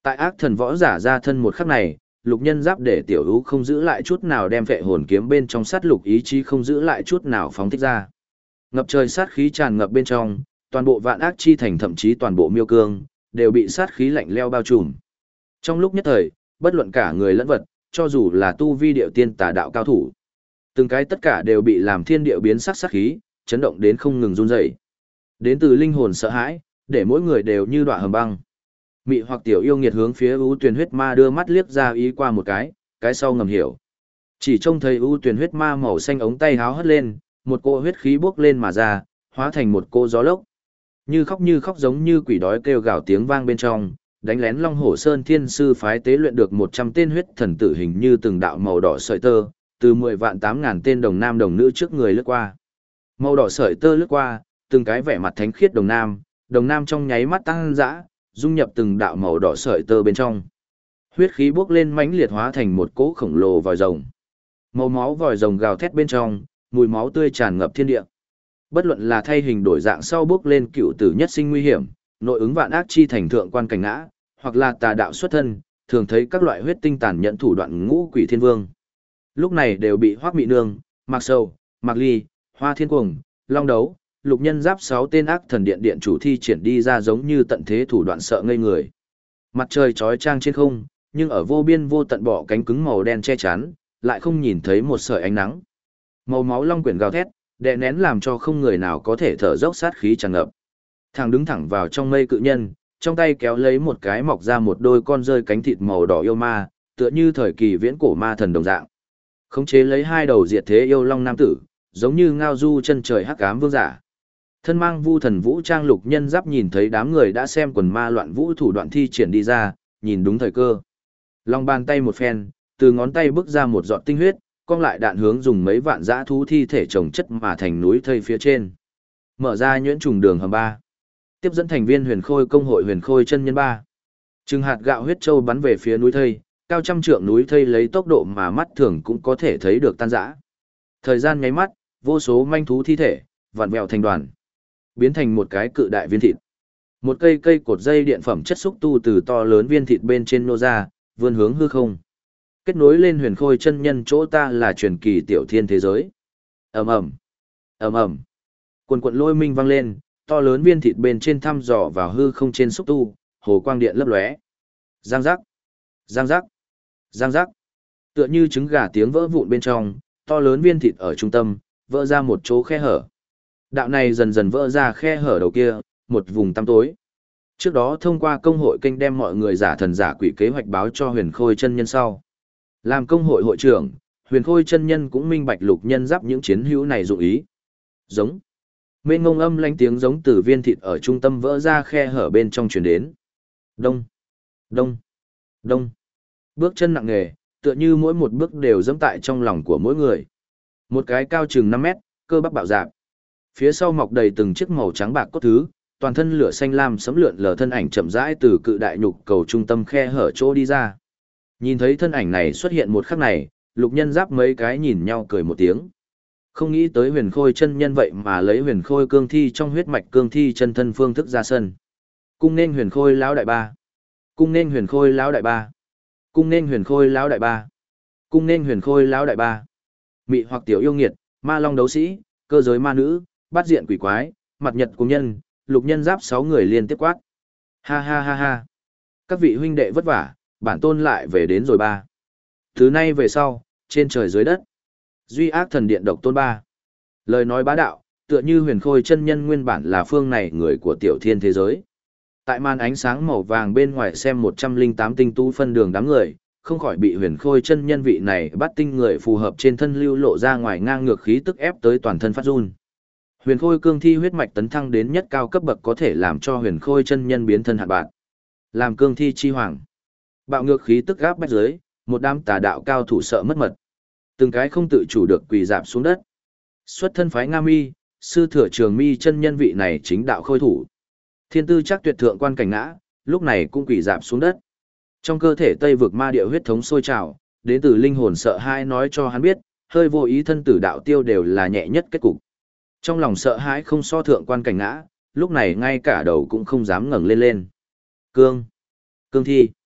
Tại ác thần võ giả ra thân một khắc này, lục nhân giáp để tiểu ưu không giữ lại chút nào đem vệ hồn kiếm bên trong sát lục ý chí không giữ lại chút nào phóng thích ra. Ngập trời sát khí tràn ngập bên trong, toàn bộ vạn ác chi thành thậm chí toàn bộ miêu cương, đều bị sát khí lạnh leo bao trùm. Trong lúc nhất thời, bất luận cả người lẫn vật, cho dù là tu vi điệu tiên tà đạo cao thủ, từng cái tất cả đều bị làm thiên điệu biến sắc sát khí, chấn động đến không ngừng run rẩy. Đến từ linh hồn sợ hãi, để mỗi người đều như đọa hầm băng. Mị hoặc tiểu yêu nghiệt hướng phía ưu tuyền huyết ma đưa mắt liếc ra ý qua một cái sau ngầm hiểu. Chỉ trông thấy ưu tuyền huyết ma màu xanh ống tay háo hất lên, một cỗ huyết khí bốc lên mà ra, hóa thành một cỗ gió lốc. Như khóc giống như quỷ đói kêu gào tiếng vang bên trong, đánh lén Long Hổ Sơn Thiên Sư phái tế luyện được 100 tên huyết thần tử hình như từng đạo màu đỏ sợi tơ, từ 10 vạn 8.000 tên đồng nam đồng nữ trước người lướt qua. Màu đỏ sợi tơ lướt qua, từng cái vẻ mặt thánh khiết đồng nam trong nháy mắt tăng dã, dung nhập từng đạo màu đỏ sợi tơ bên trong. Huyết khí bốc lên mãnh liệt hóa thành một cỗ khổng lồ vòi rồng. Màu máu vòi rồng gào thét bên trong, mùi máu tươi tràn ngập thiên địa. Bất luận là thay hình đổi dạng sau bước lên cựu tử nhất sinh nguy hiểm, nội ứng vạn ác chi thành thượng quan cảnh ngã, hoặc là tà đạo xuất thân, thường thấy các loại huyết tinh tàn nhẫn thủ đoạn ngũ quỷ thiên vương. Lúc này đều bị Hoắc Mị Nương, Mạc Sầu, Mạc Ly, Hoa Thiên Cuồng, Long Đấu, Lục Nhân Giáp 6 tên ác thần điện điện chủ thi triển đi ra giống như tận thế thủ đoạn sợ ngây người. Mặt trời chói chang trên không, nhưng ở vô biên vô tận bỏ cánh cứng màu đen che chắn, lại không nhìn thấy một sợi ánh nắng. Màu máu long quyển gào thét, đè nén làm cho không người nào có thể thở dốc sát khí tràn ngập. Thằng đứng thẳng vào trong mây cự nhân, trong tay kéo lấy một cái mọc ra một đôi con rơi cánh thịt màu đỏ yêu ma, tựa như thời kỳ viễn cổ ma thần đồng dạng. Khống chế lấy hai đầu diệt thế yêu long nam tử, giống như ngao du chân trời hắc ám vương giả. Thân mang vu thần vũ trang Lục Nhân Giáp nhìn thấy đám người đã xem quần ma loạn vũ thủ đoạn thi triển đi ra, nhìn đúng thời cơ. Long bàn tay một phen, từ ngón tay bước ra một giọt tinh huyết, cong lại đạn hướng dùng mấy vạn dã thú thi thể chồng chất mà thành núi thây phía trên. Mở ra nhuyễn trùng đường hầm 3. Tiếp dẫn thành viên Huyền Khôi công hội Huyền Khôi chân nhân 3. Trừng hạt gạo huyết châu bắn về phía núi thây, cao trăm trượng núi thây lấy tốc độ mà mắt thường cũng có thể thấy được tan rã. Thời gian nháy mắt, vô số manh thú thi thể vặn vẹo thành đoàn, biến thành một cái cự đại viên thịt. Một cây cột dây điện phẩm chất xúc tu từ to lớn viên thịt bên trên nô ra, vươn hướng hư không. Kết nối lên Huyền Khôi chân nhân chỗ ta là truyền kỳ tiểu thiên thế giới. Ầm ầm, ầm ầm. Quần quần lôi minh vang lên, to lớn viên thịt bên trên thăm dò vào hư không trên xúc tu, hồ quang điện lấp lóe. Giang giác, giang giác, giang giác. Tựa như trứng gà tiếng vỡ vụn bên trong, to lớn viên thịt ở trung tâm, vỡ ra một chỗ khe hở. Đạo này dần dần vỡ ra khe hở đầu kia, một vùng tăm tối. Trước đó thông qua công hội kênh đem mọi người giả thần giả quỷ kế hoạch báo cho Huyền Khôi chân nhân sau. Làm công hội hội trưởng, Huyền Khôi chân nhân cũng minh bạch Lục Nhân Giáp những chiến hữu này dụng ý. Giống. Mênh ngông âm lanh tiếng giống từ viên thịt ở trung tâm vỡ ra khe hở bên trong truyền đến. Đông, đông, đông. Bước chân nặng nề, tựa như mỗi một bước đều dẫm tại trong lòng của mỗi người. Một cái cao chừng 5 mét, cơ bắp bạo dạn. Phía sau mọc đầy từng chiếc màu trắng bạc cốt thứ, toàn thân lửa xanh lam sấm lượn lờ thân ảnh chậm rãi từ cự đại nhục cầu trung tâm khe hở chỗ đi ra. Nhìn thấy thân ảnh này xuất hiện một khắc này, Lục Nhân Giáp mấy cái nhìn nhau cười một tiếng. Không nghĩ tới Huyền Khôi chân nhân vậy mà lấy Huyền Khôi cương thi trong huyết mạch cương thi chân thân phương thức ra sân. Cung nên Huyền Khôi lão đại ba. Cung nên Huyền Khôi lão đại ba. Cung nên Huyền Khôi lão đại ba. Cung nên Huyền Khôi lão đại ba. Mị hoặc tiểu yêu nghiệt, ma long đấu sĩ, cơ giới ma nữ, bát diện quỷ quái, mặt nhật cung nhân, Lục Nhân Giáp 6 người liên tiếp quát. Ha ha ha ha. Các vị huynh đệ vất vả, bản tôn lại về đến rồi ba. Thứ nay về sau, trên trời dưới đất. Duy ác thần điện độc tôn ba. Lời nói bá đạo, tựa như Huyền Khôi chân nhân nguyên bản là phương này người của tiểu thiên thế giới. Tại màn ánh sáng màu vàng bên ngoài xem 108 tinh tú phân đường đám người, không khỏi bị Huyền Khôi chân nhân vị này bắt tinh người phù hợp trên thân lưu lộ ra ngoài ngang ngược khí tức ép tới toàn thân phát run. Huyền Khôi cương thi huyết mạch tấn thăng đến nhất cao cấp bậc có thể làm cho Huyền Khôi chân nhân biến thân hạn bạn. Làm cương thi chi hoàng. Bạo ngược khí tức gáp bách dưới, một đám tà đạo cao thủ sợ mất mật. Từng cái không tự chủ được quỳ dạp xuống đất. Xuất thân phái Nga Mi, sư thừa Trường Mi chân nhân vị này chính đạo khôi thủ. Thiên tư chắc tuyệt thượng quan cảnh ngã, lúc này cũng quỳ dạp xuống đất. Trong cơ thể Tây vực ma địa huyết thống sôi trào, đến từ linh hồn sợ hãi nói cho hắn biết, hơi vô ý thân tử đạo tiêu đều là nhẹ nhất kết cục. Trong lòng sợ hãi không so thượng quan cảnh ngã, lúc này ngay cả đầu cũng không dám ngẩng lên lên. Cương thi.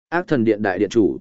Ác thần điện đại điện chủ.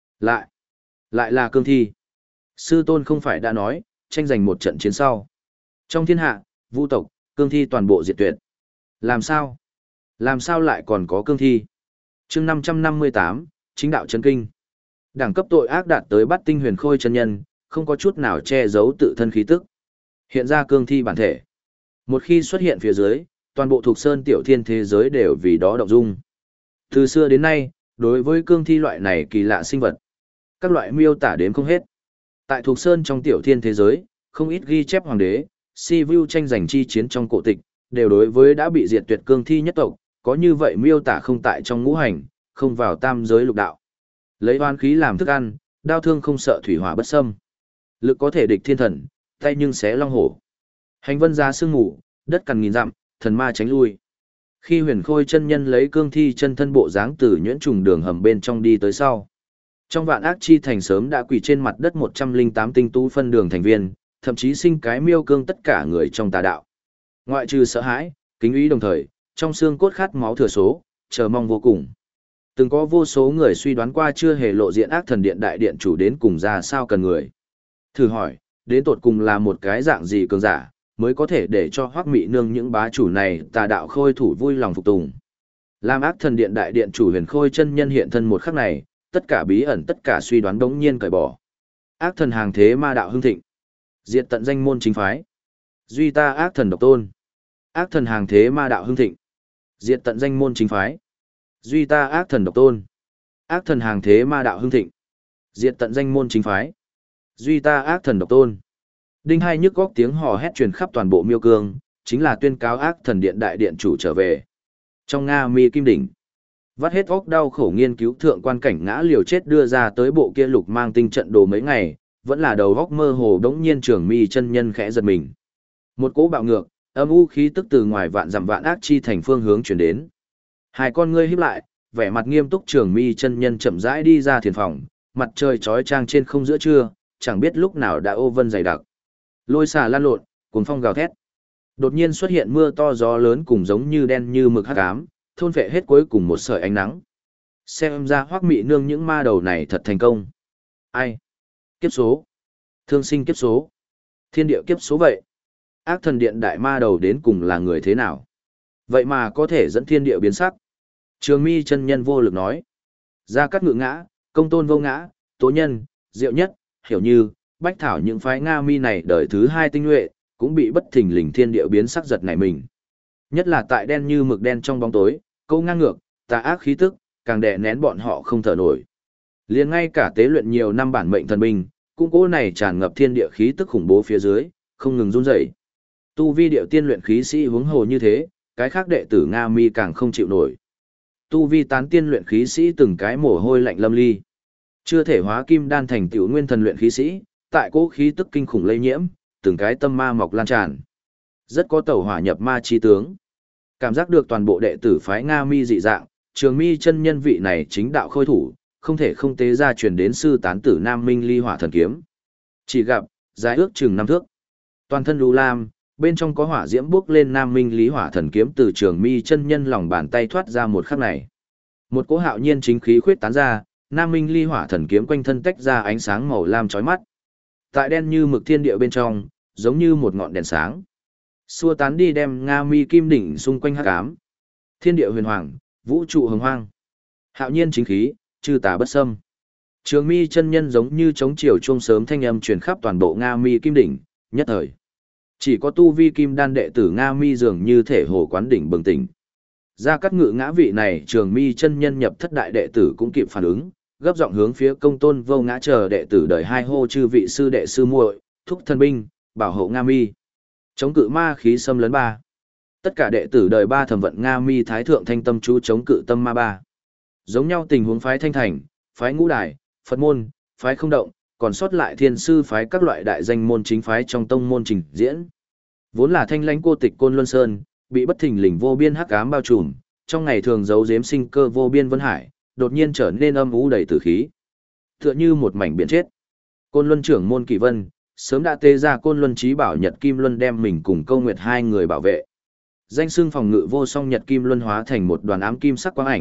Lại là cương thi. Sư tôn không phải đã nói, tranh giành một trận chiến sau. Trong thiên hạ, vu tộc, cương thi toàn bộ diệt tuyệt. Làm sao? Làm sao lại còn có cương thi? chương 558, chính đạo chân kinh. Đẳng cấp tội ác đạt tới bắt tinh huyền khôi chân nhân, không có chút nào che giấu tự thân khí tức. Hiện ra cương thi bản thể. Một khi xuất hiện phía dưới, toàn bộ thuộc sơn tiểu thiên thế giới đều vì đó động dung. Từ xưa đến nay, đối với cương thi loại này kỳ lạ sinh vật, các loại miêu tả đến không hết. Tại thuộc sơn trong tiểu thiên thế giới, không ít ghi chép hoàng đế, si vu tranh giành chi chiến trong cổ tịch, đều đối với đã bị diệt tuyệt cương thi nhất tộc, có như vậy miêu tả không tại trong ngũ hành, không vào tam giới lục đạo. Lấy oan khí làm thức ăn, đao thương không sợ thủy hỏa bất xâm. Lực có thể địch thiên thần, tay nhưng xé long hổ. Hành vân ra sương ngủ, đất cằn nghìn dặm, thần ma tránh lui. Khi huyền khôi chân nhân lấy cương thi chân thân bộ dáng từ nhuyễn trùng đường hầm bên trong đi tới sau. Trong vạn ác chi thành sớm đã quỳ trên mặt đất 108 tinh tú phân đường thành viên, thậm chí sinh cái miêu cương tất cả người trong tà đạo. Ngoại trừ sợ hãi, kính ý đồng thời, trong xương cốt khát máu thừa số, chờ mong vô cùng. Từng có vô số người suy đoán qua chưa hề lộ diện ác thần điện đại điện chủ đến cùng ra sao cần người. Thử hỏi, đến tột cùng là một cái dạng gì cường giả, mới có thể để cho Hoắc Mị Nương những bá chủ này tà đạo khôi thủ vui lòng phục tùng. Làm ác thần điện đại điện chủ huyền khôi chân nhân hiện thân một khắc này, tất cả bí ẩn tất cả suy đoán đống nhiên cởi bỏ. Ác thần hàng thế ma đạo hưng thịnh, diệt tận danh môn chính phái. Duy ta ác thần độc tôn. Ác thần hàng thế ma đạo hưng thịnh, diệt tận danh môn chính phái. Duy ta ác thần độc tôn. Ác thần hàng thế ma đạo hưng thịnh, diệt tận danh môn chính phái. Duy ta ác thần độc tôn. Đinh hai nhức góc tiếng hò hét truyền khắp toàn bộ miêu cương, chính là tuyên cáo ác thần điện đại điện chủ trở về. Trong Nga Mi Kim Đỉnh, vắt hết óc đau khổ nghiên cứu thượng quan cảnh ngã liều chết đưa ra tới bộ kia lục mang tinh trận đồ mấy ngày, vẫn là đầu góc mơ hồ đống nhiên Trường Mi chân nhân khẽ giật mình. Một cỗ bạo ngược, âm u khí tức từ ngoài vạn dặm vạn ác chi thành phương hướng chuyển đến. Hai con ngươi híp lại, vẻ mặt nghiêm túc Trường Mi chân nhân chậm rãi đi ra thiền phòng, mặt trời chói chang trên không giữa trưa, chẳng biết lúc nào đã ô vân dày đặc. Lôi xà lan lộn, cuồng phong gào thét. Đột nhiên xuất hiện mưa to gió lớn cùng giống như đen như mực hắc ám, thôn phệ hết cuối cùng một sợi ánh nắng. Xem ra Hoắc Mị Nương những ma đầu này thật thành công. Ai? Kiếp số. Thương sinh kiếp số. Thiên địa kiếp số vậy. Ác thần điện đại ma đầu đến cùng là người thế nào? Vậy mà có thể dẫn thiên địa biến sắc. Trường Mi chân nhân vô lực nói. Gia Cát Ngự ngã, Công Tôn vô ngã, Tố Nhân, Diệu Nhất, Hiểu Như, Bách Thảo những phái Nga Mi này đời thứ hai tinh nhuệ, cũng bị bất thình lình thiên địa biến sắc giật nảy mình. Nhất là tại đen như mực đen trong bóng tối, câu ngang ngược, tà ác khí tức, càng đè nén bọn họ không thở nổi. Liền ngay cả tế luyện nhiều năm bản mệnh thần binh, cũng cỗ này tràn ngập thiên địa khí tức khủng bố phía dưới, không ngừng run rẩy. Tu vi điệu tiên luyện khí sĩ huống hồ như thế, cái khác đệ tử Nga Mi càng không chịu nổi. Tu vi tán tiên luyện khí sĩ từng cái mồ hôi lạnh lâm ly. Chưa thể hóa kim đan thành tiểu nguyên thần luyện khí sĩ, tại cỗ khí tức kinh khủng lây nhiễm, từng cái tâm ma mọc lan tràn. Rất có tẩu hỏa nhập ma chi tướng. Cảm giác được toàn bộ đệ tử phái Nga Mi dị dạng, Trường Mi chân nhân vị này chính đạo khôi thủ, không thể không tế ra truyền đến sư tán tử Nam Minh Ly Hỏa thần kiếm. Chỉ gặp, dài ước chừng 5 thước. Toàn thân lưu lam, bên trong có hỏa diễm bốc lên Nam Minh Lý Hỏa thần kiếm từ Trường Mi chân nhân lòng bàn tay thoát ra một khắc này. Một cỗ hạo nhiên chính khí khuyết tán ra, Nam Minh Ly Hỏa thần kiếm quanh thân tách ra ánh sáng màu lam chói mắt. Tại đen như mực thiên địa bên trong, giống như một ngọn đèn sáng. Xua tán đi đem Nga Mi Kim Đỉnh xung quanh hắc ám. Thiên địa huyền hoàng, vũ trụ hồng hoang. Hạo nhiên chính khí, chư tà bất xâm. Trường Mi chân nhân giống như chống chiều chuông sớm thanh âm truyền khắp toàn bộ Nga Mi Kim Đỉnh, nhất thời. Chỉ có tu vi kim đan đệ tử Nga Mi dường như thể hồ quán đỉnh bừng tỉnh. Gia Cát Ngự ngã vị này Trường Mi chân nhân nhập thất đại đệ tử cũng kịp phản ứng, gấp giọng hướng phía Công Tôn vô ngã chờ đệ tử đời hai hô chư vị sư đệ sư muội, thúc thần binh, bảo hộ Nga Mi. Chống cự ma khí xâm lấn ba. Tất cả đệ tử đời ba thẩm vận Nga Mi thái thượng thanh tâm chú chống cự tâm ma ba. Giống nhau tình huống phái Thanh Thành, phái Ngũ Đài, Phật môn, phái Không Động, còn sót lại Thiên sư phái các loại đại danh môn chính phái trong tông môn trình diễn. Vốn là thanh lãnh cô tịch Côn Luân Sơn, bị bất thình lình vô biên hắc ám bao trùm, trong ngày thường giấu giếm sinh cơ vô biên vân hải, đột nhiên trở nên âm u đầy tử khí. Tựa như một mảnh biển chết. Côn Luân trưởng môn Kỳ Vân, sớm đã tê ra Côn Luân Chí Bảo Nhật Kim Luân đem mình cùng Câu Nguyệt hai người bảo vệ. Danh xưng phòng ngự vô song Nhật Kim Luân hóa thành một đoàn ám kim sắc quang ảnh,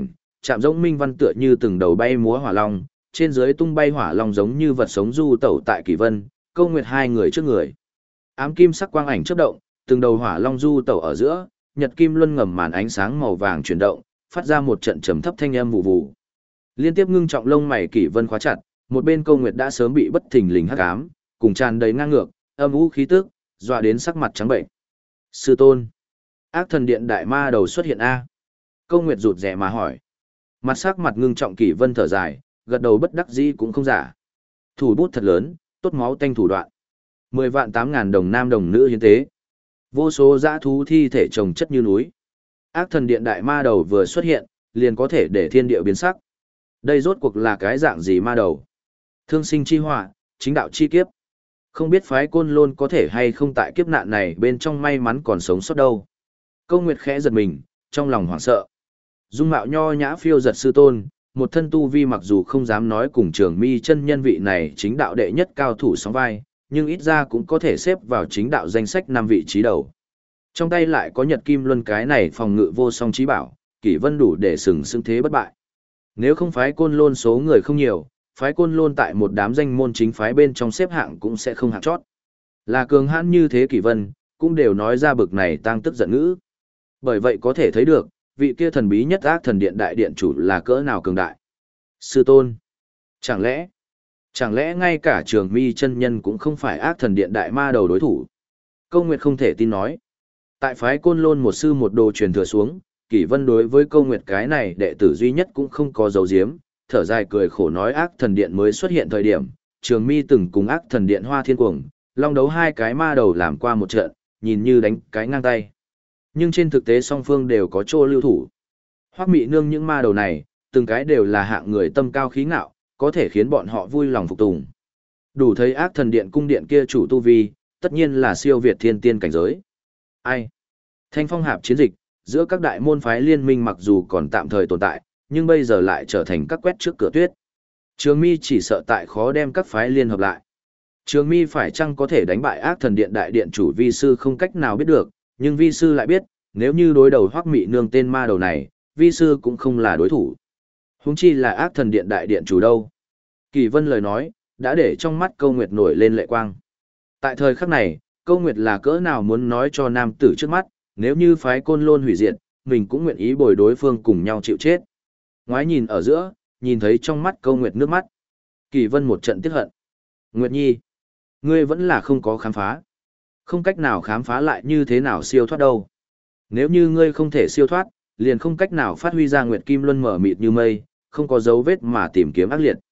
chạm rỗng minh văn tựa như từng đầu bay múa hỏa long, trên dưới tung bay hỏa long giống như vật sống du tẩu tại Kỷ Vân, Câu Nguyệt hai người trước người. Ám kim sắc quang ảnh chớp động, từng đầu hỏa long du tẩu ở giữa, nhật kim luân ngầm màn ánh sáng màu vàng chuyển động, phát ra một trận trầm thấp thanh âm vụ vụ. Liên tiếp ngưng trọng lông mày Kỷ Vân khóa chặt, một bên Câu Nguyệt đã sớm bị bất thình lình hắc ám, cùng tràn đầy ngang ngược, âm u khí tức, dọa đến sắc mặt trắng bệnh. Sư tôn, ác thần điện đại ma đầu xuất hiện a? Câu Nguyệt rụt rè mà hỏi. Mặt sắc mặt ngưng trọng Kỷ Vân thở dài, gật đầu bất đắc dĩ cũng không giả. Thủ bút thật lớn, tốt máu tanh thủ đoạn. 10 vạn 8.000 đồng nam đồng nữ hiến tế. Vô số dã thú thi thể chồng chất như núi. Ác thần điện đại ma đầu vừa xuất hiện, liền có thể để thiên địa biến sắc. Đây rốt cuộc là cái dạng gì ma đầu? Thương sinh chi họa, chính đạo chi kiếp. Không biết phái Côn Lôn có thể hay không tại kiếp nạn này bên trong may mắn còn sống sót đâu. Câu Nguyệt khẽ giật mình, trong lòng hoảng sợ. Dung mạo nho nhã phiêu giật sư tôn, một thân tu vi mặc dù không dám nói cùng Trường Mi chân nhân vị này chính đạo đệ nhất cao thủ sóng vai, nhưng ít ra cũng có thể xếp vào chính đạo danh sách 5 vị trí đầu. Trong tay lại có Nhật Kim Luân cái này phòng ngự vô song chí bảo, Kỷ Vân đủ để sừng sững thế bất bại. Nếu không phái Côn Lôn số người không nhiều, phái Côn Lôn tại một đám danh môn chính phái bên trong xếp hạng cũng sẽ không hạng chót. Là cường hãn như thế Kỷ Vân, cũng đều nói ra bực này tăng tức giận ngữ. Bởi vậy có thể thấy được, vị kia thần bí nhất ác thần điện đại điện chủ là cỡ nào cường đại. Sư tôn, chẳng lẽ ngay cả Trường Mi chân nhân cũng không phải ác thần điện đại ma đầu đối thủ? Câu Nguyệt không thể tin nói. Tại phái Côn Lôn một sư một đồ truyền thừa xuống, Kỷ Vân đối với Câu Nguyệt cái này đệ tử duy nhất cũng không có dấu diếm, thở dài cười khổ nói ác thần điện mới xuất hiện thời điểm, Trường Mi từng cùng ác thần điện Hoa Thiên Cuồng, long đấu hai cái ma đầu làm qua một trận, nhìn như đánh cái ngang tay. Nhưng trên thực tế song phương đều có chỗ lưu thủ. Hoắc Mị Nương những ma đầu này, từng cái đều là hạng người tâm cao khí ngạo, có thể khiến bọn họ vui lòng phục tùng. Đủ thấy ác thần điện cung điện kia chủ tu vi, tất nhiên là siêu việt thiên tiên cảnh giới. Ai? Thanh phong hạp chiến dịch, giữa các đại môn phái liên minh mặc dù còn tạm thời tồn tại, nhưng bây giờ lại trở thành các quét trước cửa tuyết. Trường Mi chỉ sợ tại khó đem các phái liên hợp lại. Trường Mi phải chăng có thể đánh bại ác thần điện đại điện chủ vi sư không cách nào biết được, nhưng vi sư lại biết, nếu như đối đầu Hoắc Mị Nương tên ma đầu này, vi sư cũng không là đối thủ. Huống chi là ác thần điện đại điện chủ đâu. Kỳ Vân lời nói, đã để trong mắt Câu Nguyệt nổi lên lệ quang. Tại thời khắc này, Câu Nguyệt là cỡ nào muốn nói cho nam tử trước mắt, nếu như phái Côn Lôn hủy diệt, mình cũng nguyện ý bồi đối phương cùng nhau chịu chết. Ngoái nhìn ở giữa, nhìn thấy trong mắt Câu Nguyệt nước mắt. Kỳ Vân một trận tiếc hận. Nguyệt Nhi, ngươi vẫn là không có khám phá. Không cách nào khám phá lại như thế nào siêu thoát đâu. Nếu như ngươi không thể siêu thoát, liền không cách nào phát huy ra Nguyệt Kim Luân mở mịt như mây, không có dấu vết mà tìm kiếm ác liệt.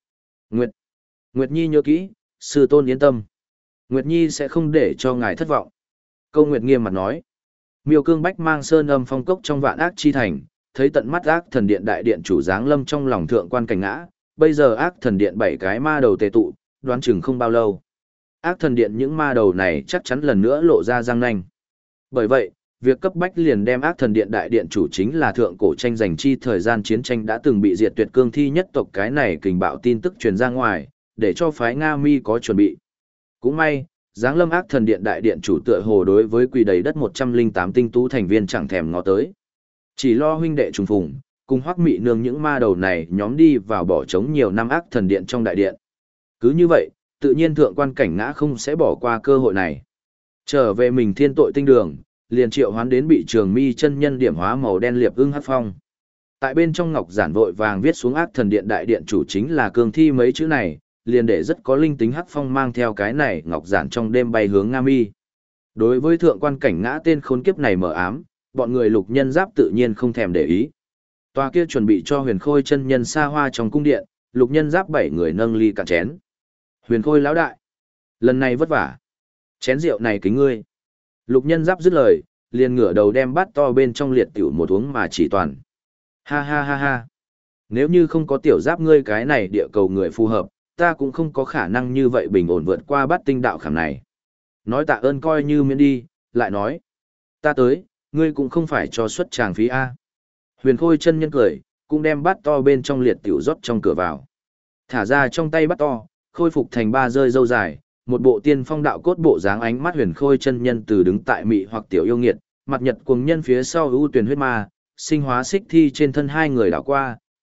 Nguyệt Nhi nhớ kỹ, sư tôn yên tâm. Nguyệt Nhi sẽ không để cho ngài thất vọng. Câu Nguyệt nghiêm mặt nói. Miêu Cương Bách mang sơn âm phong cốc trong vạn ác chi thành, thấy tận mắt ác thần điện đại điện chủ giáng lâm trong lòng thượng quan cảnh ngã, bây giờ ác thần điện 7 cái ma đầu tề tụ, đoán chừng không bao lâu. Ác thần điện những ma đầu này chắc chắn lần nữa lộ ra răng nanh. Bởi vậy, việc cấp bách liền đem ác thần điện đại điện chủ chính là thượng cổ tranh giành chi thời gian chiến tranh đã từng bị diệt tuyệt cương thi nhất tộc cái này kình bạo tin tức truyền ra ngoài, để cho phái Nga Mi có chuẩn bị. Cũng may, giáng lâm ác thần điện đại điện chủ tựa hồ đối với quỳ đầy đất 108 tinh tú thành viên chẳng thèm ngó tới. Chỉ lo huynh đệ trùng phùng, cùng Hoắc Mị Nương những ma đầu này nhóm đi vào bỏ trống nhiều năm ác thần điện trong đại điện. Cứ như vậy, tự nhiên thượng quan cảnh ngã không sẽ bỏ qua cơ hội này. Trở về mình thiên tội tinh đường, liền triệu hoán đến bị Trường Mi chân nhân điểm hóa màu đen liệp ưng hắc phong. Tại bên trong ngọc giản vội vàng viết xuống ác thần điện đại điện chủ chính là cương thi mấy chữ này, liền để rất có linh tính hắc phong mang theo cái này ngọc giản trong đêm bay hướng Nga Mi. Đối với thượng quan cảnh ngã tên khốn kiếp này mở ám, bọn người lục nhân giáp tự nhiên không thèm để ý. Tòa kia chuẩn bị cho Huyền Khôi chân nhân xa hoa trong cung điện, lục nhân giáp 7 người nâng ly cạn chén. Huyền Khôi lão đại, lần này vất vả. Chén rượu này kính ngươi. Lục nhân giáp dứt lời, liền ngửa đầu đem bát to bên trong liệt tiểu một uống mà chỉ toàn. Ha ha ha ha. Nếu như không có tiểu giáp ngươi cái này địa cầu người phù hợp, ta cũng không có khả năng như vậy bình ổn vượt qua bát tinh đạo khảm này. Nói tạ ơn coi như miễn đi, lại nói. Ta tới, ngươi cũng không phải cho xuất tràng phí A. Huyền Khôi chân nhân cười, cũng đem bát to bên trong liệt tiểu rót trong cửa vào. Thả ra trong tay bát to, khôi phục thành 3 rơi dâu dài, một bộ tiên phong đạo cốt bộ dáng ánh mắt Huyền Khôi chân nhân từ đứng tại mị hoặc tiểu yêu nghiệt, mặt nhật cuồng nhân phía sau ưu tuyển huyết ma, sinh hóa xích thi trên thân hai người đảo qua,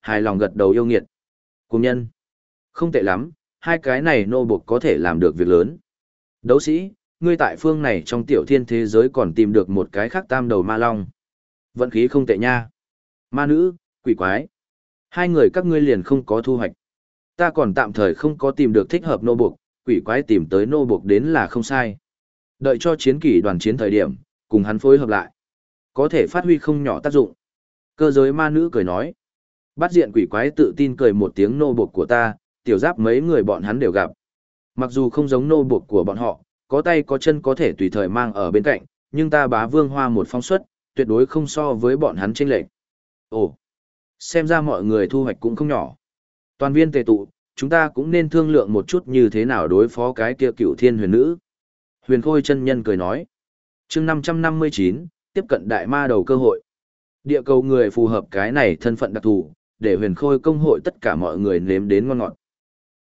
hài lòng gật đầu yêu nghiệt. Cùng nhân. Không tệ lắm, hai cái này nô buộc có thể làm được việc lớn. Đấu sĩ, ngươi tại phương này trong tiểu thiên thế giới còn tìm được một cái khác tam đầu ma long. Vận khí không tệ nha. Ma nữ, quỷ quái. Hai người các ngươi liền không có thu hoạch. Ta còn tạm thời không có tìm được thích hợp nô buộc, quỷ quái tìm tới nô buộc đến là không sai. Đợi cho chiến kỷ đoàn chiến thời điểm, cùng hắn phối hợp lại. Có thể phát huy không nhỏ tác dụng. Cơ giới ma nữ cười nói. Bắt diện quỷ quái tự tin cười một tiếng nô buộc của ta, tiểu giáp mấy người bọn hắn đều gặp. Mặc dù không giống nô buộc của bọn họ, có tay có chân có thể tùy thời mang ở bên cạnh, nhưng ta bá vương hoa một phong suất, tuyệt đối không so với bọn hắn chênh lệch. Ồ, xem ra mọi người thu hoạch cũng không nhỏ. Toàn viên tề tụ, chúng ta cũng nên thương lượng một chút như thế nào đối phó cái kia cựu thiên huyền nữ. Huyền Khôi chân nhân cười nói. Chương 559, tiếp cận đại ma đầu cơ hội. Địa cầu người phù hợp cái này thân phận đặc thù, để Huyền Khôi công hội tất cả mọi người nếm đến ngon ngọt.